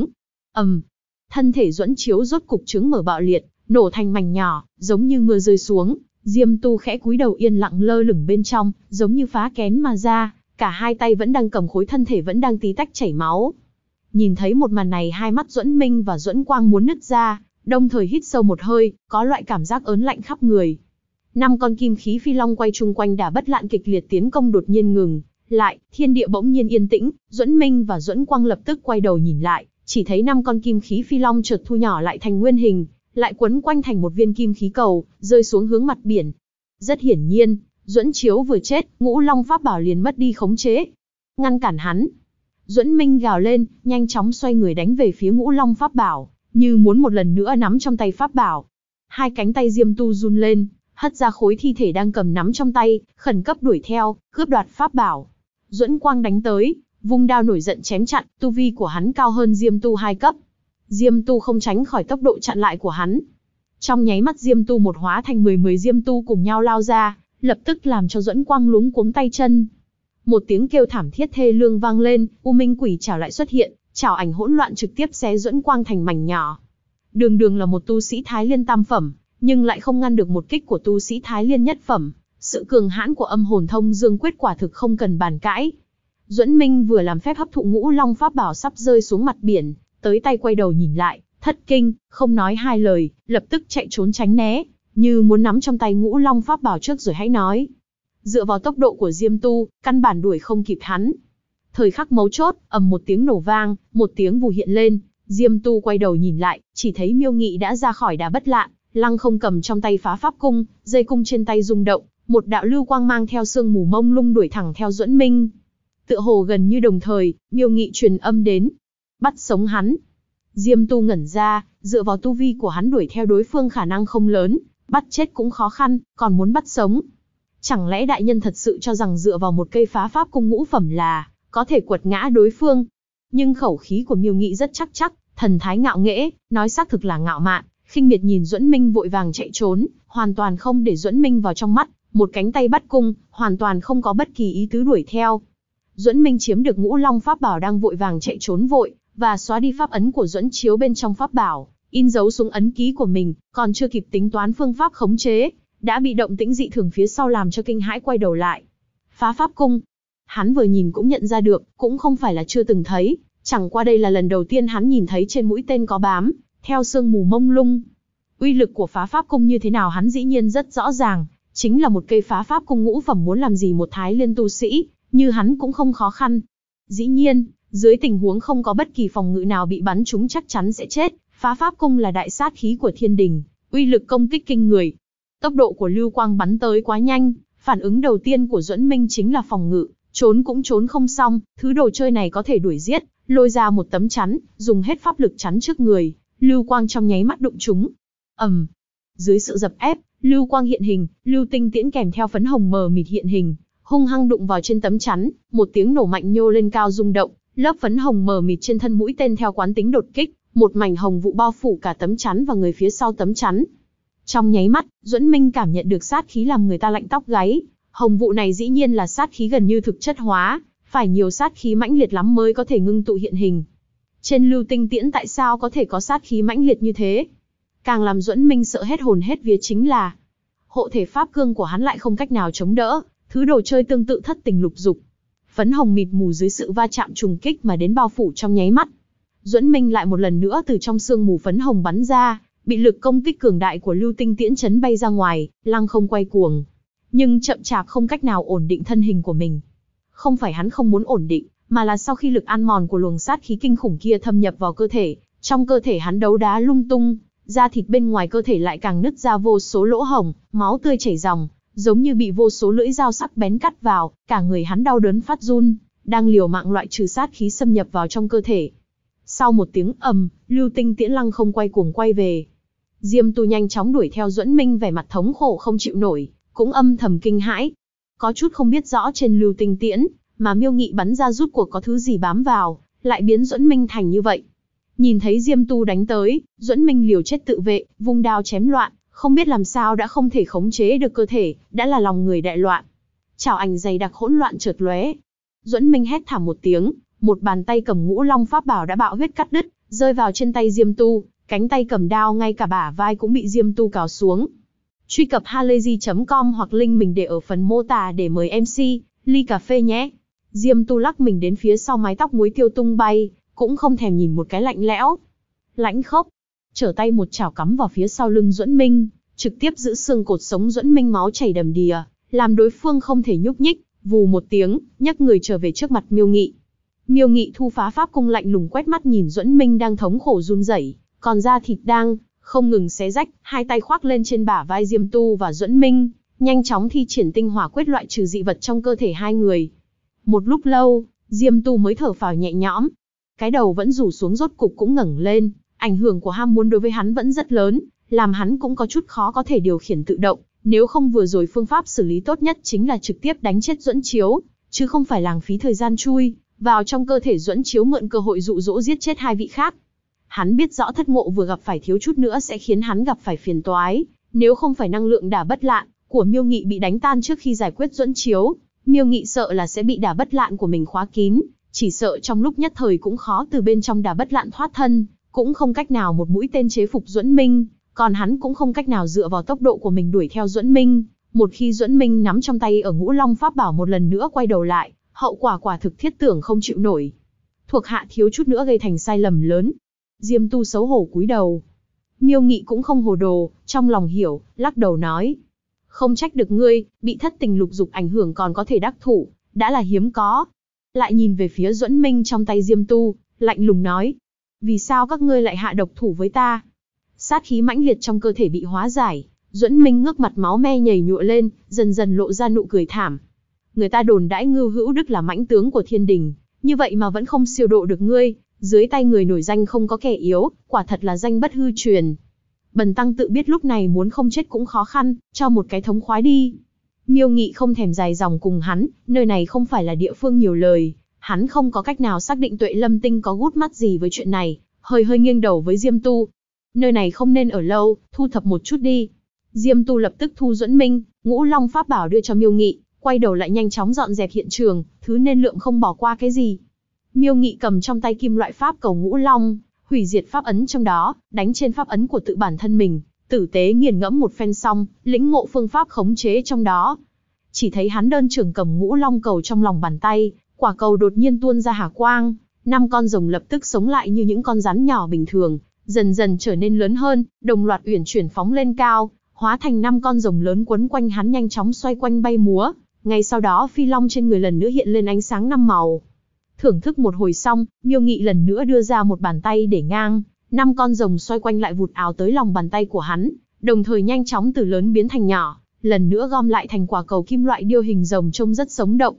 Thân thể Duẫn Chiếu rốt cục trứng mở bạo liệt, nổ thành mảnh nhỏ, giống như mưa rơi xuống. Diêm Tu khẽ cúi đầu yên lặng lơ lửng bên trong, giống như phá kén mà ra, cả hai tay vẫn đang cầm khối thân thể vẫn đang tí tách chảy máu. Nhìn thấy một màn này, hai mắt Duẫn Minh và Duẫn Quang muốn nứt ra, đồng thời hít sâu một hơi, có loại cảm giác ớn lạnh khắp người. 5 con kim khí phi long quay chung quanh Đả Bất Lạn kịch liệt tiến công đột nhiên ngừng lại, thiên địa bỗng nhiên yên tĩnh, Duẫn Minh và Duẫn Quang lập tức quay đầu nhìn lại, chỉ thấy 5 con kim khí phi long chợt thu nhỏ lại thành nguyên hình, lại quấn quanh thành một viên kim khí cầu, rơi xuống hướng mặt biển. Rất hiển nhiên, Duẫn Chiếu vừa chết, Ngũ Long pháp bảo liền mất đi khống chế. Ngăn cản hắn. Duẫn Minh gào lên, nhanh chóng xoay người đánh về phía Ngũ Long pháp bảo, như muốn một lần nữa nắm trong tay pháp bảo. Hai cánh tay Diêm Tu run lên, hất ra khối thi thể đang cầm nắm trong tay, khẩn cấp đuổi theo, cướp đoạt pháp bảo. Duẫn Quang đánh tới, vung đao nổi giận chém chặn, tu vi của hắn cao hơn Diêm Tu 2 cấp. Diêm Tu không tránh khỏi tốc độ chặn lại của hắn. Trong nháy mắt Diêm Tu một hóa thành 10 Diêm Tu cùng nhau lao ra, lập tức làm cho Duẫn Quang luống cuống tay chân. Một tiếng kêu thảm thiết thê lương vang lên, U Minh Quỷ Trảo lại xuất hiện, trảo ảnh hỗn loạn trực tiếp xé Duẫn Quang thành mảnh nhỏ. Đường đường là một tu sĩ Thái Liên tam phẩm, nhưng lại không ngăn được một kích của tu sĩ Thái Liên nhất phẩm. Sự cường hãn của Âm Hồn Thông Dương Quyết quả thực không cần bàn cãi. Duẫn Minh vừa làm phép hấp thụ Ngũ Long pháp bảo sắp rơi xuống mặt biển, tới tay quay đầu nhìn lại, thất kinh, không nói hai lời, lập tức chạy trốn tránh né, như muốn nắm trong tay Ngũ Long pháp bảo trước rồi hãy nói. Dựa vào tốc độ của Diêm Tu, căn bản đuổi không kịp hắn. Thời khắc mấu chốt, ầm một tiếng nổ vang, một tiếng vù hiện lên, Diêm Tu quay đầu nhìn lại, chỉ thấy Miêu Nghị đã ra khỏi Đả Bất Lạn, lăng không cầm trong tay phá pháp cung, dây cung trên tay rung động, một đạo lưu quang mang theo sương mù mông lung đuổi thẳng theo Duẫn Minh. Tựa hồ gần như đồng thời, Miêu Nghị truyền âm đến, bắt sống hắn. Diêm Tu ngẩn ra, dựa vào tu vi của hắn đuổi theo đối phương khả năng không lớn, bắt chết cũng khó khăn, còn muốn bắt sống. Chẳng lẽ đại nhân thật sự cho rằng dựa vào một cây phá pháp cung ngũ phẩm là có thể quật ngã đối phương? Nhưng khẩu khí của Miêu Nghị rất chắc, thần thái ngạo nghễ, nói xác thực là ngạo mạn, khinh miệt nhìn Duẫn Minh vội vàng chạy trốn, hoàn toàn không để Duẫn Minh vào trong mắt, một cánh tay bắt cung, hoàn toàn không có bất kỳ ý tứ đuổi theo. Duẫn Minh chiếm được Ngũ Long pháp bảo đang vội vàng chạy trốn vội, và xóa đi pháp ấn của Duẫn Chiếu bên trong pháp bảo, in dấu xuống ấn ký của mình, còn chưa kịp tính toán phương pháp khống chế, đã bị động tĩnh dị thường phía sau làm cho kinh hãi quay đầu lại. Phá pháp cung, hắn vừa nhìn cũng nhận ra được, cũng không phải là chưa từng thấy, chẳng qua đây là lần đầu tiên hắn nhìn thấy trên mũi tên có bám theo sương mù mông lung. Uy lực của phá pháp cung như thế nào hắn dĩ nhiên rất rõ ràng, chính là một cây phá pháp cung ngũ phẩm muốn làm gì một Thái Liên tu sĩ như hắn cũng không khó khăn. Dĩ nhiên, dưới tình huống không có bất kỳ phòng ngự nào bị bắn trúng chắc chắn sẽ chết, phá pháp cung là đại sát khí của thiên đình, uy lực công kích kinh người. Tốc độ của lưu quang bắn tới quá nhanh, phản ứng đầu tiên của Duẫn Minh chính là phòng ngự, Trốn cũng trốn không xong, thứ đồ chơi này có thể đuổi giết, lôi ra một tấm chắn, dùng hết pháp lực chắn trước người, lưu quang trong nháy mắt đụng chúng. Dưới sự dập ép, lưu quang hiện hình, lưu tinh tiễn kèm theo phấn hồng mờ mịt hiện hình, hung hăng đụng vào trên tấm chắn, một tiếng nổ mạnh nhô lên cao rung động, lớp phấn hồng mờ mịt trên thân mũi tên theo quán tính đột kích, một mảnh hồng vụ bao phủ cả tấm chắn và người phía sau tấm chắn. Trong nháy mắt, Duẫn Minh cảm nhận được sát khí làm người ta lạnh tóc gáy. Hồng vụ này dĩ nhiên là sát khí gần như thực chất hóa, phải nhiều sát khí mãnh liệt lắm mới có thể ngưng tụ hiện hình. Trên lưu tinh tiễn tại sao có thể có sát khí mãnh liệt như thế? Càng làm Duẫn Minh sợ hết hồn hết vía chính là hộ thể pháp cương của hắn lại không cách nào chống đỡ, thứ đồ chơi tương tự thất tình lục dục. Phấn hồng mịt mù dưới sự va chạm trùng kích mà đến bao phủ trong nháy mắt. Duẫn Minh lại một lần nữa từ trong sương mù phấn hồng bắn ra, bị lực công kích cường đại của lưu tinh tiễn chấn bay ra ngoài, lăng không quay cuồng. Nhưng chậm chạp không cách nào ổn định thân hình của mình. Không phải hắn không muốn ổn định, mà là sau khi lực ăn mòn của luồng sát khí kinh khủng kia thâm nhập vào cơ thể, trong cơ thể hắn đấu đá lung tung, da thịt bên ngoài cơ thể lại càng nứt ra vô số lỗ hổng, máu tươi chảy ròng, giống như bị vô số lưỡi dao sắc bén cắt vào, cả người hắn đau đớn phát run, đang liều mạng loại trừ sát khí xâm nhập vào trong cơ thể. Sau một tiếng ầm, lưu tinh tiễn lăng không quay cuồng quay về. Diêm Tu nhanh chóng đuổi theo Duẫn Minh, vẻ mặt thống khổ không chịu nổi, cũng âm thầm kinh hãi. Có chút không biết rõ trên lưu tinh tiễn mà Miêu Nghị bắn ra rút cuộc có thứ gì bám vào, lại biến Duẫn Minh thành như vậy. Nhìn thấy Diêm Tu đánh tới, Duẫn Minh liều chết tự vệ, vung đao chém loạn, không biết làm sao đã không thể khống chế được cơ thể, đã là lòng người đại loạn. Chảo ảnh dày đặc hỗn loạn chợt lóe. Duẫn Minh hét thảm một tiếng, một bàn tay cầm Ngũ Long pháp bảo đã bạo huyết cắt đứt, rơi vào trên tay Diêm Tu, cánh tay cầm đao ngay cả bả vai cũng bị Diêm Tu cào xuống. Truy cập halayzi.com hoặc link mình để ở phần mô tả để mời MC ly cà phê nhé. Diêm Tu lắc mình đến phía sau, mái tóc muối tiêu tung bay, cũng không thèm nhìn một cái, lạnh lẽo, lãnh khốc, trở tay một chảo cắm vào phía sau lưng Duẫn Minh, trực tiếp giữ xương cột sống Duẫn Minh, máu chảy đầm đìa, làm đối phương không thể nhúc nhích. Vù một tiếng, nhấc người trở về trước mặt Miêu Nghị. Miêu Nghị thu phá pháp cung, lạnh lùng quét mắt nhìn Duẫn Minh đang thống khổ run rẩy, còn da thịt đang không ngừng xé rách, hai tay khoác lên trên bả vai Diêm Tu và Duẫn Minh, nhanh chóng thi triển tinh hỏa quyết loại trừ dị vật trong cơ thể hai người. Một lúc lâu, Diêm Tu mới thở phào nhẹ nhõm. Cái đầu vẫn rủ xuống rốt cục cũng ngẩng lên, ảnh hưởng của ham muốn đối với hắn vẫn rất lớn, làm hắn cũng có chút khó có thể điều khiển tự động, nếu không vừa rồi phương pháp xử lý tốt nhất chính là trực tiếp đánh chết Duẫn Chiếu, chứ không phải lãng phí thời gian chui vào trong cơ thể Duẫn Chiếu, mượn cơ hội dụ dỗ giết chết hai vị khác. Hắn biết rõ Thất Ngộ vừa gặp phải thiếu chút nữa sẽ khiến hắn gặp phải phiền toái, nếu không phải năng lượng đả bất lạn của Miêu Nghị bị đánh tan trước khi giải quyết Duẫn Chiếu, Miêu Nghị sợ là sẽ bị đả bất lạn của mình khóa kín, chỉ sợ trong lúc nhất thời cũng khó từ bên trong đả bất lạn thoát thân, cũng không cách nào một mũi tên chế phục Duẫn Minh, còn hắn cũng không cách nào dựa vào tốc độ của mình đuổi theo Duẫn Minh. Một khi Duẫn Minh nắm trong tay ở Ngũ Long pháp bảo một lần nữa quay đầu lại, hậu quả quả thực thiết tưởng không chịu nổi. Thuộc hạ thiếu chút nữa gây thành sai lầm lớn. Diêm Tu xấu hổ cúi đầu. Miêu Nghị cũng không hồ đồ, trong lòng hiểu, lắc đầu nói: không trách được ngươi, bị thất tình lục dục ảnh hưởng còn có thể đắc thủ, đã là hiếm có. Lại nhìn về phía Duẫn Minh trong tay Diêm Tu, lạnh lùng nói: vì sao các ngươi lại hạ độc thủ với ta? Sát khí mãnh liệt trong cơ thể bị hóa giải, Duẫn Minh ngước mặt máu me nhảy nhụa lên, dần dần lộ ra nụ cười thảm. Người ta đồn đãi Ngưu Hữu Đức là mãnh tướng của thiên đình, như vậy mà vẫn không siêu độ được ngươi, dưới tay người nổi danh không có kẻ yếu, quả thật là danh bất hư truyền. Bần tăng tự biết lúc này muốn không chết cũng khó khăn, cho một cái thống khoái đi. Miêu Nghị không thèm dài dòng cùng hắn, nơi này không phải là địa phương nhiều lời, hắn không có cách nào xác định Tuệ Lâm Tinh có gút mắt gì với chuyện này, hơi nghiêng đầu với Diêm Tu. Nơi này không nên ở lâu, thu thập một chút đi. Diêm Tu lập tức thu Duẫn Minh, Ngũ Long pháp bảo đưa cho Miêu Nghị, quay đầu lại nhanh chóng dọn dẹp hiện trường, thứ nên lượng không bỏ qua cái gì. Miêu Nghị cầm trong tay kim loại pháp cầu Ngũ Long, hủy diệt pháp ấn trong đó, đánh trên pháp ấn của tự bản thân mình, tử tế nghiền ngẫm một phen xong, lĩnh ngộ phương pháp khống chế trong đó. Chỉ thấy hắn đơn trưởng cầm Ngũ Long cầu trong lòng bàn tay, quả cầu đột nhiên tuôn ra hà quang, 5 con rồng lập tức sống lại như những con rắn nhỏ bình thường, dần dần trở nên lớn hơn, đồng loạt uyển chuyển phóng lên cao, hóa thành 5 con rồng lớn quấn quanh hắn nhanh chóng xoay quanh bay múa. Ngay sau đó phi long trên người lần nữa hiện lên ánh sáng 5 màu. Thưởng thức một hồi xong, Miêu Nghị lần nữa đưa ra một bàn tay để ngang, 5 con rồng xoay quanh lại vụt ào tới lòng bàn tay của hắn, đồng thời nhanh chóng từ lớn biến thành nhỏ, lần nữa gom lại thành quả cầu kim loại điêu hình rồng trông rất sống động.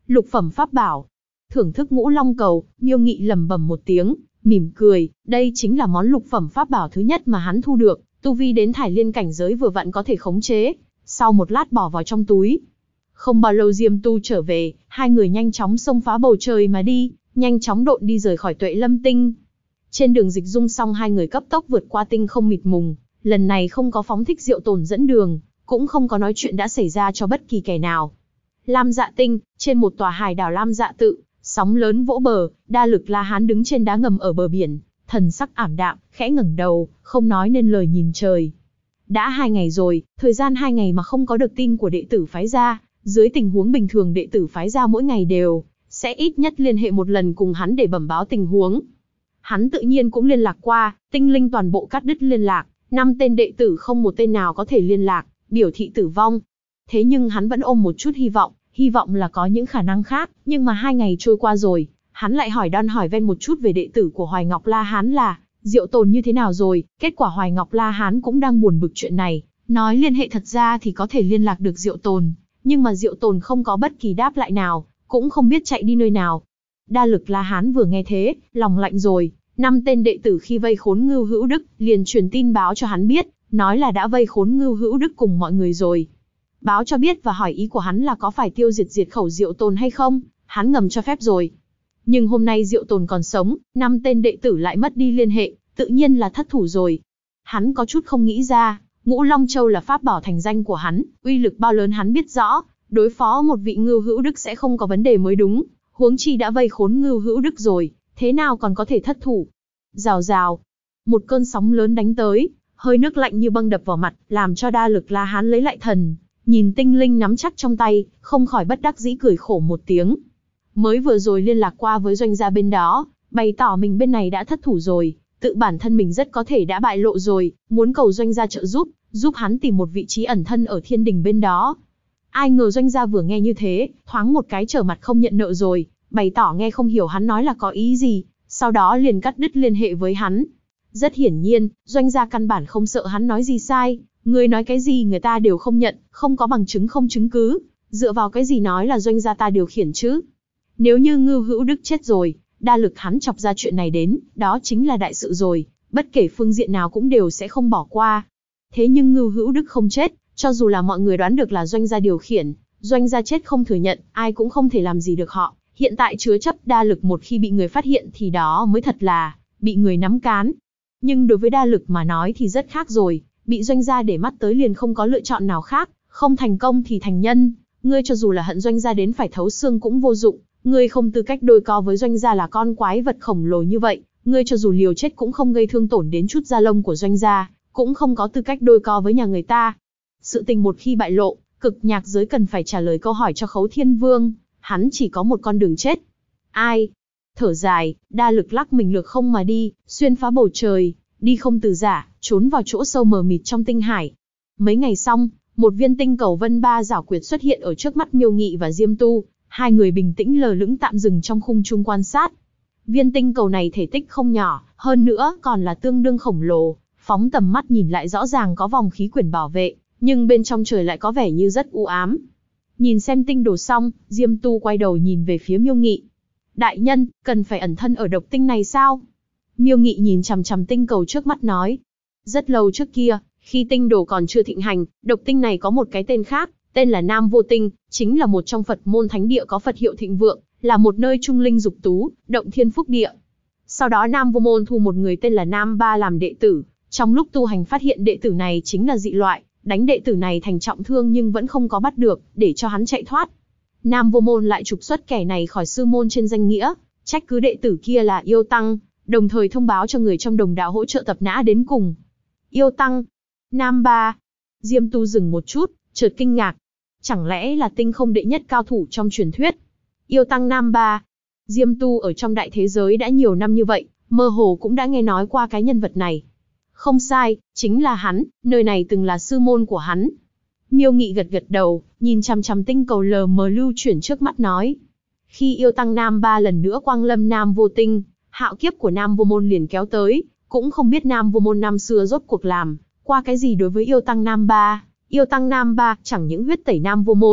Lục phẩm pháp bảo. Thưởng thức Ngũ Long cầu, Miêu Nghị lẩm bẩm một tiếng, mỉm cười, đây chính là món lục phẩm pháp bảo thứ nhất mà hắn thu được, tu vi đến Thải Liên cảnh giới vừa vặn có thể khống chế, sau một lát bỏ vào trong túi. Không bao lâu Diêm Tu trở về, hai người nhanh chóng xông phá bầu trời mà đi, nhanh chóng độn đi rời khỏi Tuệ Lâm Tinh. Trên đường dịch dung xong hai người cấp tốc vượt qua tinh không mịt mùng, lần này không có phóng thích Diệu Tồn dẫn đường, cũng không có nói chuyện đã xảy ra cho bất kỳ kẻ nào. Lam Dạ Tinh, trên một tòa hải đảo Lam Dạ Tự, sóng lớn vỗ bờ, Đa Lực La Hán đứng trên đá ngầm ở bờ biển, thần sắc ảm đạm, khẽ ngẩng đầu, không nói nên lời nhìn trời. Đã 2 ngày rồi, thời gian 2 ngày mà không có được tin của đệ tử phái gia, dưới tình huống bình thường đệ tử phái gia mỗi ngày đều sẽ ít nhất liên hệ một lần cùng hắn để bẩm báo tình huống. Hắn tự nhiên cũng liên lạc qua, tinh linh toàn bộ cắt đứt liên lạc, 5 tên đệ tử không một tên nào có thể liên lạc, biểu thị tử vong. Thế nhưng hắn vẫn ôm một chút hy vọng là có những khả năng khác, nhưng mà 2 ngày trôi qua rồi, hắn lại hỏi đon hỏi ven một chút về đệ tử của Hoài Ngọc La Hán là Diệu Tồn như thế nào rồi, kết quả Hoài Ngọc La Hán cũng đang buồn bực chuyện này, nói liên hệ thật ra thì có thể liên lạc được Diệu Tồn, nhưng mà Diệu Tồn không có bất kỳ đáp lại nào, cũng không biết chạy đi nơi nào. Đa Lực La Hán vừa nghe thế, lòng lạnh rồi, 5 tên đệ tử khi vây khốn Ngưu Hữu Đức, liền truyền tin báo cho hắn biết, nói là đã vây khốn Ngưu Hữu Đức cùng mọi người rồi. Báo cho biết và hỏi ý của hắn là có phải tiêu diệt khẩu Diệu Tồn hay không, hắn ngầm cho phép rồi. Nhưng hôm nay Diệu Tồn còn sống, 5 tên đệ tử lại mất đi liên hệ, tự nhiên là thất thủ rồi. Hắn có chút không nghĩ ra, Ngũ Long Châu là pháp bảo thành danh của hắn, uy lực bao lớn hắn biết rõ, đối phó một vị Ngưu Hữu Đức sẽ không có vấn đề mới đúng, huống chi đã vây khốn Ngưu Hữu Đức rồi, thế nào còn có thể thất thủ. Rào rào, một cơn sóng lớn đánh tới, hơi nước lạnh như băng đập vào mặt, làm cho Đa Lực La Hán lấy lại thần, nhìn tinh linh nắm chắc trong tay, không khỏi bất đắc dĩ cười khổ một tiếng. Mới vừa rồi liên lạc qua với doanh gia bên đó, bày tỏ mình bên này đã thất thủ rồi, tự bản thân mình rất có thể đã bại lộ rồi, muốn cầu doanh gia trợ giúp hắn tìm một vị trí ẩn thân ở thiên đình bên đó. Ai ngờ doanh gia vừa nghe như thế, thoáng một cái trở mặt không nhận nợ rồi, bày tỏ nghe không hiểu hắn nói là có ý gì, sau đó liền cắt đứt liên hệ với hắn. Rất hiển nhiên, doanh gia căn bản không sợ hắn nói gì sai, người nói cái gì người ta đều không nhận, không có bằng chứng không chứng cứ, dựa vào cái gì nói là doanh gia ta điều khiển chứ. Nếu như Ngưu Hữu Đức chết rồi, Đa Lực hắn chọc ra chuyện này đến, đó chính là đại sự rồi, bất kể phương diện nào cũng đều sẽ không bỏ qua. Thế nhưng Ngưu Hữu Đức không chết, cho dù là mọi người đoán được là doanh gia điều khiển, doanh gia chết không thừa nhận, ai cũng không thể làm gì được họ. Hiện tại chứa chấp Đa Lực một khi bị người phát hiện thì đó mới thật là bị người nắm cán. Nhưng đối với Đa Lực mà nói thì rất khác rồi, bị doanh gia để mắt tới liền không có lựa chọn nào khác, không thành công thì thành nhân, ngươi cho dù là hận doanh gia đến phải thấu xương cũng vô dụng, ngươi không tư cách đôi co với doanh gia là con quái vật khổng lồ như vậy, ngươi cho dù liều chết cũng không gây thương tổn đến chút da lông của doanh gia, cũng không có tư cách đôi co với nhà người ta. Sự tình một khi bại lộ, cực nhạc giới cần phải trả lời câu hỏi cho Khấu Thiên Vương, hắn chỉ có một con đường chết. Ai? Thở dài, Đa Lực lắc mình lược không mà đi, xuyên phá bầu trời, đi không từ giả, trốn vào chỗ sâu mờ mịt trong tinh hải. Mấy ngày xong, một viên tinh cầu vân ba giảo quyệt xuất hiện ở trước mắt Miêu Nghị và Diêm Tu, hai người bình tĩnh lờ lững tạm dừng trong khung trung quan sát. Viên tinh cầu này thể tích không nhỏ, hơn nữa còn là tương đương khổng lồ, phóng tầm mắt nhìn lại rõ ràng có vòng khí quyển bảo vệ, nhưng bên trong trời lại có vẻ như rất u ám. Nhìn xem tinh đồ xong, Diêm Tu quay đầu nhìn về phía Miêu Nghị. Đại nhân, cần phải ẩn thân ở độc tinh này sao? Miêu Nghị nhìn chằm chằm tinh cầu trước mắt nói. Rất lâu trước kia, khi tinh đồ còn chưa thịnh hành, độc tinh này có một cái tên khác, tên là Nam Vô Tinh, chính là một trong Phật môn thánh địa có Phật hiệu thịnh vượng, là một nơi trung linh dục tú, động thiên phúc địa. Sau đó Nam Vô Môn thu một người tên là Nam Ba làm đệ tử, trong lúc tu hành phát hiện đệ tử này chính là dị loại, đánh đệ tử này thành trọng thương nhưng vẫn không có bắt được, để cho hắn chạy thoát. Nam Vô Môn lại trục xuất kẻ này khỏi sư môn trên danh nghĩa, trách cứ đệ tử kia là yêu tăng, đồng thời thông báo cho người trong đồng đạo hỗ trợ tập nã đến cùng. Yêu tăng? Nam Ba? Diêm Tu dừng một chút, chợt kinh ngạc. Chẳng lẽ là tinh không đệ nhất cao thủ trong truyền thuyết? Yêu tăng Nam Ba? Diêm Tu ở trong đại thế giới đã nhiều năm như vậy, mơ hồ cũng đã nghe nói qua cái nhân vật này. Không sai, chính là hắn, nơi này từng là sư môn của hắn. Miêu Nghị gật gật đầu, nhìn chằm chằm tinh cầu lờ mờ lưu chuyển trước mắt nói. Khi yêu tăng Nam Ba lần nữa quang lâm Nam Vô Tinh, hạo kiếp của Nam Vô Môn liền kéo tới, cũng không biết Nam Vô Môn năm xưa rốt cuộc làm qua cái gì đối với yêu tăng Nam Ba. Yêu tăng Nam Ba chẳng những huyết tẩy Nam Vô Môn,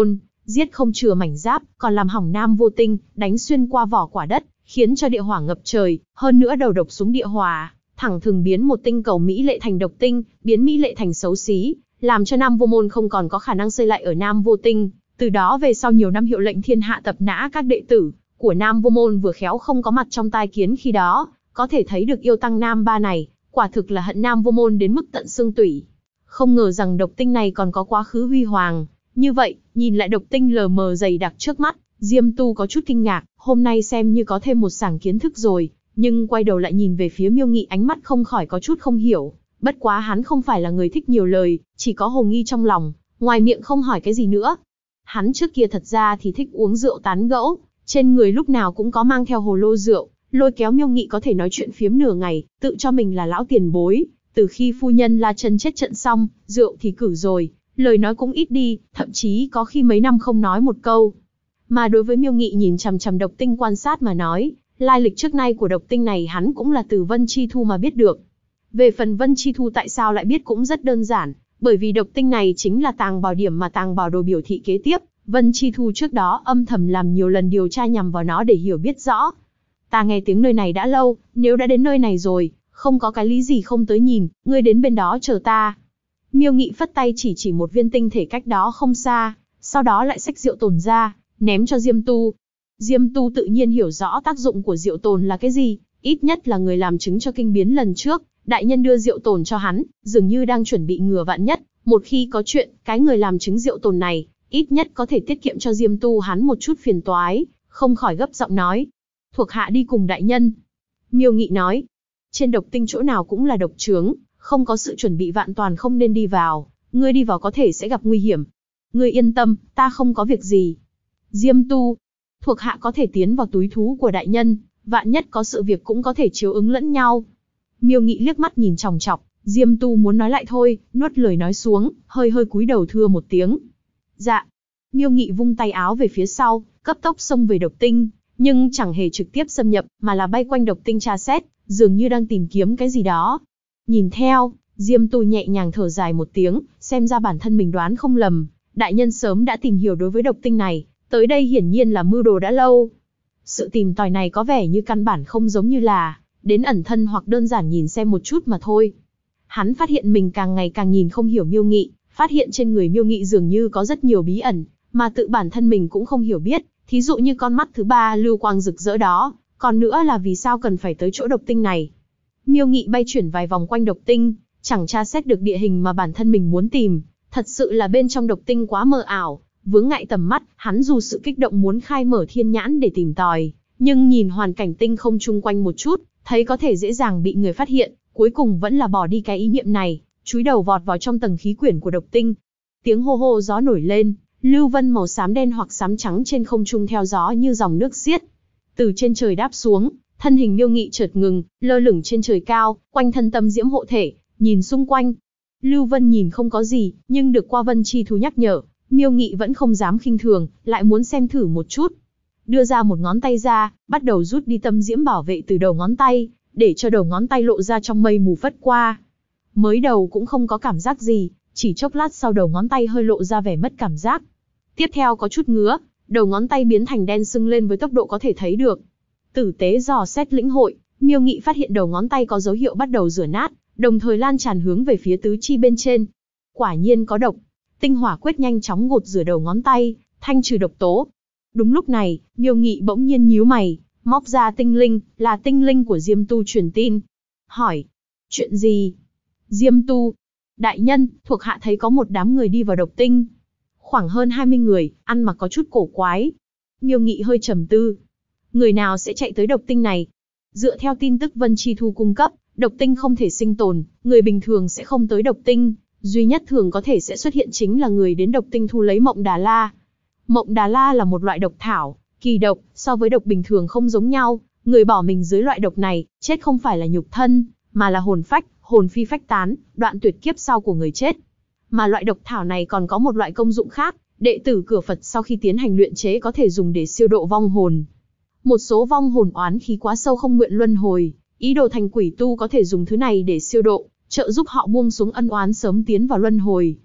giết không chừa mảnh giáp, còn làm hỏng Nam Vô Tinh, đánh xuyên qua vỏ quả đất, khiến cho địa hỏa ngập trời, hơn nữa đầu độc xuống địa hỏa, thẳng thừng biến một tinh cầu mỹ lệ thành độc tinh, biến mỹ lệ thành xấu xí, làm cho Nam Vô Môn không còn có khả năng xây lại ở Nam Vô Tinh. Từ đó về sau nhiều năm hiệu lệnh thiên hạ tập nã các đệ tử của Nam Vô Môn vừa khéo không có mặt trong tai kiến khi đó, có thể thấy được yêu tăng Nam Ba này, quả thực là hận Nam Vô Môn đến mức tận xương tủy. Không ngờ rằng độc tinh này còn có quá khứ huy hoàng. Như vậy, nhìn lại độc tinh lờ mờ dày đặc trước mắt, Diêm Tu có chút kinh ngạc, hôm nay xem như có thêm một sảng kiến thức rồi, nhưng quay đầu lại nhìn về phía Miêu Nghị, ánh mắt không khỏi có chút không hiểu. Bất quá hắn không phải là người thích nhiều lời, chỉ có hồ nghi trong lòng, ngoài miệng không hỏi cái gì nữa. Hắn trước kia thật ra thì thích uống rượu tán gẫu, trên người lúc nào cũng có mang theo hồ lô rượu, lôi kéo Miêu Nghị có thể nói chuyện phiếm nửa ngày, tự cho mình là lão tiền bối. Từ khi phu nhân La Chân chết trận xong, rượu thì cử rồi, lời nói cũng ít đi, thậm chí có khi mấy năm không nói một câu. Mà đối với Miêu Nghị nhìn chằm chằm độc tinh quan sát mà nói, lai lịch trước nay của độc tinh này hắn cũng là từ Vân Chi Thu mà biết được. Về phần Vân Chi Thu tại sao lại biết cũng rất đơn giản, bởi vì độc tinh này chính là tàng bảo điểm mà tàng bảo đồ biểu thị kế tiếp. Vân Chi Thu trước đó âm thầm làm nhiều lần điều tra nhằm vào nó để hiểu biết rõ. Ta nghe tiếng nơi này đã lâu, nếu đã đến nơi này rồi, không có cái lý gì không tới nhìn, ngươi đến bên đó chờ ta. Miêu Nghị phất tay chỉ một viên tinh thể cách đó không xa, sau đó lại xách rượu tồn ra, ném cho Diêm Tu. Diêm Tu tự nhiên hiểu rõ tác dụng của rượu tồn là cái gì, ít nhất là người làm chứng cho kinh biến lần trước, đại nhân đưa rượu tồn cho hắn, dường như đang chuẩn bị ngừa vạn nhất, một khi có chuyện, cái người làm chứng rượu tồn này, ít nhất có thể tiết kiệm cho Diêm Tu hắn một chút phiền toái, không khỏi gấp giọng nói. Thuộc hạ đi cùng đại nhân. Miêu Nghị nói, trên độc tinh chỗ nào cũng là độc trướng, không có sự chuẩn bị vạn toàn không nên đi vào, ngươi đi vào có thể sẽ gặp nguy hiểm. Ngươi yên tâm, ta không có việc gì. Diêm Tu, thuộc hạ có thể tiến vào túi thú của đại nhân, vạn nhất có sự việc cũng có thể chiếu ứng lẫn nhau. Miêu Nghị liếc mắt nhìn chòng chọc, Diêm Tu muốn nói lại thôi, nuốt lời nói xuống, hơi cúi đầu thưa một tiếng. Dạ. Miêu Nghị vung tay áo về phía sau, cấp tốc xông về độc tinh, nhưng chẳng hề trực tiếp xâm nhập, mà là bay quanh độc tinh tra xét, dường như đang tìm kiếm cái gì đó. Nhìn theo, Diêm Tu nhẹ nhàng thở dài một tiếng, xem ra bản thân mình đoán không lầm, đại nhân sớm đã tìm hiểu đối với độc tinh này, tới đây hiển nhiên là mưu đồ đã lâu. Sự tìm tòi này có vẻ như căn bản không giống như là đến ẩn thân hoặc đơn giản nhìn xem một chút mà thôi. Hắn phát hiện mình càng ngày càng nhìn không hiểu Miêu Nghị, phát hiện trên người Miêu Nghị dường như có rất nhiều bí ẩn, mà tự bản thân mình cũng không hiểu biết, thí dụ như con mắt thứ ba lưu quang rực rỡ đó, còn nữa là vì sao cần phải tới chỗ độc tinh này. Miêu Nghị bay chuyển vài vòng quanh độc tinh, chẳng tra xét được địa hình mà bản thân mình muốn tìm, thật sự là bên trong độc tinh quá mờ ảo, vướng ngại tầm mắt, hắn dù sự kích động muốn khai mở thiên nhãn để tìm tòi, nhưng nhìn hoàn cảnh tinh không chung quanh một chút, thấy có thể dễ dàng bị người phát hiện, cuối cùng vẫn là bỏ đi cái ý niệm này, chúi đầu vọt vào trong tầng khí quyển của độc tinh. Tiếng hô hô gió nổi lên, lưu vân màu xám đen hoặc xám trắng trên không trung theo gió như dòng nước xiết. Từ trên trời đáp xuống, thân hình Miêu Nghị chợt ngừng, lơ lửng trên trời cao, quanh thân tâm diễm hộ thể, nhìn xung quanh. Lưu Vân nhìn không có gì, nhưng được qua Vân Chi Thu nhắc nhở, Miêu Nghị vẫn không dám khinh thường, lại muốn xem thử một chút. Đưa ra một ngón tay ra, bắt đầu rút đi tâm diễm bảo vệ từ đầu ngón tay, để cho đầu ngón tay lộ ra trong mây mù phất qua. Mới đầu cũng không có cảm giác gì, chỉ chốc lát sau đầu ngón tay hơi lộ ra vẻ mất cảm giác. Tiếp theo có chút ngứa, đầu ngón tay biến thành đen sưng lên với tốc độ có thể thấy được. Tử tế dò xét lĩnh hội, Miêu Nghị phát hiện đầu ngón tay có dấu hiệu bắt đầu rửa nát, đồng thời lan tràn hướng về phía tứ chi bên trên. Quả nhiên có độc. Tinh hỏa quyết nhanh chóng gột rửa đầu ngón tay, thanh trừ độc tố. Đúng lúc này, Miêu Nghị bỗng nhiên nhíu mày, móc ra tinh linh, là tinh linh của Diêm Tu truyền tin. Hỏi, chuyện gì? Diêm Tu, đại nhân, thuộc hạ thấy có một đám người đi vào độc tinh. Khoảng hơn 20 người, ăn mặc có chút cổ quái. Miêu Nghị hơi trầm tư. Người nào sẽ chạy tới độc tinh này? Dựa theo tin tức Vân Chi Thu cung cấp, độc tinh không thể sinh tồn, người bình thường sẽ không tới độc tinh. Duy nhất thường có thể sẽ xuất hiện chính là người đến độc tinh thu lấy Mộng Đà La. Mộng Đà La là một loại độc thảo, kỳ độc, so với độc bình thường không giống nhau. Người bỏ mình dưới loại độc này, chết không phải là nhục thân, mà là hồn phách, hồn phi phách tán, đoạn tuyệt kiếp sau của người chết. Mà loại độc thảo này còn có một loại công dụng khác, đệ tử cửa Phật sau khi tiến hành luyện chế có thể dùng để siêu độ vong hồn. Một số vong hồn oán khí quá sâu không nguyện luân hồi, ý đồ thành quỷ tu có thể dùng thứ này để siêu độ, trợ giúp họ buông xuống ân oán sớm tiến vào luân hồi.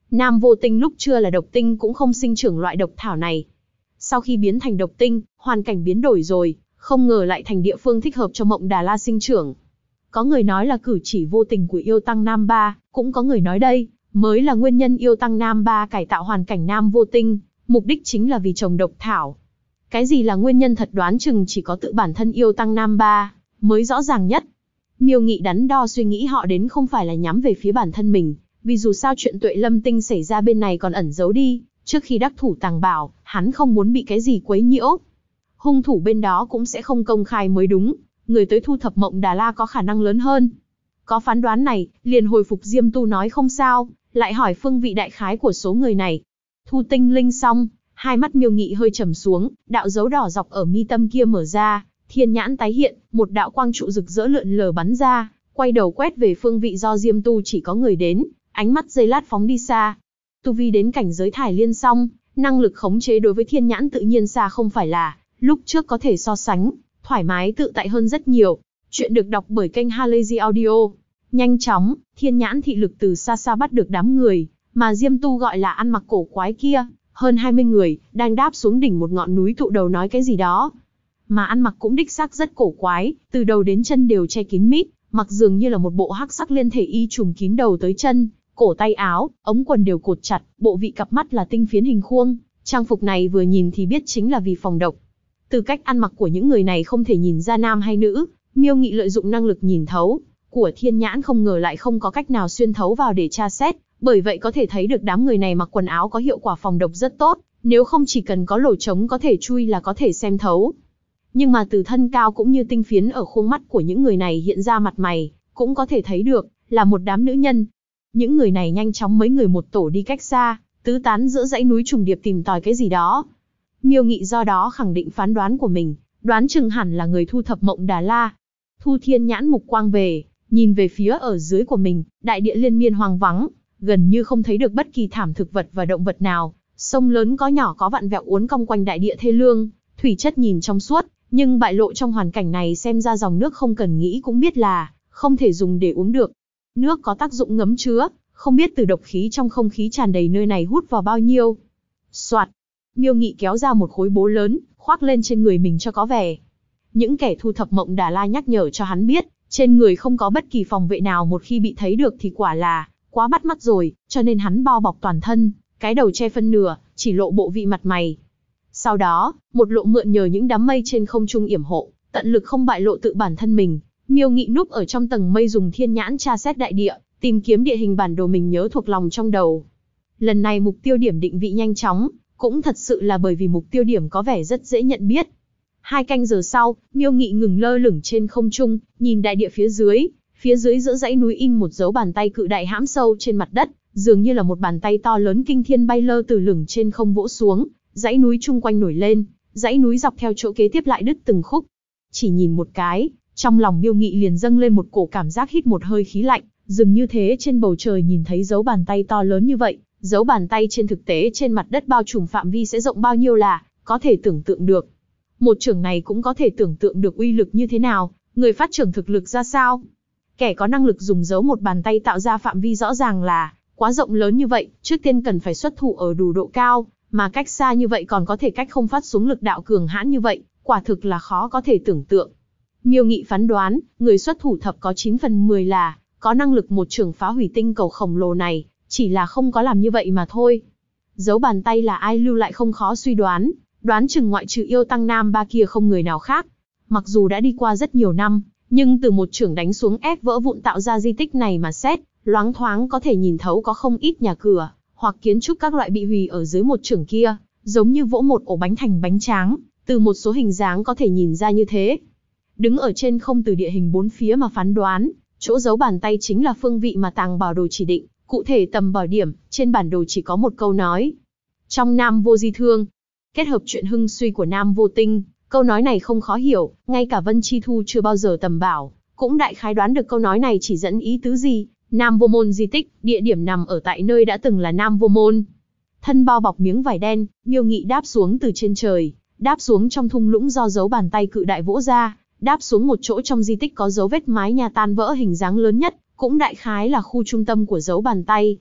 Nam Vô Tinh lúc chưa là độc tinh cũng không sinh trưởng loại độc thảo này. Sau khi biến thành độc tinh, hoàn cảnh biến đổi rồi, không ngờ lại thành địa phương thích hợp cho Mộng Đà La sinh trưởng. Có người nói là cử chỉ vô tình của yêu tăng Nam Ba, cũng có người nói đây mới là nguyên nhân yêu tăng Nam Ba cải tạo hoàn cảnh Nam Vô Tinh, mục đích chính là vì trồng độc thảo. Cái gì là nguyên nhân thật đoán chừng chỉ có tự bản thân yêu tăng Nam Ba mới rõ ràng nhất. Miêu Nghị đắn đo suy nghĩ họ đến không phải là nhắm về phía bản thân mình, vì dù sao chuyện Tuệ Lâm Tinh xảy ra bên này còn ẩn giấu đi, trước khi đắc thủ tàng bảo, hắn không muốn bị cái gì quấy nhiễu. Hung thủ bên đó cũng sẽ không công khai mới đúng, người tới thu thập Mộng Đà La có khả năng lớn hơn. Có phán đoán này, liền hồi phục Diêm Tu nói không sao, lại hỏi phương vị đại khái của số người này. Thu tinh linh xong, hai mắt Miêu Nghị hơi trầm xuống, đạo dấu đỏ dọc ở mi tâm kia mở ra, thiên nhãn tái hiện, một đạo quang trụ rực rỡ lượn lờ bắn ra, quay đầu quét về phương vị do Diêm Tu chỉ có người đến, ánh mắt giây lát phóng đi xa. Tu vi đến cảnh giới thải liên xong, năng lực khống chế đối với thiên nhãn tự nhiên xa không phải là lúc trước có thể so sánh, thoải mái tự tại hơn rất nhiều. Chuyện được đọc bởi kênh Halazy Audio. Nhanh chóng, thiên nhãn thị lực từ xa xa bắt được đám người, mà Diêm Tu gọi là ăn mặc cổ quái kia, hơn 20 người, đang đáp xuống đỉnh một ngọn núi tụ đầu nói cái gì đó. Mà ăn mặc cũng đích xác rất cổ quái, từ đầu đến chân đều che kín mít, mặc dường như là một bộ hắc sắc liên thể y trùm kín đầu tới chân, cổ tay áo, ống quần đều cột chặt, bộ vị cặp mắt là tinh phiến hình khuôn, trang phục này vừa nhìn thì biết chính là vì phòng độc. Từ cách ăn mặc của những người này không thể nhìn ra nam hay nữ, Miêu Nghị lợi dụng năng lực nhìn thấu của thiên nhãn không ngờ lại không có cách nào xuyên thấu vào để tra xét, bởi vậy có thể thấy được đám người này mặc quần áo có hiệu quả phòng độc rất tốt, nếu không chỉ cần có lỗ trống có thể chui là có thể xem thấu. Nhưng mà từ thân cao cũng như tinh phiến ở khuôn mắt của những người này hiện ra mặt mày, cũng có thể thấy được là một đám nữ nhân. Những người này nhanh chóng mấy người một tổ đi cách xa, tứ tán giữa dãy núi trùng điệp tìm tòi cái gì đó. Miêu Nghị do đó khẳng định phán đoán của mình, đoán chừng hẳn là người thu thập Mộng Đà La. Thu thiên nhãn mục quang về, nhìn về phía ở dưới của mình, đại địa liên miên hoang vắng, gần như không thấy được bất kỳ thảm thực vật và động vật nào, sông lớn có nhỏ có vặn vẹo uốn cong quanh đại địa thê lương, thủy chất nhìn trong suốt, nhưng bại lộ trong hoàn cảnh này xem ra dòng nước không cần nghĩ cũng biết là không thể dùng để uống được. Nước có tác dụng ngấm chứa, không biết từ độc khí trong không khí tràn đầy nơi này hút vào bao nhiêu. Soạt, Miêu Nghị kéo ra một khối bố lớn, khoác lên trên người mình cho có vẻ. Những kẻ thu thập Mộng Đà La nhắc nhở cho hắn biết, trên người không có bất kỳ phòng vệ nào, một khi bị thấy được thì quả là quá bắt mắt rồi, cho nên hắn bao bọc toàn thân, cái đầu che phân nửa, chỉ lộ bộ vị mặt mày. Sau đó, một lộ mượn nhờ những đám mây trên không trung yểm hộ, tận lực không bại lộ tự bản thân mình. Miêu Nghị núp ở trong tầng mây dùng thiên nhãn tra xét đại địa, tìm kiếm địa hình bản đồ mình nhớ thuộc lòng trong đầu. Lần này mục tiêu điểm định vị nhanh chóng, cũng thật sự là bởi vì mục tiêu điểm có vẻ rất dễ nhận biết. 2 canh giờ sau, Miêu Nghị ngừng lơ lửng trên không trung, nhìn đại địa phía dưới giữa dãy núi in một dấu bàn tay cự đại hãm sâu trên mặt đất, dường như là một bàn tay to lớn kinh thiên bay lơ từ lửng trên không vỗ xuống, dãy núi chung quanh nổi lên, dãy núi dọc theo chỗ kế tiếp lại đứt từng khúc. Chỉ nhìn một cái, trong lòng Miêu Nghị liền dâng lên một cổ cảm giác hít một hơi khí lạnh, dường như thế trên bầu trời nhìn thấy dấu bàn tay to lớn như vậy, dấu bàn tay trên thực tế trên mặt đất bao trùm phạm vi sẽ rộng bao nhiêu là có thể tưởng tượng được. Một chưởng này cũng có thể tưởng tượng được uy lực như thế nào, người phát chưởng thực lực ra sao. Kẻ có năng lực dùng dấu một bàn tay tạo ra phạm vi rõ ràng là quá rộng lớn như vậy, trước tiên cần phải xuất thủ ở đủ độ cao, mà cách xa như vậy còn có thể cách không phát xuống lực đạo cường hãn như vậy, quả thực là khó có thể tưởng tượng. Miêu Nghị phán đoán, người xuất thủ thập có 9 phần 10 là có năng lực một chưởng phá hủy tinh cầu khổng lồ này, chỉ là không có làm như vậy mà thôi. Dấu bàn tay là ai lưu lại không khó suy đoán, đoán chừng ngoại trừ yêu tăng Nam Ba kia không người nào khác. Mặc dù đã đi qua rất nhiều năm, nhưng từ một chưởng đánh xuống ép vỡ vụn tạo ra di tích này mà xét, loáng thoáng có thể nhìn thấu có không ít nhà cửa, hoặc kiến trúc các loại bị hủy ở dưới một chưởng kia, giống như vỗ một ổ bánh thành bánh tráng, từ một số hình dáng có thể nhìn ra như thế. Đứng ở trên không từ địa hình bốn phía mà phán đoán, chỗ giấu bàn tay chính là phương vị mà tàng bảo đồ chỉ định, cụ thể tầm bảo điểm, trên bản đồ chỉ có một câu nói. Trong Nam Vô Di Thương, kết hợp chuyện hưng suy của Nam Vô Tinh, câu nói này không khó hiểu, ngay cả Vân Chi Thu chưa bao giờ tầm bảo, cũng đại khái đoán được câu nói này chỉ dẫn ý tứ gì. Nam Vô Môn di tích, địa điểm nằm ở tại nơi đã từng là Nam Vô Môn. Thân bao bọc miếng vải đen, Miêu Nghị đáp xuống từ trên trời, đáp xuống trong thung lũng do dấu bàn tay cự đại vỗ ra, đáp xuống một chỗ trong di tích có dấu vết mái nhà tan vỡ hình dáng lớn nhất, cũng đại khái là khu trung tâm của dấu bàn tay.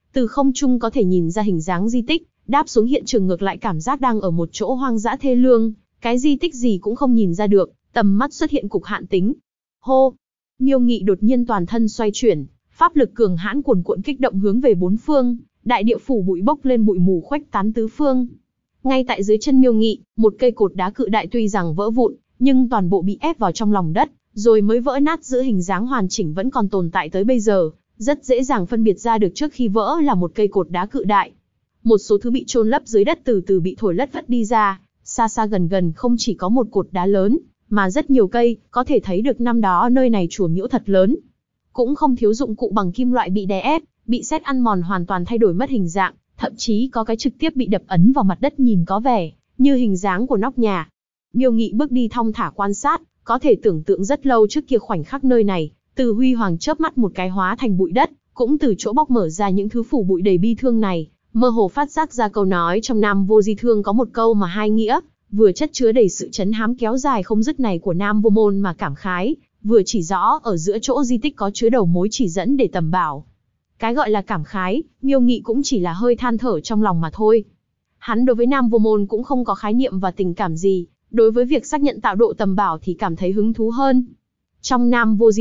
Từ không trung có thể nhìn ra hình dáng di tích, đáp xuống hiện trường ngược lại cảm giác đang ở một chỗ hoang dã thê lương, cái di tích gì cũng không nhìn ra được, tầm mắt xuất hiện cục hạn tính. Hô! Miêu Nghị đột nhiên toàn thân xoay chuyển, pháp lực cường hãn cuồn cuộn kích động hướng về bốn phương, đại địa phủ bụi bốc lên bụi mù khuếch tán tứ phương. Ngay tại dưới chân Miêu Nghị, một cây cột đá cự đại tuy rằng vỡ vụn, nhưng toàn bộ bị ép vào trong lòng đất, rồi mới vỡ nát, giữ hình dáng hoàn chỉnh vẫn còn tồn tại tới bây giờ, rất dễ dàng phân biệt ra được trước khi vỡ là một cây cột đá cự đại. Một số thứ bị chôn lấp dưới đất từ từ bị thổi lất phất đi ra, xa xa gần gần không chỉ có một cột đá lớn, mà rất nhiều cây, có thể thấy được năm đó nơi này chùa miễu thật lớn. Cũng không thiếu dụng cụ bằng kim loại bị đè ép, bị sét ăn mòn hoàn toàn thay đổi mất hình dạng, thậm chí có cái trực tiếp bị đập ấn vào mặt đất nhìn có vẻ như hình dáng của nóc nhà. Miêu Nghị bước đi thong thả quan sát, có thể tưởng tượng rất lâu trước kia khoảnh khắc nơi này, từ huy hoàng chớp mắt một cái hóa thành bụi đất, cũng từ chỗ bóc mở ra những thứ phủ bụi đầy bi thương này, mơ hồ phát giác ra câu nói trong Nam Vô Di Thương có một câu mà hai nghĩa, vừa chất chứa đầy sự trấn hám kéo dài không dứt này của Nam Vô Môn mà cảm khái, vừa chỉ rõ ở giữa chỗ di tích có chứa đầu mối chỉ dẫn để tầm bảo. Cái gọi là cảm khái, Miêu Nghị cũng chỉ là hơi than thở trong lòng mà thôi. Hắn đối với Nam Vô Môn cũng không có khái niệm và tình cảm gì, đối với việc xác nhận tạo độ tầm bảo thì cảm thấy hứng thú hơn. Trong Nam Vô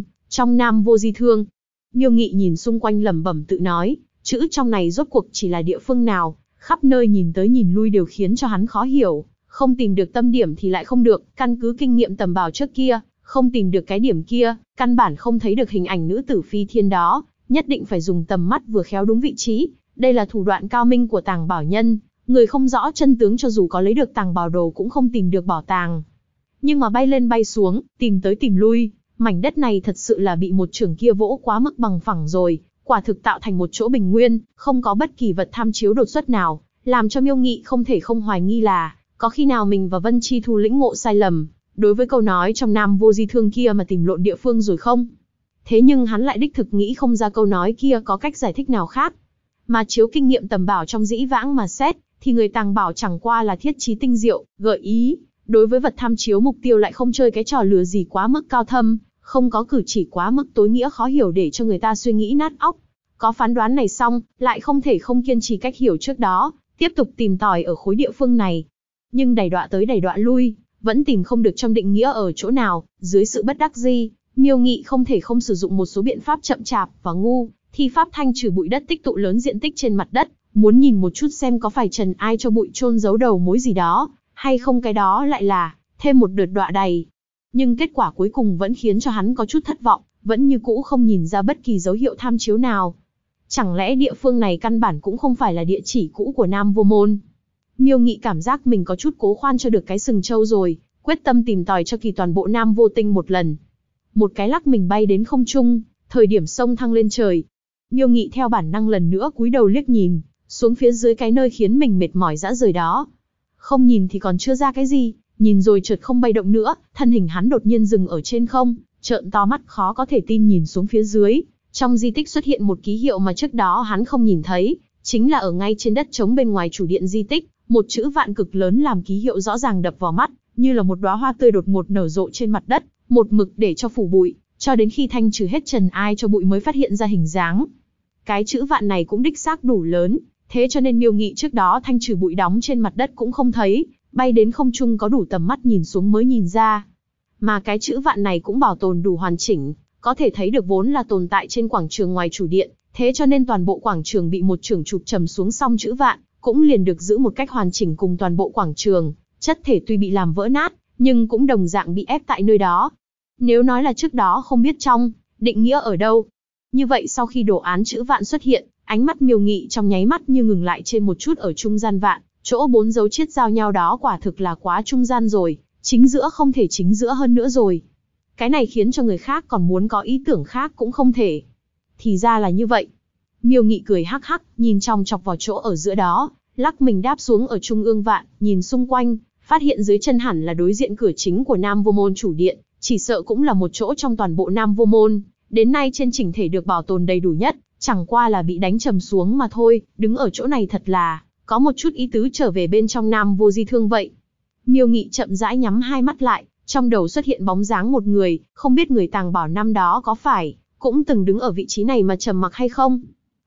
Di Thương, Miêu Nghị nhìn xung quanh lẩm bẩm tự nói, chữ trong này rốt cuộc chỉ là địa phương nào, khắp nơi nhìn tới nhìn lui đều khiến cho hắn khó hiểu, không tìm được tâm điểm thì lại không được, căn cứ kinh nghiệm tầm bảo trước kia, không tìm được cái điểm kia, căn bản không thấy được hình ảnh nữ tử phi thiên đó, nhất định phải dùng tầm mắt vừa khéo đúng vị trí, đây là thủ đoạn cao minh của tàng bảo nhân, người không rõ chân tướng cho dù có lấy được tàng bảo đồ cũng không tìm được bảo tàng. Nhưng mà bay lên bay xuống, tìm tới tìm lui, mảnh đất này thật sự là bị một chưởng kia vỗ quá mức bằng phẳng rồi, quả thực tạo thành một chỗ bình nguyên, không có bất kỳ vật tham chiếu đột xuất nào, làm cho Miêu Nghị không thể không hoài nghi là, có khi nào mình và Vân Chi Thu lĩnh ngộ sai lầm, đối với câu nói trong Nam Vô Di Thương kia mà tìm lộn địa phương rồi không? Thế nhưng hắn lại đích thực nghĩ không ra câu nói kia có cách giải thích nào khác. Mà chiếu kinh nghiệm tầm bảo trong dĩ vãng mà xét, thì người tàng bảo chẳng qua là thiết trí tinh diệu, gợi ý, đối với vật tham chiếu mục tiêu lại không chơi cái trò lừa gì quá mức cao thâm, không có cử chỉ quá mức tối nghĩa khó hiểu để cho người ta suy nghĩ nát óc. Có phán đoán này xong, lại không thể không kiên trì cách hiểu trước đó, tiếp tục tìm tòi ở khối địa phương này. Nhưng đày đọa tới đày đọa lui, vẫn tìm không được trong định nghĩa ở chỗ nào, dưới sự bất đắc dĩ, Miêu Nghị không thể không sử dụng một số biện pháp chậm chạp và ngu, thi pháp thanh trừ bụi đất tích tụ lớn diện tích trên mặt đất, muốn nhìn một chút xem có phải trần ai cho bụi chôn giấu đầu mối gì đó, hay không cái đó lại là thêm một đợt đọa đầy. Nhưng kết quả cuối cùng vẫn khiến cho hắn có chút thất vọng, vẫn như cũ không nhìn ra bất kỳ dấu hiệu tham chiếu nào. Chẳng lẽ địa phương này căn bản cũng không phải là địa chỉ cũ của Nam Vô Môn? Miêu Nghị cảm giác mình có chút cố khoan cho được cái sừng trâu rồi, quyết tâm tìm tòi cho kỳ toàn bộ Nam Vô Tinh một lần. Một cái lắc mình bay đến không trung, thời điểm sông thăng lên trời. Miêu Nghị theo bản năng lần nữa cúi đầu liếc nhìn, xuống phía dưới cái nơi khiến mình mệt mỏi rã rời đó. Không nhìn thì còn chưa ra cái gì, nhìn rồi chợt không bay động nữa, thân hình hắn đột nhiên dừng ở trên không, trợn to mắt khó có thể tin nhìn xuống phía dưới. Trong di tích xuất hiện một ký hiệu mà trước đó hắn không nhìn thấy, chính là ở ngay trên đất trống bên ngoài chủ điện di tích, một chữ vạn cực lớn làm ký hiệu rõ ràng đập vào mắt, như là một đóa hoa tươi đột ngột nở rộ trên mặt đất, một mực để cho phủ bụi, cho đến khi thanh trừ hết trần ai cho bụi mới phát hiện ra hình dáng. Cái chữ vạn này cũng đích xác đủ lớn, thế cho nên Miêu Nghị trước đó thanh trừ bụi đóng trên mặt đất cũng không thấy, bay đến không trung có đủ tầm mắt nhìn xuống mới nhìn ra. Mà cái chữ vạn này cũng bảo tồn đủ hoàn chỉnh, có thể thấy được vốn là tồn tại trên quảng trường ngoài chủ điện, thế cho nên toàn bộ quảng trường bị một chưởng chụp trầm xuống xong chữ vạn, cũng liền được giữ một cách hoàn chỉnh cùng toàn bộ quảng trường, chất thể tuy bị làm vỡ nát, nhưng cũng đồng dạng bị ép tại nơi đó. Nếu nói là trước đó không biết trong định nghĩa ở đâu, như vậy sau khi đồ án chữ vạn xuất hiện, ánh mắt Miêu Nghị trong nháy mắt như ngừng lại trên một chút ở trung gian vạn, chỗ 4 dấu chiết giao nhau đó quả thực là quá trung gian rồi, chính giữa không thể chính giữa hơn nữa rồi. Cái này khiến cho người khác còn muốn có ý tưởng khác cũng không thể. Thì ra là như vậy. Miêu Nghị cười hắc hắc, nhìn chòng chọc vào chỗ ở giữa đó, lắc mình đáp xuống ở trung ương vạn, nhìn xung quanh, phát hiện dưới chân hẳn là đối diện cửa chính của Nam Vô Môn chủ điện, chỉ sợ cũng là một chỗ trong toàn bộ Nam Vô Môn, đến nay trên chỉnh thể được bảo tồn đầy đủ nhất, chẳng qua là bị đánh trầm xuống mà thôi, đứng ở chỗ này thật là có một chút ý tứ trở về bên trong Nam Vô Di Thương vậy. Miêu Nghị chậm rãi nhắm hai mắt lại, trong đầu xuất hiện bóng dáng một người, không biết người tàng bảo năm đó có phải cũng từng đứng ở vị trí này mà trầm mặc hay không.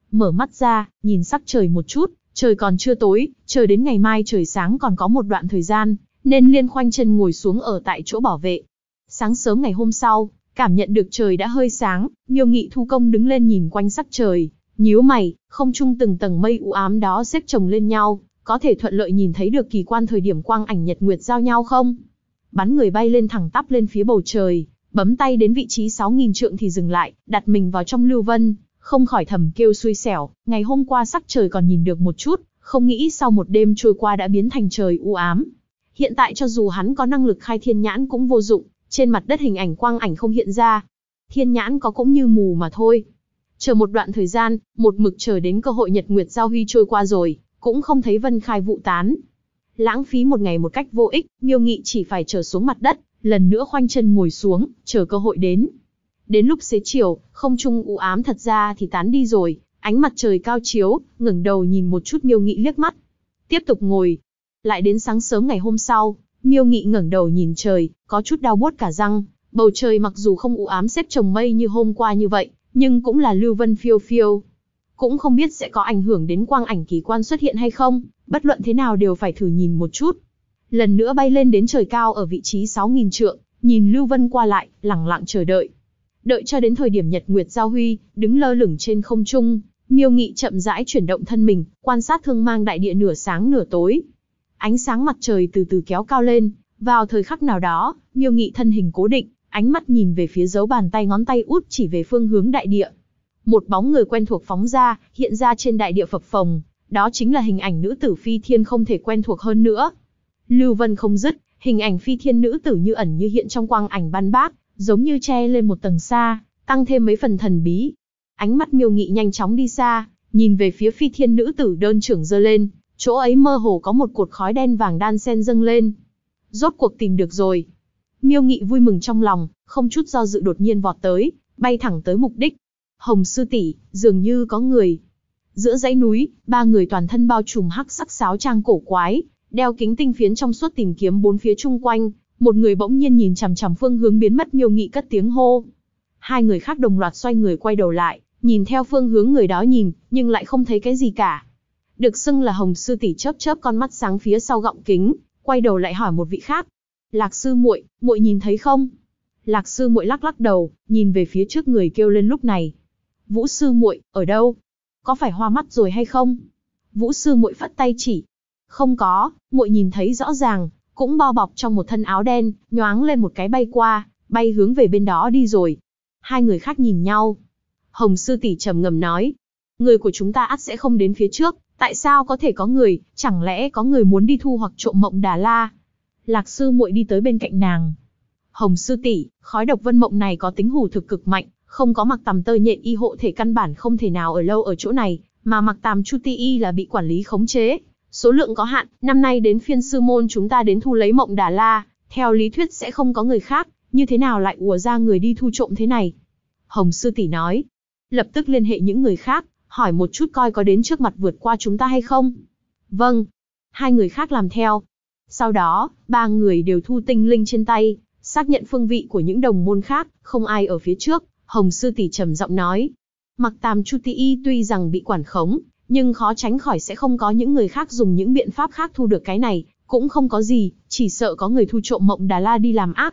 Mở mắt ra, nhìn sắc trời một chút, trời còn chưa tối, chờ đến ngày mai trời sáng còn có một đoạn thời gian, nên liền khoanh chân ngồi xuống ở tại chỗ bảo vệ. Sáng sớm ngày hôm sau, cảm nhận được trời đã hơi sáng, Miêu Nghị thu công đứng lên nhìn quanh sắc trời, nhíu mày, không trung từng tầng mây u ám đó xếp chồng lên nhau, có thể thuận lợi nhìn thấy được kỳ quan thời điểm quang ảnh nhật nguyệt giao nhau không? Bắn người bay lên thẳng tắp lên phía bầu trời, bấm tay đến vị trí 6.000 trượng thì dừng lại, đặt mình vào trong lưu vân, không khỏi thầm kêu xui xẻo, ngày hôm qua sắc trời còn nhìn được một chút, không nghĩ sau một đêm trôi qua đã biến thành trời u ám. Hiện tại cho dù hắn có năng lực khai thiên nhãn cũng vô dụng, trên mặt đất hình ảnh quang ảnh không hiện ra. Thiên nhãn có cũng như mù mà thôi. Chờ một đoạn thời gian, một mực chờ đến cơ hội nhật nguyệt giao huy trôi qua rồi, cũng không thấy vân khai vụ tán. Lãng phí một ngày một cách vô ích, Miêu Nghị chỉ phải trở xuống mặt đất, lần nữa khoanh chân ngồi xuống, chờ cơ hội đến. Đến lúc xế chiều, không trung u ám thật ra thì tán đi rồi, ánh mặt trời cao chiếu, ngẩng đầu nhìn một chút Miêu Nghị liếc mắt. Tiếp tục ngồi. Lại đến sáng sớm ngày hôm sau, Miêu Nghị ngẩng đầu nhìn trời, có chút đau buốt cả răng. Bầu trời mặc dù không u ám xếp chồng mây như hôm qua như vậy, nhưng cũng là lưu vân phiêu phiêu. Cũng không biết sẽ có ảnh hưởng đến quang ảnh kỳ quan xuất hiện hay không, bất luận thế nào đều phải thử nhìn một chút. Lần nữa bay lên đến trời cao ở vị trí 6.000 trượng, nhìn lưu vân qua lại, lẳng lặng chờ đợi. Đợi cho đến thời điểm nhật nguyệt giao huy, đứng lơ lửng trên không trung, Miêu Nghị chậm rãi chuyển động thân mình, quan sát thương mang đại địa nửa sáng nửa tối. Ánh sáng mặt trời từ từ kéo cao lên, vào thời khắc nào đó, Miêu Nghị thân hình cố định, ánh mắt nhìn về phía dấu bàn tay ngón tay út chỉ về phương hướng đại địa. Một bóng người quen thuộc phóng ra, hiện ra trên đại địa phập phồng, đó chính là hình ảnh nữ tử phi thiên không thể quen thuộc hơn nữa. Lưu vân không dứt, hình ảnh phi thiên nữ tử như ẩn như hiện trong quang ảnh ban bác, giống như che lên một tầng xa, tăng thêm mấy phần thần bí. Ánh mắt Miêu Nghị nhanh chóng đi xa, nhìn về phía phi thiên nữ tử đơn trưởng giơ lên, chỗ ấy mơ hồ có một cột khói đen vàng đan xen dâng lên. Rốt cuộc tìm được rồi. Miêu Nghị vui mừng trong lòng, không chút do dự đột nhiên vọt tới, bay thẳng tới mục đích. Hồng sư tỷ, dường như có người. Giữa dãy núi, ba người toàn thân bao trùm hắc sắc sáo trang cổ quái, đeo kính tinh phiến trong suốt tìm kiếm bốn phía chung quanh. Một người bỗng nhiên nhìn chằm chằm phương hướng biến mất, Miêu Nghị cất tiếng hô. Hai người khác đồng loạt xoay người quay đầu lại, nhìn theo phương hướng người đó nhìn, nhưng lại không thấy cái gì cả. Được xưng là Hồng sư tỷ chớp chớp con mắt sáng phía sau gọng kính, quay đầu lại hỏi một vị khác. Lạc sư muội, muội nhìn thấy không? Lạc sư muội lắc lắc đầu, nhìn về phía trước người kêu lên lúc này. Vũ sư muội, ở đâu? Có phải hoa mắt rồi hay không? Vũ sư muội phất tay chỉ. Không có, muội nhìn thấy rõ ràng, cũng bao bọc trong một thân áo đen, nhoáng lên một cái bay qua, bay hướng về bên đó đi rồi. Hai người khác nhìn nhau. Hồng sư tỷ trầm ngâm nói. Người của chúng ta ắt sẽ không đến phía trước, tại sao có thể có người, chẳng lẽ có người muốn đi thu hoặc trộm mộng Đà La? Lạc sư muội đi tới bên cạnh nàng. Hồng sư tỷ, khói độc vân mộng này có tính hủ thực cực mạnh, không có mặc tằm tơ nhện y hộ thể căn bản không thể nào ở lâu ở chỗ này, mà mặc tàm chu ti y là bị quản lý khống chế. Số lượng có hạn, năm nay đến phiên sư môn chúng ta đến thu lấy mộng Đà La, theo lý thuyết sẽ không có người khác, như thế nào lại ùa ra người đi thu trộm thế này? Hồng sư tỷ nói, lập tức liên hệ những người khác, hỏi một chút coi có đến trước mặt vượt qua chúng ta hay không. Vâng, hai người khác làm theo. Sau đó, ba người đều thu tinh linh trên tay, xác nhận phương vị của những đồng môn khác, không ai ở phía trước. Hồng sư tỷ trầm giọng nói, mặc tàm chu ti y tuy rằng bị quản khống, nhưng khó tránh khỏi sẽ không có những người khác dùng những biện pháp khác thu được cái này, cũng không có gì, chỉ sợ có người thu trộm mộng Đà La đi làm ác.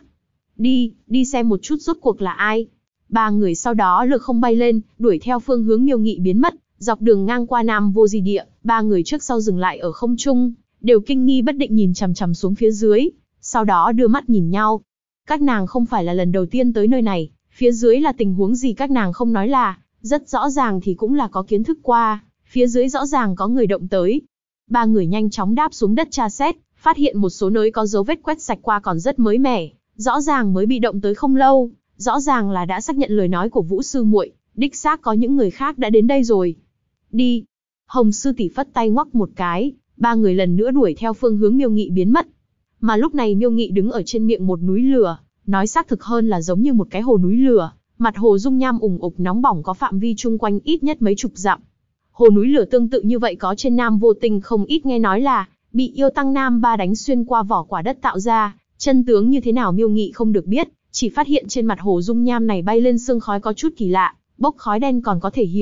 Đi xem một chút rốt cuộc là ai. Ba người sau đó lược không bay lên, đuổi theo phương hướng Miêu Nghị biến mất, dọc đường ngang qua Nam Vô Di Địa, ba người trước sau dừng lại ở không trung, đều kinh nghi bất định nhìn chằm chằm xuống phía dưới, sau đó đưa mắt nhìn nhau. Các nàng không phải là lần đầu tiên tới nơi này, phía dưới là tình huống gì các nàng không nói là, rất rõ ràng thì cũng là có kiến thức qua, phía dưới rõ ràng có người động tới. Ba người nhanh chóng đáp xuống đất tra xét, phát hiện một số nơi có dấu vết quét sạch qua còn rất mới mẻ, rõ ràng mới bị động tới không lâu, rõ ràng là đã xác nhận lời nói của Vũ sư muội, đích xác có những người khác đã đến đây rồi. Đi. Hồng sư tỷ phất tay ngoắc một cái, ba người lần nữa đuổi theo phương hướng Miêu Nghị biến mất. Mà lúc này Miêu Nghị đứng ở trên miệng một núi lửa, nói xác thực hơn là giống như một cái hồ núi lửa, mặt hồ dung nham ủng ục nóng bỏng có phạm vi chung quanh ít nhất mấy chục dặm. Hồ núi lửa tương tự như vậy có trên Nam Vô Tinh không ít, nghe nói là bị yêu tăng Nam Ba đánh xuyên qua vỏ quả đất tạo ra, chân tướng như thế nào Miêu Nghị không được biết, chỉ phát hiện trên mặt hồ dung nham này bay lên sương khói có chút kỳ lạ, bốc khói đen còn có thể hiểu,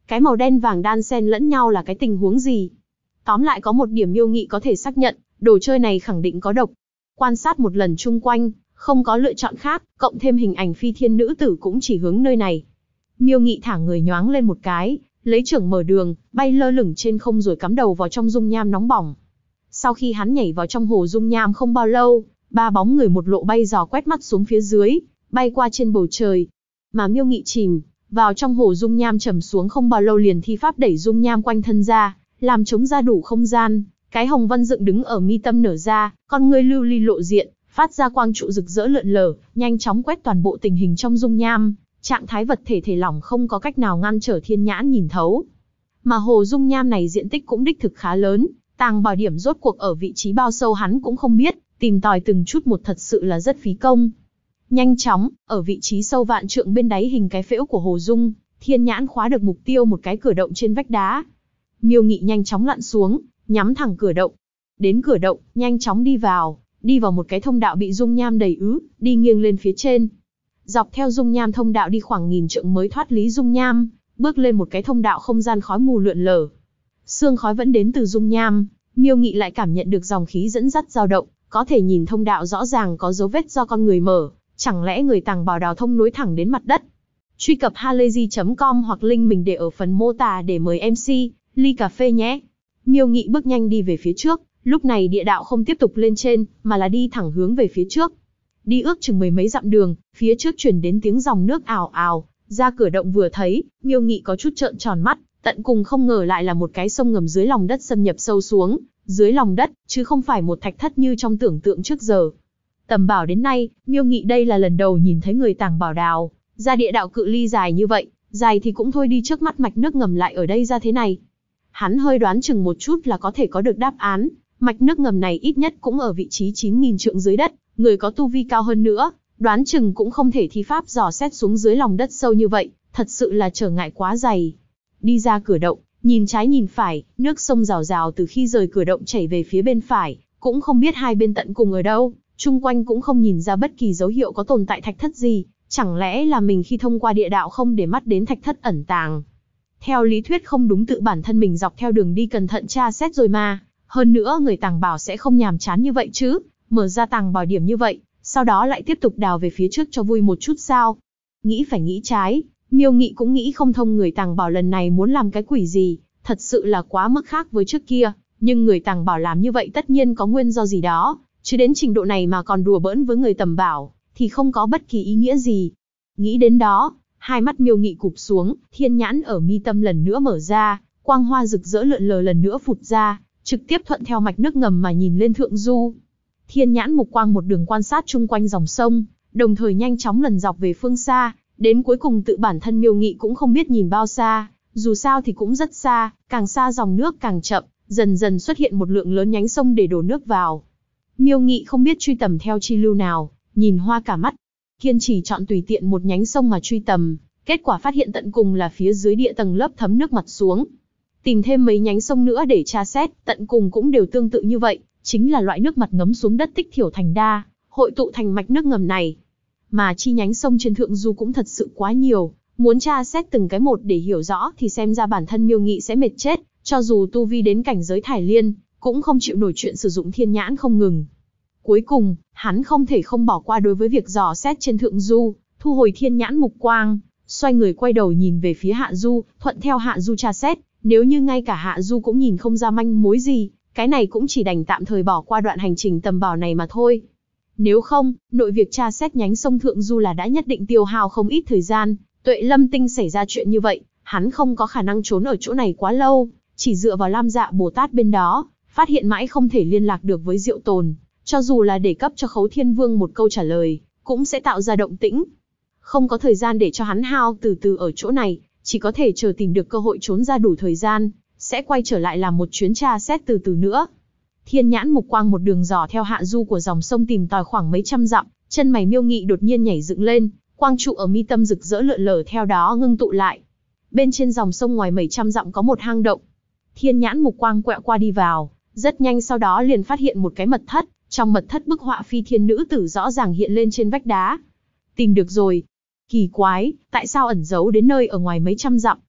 Cái màu đen vàng đan xen lẫn nhau là cái tình huống gì? Tóm lại có một điểm Miêu Nghị có thể xác nhận, đồ chơi này khẳng định có độc. Quan sát một lần chung quanh, không có lựa chọn khác, cộng thêm hình ảnh phi thiên nữ tử cũng chỉ hướng nơi này. Miêu Nghị thả người nhoáng lên một cái, lấy chưởng mở đường, bay lơ lửng trên không rồi cắm đầu vào trong dung nham nóng bỏng. Sau khi hắn nhảy vào trong hồ dung nham không bao lâu, ba bóng người một lộ bay dò quét mắt xuống phía dưới, bay qua trên bầu trời. Mà Miêu Nghị chìm vào trong hồ dung nham trầm xuống không bao lâu liền thi pháp đẩy dung nham quanh thân ra, làm trống ra đủ không gian. Cái hồng văn dựng đứng ở mi tâm nở ra, con ngươi lưu ly lộ diện, phát ra quang trụ rực rỡ lượn lờ, nhanh chóng quét toàn bộ tình hình trong dung nham. Trạng thái vật thể thể lỏng không có cách nào ngăn trở thiên nhãn nhìn thấu. Mà hồ dung nham này diện tích cũng đích thực khá lớn, tàng bảo điểm rốt cuộc ở vị trí bao sâu hắn cũng không biết, tìm tòi từng chút một thật sự là rất phí công. Nhanh chóng, ở vị trí sâu vạn trượng bên đáy hình cái phễu của hồ dung, thiên nhãn khóa được mục tiêu một cái cửa động trên vách đá. Miêu Nghị nhanh chóng lặn xuống, nhắm thẳng cửa động. Đến cửa động, nhanh chóng đi vào một cái thông đạo bị dung nham đầy ứ, đi nghiêng lên phía trên. Dọc theo dung nham thông đạo đi khoảng 1000 trượng mới thoát lý dung nham, bước lên một cái thông đạo không gian khói mù lượn lờ. Sương khói vẫn đến từ dung nham, Miêu Nghị lại cảm nhận được dòng khí dẫn dắt dao động, có thể nhìn thông đạo rõ ràng có dấu vết do con người mở, chẳng lẽ người tàng bảo đào thông nối thẳng đến mặt đất. Truy cập halayzi.com hoặc link mình để ở phần mô tả để mời MC ly cà phê nhé. Miêu Nghị bước nhanh đi về phía trước, lúc này địa đạo không tiếp tục lên trên, mà là đi thẳng hướng về phía trước. Đi ước chừng mười mấy dặm đường, phía trước truyền đến tiếng dòng nước ào ào, ra cửa động vừa thấy, Miêu Nghị có chút trợn tròn mắt, tận cùng không ngờ lại là một cái sông ngầm dưới lòng đất xâm nhập sâu xuống, dưới lòng đất, chứ không phải một thạch thất như trong tưởng tượng trước giờ. Tầm bảo đến nay, Miêu Nghị đây là lần đầu nhìn thấy người tàng bảo đào ra địa đạo cự ly dài như vậy, dài thì cũng thôi đi trước mắt mạch nước ngầm lại ở đây ra thế này. Hắn hơi đoán chừng một chút là có thể có được đáp án, mạch nước ngầm này ít nhất cũng ở vị trí 9000 trượng dưới đất, người có tu vi cao hơn nữa, đoán chừng cũng không thể thi pháp dò xét xuống dưới lòng đất sâu như vậy, thật sự là trở ngại quá dày. Đi ra cửa động, nhìn trái nhìn phải, nước sông rào rào từ khi rời cửa động chảy về phía bên phải, cũng không biết hai bên tận cùng ở đâu, chung quanh cũng không nhìn ra bất kỳ dấu hiệu có tồn tại thạch thất gì, chẳng lẽ là mình khi thông qua địa đạo không để mắt đến thạch thất ẩn tàng. Theo lý thuyết không đúng tự bản thân mình dọc theo đường đi cẩn thận tra xét rồi mà, hơn nữa người tàng bảo sẽ không nhàm chán như vậy chứ, mở ra tàng bảo điểm như vậy, sau đó lại tiếp tục đào về phía trước cho vui một chút sao. Nghĩ phải nghĩ trái, Miêu Nghị cũng nghĩ không thông người tàng bảo lần này muốn làm cái quỷ gì, thật sự là quá mức khác với trước kia, nhưng người tàng bảo làm như vậy tất nhiên có nguyên do gì đó, chứ đến trình độ này mà còn đùa bỡn với người tầm bảo, thì không có bất kỳ ý nghĩa gì. Nghĩ đến đó, hai mắt Miêu Nghị cụp xuống, thiên nhãn ở mi tâm lần nữa mở ra, quang hoa rực rỡ lượn lờ lần nữa phụt ra, trực tiếp thuận theo mạch nước ngầm mà nhìn lên thượng du. Thiên nhãn mục quang một đường quan sát chung quanh dòng sông, đồng thời nhanh chóng lần dọc về phương xa, đến cuối cùng tự bản thân Miêu Nghị cũng không biết nhìn bao xa, dù sao thì cũng rất xa, càng xa dòng nước càng chậm, dần dần xuất hiện một lượng lớn nhánh sông để đổ nước vào. Miêu Nghị không biết truy tầm theo chi lưu nào, nhìn hoa cả mắt, kiên trì chọn tùy tiện một nhánh sông mà truy tầm, kết quả phát hiện tận cùng là phía dưới địa tầng lớp thấm nước mặt xuống. Tìm thêm mấy nhánh sông nữa để tra xét, tận cùng cũng đều tương tự như vậy, chính là loại nước mặt ngấm xuống đất tích thiểu thành đa, hội tụ thành mạch nước ngầm này. Mà chi nhánh sông trên thượng du cũng thật sự quá nhiều, muốn tra xét từng cái một để hiểu rõ thì xem ra bản thân Miêu Nghị sẽ mệt chết, cho dù tu vi đến cảnh giới thải liên, cũng không chịu nổi chuyện sử dụng thiên nhãn không ngừng. Cuối cùng, hắn không thể không bỏ qua đối với việc dò xét trên thượng du, thu hồi thiên nhãn mục quang, xoay người quay đầu nhìn về phía hạ du, thuận theo hạ du tra xét, nếu như ngay cả hạ du cũng nhìn không ra manh mối gì, cái này cũng chỉ đành tạm thời bỏ qua đoạn hành trình tầm bảo này mà thôi. Nếu không, nội việc tra xét nhánh sông thượng du là đã nhất định tiêu hao không ít thời gian, Tuệ Lâm Tinh xảy ra chuyện như vậy, hắn không có khả năng trốn ở chỗ này quá lâu, chỉ dựa vào Lam Dạ Bồ Tát bên đó, phát hiện mãi không thể liên lạc được với Diệu Tồn, cho dù là để cấp cho Khấu Thiên Vương một câu trả lời, cũng sẽ tạo ra động tĩnh. Không có thời gian để cho hắn hao từ từ ở chỗ này, chỉ có thể chờ tìm được cơ hội trốn ra đủ thời gian, sẽ quay trở lại làm một chuyến tra xét từ từ nữa. Thiên nhãn mục quang một đường dò theo hạ du của dòng sông tìm tòi khoảng mấy trăm dặm, chân mày Miêu Nghị đột nhiên nhảy dựng lên, quang trụ ở mi tâm rực rỡ lượn lờ theo đó ngưng tụ lại. Bên trên dòng sông ngoài mấy trăm dặm có một hang động. Thiên nhãn mục quang quẹo qua đi vào, rất nhanh sau đó liền phát hiện một cái mật thất, trong mật thất bức họa phi thiên nữ tử rõ ràng hiện lên trên vách đá. Tìm được rồi. Kỳ quái, tại sao ẩn giấu đến nơi ở ngoài mấy trăm dặm,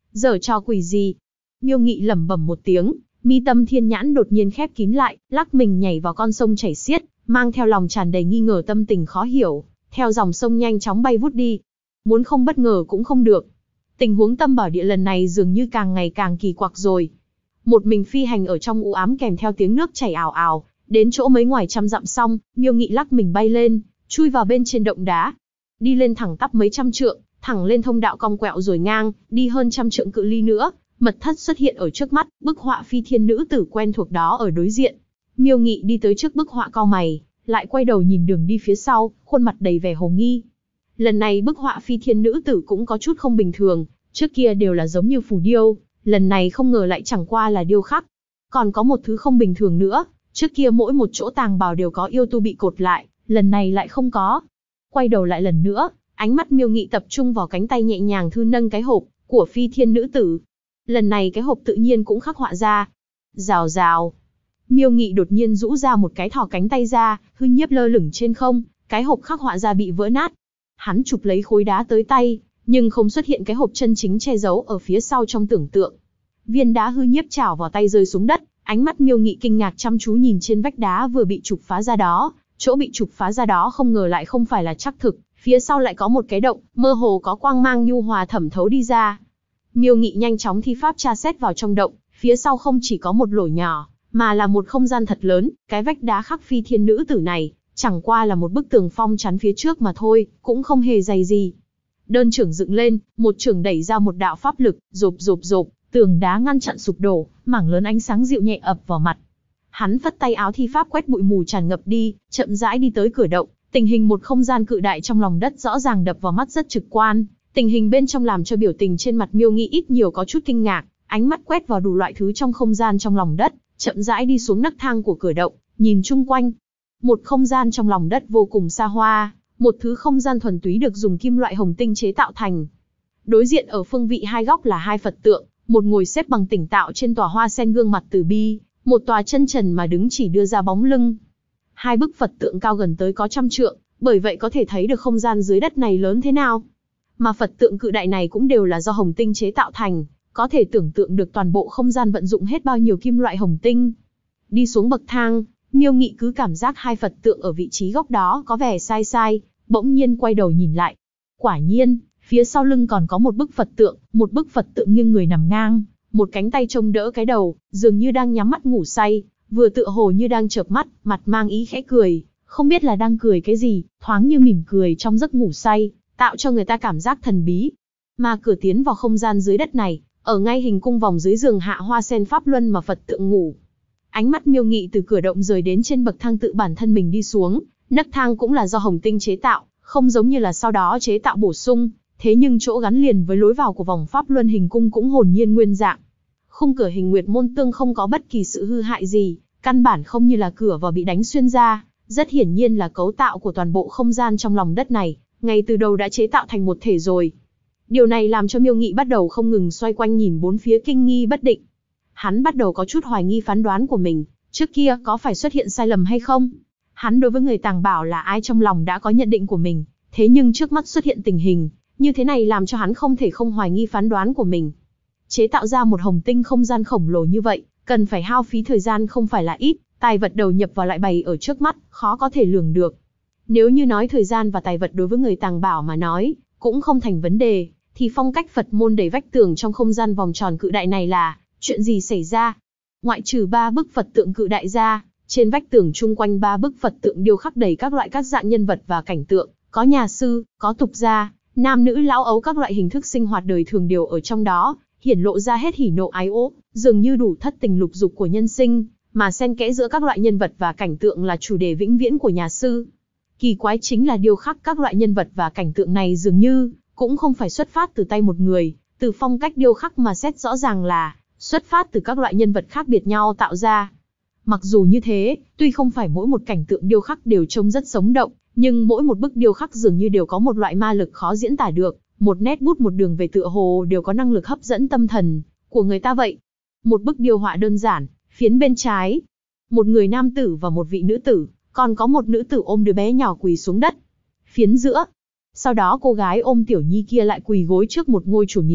Giở trò quỷ gì? Miêu Nghị lẩm bẩm một tiếng, mi tâm thiên nhãn đột nhiên khép kín lại, lắc mình nhảy vào con sông chảy xiết, mang theo lòng tràn đầy nghi ngờ tâm tình khó hiểu, theo dòng sông nhanh chóng bay vút đi. Muốn không bất ngờ cũng không được. Tình huống Tâm Bảo Địa lần này dường như càng ngày càng kỳ quặc rồi. Một mình phi hành ở trong u ám kèm theo tiếng nước chảy ào ào, đến chỗ mấy ngoài trăm dặm xong, Miêu Nghị lắc mình bay lên, chui vào bên trên động đá. Đi lên thẳng tắp mấy trăm trượng, thẳng lên thông đạo cong quẹo rồi ngang, đi hơn trăm trượng cự ly nữa, mật thất xuất hiện ở trước mắt, bức họa phi thiên nữ tử quen thuộc đó ở đối diện. Miêu Nghị đi tới trước bức họa cau mày, lại quay đầu nhìn đường đi phía sau, khuôn mặt đầy vẻ hồ nghi. Lần này bức họa phi thiên nữ tử cũng có chút không bình thường, trước kia đều là giống như phù điêu, lần này không ngờ lại chẳng qua là điêu khắc. Còn có một thứ không bình thường nữa, trước kia mỗi một chỗ tàng bào đều có yêu tu bị cột lại, lần này lại không có. Quay đầu lại lần nữa, ánh mắt Miêu Nghị tập trung vào cánh tay nhẹ nhàng thư nâng cái hộp của phi thiên nữ tử. Lần này cái hộp tự nhiên cũng khắc họa ra. Rào rào. Miêu Nghị đột nhiên rũ ra một cái thò cánh tay ra, hư nhiếp lơ lửng trên không, cái hộp khắc họa ra bị vỡ nát. Hắn chụp lấy khối đá tới tay, nhưng không xuất hiện cái hộp chân chính che giấu ở phía sau trong tưởng tượng. Viên đá hư nhiếp chảo vào tay rơi xuống đất, ánh mắt Miêu Nghị kinh ngạc chăm chú nhìn trên vách đá vừa bị chụp phá ra đó, chỗ bị chụp phá ra đó không ngờ lại không phải là trắc thực, phía sau lại có một cái động, mơ hồ có quang mang nhu hòa thẩm thấu đi ra. Miêu Nghị nhanh chóng thi pháp tra xét vào trong động, phía sau không chỉ có một lỗ nhỏ, mà là một không gian thật lớn, cái vách đá khắc phi thiên nữ tử này, chẳng qua là một bức tường phong chắn phía trước mà thôi, cũng không hề dày gì. Đơn trưởng dựng lên, một trưởng đẩy ra một đạo pháp lực, rộp rộp rộp, tường đá ngăn chặn sụp đổ, mảng lớn ánh sáng dịu nhẹ ập vào mặt. Hắn phất tay áo thi pháp quét bụi mù tràn ngập đi, chậm rãi đi tới cửa động, tình hình một không gian cự đại trong lòng đất rõ ràng đập vào mắt rất trực quan. Tình hình bên trong làm cho biểu tình trên mặt Miêu Nghị ít nhiều có chút kinh ngạc, ánh mắt quét vào đủ loại thứ trong không gian trong lòng đất, chậm rãi đi xuống nấc thang của cửa động, nhìn chung quanh. Một không gian trong lòng đất vô cùng xa hoa, một thứ không gian thuần túy được dùng kim loại hồng tinh chế tạo thành. Đối diện ở phương vị hai góc là hai Phật tượng, một ngồi xếp bằng tỉnh tạo trên tòa hoa sen gương mặt từ bi, một tòa chân trần mà đứng chỉ đưa ra bóng lưng. Hai bức Phật tượng cao gần tới có trăm trượng, bởi vậy có thể thấy được không gian dưới đất này lớn thế nào. Mà Phật tượng cự đại này cũng đều là do hồng tinh chế tạo thành, có thể tưởng tượng được toàn bộ không gian vận dụng hết bao nhiêu kim loại hồng tinh. Đi xuống bậc thang, Miêu Nghị cứ cảm giác hai Phật tượng ở vị trí góc đó có vẻ sai sai, bỗng nhiên quay đầu nhìn lại. Quả nhiên, phía sau lưng còn có một bức Phật tượng nghiêng người nằm ngang, một cánh tay trông đỡ cái đầu, dường như đang nhắm mắt ngủ say, vừa tựa hồ như đang chợp mắt, mặt mang ý khẽ cười, không biết là đang cười cái gì, thoáng như mỉm cười trong giấc ngủ say, tạo cho người ta cảm giác thần bí. Mà cửa tiến vào không gian dưới đất này, ở ngay hình cung vòng dưới giường hạ hoa sen pháp luân mà Phật tượng ngủ. Ánh mắt Miêu Nghị từ cửa động rời đến trên bậc thang tự bản thân mình đi xuống, nấc thang cũng là do hồng tinh chế tạo, không giống như là sau đó chế tạo bổ sung, thế nhưng chỗ gắn liền với lối vào của vòng pháp luân hình cung cũng hồn nhiên nguyên dạng. Khung cửa hình nguyệt môn tương không có bất kỳ sự hư hại gì, căn bản không như là cửa vào bị đánh xuyên ra, rất hiển nhiên là cấu tạo của toàn bộ không gian trong lòng đất này, ngay từ đầu đã chế tạo thành một thể rồi. Điều này làm cho Miêu Nghị bắt đầu không ngừng xoay quanh nhìn bốn phía kinh nghi bất định. Hắn bắt đầu có chút hoài nghi phán đoán của mình, trước kia có phải xuất hiện sai lầm hay không? Hắn đối với người tàng bảo là ai trong lòng đã có nhận định của mình, thế nhưng trước mắt xuất hiện tình hình như thế này làm cho hắn không thể không hoài nghi phán đoán của mình. Chế tạo ra một hồng tinh không gian khổng lồ như vậy, cần phải hao phí thời gian không phải là ít, tài vật đầu nhập vào lại bày ở trước mắt, khó có thể lường được. Nếu như nói thời gian và tài vật đối với người tàng bảo mà nói, cũng không thành vấn đề, thì phong cách Phật môn đầy vách tường trong không gian vòng tròn cự đại này là chuyện gì xảy ra? Ngoại trừ 3 bức Phật tượng cự đại ra, trên vách tường chung quanh 3 bức Phật tượng điêu khắc đầy các loại các dạng nhân vật và cảnh tượng, có nhà sư, có tục gia, nam nữ lão ấu, các loại hình thức sinh hoạt đời thường đều ở trong đó, hiển lộ ra hết hỉ nộ ái ố, dường như đủ thất tình lục dục của nhân sinh, mà xen kẽ giữa các loại nhân vật và cảnh tượng là chủ đề vĩnh viễn của nhà sư. Kỳ quái chính là điêu khắc các loại nhân vật và cảnh tượng này dường như cũng không phải xuất phát từ tay một người, từ phong cách điêu khắc mà xét rõ ràng là xuất phát từ các loại nhân vật khác biệt nhau tạo ra. Mặc dù như thế, tuy không phải mỗi một cảnh tượng điêu khắc đều trông rất sống động, nhưng mỗi một bức điêu khắc dường như đều có một loại ma lực khó diễn tả được, một nét bút một đường về tựa hồ đều có năng lực hấp dẫn tâm thần của người ta vậy. Một bức điêu họa đơn giản, phiến bên trái, một người nam tử và một vị nữ tử, còn có một nữ tử ôm đứa bé nhỏ quỳ xuống đất. Phiến giữa, sau đó cô gái ôm tiểu nhi kia lại quỳ gối trước một ngôi chùa miếu,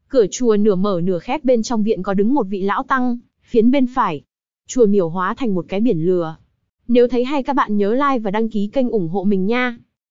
Cửa chùa nửa mở nửa khép, bên trong viện có đứng một vị lão tăng, phiến bên phải. Chùa miểu hóa thành một cái biển lửa. Nếu thấy hay các bạn nhớ like và đăng ký kênh ủng hộ mình nha.